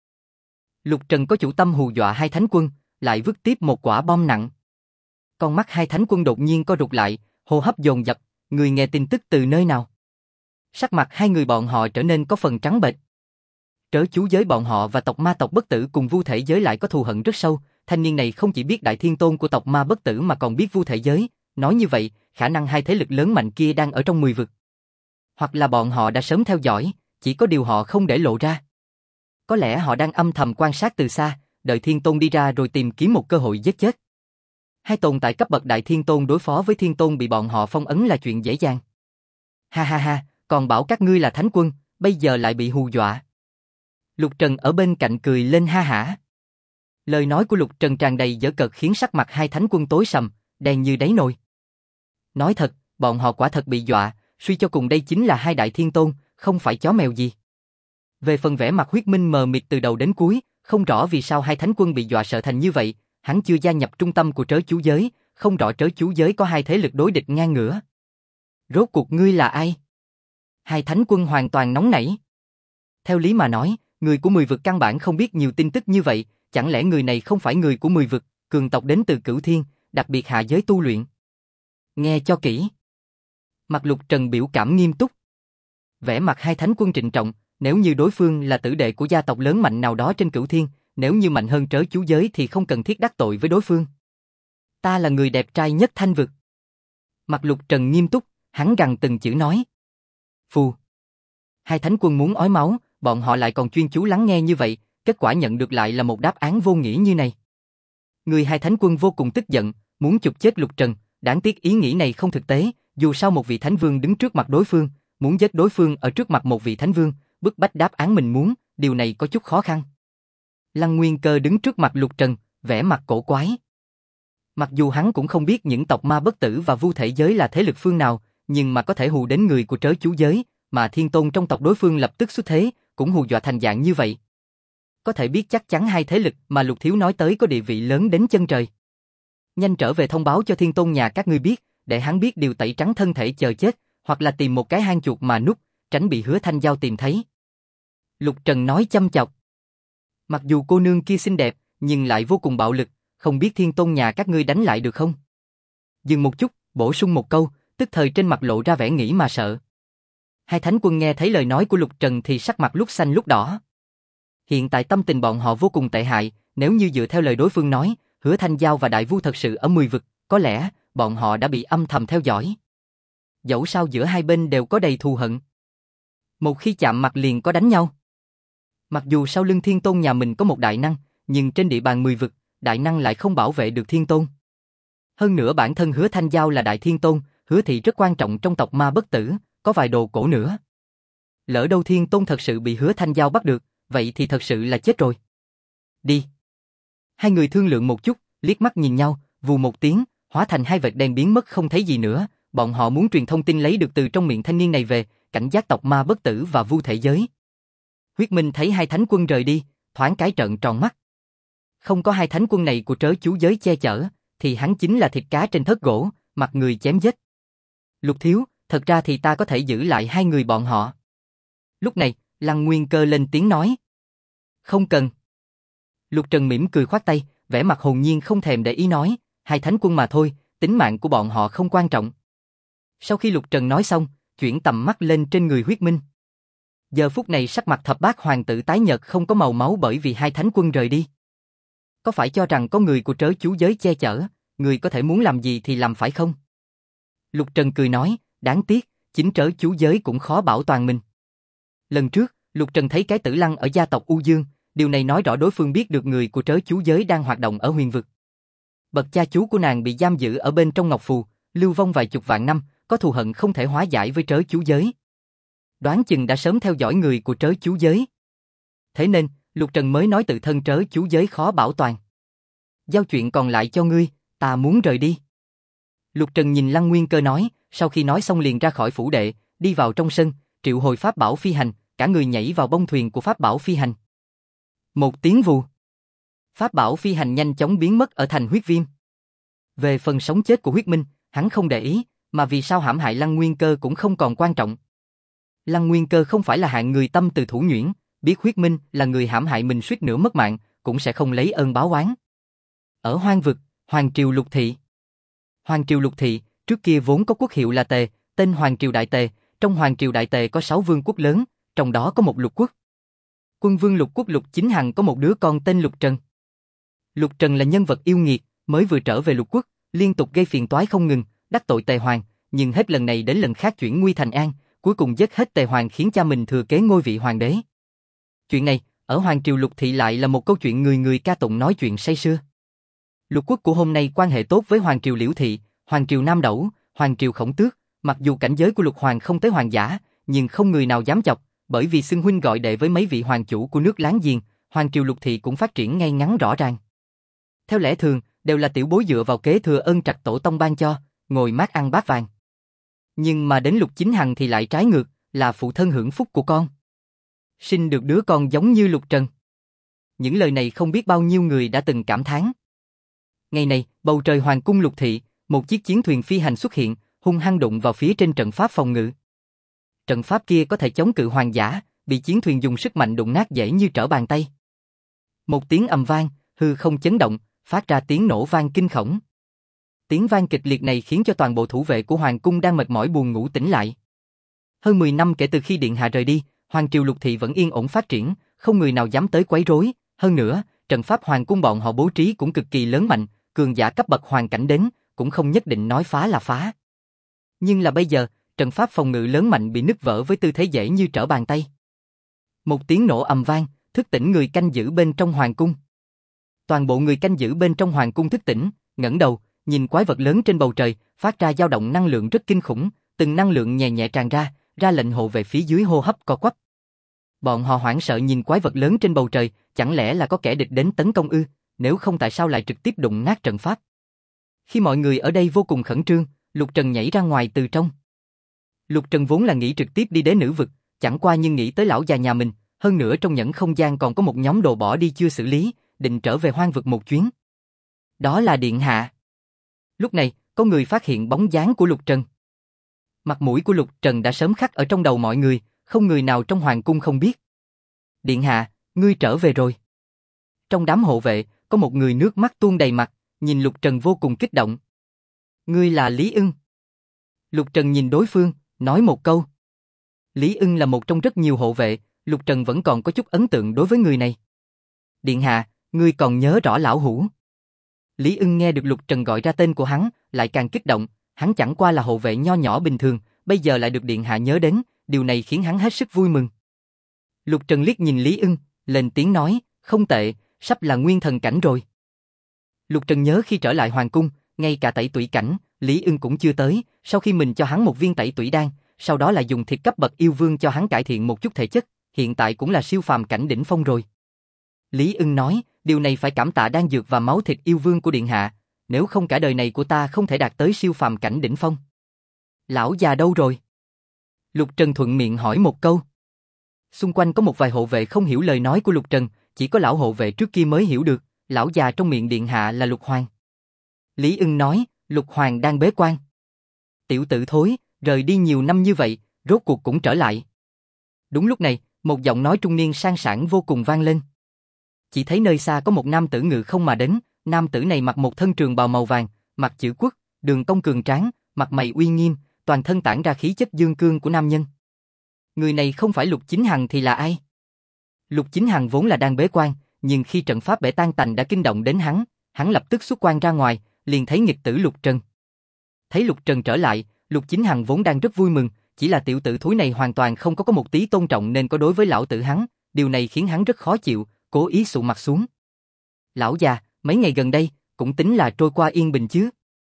Lục Trần có chủ tâm hù dọa hai thánh quân, lại vứt tiếp một quả bom nặng. Con mắt hai thánh quân đột nhiên co rụt lại, hô hấp dồn dập, người nghe tin tức từ nơi nào? Sắc mặt hai người bọn họ trở nên có phần trắng bệch. Trớ chú giới bọn họ và tộc Ma tộc Bất Tử cùng Vu Thể Giới lại có thù hận rất sâu, thanh niên này không chỉ biết đại thiên tôn của tộc Ma Bất Tử mà còn biết Vu Thể Giới, nói như vậy, khả năng hai thế lực lớn mạnh kia đang ở trong 10 vực. Hoặc là bọn họ đã sớm theo dõi, chỉ có điều họ không để lộ ra. Có lẽ họ đang âm thầm quan sát từ xa, đợi thiên tôn đi ra rồi tìm kiếm một cơ hội giết chết. Hai tồn tại cấp bậc đại thiên tôn đối phó với thiên tôn bị bọn họ phong ấn là chuyện dễ dàng. Ha ha ha, còn bảo các ngươi là thánh quân, bây giờ lại bị hù dọa. Lục Trần ở bên cạnh cười lên ha hả. Lời nói của Lục Trần tràn đầy giễu cợt khiến sắc mặt hai thánh quân tối sầm, đen như đáy nồi. Nói thật, bọn họ quả thật bị dọa, suy cho cùng đây chính là hai đại thiên tôn, không phải chó mèo gì. Về phần vẻ mặt Huyết Minh mờ mịt từ đầu đến cuối, không rõ vì sao hai thánh quân bị dọa sợ thành như vậy, hắn chưa gia nhập trung tâm của trớ chú giới, không rõ trớ chú giới có hai thế lực đối địch ngang ngửa. Rốt cuộc ngươi là ai? Hai thánh quân hoàn toàn nóng nảy. Theo lý mà nói, người của 10 vực căn bản không biết nhiều tin tức như vậy, chẳng lẽ người này không phải người của 10 vực, cường tộc đến từ Cửu Thiên, đặc biệt hạ giới tu luyện? Nghe cho kỹ. Mặt Lục Trần biểu cảm nghiêm túc. Vẻ mặt hai thánh quân trịnh trọng, nếu như đối phương là tử đệ của gia tộc lớn mạnh nào đó trên Cửu Thiên, nếu như mạnh hơn trớ chú giới thì không cần thiết đắc tội với đối phương. Ta là người đẹp trai nhất Thanh vực. Mặt Lục Trần nghiêm túc, hắn gằn từng chữ nói. Phù. Hai thánh quân muốn ói máu, bọn họ lại còn chuyên chú lắng nghe như vậy, kết quả nhận được lại là một đáp án vô nghĩa như này. Người hai thánh quân vô cùng tức giận, muốn chụp chết Lục Trần, đáng tiếc ý nghĩ này không thực tế, dù sao một vị thánh vương đứng trước mặt đối phương, muốn giết đối phương ở trước mặt một vị thánh vương, bức bách đáp án mình muốn, điều này có chút khó khăn. Lăng Nguyên Cơ đứng trước mặt Lục Trần, vẻ mặt cổ quái. Mặc dù hắn cũng không biết những tộc Ma Bất Tử và Vu Thể Giới là thế lực phương nào, nhưng mà có thể hù đến người của trớ chú giới, mà thiên tôn trong tộc đối phương lập tức xuất thế, cũng hù dọa thành dạng như vậy. Có thể biết chắc chắn hai thế lực mà Lục Thiếu nói tới có địa vị lớn đến chân trời. Nhanh trở về thông báo cho thiên tôn nhà các ngươi biết, để hắn biết điều tẩy trắng thân thể chờ chết, hoặc là tìm một cái hang chuột mà núp, tránh bị Hứa Thanh Giao tìm thấy. Lục Trần nói chăm chọc. Mặc dù cô nương kia xinh đẹp, nhưng lại vô cùng bạo lực, không biết thiên tôn nhà các ngươi đánh lại được không? Dừng một chút, bổ sung một câu, tức thời trên mặt lộ ra vẻ nghĩ mà sợ. Hai thánh quân nghe thấy lời nói của Lục Trần thì sắc mặt lúc xanh lúc đỏ. Hiện tại tâm tình bọn họ vô cùng tệ hại, nếu như dựa theo lời đối phương nói, Hứa Thanh Giao và Đại Vu thật sự ở 10 vực, có lẽ bọn họ đã bị âm thầm theo dõi. Dẫu sao giữa hai bên đều có đầy thù hận. Một khi chạm mặt liền có đánh nhau. Mặc dù sau lưng thiên tôn nhà mình có một đại năng, nhưng trên địa bàn 10 vực, đại năng lại không bảo vệ được thiên tôn. Hơn nữa bản thân Hứa Thanh Giao là đại thiên tôn, Hứa thị rất quan trọng trong tộc Ma Bất Tử, có vài đồ cổ nữa. Lỡ đâu thiên tôn thật sự bị Hứa Thanh Giao bắt được, vậy thì thật sự là chết rồi. Đi. Hai người thương lượng một chút, liếc mắt nhìn nhau, vù một tiếng, hóa thành hai vệt đen biến mất không thấy gì nữa. Bọn họ muốn truyền thông tin lấy được từ trong miệng thanh niên này về, cảnh giác tộc Ma Bất Tử và Vu thể giới. Huyết Minh thấy hai thánh quân rời đi, thoáng cái trợn tròn mắt. Không có hai thánh quân này của trớ chú giới che chở, thì hắn chính là thịt cá trên thớt gỗ, mặt người chém giết. Lục thiếu, thật ra thì ta có thể giữ lại hai người bọn họ. Lúc này, Lăng Nguyên Cơ lên tiếng nói. Không cần. Lục Trần mỉm cười khoát tay, vẻ mặt hồn nhiên không thèm để ý nói, hai thánh quân mà thôi, tính mạng của bọn họ không quan trọng. Sau khi Lục Trần nói xong, chuyển tầm mắt lên trên người Huyết Minh. Giờ phút này sắc mặt thập bát hoàng tử tái nhợt không có màu máu bởi vì hai thánh quân rời đi. Có phải cho rằng có người của trớ chú giới che chở, người có thể muốn làm gì thì làm phải không? Lục Trần cười nói, đáng tiếc, chính trớ chú giới cũng khó bảo toàn mình. Lần trước, Lục Trần thấy cái Tử Lăng ở gia tộc U Dương, điều này nói rõ đối phương biết được người của trớ chú giới đang hoạt động ở huyền vực. Bậc cha chú của nàng bị giam giữ ở bên trong ngọc phù, lưu vong vài chục vạn năm, có thù hận không thể hóa giải với trớ chú giới. Đoán chừng đã sớm theo dõi người của trớ chú giới. Thế nên, Lục Trần mới nói tự thân trớ chú giới khó bảo toàn. Giao chuyện còn lại cho ngươi, ta muốn rời đi. Lục Trần nhìn Lăng Nguyên Cơ nói, sau khi nói xong liền ra khỏi phủ đệ, đi vào trong sân, triệu hồi pháp bảo phi hành, cả người nhảy vào bông thuyền của pháp bảo phi hành. Một tiếng vù. Pháp bảo phi hành nhanh chóng biến mất ở thành huyết viêm. Về phần sống chết của Huyết Minh, hắn không để ý, mà vì sao hãm hại Lăng Nguyên Cơ cũng không còn quan trọng. Lăng Nguyên Cơ không phải là hạng người tâm từ thủ nhuyễn, biết Huyết Minh là người hãm hại mình suýt nữa mất mạng, cũng sẽ không lấy ơn báo oán. Ở hoang vực, Hoàng triều Lục thị. Hoàng triều Lục thị, trước kia vốn có quốc hiệu là Tề, tên Hoàng triều Đại Tề, trong Hoàng triều Đại Tề có 6 vương quốc lớn, trong đó có một lục quốc. Quân vương lục quốc Lục Chính Hằng có một đứa con tên Lục Trần. Lục Trần là nhân vật yêu nghiệt, mới vừa trở về lục quốc, liên tục gây phiền toái không ngừng, đắc tội Tề Hoàng, nhưng hết lần này đến lần khác chuyển nguy thành an, cuối cùng giết hết Tề Hoàng khiến cha mình thừa kế ngôi vị hoàng đế. Chuyện này, ở Hoàng triều Lục thị lại là một câu chuyện người người ca tụng nói chuyện say sưa. Lục quốc của hôm nay quan hệ tốt với Hoàng triều Liễu thị, Hoàng triều Nam Đẩu, Hoàng triều Khổng Tước, mặc dù cảnh giới của Lục Hoàng không tới hoàng giả, nhưng không người nào dám chọc, bởi vì xưng huynh gọi đệ với mấy vị hoàng chủ của nước láng giềng, Hoàng triều Lục thị cũng phát triển ngay ngắn rõ ràng. Theo lẽ thường, đều là tiểu bối dựa vào kế thừa ơn trạch tổ tông ban cho, ngồi mát ăn bát vàng. Nhưng mà đến Lục Chính Hằng thì lại trái ngược, là phụ thân hưởng phúc của con. Sinh được đứa con giống như Lục Trần. Những lời này không biết bao nhiêu người đã từng cảm thán. Ngày này, bầu trời hoàng cung Lục thị, một chiếc chiến thuyền phi hành xuất hiện, hung hăng đụng vào phía trên trận pháp phòng ngự. Trận pháp kia có thể chống cự hoàng giả, bị chiến thuyền dùng sức mạnh đụng nát dễ như trở bàn tay. Một tiếng ầm vang, hư không chấn động, phát ra tiếng nổ vang kinh khủng. Tiếng vang kịch liệt này khiến cho toàn bộ thủ vệ của hoàng cung đang mệt mỏi buồn ngủ tỉnh lại. Hơn 10 năm kể từ khi điện hạ rời đi, Hoàng triều Lục thị vẫn yên ổn phát triển, không người nào dám tới quấy rối. Hơn nữa, trận pháp hoàng cung bọn họ bố trí cũng cực kỳ lớn mạnh, cường giả cấp bậc hoàng cảnh đến, cũng không nhất định nói phá là phá. Nhưng là bây giờ, trận pháp phòng ngự lớn mạnh bị nứt vỡ với tư thế dễ như trở bàn tay. Một tiếng nổ ầm vang, thức tỉnh người canh giữ bên trong hoàng cung. Toàn bộ người canh giữ bên trong hoàng cung thức tỉnh, ngẩng đầu, nhìn quái vật lớn trên bầu trời, phát ra dao động năng lượng rất kinh khủng, từng năng lượng nhẹ nhẹ tràn ra, ra lệnh hộ về phía dưới hô hấp co quắp. Bọn họ hoảng sợ nhìn quái vật lớn trên bầu trời, chẳng lẽ là có kẻ địch đến tấn công ư, nếu không tại sao lại trực tiếp đụng nát trận pháp. Khi mọi người ở đây vô cùng khẩn trương, Lục Trần nhảy ra ngoài từ trong. Lục Trần vốn là nghĩ trực tiếp đi đế nữ vực, chẳng qua nhưng nghĩ tới lão già nhà mình, hơn nữa trong nhẫn không gian còn có một nhóm đồ bỏ đi chưa xử lý, định trở về hoang vực một chuyến. Đó là điện hạ. Lúc này, có người phát hiện bóng dáng của Lục Trần. Mặt mũi của Lục Trần đã sớm khắc ở trong đầu mọi người, không người nào trong hoàng cung không biết. Điện hạ, ngươi trở về rồi. Trong đám hộ vệ, có một người nước mắt tuôn đầy mặt, nhìn Lục Trần vô cùng kích động. Ngươi là Lý Ưng. Lục Trần nhìn đối phương, nói một câu. Lý Ưng là một trong rất nhiều hộ vệ, Lục Trần vẫn còn có chút ấn tượng đối với người này. Điện hạ, ngươi còn nhớ rõ lão hủ. Lý Ưng nghe được Lục Trần gọi ra tên của hắn, lại càng kích động, hắn chẳng qua là hộ vệ nho nhỏ bình thường, bây giờ lại được điện hạ nhớ đến, điều này khiến hắn hết sức vui mừng. Lục Trần liếc nhìn Lý Ưng, lên tiếng nói, không tệ, sắp là nguyên thần cảnh rồi. Lục Trần nhớ khi trở lại hoàng cung, ngay cả tẩy tủy cảnh, Lý Ưng cũng chưa tới, sau khi mình cho hắn một viên tẩy tủy đan, sau đó là dùng thịt cấp bậc yêu vương cho hắn cải thiện một chút thể chất, hiện tại cũng là siêu phàm cảnh đỉnh phong rồi. Lý Ưng nói, điều này phải cảm tạ đan dược và máu thịt yêu vương của điện hạ, nếu không cả đời này của ta không thể đạt tới siêu phàm cảnh đỉnh phong. Lão già đâu rồi? Lục Trần thuận miệng hỏi một câu. Xung quanh có một vài hộ vệ không hiểu lời nói của Lục Trần, chỉ có lão hộ vệ trước kia mới hiểu được, lão già trong miệng điện hạ là Lục Hoàng. Lý Ưng nói, Lục Hoàng đang bế quan. Tiểu tử thối, rời đi nhiều năm như vậy, rốt cuộc cũng trở lại. Đúng lúc này, một giọng nói trung niên sang sảng vô cùng vang lên. Chỉ thấy nơi xa có một nam tử ngự không mà đến, nam tử này mặc một thân trường bào màu vàng, mặt chữ quốc, đường cong cường tráng, mặt mày uy nghiêm, toàn thân tản ra khí chất dương cương của nam nhân. Người này không phải Lục Chính Hằng thì là ai? Lục Chính Hằng vốn là đang bế quan, nhưng khi trận pháp bể tan tành đã kinh động đến hắn lập tức xuất quan ra ngoài, liền thấy nghịch tử Lục Trần. Thấy Lục Trần trở lại, Lục Chính Hằng vốn đang rất vui mừng, chỉ là tiểu tử thúi này hoàn toàn không có một tí tôn trọng nên có đối với lão tử hắn, điều này khiến hắn rất khó chịu, cố ý sụ mặt xuống. Lão già, mấy ngày gần đây, cũng tính là trôi qua yên bình chứ.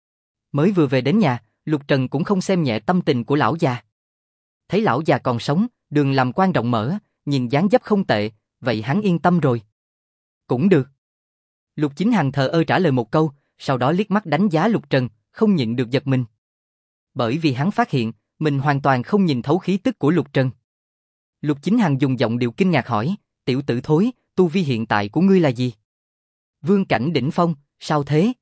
Mới vừa về đến nhà, Lục Trần cũng không xem nhẹ tâm tình của lão già. Thấy lão già còn sống, đường làm quan rộng mở, nhìn dáng dấp không tệ, vậy hắn yên tâm rồi. Cũng được. Lục Chính Hằng thờ ơ trả lời một câu, sau đó liếc mắt đánh giá Lục Trần, không nhịn được giật mình. Bởi vì hắn phát hiện, mình hoàn toàn không nhìn thấu khí tức của Lục Trần. Lục Chính Hằng dùng giọng điệu kinh ngạc hỏi, tiểu tử thối, tu vi hiện tại của ngươi là gì? Vương cảnh đỉnh phong, sao thế?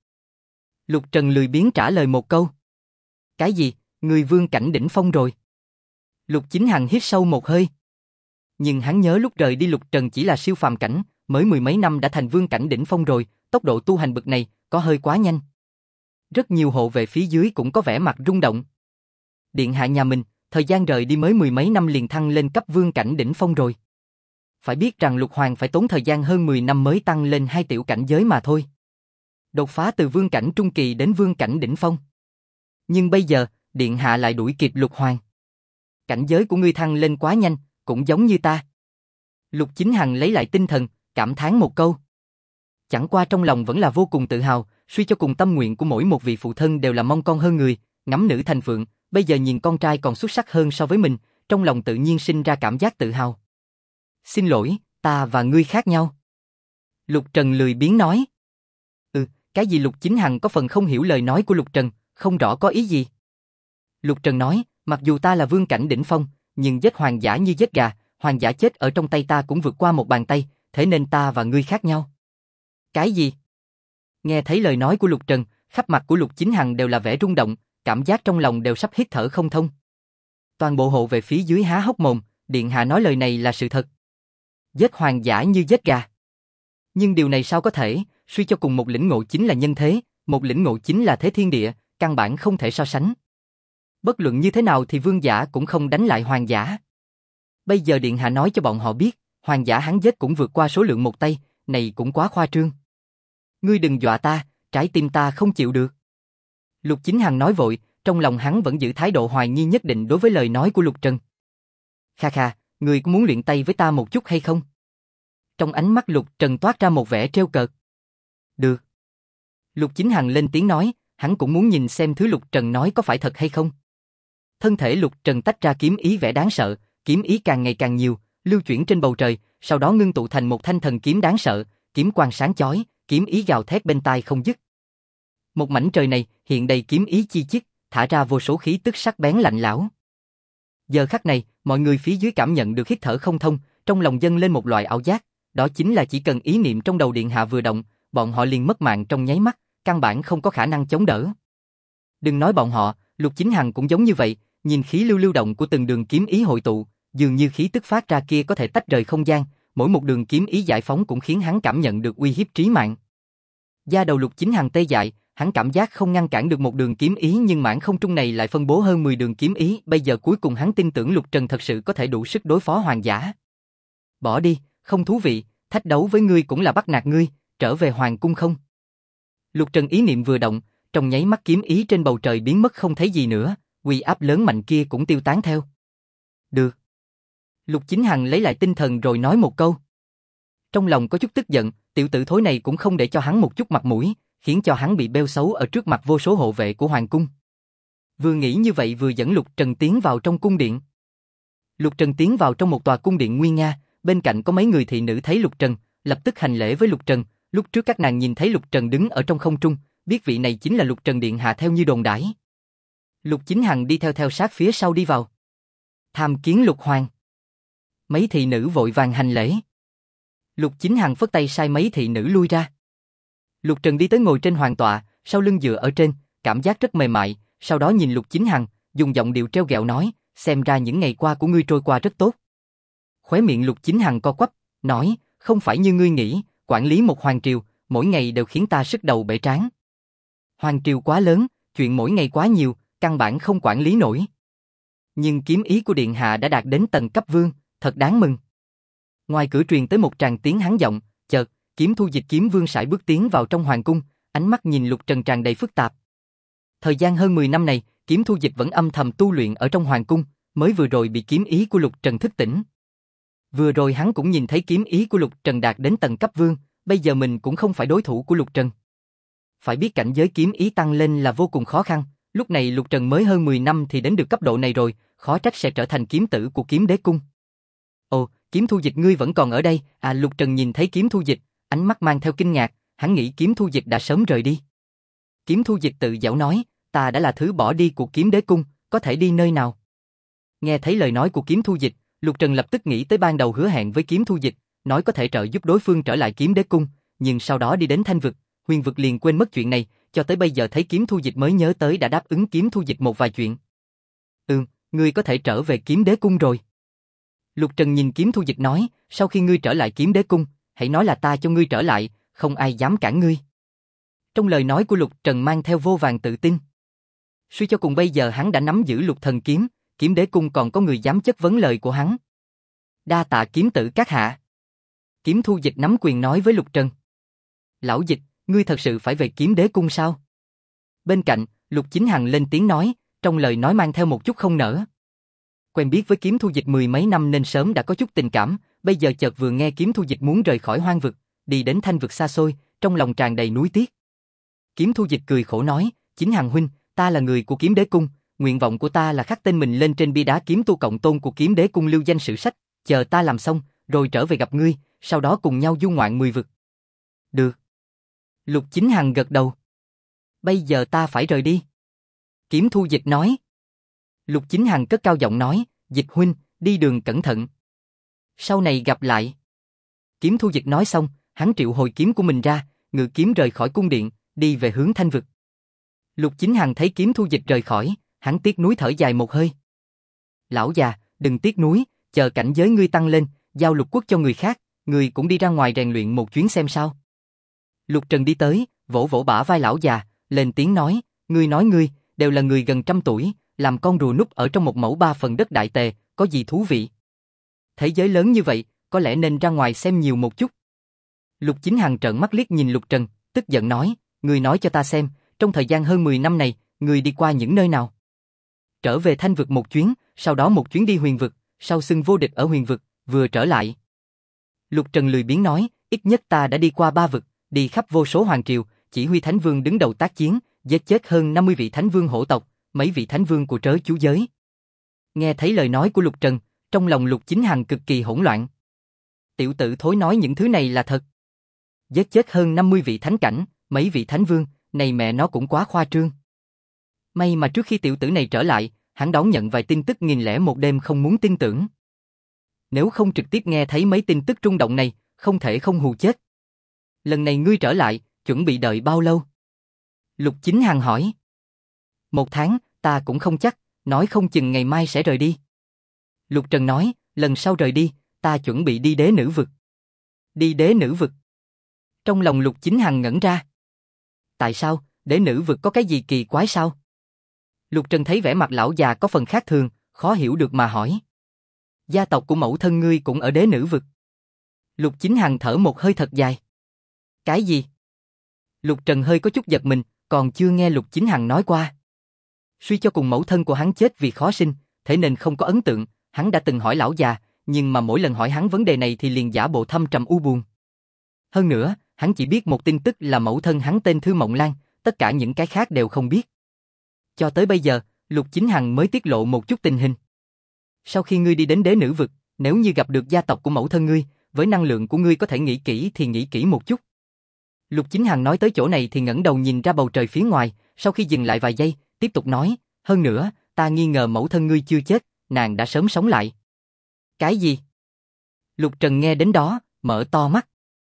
Lục Trần lười biếng trả lời một câu. Cái gì, ngươi vương cảnh đỉnh phong rồi? Lục Chính Hằng hít sâu một hơi. Nhưng hắn nhớ lúc rời đi Lục Trần chỉ là siêu phàm cảnh, mới mười mấy năm đã thành vương cảnh đỉnh phong rồi, tốc độ tu hành bực này, có hơi quá nhanh. Rất nhiều hộ vệ phía dưới cũng có vẻ mặt rung động. Điện hạ nhà mình, thời gian rời đi mới mười mấy năm liền thăng lên cấp vương cảnh đỉnh phong rồi. Phải biết rằng Lục Hoàng phải tốn thời gian hơn 10 năm mới tăng lên 2 tiểu cảnh giới mà thôi. Đột phá từ vương cảnh trung kỳ đến vương cảnh đỉnh phong. Nhưng bây giờ, điện hạ lại đuổi kịp Lục Hoàng. Cảnh giới của ngươi thăng lên quá nhanh, cũng giống như ta. Lục Chính Hằng lấy lại tinh thần, cảm thán một câu. Chẳng qua trong lòng vẫn là vô cùng tự hào, suy cho cùng tâm nguyện của mỗi một vị phụ thân đều là mong con hơn người, ngắm nữ thành phượng, bây giờ nhìn con trai còn xuất sắc hơn so với mình, trong lòng tự nhiên sinh ra cảm giác tự hào. Xin lỗi, ta và ngươi khác nhau. Lục Trần lười biếng nói. Cái gì? Lục Chính Hằng có phần không hiểu lời nói của Lục Trần, không rõ có ý gì. Lục Trần nói, mặc dù ta là vương cảnh đỉnh phong, nhưng giết hoàng giả như giết gà, hoàng giả chết ở trong tay ta cũng vượt qua một bàn tay, thế nên ta và ngươi khác nhau. Cái gì? Nghe thấy lời nói của Lục Trần, khắp mặt của Lục Chính Hằng đều là vẻ rung động, cảm giác trong lòng đều sắp hít thở không thông. Toàn bộ hộ về phía dưới há hốc mồm, điện hạ nói lời này là sự thật. Giết hoàng giả như giết gà. Nhưng điều này sao có thể, suy cho cùng một lĩnh ngộ chính là nhân thế, một lĩnh ngộ chính là thế thiên địa, căn bản không thể so sánh. Bất luận như thế nào thì vương giả cũng không đánh lại hoàng giả. Bây giờ điện hạ nói cho bọn họ biết, hoàng giả hắn giết cũng vượt qua số lượng một tay, này cũng quá khoa trương. Ngươi đừng dọa ta, trái tim ta không chịu được. Lục Chính Hằng nói vội, trong lòng hắn vẫn giữ thái độ hoài nghi nhất định đối với lời nói của Lục Trần. Kha kha, ngươi có muốn luyện tay với ta một chút hay không? Trong ánh mắt Lục Trần toát ra một vẻ trêu cợt. Được. Lục Chính Hằng lên tiếng nói, hắn cũng muốn nhìn xem thứ Lục Trần nói có phải thật hay không. Thân thể Lục Trần tách ra kiếm ý vẻ đáng sợ, kiếm ý càng ngày càng nhiều, lưu chuyển trên bầu trời, sau đó ngưng tụ thành một thanh thần kiếm đáng sợ, kiếm quang sáng chói, kiếm ý gào thét bên tai không dứt. Một mảnh trời này hiện đầy kiếm ý chi chít, thả ra vô số khí tức sắc bén lạnh lẽo. Giờ khắc này, mọi người phía dưới cảm nhận được hít thở không thông, trong lòng dâng lên một loại ảo giác, đó chính là chỉ cần ý niệm trong đầu điện hạ vừa động, bọn họ liền mất mạng trong nháy mắt, căn bản không có khả năng chống đỡ. Đừng nói bọn họ, Lục Chính Hằng cũng giống như vậy, nhìn khí lưu lưu động của từng đường kiếm ý hội tụ, dường như khí tức phát ra kia có thể tách rời không gian, mỗi một đường kiếm ý giải phóng cũng khiến hắn cảm nhận được uy hiếp trí mạng. Da đầu Lục Chính Hằng tê dại, hắn cảm giác không ngăn cản được một đường kiếm ý nhưng mảng không trung này lại phân bố hơn 10 đường kiếm ý, bây giờ cuối cùng hắn tin tưởng Lục Trần thật sự có thể đủ sức đối phó hoàng giả. Bỏ đi, không thú vị, thách đấu với ngươi cũng là bắt nạt ngươi, trở về hoàng cung không? Lục Trần ý niệm vừa động, trong nháy mắt kiếm ý trên bầu trời biến mất không thấy gì nữa, uy áp lớn mạnh kia cũng tiêu tán theo. Được. Lục Chính Hằng lấy lại tinh thần rồi nói một câu. Trong lòng có chút tức giận, tiểu tử thối này cũng không để cho hắn một chút mặt mũi, khiến cho hắn bị bêu xấu ở trước mặt vô số hộ vệ của hoàng cung. Vừa nghĩ như vậy vừa dẫn Lục Trần tiến vào trong cung điện. Lục Trần tiến vào trong một tòa cung điện nguy nga, bên cạnh có mấy người thị nữ thấy Lục Trần, lập tức hành lễ với Lục Trần. Lúc trước các nàng nhìn thấy Lục Trần đứng ở trong không trung, biết vị này chính là Lục Trần điện hạ theo như đồn đãi. Lục Chính Hằng đi theo sát phía sau đi vào. Tham kiến Lục Hoàng. Mấy thị nữ vội vàng hành lễ. Lục Chính Hằng phất tay sai mấy thị nữ lui ra. Lục Trần đi tới ngồi trên hoàng tọa, sau lưng dựa ở trên, cảm giác rất mềm mại, sau đó nhìn Lục Chính Hằng, dùng giọng điệu trêu ghẹo nói, xem ra những ngày qua của ngươi trôi qua rất tốt. Khóe miệng Lục Chính Hằng co quắp, nói, không phải như ngươi nghĩ, quản lý một hoàng triều, mỗi ngày đều khiến ta sức đầu bể trán. Hoàng triều quá lớn, chuyện mỗi ngày quá nhiều, căn bản không quản lý nổi. Nhưng kiếm ý của điện hạ đã đạt đến tầng cấp vương, thật đáng mừng. Ngoài cửa truyền tới một tràng tiếng hắn giọng, chợt, Kiếm Thu Dịch kiếm vương sải bước tiến vào trong hoàng cung, ánh mắt nhìn Lục Trần tràn đầy phức tạp. Thời gian hơn 10 năm này, Kiếm Thu Dịch vẫn âm thầm tu luyện ở trong hoàng cung, mới vừa rồi bị kiếm ý của Lục Trần thức tỉnh. Vừa rồi hắn cũng nhìn thấy kiếm ý của Lục Trần đạt đến tầng cấp vương, bây giờ mình cũng không phải đối thủ của Lục Trần. Phải biết cảnh giới kiếm ý tăng lên là vô cùng khó khăn, lúc này Lục Trần mới hơn 10 năm thì đến được cấp độ này rồi, khó trách sẽ trở thành kiếm tử của Kiếm Đế Cung. Ồ, Kiếm Thu Dịch ngươi vẫn còn ở đây, à? Lục Trần nhìn thấy Kiếm Thu Dịch, ánh mắt mang theo kinh ngạc, hắn nghĩ Kiếm Thu Dịch đã sớm rời đi. Kiếm Thu Dịch tự giễu nói, ta đã là thứ bỏ đi của Kiếm Đế Cung, có thể đi nơi nào? Nghe thấy lời nói của Kiếm Thu Dịch, Lục Trần lập tức nghĩ tới ban đầu hứa hẹn với Kiếm Thu Dịch, nói có thể trợ giúp đối phương trở lại Kiếm Đế Cung, nhưng sau đó đi đến Thanh Vực, Huyền Vực liền quên mất chuyện này, cho tới bây giờ thấy Kiếm Thu Dịch mới nhớ tới đã đáp ứng Kiếm Thu Dịch một vài chuyện. Ngươi có thể trở về Kiếm Đế Cung rồi. Lục Trần nhìn Kiếm Thu Dịch nói, sau khi ngươi trở lại Kiếm Đế Cung, hãy nói là ta cho ngươi trở lại, không ai dám cản ngươi. Trong lời nói của Lục Trần mang theo vô vàn tự tin. Suy cho cùng bây giờ hắn đã nắm giữ Lục Thần Kiếm, Kiếm Đế Cung còn có người dám chất vấn lời của hắn. Đa tạ kiếm tử các hạ. Kiếm Thu Dịch nắm quyền nói với Lục Trần. Lão Dịch, ngươi thật sự phải về Kiếm Đế Cung sao? Bên cạnh, Lục Chính Hằng lên tiếng nói, trong lời nói mang theo một chút không nỡ. Quen biết với Kiếm Thu Dịch mười mấy năm nên sớm đã có chút tình cảm, bây giờ chợt vừa nghe Kiếm Thu Dịch muốn rời khỏi hoang vực, đi đến Thanh Vực xa xôi, trong lòng tràn đầy nuối tiếc. Kiếm Thu Dịch cười khổ nói, Chính Hằng huynh, ta là người của Kiếm Đế Cung, nguyện vọng của ta là khắc tên mình lên trên bia đá kiếm tu cộng tôn của Kiếm Đế Cung lưu danh sử sách, chờ ta làm xong, rồi trở về gặp ngươi, sau đó cùng nhau du ngoạn 10 vực. Được. Lục Chính Hằng gật đầu. Bây giờ ta phải rời đi. Kiếm Thu Dịch nói. Lục Chính Hằng cất cao giọng nói, Dịch huynh, đi đường cẩn thận. Sau này gặp lại. Kiếm Thu Dịch nói xong, hắn triệu hồi kiếm của mình ra, ngự kiếm rời khỏi cung điện, đi về hướng Thanh Vực. Lục Chính Hằng thấy Kiếm Thu Dịch rời khỏi, hắn tiếc nuối thở dài một hơi. Lão già, đừng tiếc nuối, chờ cảnh giới ngươi tăng lên, giao Lục quốc cho người khác, ngươi cũng đi ra ngoài rèn luyện một chuyến xem sao. Lục Trần đi tới, vỗ vỗ bả vai lão già, lên tiếng nói, ngươi, đều là người gần trăm tuổi, làm con rùa núp ở trong một mẫu 3 phần đất đại tề, có gì thú vị? Thế giới lớn như vậy, có lẽ nên ra ngoài xem nhiều một chút. Lục Chính Hằng trợn mắt liếc nhìn Lục Trần, tức giận nói, ngươi nói cho ta xem, trong thời gian hơn 10 năm này, ngươi đi qua những nơi nào? Trở về Thanh Vực một chuyến, sau đó một chuyến đi Huyền Vực, sau xưng vô địch ở Huyền Vực, vừa trở lại. Lục Trần lười biếng nói, ít nhất ta đã đi qua 3 vực, đi khắp vô số hoàng triều, chỉ huy thánh vương đứng đầu tác chiến, giết chết hơn 50 vị thánh vương hổ tộc, mấy vị thánh vương của trớ chú giới. Nghe thấy lời nói của Lục Trần, trong lòng Lục Chính Hằng cực kỳ hỗn loạn. Tiểu tử thối nói những thứ này là thật. Giết chết hơn 50 vị thánh cảnh, mấy vị thánh vương, này mẹ nó cũng quá khoa trương. May mà trước khi tiểu tử này trở lại, hắn đón nhận vài tin tức 1001 đêm không muốn tin tưởng. Nếu không trực tiếp nghe thấy mấy tin tức rung động này, không thể không hù chết. Lần này ngươi trở lại, chuẩn bị đợi bao lâu? Lục Chính Hằng hỏi. 1 tháng, ta cũng không chắc, nói không chừng ngày mai sẽ rời đi. Lục Trần nói, lần sau rời đi, ta chuẩn bị đi Đế Nữ Vực. Đi Đế Nữ Vực? Trong lòng Lục Chính Hằng ngẩn ra. Tại sao, Đế Nữ Vực có cái gì kỳ quái sao? Lục Trần thấy vẻ mặt lão già có phần khác thường, khó hiểu được mà hỏi. Gia tộc của mẫu thân ngươi cũng ở Đế Nữ Vực. Lục Chính Hằng thở một hơi thật dài. Cái gì? Lục Trần hơi có chút giật mình, còn chưa nghe Lục Chính Hằng nói qua. Suy cho cùng mẫu thân của hắn chết vì khó sinh, thế nên không có ấn tượng, hắn đã từng hỏi lão già, nhưng mà mỗi lần hỏi hắn vấn đề này thì liền giả bộ thâm trầm u buồn. Hơn nữa, hắn chỉ biết một tin tức là mẫu thân hắn tên Thư Mộng Lan, tất cả những cái khác đều không biết. Cho tới bây giờ, Lục Chính Hằng mới tiết lộ một chút tình hình. Sau khi ngươi đi đến đế nữ vực, nếu như gặp được gia tộc của mẫu thân ngươi, với năng lượng của ngươi có thể nghĩ kỹ thì nghĩ kỹ một chút. Lục Chính Hằng nói tới chỗ này thì ngẩng đầu nhìn ra bầu trời phía ngoài, sau khi dừng lại vài giây, tiếp tục nói, hơn nữa, ta nghi ngờ mẫu thân ngươi chưa chết, nàng đã sớm sống lại. Cái gì? Lục Trần nghe đến đó, mở to mắt.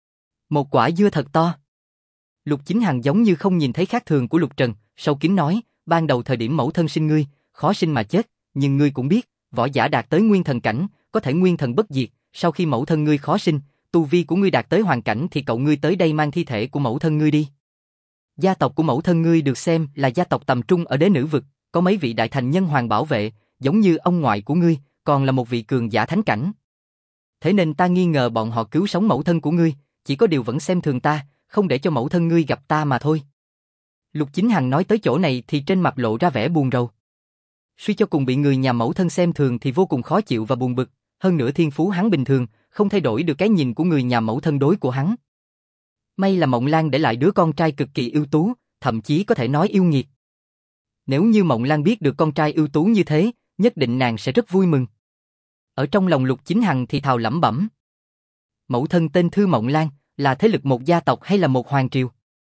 Một quả dưa thật to. Lục Chính Hằng giống như không nhìn thấy khác thường của Lục Trần, sâu kín nói, ban đầu thời điểm mẫu thân sinh ngươi, khó sinh mà chết, nhưng ngươi cũng biết, võ giả đạt tới nguyên thần cảnh, có thể nguyên thần bất diệt, sau khi mẫu thân ngươi khó sinh, tu vi của ngươi đạt tới hoàn cảnh thì cậu ngươi tới đây mang thi thể của mẫu thân ngươi đi. Gia tộc của mẫu thân ngươi được xem là gia tộc tầm trung ở đế nữ vực, có mấy vị đại thành nhân hoàng bảo vệ, giống như ông ngoại của ngươi, còn là một vị cường giả thánh cảnh. Thế nên ta nghi ngờ bọn họ cứu sống mẫu thân của ngươi, chỉ có điều vẫn xem thường ta, không để cho mẫu thân ngươi gặp ta mà thôi. Lục Chính Hằng nói tới chỗ này thì trên mặt lộ ra vẻ buồn rầu. Suy cho cùng bị người nhà mẫu thân xem thường thì vô cùng khó chịu và buồn bực, hơn nữa thiên phú hắn bình thường, không thay đổi được cái nhìn của người nhà mẫu thân đối của hắn. May là Mộng Lan để lại đứa con trai cực kỳ ưu tú, thậm chí có thể nói yêu nghiệt. Nếu như Mộng Lan biết được con trai ưu tú như thế, nhất định nàng sẽ rất vui mừng. Ở trong lòng Lục Chính Hằng thì thào lẩm bẩm. Mẫu thân tên Thư Mộng Lan, là thế lực một gia tộc hay là một hoàng triều?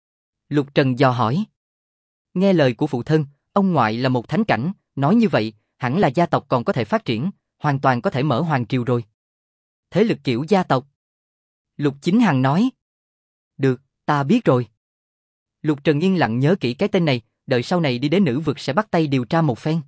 Lục Trần dò hỏi. Nghe lời của phụ thân, ông ngoại là một thánh cảnh, nói như vậy, hẳn là gia tộc còn có thể phát triển, hoàn toàn có thể mở hoàng triều rồi. Thế lực kiểu gia tộc. Lục Chính Hằng nói. Được, ta biết rồi. Lục Trần yên lặng nhớ kỹ cái tên này, đợi sau này đi đến nữ vực sẽ bắt tay điều tra một phen.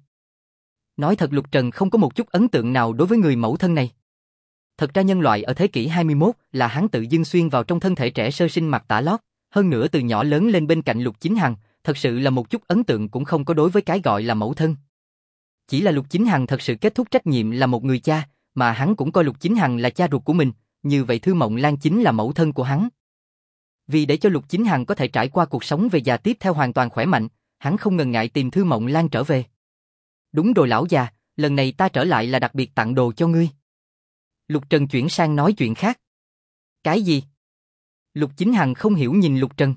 Nói thật Lục Trần không có một chút ấn tượng nào đối với người mẫu thân này. Thật ra nhân loại ở thế kỷ 21 là hắn tự dưng xuyên vào trong thân thể trẻ sơ sinh mặc tả lót, hơn nữa từ nhỏ lớn lên bên cạnh Lục Chính Hằng, thật sự là một chút ấn tượng cũng không có đối với cái gọi là mẫu thân. Chỉ là Lục Chính Hằng thật sự kết thúc trách nhiệm là một người cha, mà hắn cũng coi Lục Chính Hằng là cha ruột của mình, như vậy Thư Mộng Lan chính là mẫu thân của hắn. Vì để cho Lục Chính Hằng có thể trải qua cuộc sống về già tiếp theo hoàn toàn khỏe mạnh, hắn không ngần ngại tìm Thư Mộng Lan trở về. Đúng rồi lão già, lần này ta trở lại là đặc biệt tặng đồ cho ngươi. Lục Trần chuyển sang nói chuyện khác. Cái gì? Lục Chính Hằng không hiểu nhìn Lục Trần.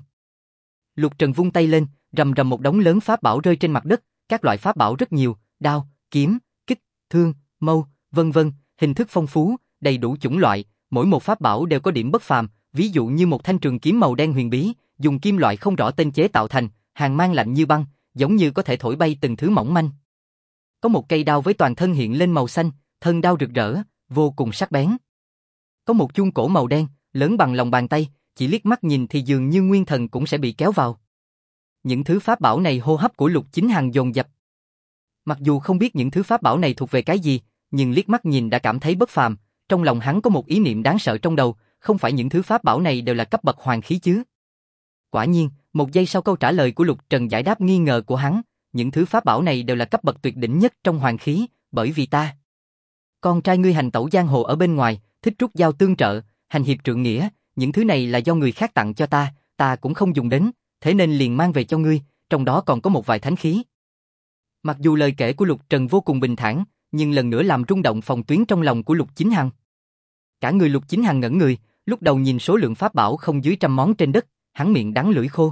Lục Trần vung tay lên, rầm rầm một đống lớn pháp bảo rơi trên mặt đất, các loại pháp bảo rất nhiều, đao, kiếm, kích, thương, mâu, vân vân, hình thức phong phú, đầy đủ chủng loại, mỗi một pháp bảo đều có điểm bất phàm, ví dụ như một thanh trường kiếm màu đen huyền bí, dùng kim loại không rõ tên chế tạo thành, hàn mang lạnh như băng, giống như có thể thổi bay từng thứ mỏng manh. Có một cây đao với toàn thân hiện lên màu xanh, thân đao rực rỡ, vô cùng sắc bén. Có một chuông cổ màu đen, lớn bằng lòng bàn tay, chỉ liếc mắt nhìn thì dường như nguyên thần cũng sẽ bị kéo vào. Những thứ pháp bảo này hô hấp của Lục Chính Hằng dồn dập. Mặc dù không biết những thứ pháp bảo này thuộc về cái gì, nhưng liếc mắt nhìn đã cảm thấy bất phàm, trong lòng hắn có một ý niệm đáng sợ trong đầu, không phải những thứ pháp bảo này đều là cấp bậc hoàng khí chứ. Quả nhiên, một giây sau câu trả lời của Lục Trần giải đáp nghi ngờ của hắn, những thứ pháp bảo này đều là cấp bậc tuyệt đỉnh nhất trong hoàng khí, bởi vì ta. Con trai ngươi hành tẩu giang hồ ở bên ngoài, thích rút dao tương trợ, hành hiệp trượng nghĩa, những thứ này là do người khác tặng cho ta, ta cũng không dùng đến, thế nên liền mang về cho ngươi, trong đó còn có một vài thánh khí. Mặc dù lời kể của Lục Trần vô cùng bình thản, nhưng lần nữa làm rung động phòng tuyến trong lòng của Lục Chính Hằng. Cả người Lục Chính Hằng ngẩn người, lúc đầu nhìn số lượng pháp bảo không dưới 100 món trên đất, hắn miệng đắng lưỡi khô.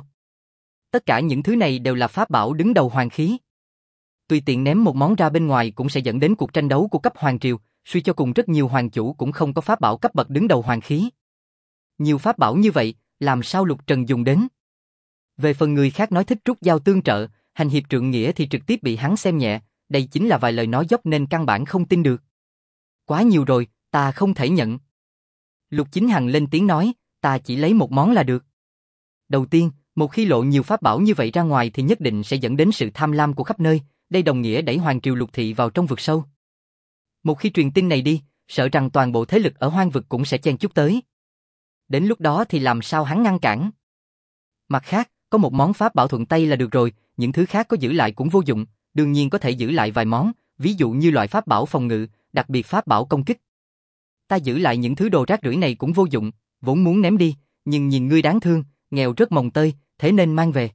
Tất cả những thứ này đều là pháp bảo đứng đầu hoàng khí. Tùy tiện ném một món ra bên ngoài cũng sẽ dẫn đến cuộc tranh đấu của cấp hoàng triều, suy cho cùng rất nhiều hoàng chủ cũng không có pháp bảo cấp bậc đứng đầu hoàng khí. Nhiều pháp bảo như vậy, làm sao Lục Trần dùng đến? Về phần người khác nói thích rút dao tương trợ, hành hiệp trượng nghĩa thì trực tiếp bị hắn xem nhẹ, đây chính là vài lời nói dốc nên căn bản không tin được. Quá nhiều rồi, ta không thể nhận. Lục Chính Hằng lên tiếng nói, ta chỉ lấy một món là được. Đầu tiên, một khi lộ nhiều pháp bảo như vậy ra ngoài thì nhất định sẽ dẫn đến sự tham lam của khắp nơi, đây đồng nghĩa đẩy hoàng triều Lục thị vào trong vực sâu. Một khi truyền tin này đi, sợ rằng toàn bộ thế lực ở hoang vực cũng sẽ chen chúc tới. Đến lúc đó thì làm sao hắn ngăn cản? Mặt khác, có một món pháp bảo thuận tay là được rồi, những thứ khác có giữ lại cũng vô dụng, đương nhiên có thể giữ lại vài món, ví dụ như loại pháp bảo phòng ngự, đặc biệt pháp bảo công kích. Ta giữ lại những thứ đồ rác rưởi này cũng vô dụng, vốn muốn ném đi, nhưng nhìn ngươi đáng thương, nghèo rất mồng tơi, thế nên mang về.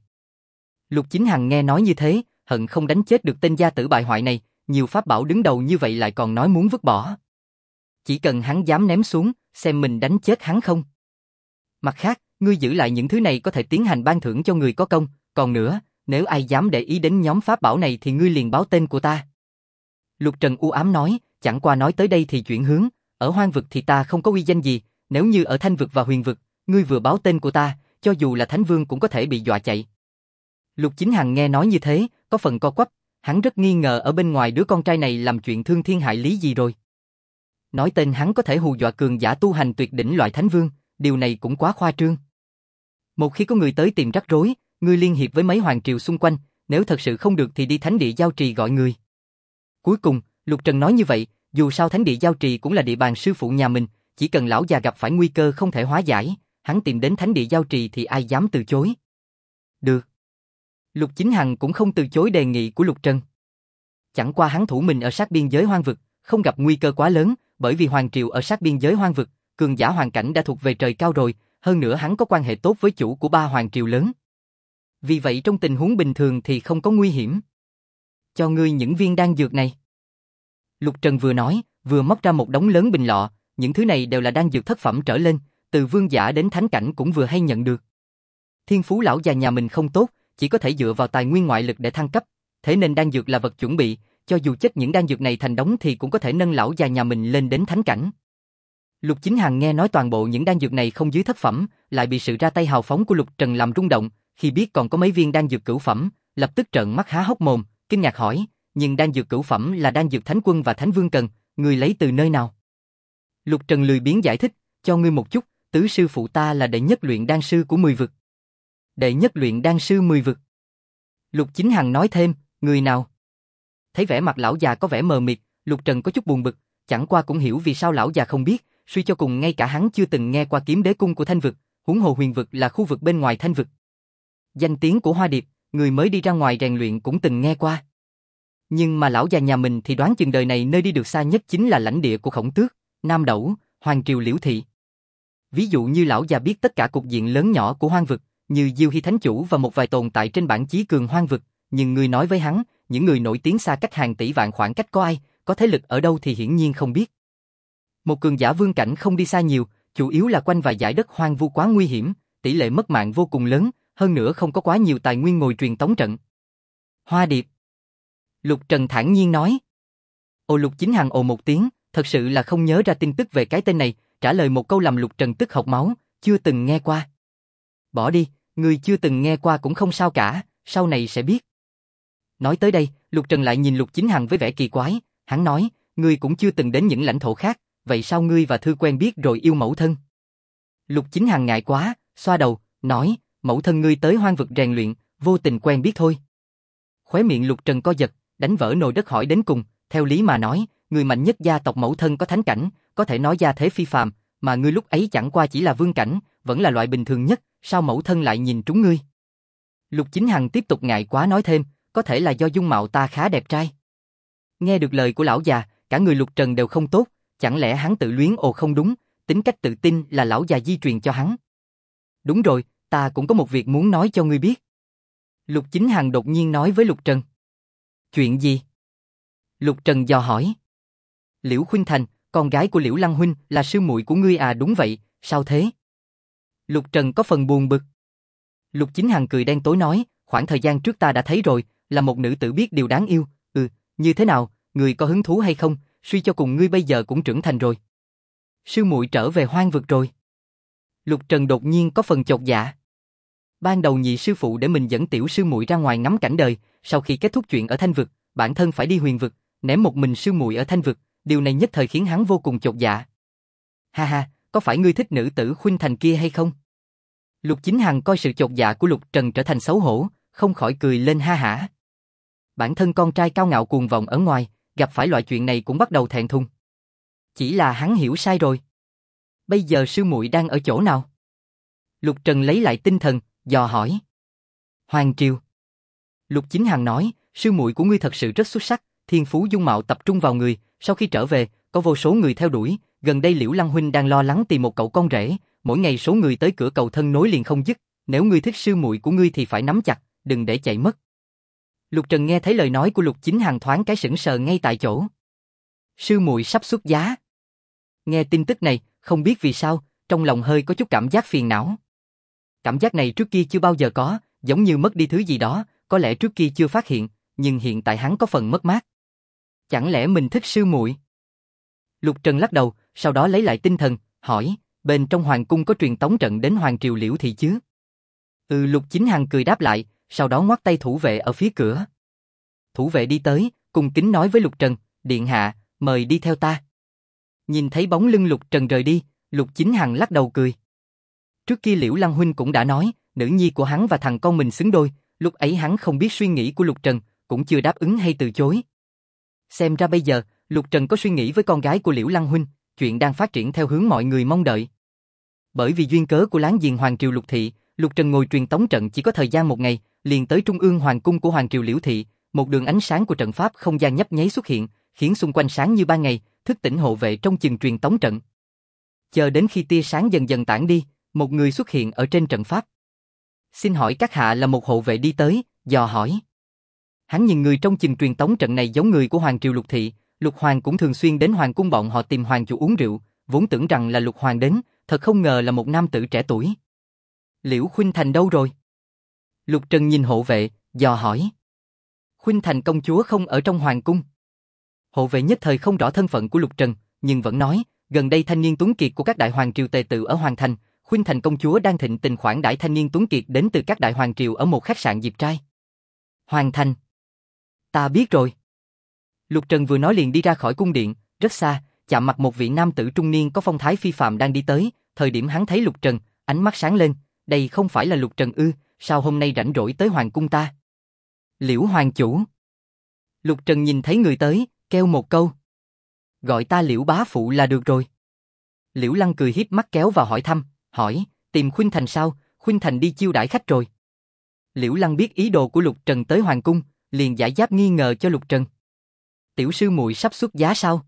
Lục Chính Hằng nghe nói như thế, hận không đánh chết được tên gia tử bại hoại này, nhiều pháp bảo đứng đầu như vậy lại còn nói muốn vứt bỏ. Chỉ cần hắn dám ném xuống, xem mình đánh chết hắn không. Mặt khác, Ngươi giữ lại những thứ này có thể tiến hành ban thưởng cho người có công, còn nữa, nếu ai dám để ý đến nhóm pháp bảo này thì ngươi liền báo tên của ta. Lục Trần u ám nói, chẳng qua nói tới đây thì chuyển hướng, ở hoang vực thì ta không có uy danh gì, nếu như ở thanh vực và huyền vực, ngươi vừa báo tên của ta, cho dù là thánh vương cũng có thể bị dọa chạy. Lục Chính Hằng nghe nói như thế, có phần co quắp, hắn rất nghi ngờ ở bên ngoài đứa con trai này làm chuyện thương thiên hại lý gì rồi. Nói tên hắn có thể hù dọa cường giả tu hành tuyệt đỉnh loại thánh vương, điều này cũng quá khoa trương. Một khi có người tới tìm rắc rối, ngươi liên hiệp với mấy hoàng triều xung quanh, nếu thật sự không được thì đi thánh địa giao trì gọi người. Cuối cùng, Lục Trần nói như vậy, dù sao thánh địa giao trì cũng là địa bàn sư phụ nhà mình, chỉ cần lão già gặp phải nguy cơ không thể hóa giải, hắn tìm đến thánh địa giao trì thì ai dám từ chối. Được. Lục Chính Hằng cũng không từ chối đề nghị của Lục Trần. Chẳng qua hắn thủ mình ở sát biên giới hoang vực, không gặp nguy cơ quá lớn, bởi vì hoàng triều ở sát biên giới hoang vực, cường giả hoàn cảnh đã thuộc về trời cao rồi, hơn nữa hắn có quan hệ tốt với chủ của 3 hoàng triều lớn. Vì vậy trong tình huống bình thường thì không có nguy hiểm. Cho ngươi những viên đan dược này. Lục Trần vừa nói, vừa móc ra một đống lớn bình lọ, những thứ này đều là đan dược thất phẩm trở lên, từ vương giả đến thánh cảnh cũng vừa hay nhận được. Thiên phú lão già nhà mình không tốt, chỉ có thể dựa vào tài nguyên ngoại lực để thăng cấp, thế nên đan dược là vật chuẩn bị, cho dù chết những đan dược này thành đống thì cũng có thể nâng lão già nhà mình lên đến thánh cảnh. Lục Chính Hằng nghe nói toàn bộ những đan dược này không dưới thất phẩm, lại bị sự ra tay hào phóng của Lục Trần làm rung động, khi biết còn có mấy viên đan dược cửu phẩm, lập tức trợn mắt há hốc mồm, kinh ngạc hỏi, nhưng đan dược cửu phẩm là đan dược thánh quân và thánh vương cần, người lấy từ nơi nào? Lục Trần lười biếng giải thích, cho ngươi một chút, tứ sư phụ ta là đệ nhất luyện đan sư của 10 vực. Đệ nhất luyện đan sư 10 vực. Lục Chính Hằng nói thêm, người nào? Thấy vẻ mặt lão già có vẻ mờ mịt, Lục Trần có chút buồn bực, chẳng qua cũng hiểu vì sao lão già không biết, suy cho cùng ngay cả hắn chưa từng nghe qua kiếm đế cung của thanh vực, huống hồ huyền vực là khu vực bên ngoài thanh vực. Danh tiếng của Hoa Điệp, người mới đi ra ngoài rèn luyện cũng từng nghe qua. Nhưng mà lão già nhà mình thì đoán chừng đời này nơi đi được xa nhất chính là lãnh địa của Khổng Tước, Nam Đẩu, Hoàng Triều Liễu Thị. Ví dụ như lão già biết tất cả cục diện lớn nhỏ của hoang vực, như Diêu Hy Thánh Chủ và một vài tồn tại trên bảng chí cường hoang vực, nhưng người nói với hắn, những người nổi tiếng xa cách hàng tỷ vạn khoảng cách có ai, có thế lực ở đâu thì hiển nhiên không biết. Một cường giả vương cảnh không đi xa nhiều, chủ yếu là quanh vài dải đất hoang vu quá nguy hiểm, tỷ lệ mất mạng vô cùng lớn, hơn nữa không có quá nhiều tài nguyên ngồi truyền tống trận. Hoa Điệp. Lục Trần thản nhiên nói. Ồ, Lục Chính Hằng ồ một tiếng, thật sự là không nhớ ra tin tức về cái tên này, trả lời một câu làm Lục Trần tức hộc máu, chưa từng nghe qua. Bỏ đi, người chưa từng nghe qua cũng không sao cả, sau này sẽ biết. Nói tới đây, Lục Trần lại nhìn Lục Chính Hằng với vẻ kỳ quái, hắn nói, ngươi cũng chưa từng đến những lãnh thổ khác, vậy sao ngươi và Thư quen biết rồi yêu mẫu thân? Lục Chính Hằng ngại quá, xoa đầu, nói, mẫu thân ngươi tới hoang vực rèn luyện, vô tình quen biết thôi. Khóe miệng Lục Trần co giật, đánh vỡ nồi đất hỏi đến cùng, theo lý mà nói, người mạnh nhất gia tộc mẫu thân có thánh cảnh, có thể nói gia thế phi phàm, mà ngươi lúc ấy chẳng qua chỉ là vương cảnh, vẫn là loại bình thường nhất, sao mẫu thân lại nhìn trúng ngươi? Lục Chính Hằng tiếp tục ngại quá nói thêm, có thể là do dung mạo ta khá đẹp trai. Nghe được lời của lão già, cả người Lục Trần đều không tốt, chẳng lẽ hắn tự luyến? Ồ không đúng, tính cách tự tin là lão già di truyền cho hắn. Đúng rồi, ta cũng có một việc muốn nói cho ngươi biết. Lục Chính Hằng đột nhiên nói với Lục Trần. Chuyện gì? Lục Trần dò hỏi. Liễu Khuynh Thành, con gái của Liễu Lăng huynh là sư muội của ngươi à? Đúng vậy, sao thế? Lục Trần có phần buồn bực. Lục Chính Hằng cười đen tối nói, khoảng thời gian trước ta đã thấy rồi, là một nữ tử biết điều đáng yêu, như thế nào, ngươi có hứng thú hay không, suy cho cùng ngươi bây giờ cũng trưởng thành rồi. Sư muội trở về hoang vực rồi. Lục Trần đột nhiên có phần chột dạ. Ban đầu nhị sư phụ để mình dẫn tiểu sư muội ra ngoài ngắm cảnh đời, sau khi kết thúc chuyện ở thanh vực, bản thân phải đi huyền vực, ném một mình sư muội ở thanh vực, điều này nhất thời khiến hắn vô cùng chột dạ. Ha ha, có phải ngươi thích nữ tử Khuynh Thành kia hay không? Lục Chính Hằng coi sự chột dạ của Lục Trần trở thành xấu hổ, không khỏi cười lên ha hả. Bản thân con trai cao ngạo cuồng vọng ở ngoài, gặp phải loại chuyện này cũng bắt đầu thẹn thùng. Chỉ là hắn hiểu sai rồi. Bây giờ sư muội đang ở chỗ nào? Lục Trần lấy lại tinh thần, dò hỏi. Hoàng Triều. Lục Chính Hằng nói, sư muội của ngươi thật sự rất xuất sắc, thiên phú dung mạo tập trung vào người, sau khi trở về, có vô số người theo đuổi, gần đây Liễu Lăng huynh đang lo lắng tìm một cậu con rể, mỗi ngày số người tới cửa cầu thân nối liền không dứt, nếu ngươi thích sư muội của ngươi thì phải nắm chặt, đừng để chạy mất. Lục Trần nghe thấy lời nói của Lục Chính Hằng thoáng cái sững sờ ngay tại chỗ. Sư muội sắp xuất giá. Nghe tin tức này, không biết vì sao, trong lòng hơi có chút cảm giác phiền não. Cảm giác này trước kia chưa bao giờ có, giống như mất đi thứ gì đó, có lẽ trước kia chưa phát hiện, nhưng hiện tại hắn có phần mất mát. Chẳng lẽ mình thích sư muội? Lục Trần lắc đầu, sau đó lấy lại tinh thần, hỏi, bên trong hoàng cung có truyền tống trận đến hoàng triều Liễu Thị chứ? Lục Chính Hằng cười đáp lại, sau đó ngoắc tay thủ vệ ở phía cửa. Thủ vệ đi tới, cung kính nói với Lục Trần, điện hạ, mời đi theo ta. Nhìn thấy bóng lưng Lục Trần rời đi, Lục Chính Hằng lắc đầu cười. Trước kia Liễu Lăng huynh cũng đã nói, nữ nhi của hắn và thằng con mình xứng đôi, lúc ấy hắn không biết suy nghĩ của Lục Trần, cũng chưa đáp ứng hay từ chối. Xem ra bây giờ, Lục Trần có suy nghĩ với con gái của Liễu Lăng huynh, chuyện đang phát triển theo hướng mọi người mong đợi. Bởi vì duyên cớ của láng giềng hoàng triều Lục Thị, Lục Trần ngồi truyền tống trận chỉ có thời gian một ngày, liền tới trung ương hoàng cung của hoàng triều Liễu Thị, một đường ánh sáng của trận pháp không gian nhấp nháy xuất hiện, khiến xung quanh sáng như ban ngày, thức tỉnh hộ vệ trong chừng truyền tống trận. Chờ đến khi tia sáng dần dần tản đi, một người xuất hiện ở trên trận pháp. Xin hỏi các hạ là một hộ vệ đi tới, dò hỏi. Hắn nhìn người trong chừng truyền tống trận này giống người của hoàng triều Lục Thị, Lục Hoàng cũng thường xuyên đến hoàng cung bọn họ tìm hoàng chủ uống rượu, vốn tưởng rằng là Lục Hoàng đến, thật không ngờ là một nam tử trẻ tuổi. Liễu Khuynh Thành đâu rồi? Lục Trần nhìn hộ vệ, dò hỏi. Khuynh Thành công chúa không ở trong hoàng cung. Hộ vệ nhất thời không rõ thân phận của Lục Trần, nhưng vẫn nói, gần đây thanh niên tuấn kiệt của các đại hoàng triều tề tựu ở Hoàng Thành, Khuynh Thành công chúa đang thịnh tình khoản đãi thanh niên tuấn kiệt đến từ các đại hoàng triều ở một khách sạn Diệp Trai. Hoàng Thành. Ta biết rồi. Lục Trần vừa nói liền đi ra khỏi cung điện, rất xa, chạm mặt một vị nam tử trung niên có phong thái phi phàm đang đi tới, thời điểm hắn thấy Lục Trần, ánh mắt sáng lên, đây không phải là Lục Trần ư, sao hôm nay rảnh rỗi tới hoàng cung ta? Liễu hoàng chủ. Lục Trần nhìn thấy người tới, kêu một câu. Gọi ta Liễu bá phụ là được rồi. Liễu Lăng cười hiếp mắt kéo vào hỏi thăm, hỏi, tìm Khuynh Thành sao, Khuynh Thành đi chiêu đãi khách rồi. Liễu Lăng biết ý đồ của Lục Trần tới hoàng cung, liền giải giáp nghi ngờ cho Lục Trần. Tiểu sư muội sắp xuất giá sao?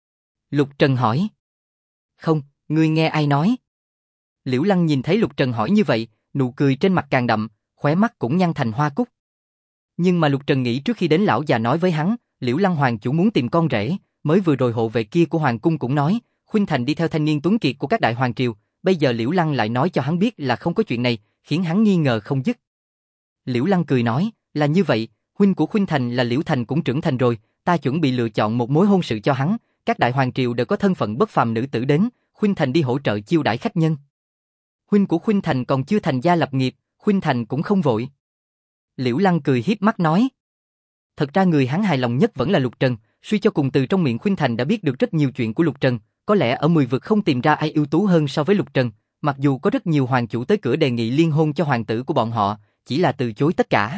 Lục Trần hỏi. Không, ngươi nghe ai nói? Liễu Lăng nhìn thấy Lục Trần hỏi như vậy, nụ cười trên mặt càng đậm, khóe mắt cũng nhăn thành hoa cúc. Nhưng mà Lục Trần nghĩ trước khi đến lão già nói với hắn, Liễu Lăng hoàng chủ muốn tìm con rể, mới vừa rồi hộ vệ kia của hoàng cung cũng nói, Khuynh Thành đi theo thanh niên tuấn kiệt của các đại hoàng triều, bây giờ Liễu Lăng lại nói cho hắn biết là không có chuyện này, khiến hắn nghi ngờ không dứt. Liễu Lăng cười nói, là như vậy, huynh của Khuynh Thành là Liễu Thành cũng trưởng thành rồi, ta chuẩn bị lựa chọn một mối hôn sự cho hắn, các đại hoàng triều đều có thân phận bất phàm nữ tử đến, Khuynh Thành đi hỗ trợ chiêu đãi khách nhân. Huynh của Khuynh Thành còn chưa thành gia lập nghiệp, Khuynh Thành cũng không vội. Liễu Lăng cười hiếp mắt nói. Thật ra người hắn hài lòng nhất vẫn là Lục Trần, suy cho cùng từ trong miệng Khuynh Thành đã biết được rất nhiều chuyện của Lục Trần, có lẽ ở 10 vực không tìm ra ai ưu tú hơn so với Lục Trần, mặc dù có rất nhiều hoàng chủ tới cửa đề nghị liên hôn cho hoàng tử của bọn họ, chỉ là từ chối tất cả.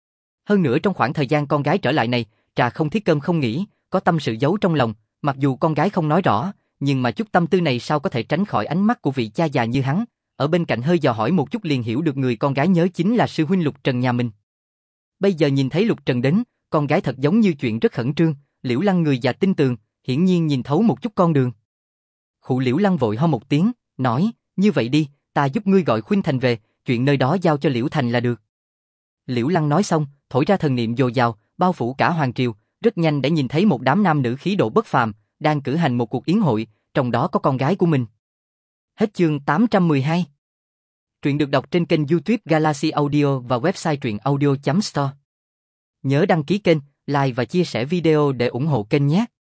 Hơn nữa trong khoảng thời gian con gái trở lại này, trà không thiết cơm không nghỉ, có tâm sự giấu trong lòng, mặc dù con gái không nói rõ, nhưng mà chút tâm tư này sao có thể tránh khỏi ánh mắt của vị cha già như hắn, ở bên cạnh hơi dò hỏi một chút liền hiểu được người con gái nhớ chính là sư huynh Lục Trần nhà mình. Bây giờ nhìn thấy Lục Trần đến, con gái thật giống như chuyện rất khẩn trương, Liễu Lăng người già tin tường, hiển nhiên nhìn thấu một chút con đường. Khụ Liễu Lăng vội ho một tiếng, nói, như vậy đi, ta giúp ngươi gọi Khuynh Thành về, chuyện nơi đó giao cho Liễu Thành là được. Liễu Lăng nói xong, thổi ra thần niệm dồi dào, bao phủ cả hoàng triều, rất nhanh đã nhìn thấy một đám nam nữ khí độ bất phàm, đang cử hành một cuộc yến hội, trong đó có con gái của mình. Hết chương 812. Truyện được đọc trên kênh YouTube Galaxy Audio và website truyệnaudio.store. Nhớ đăng ký kênh, like và chia sẻ video để ủng hộ kênh nhé.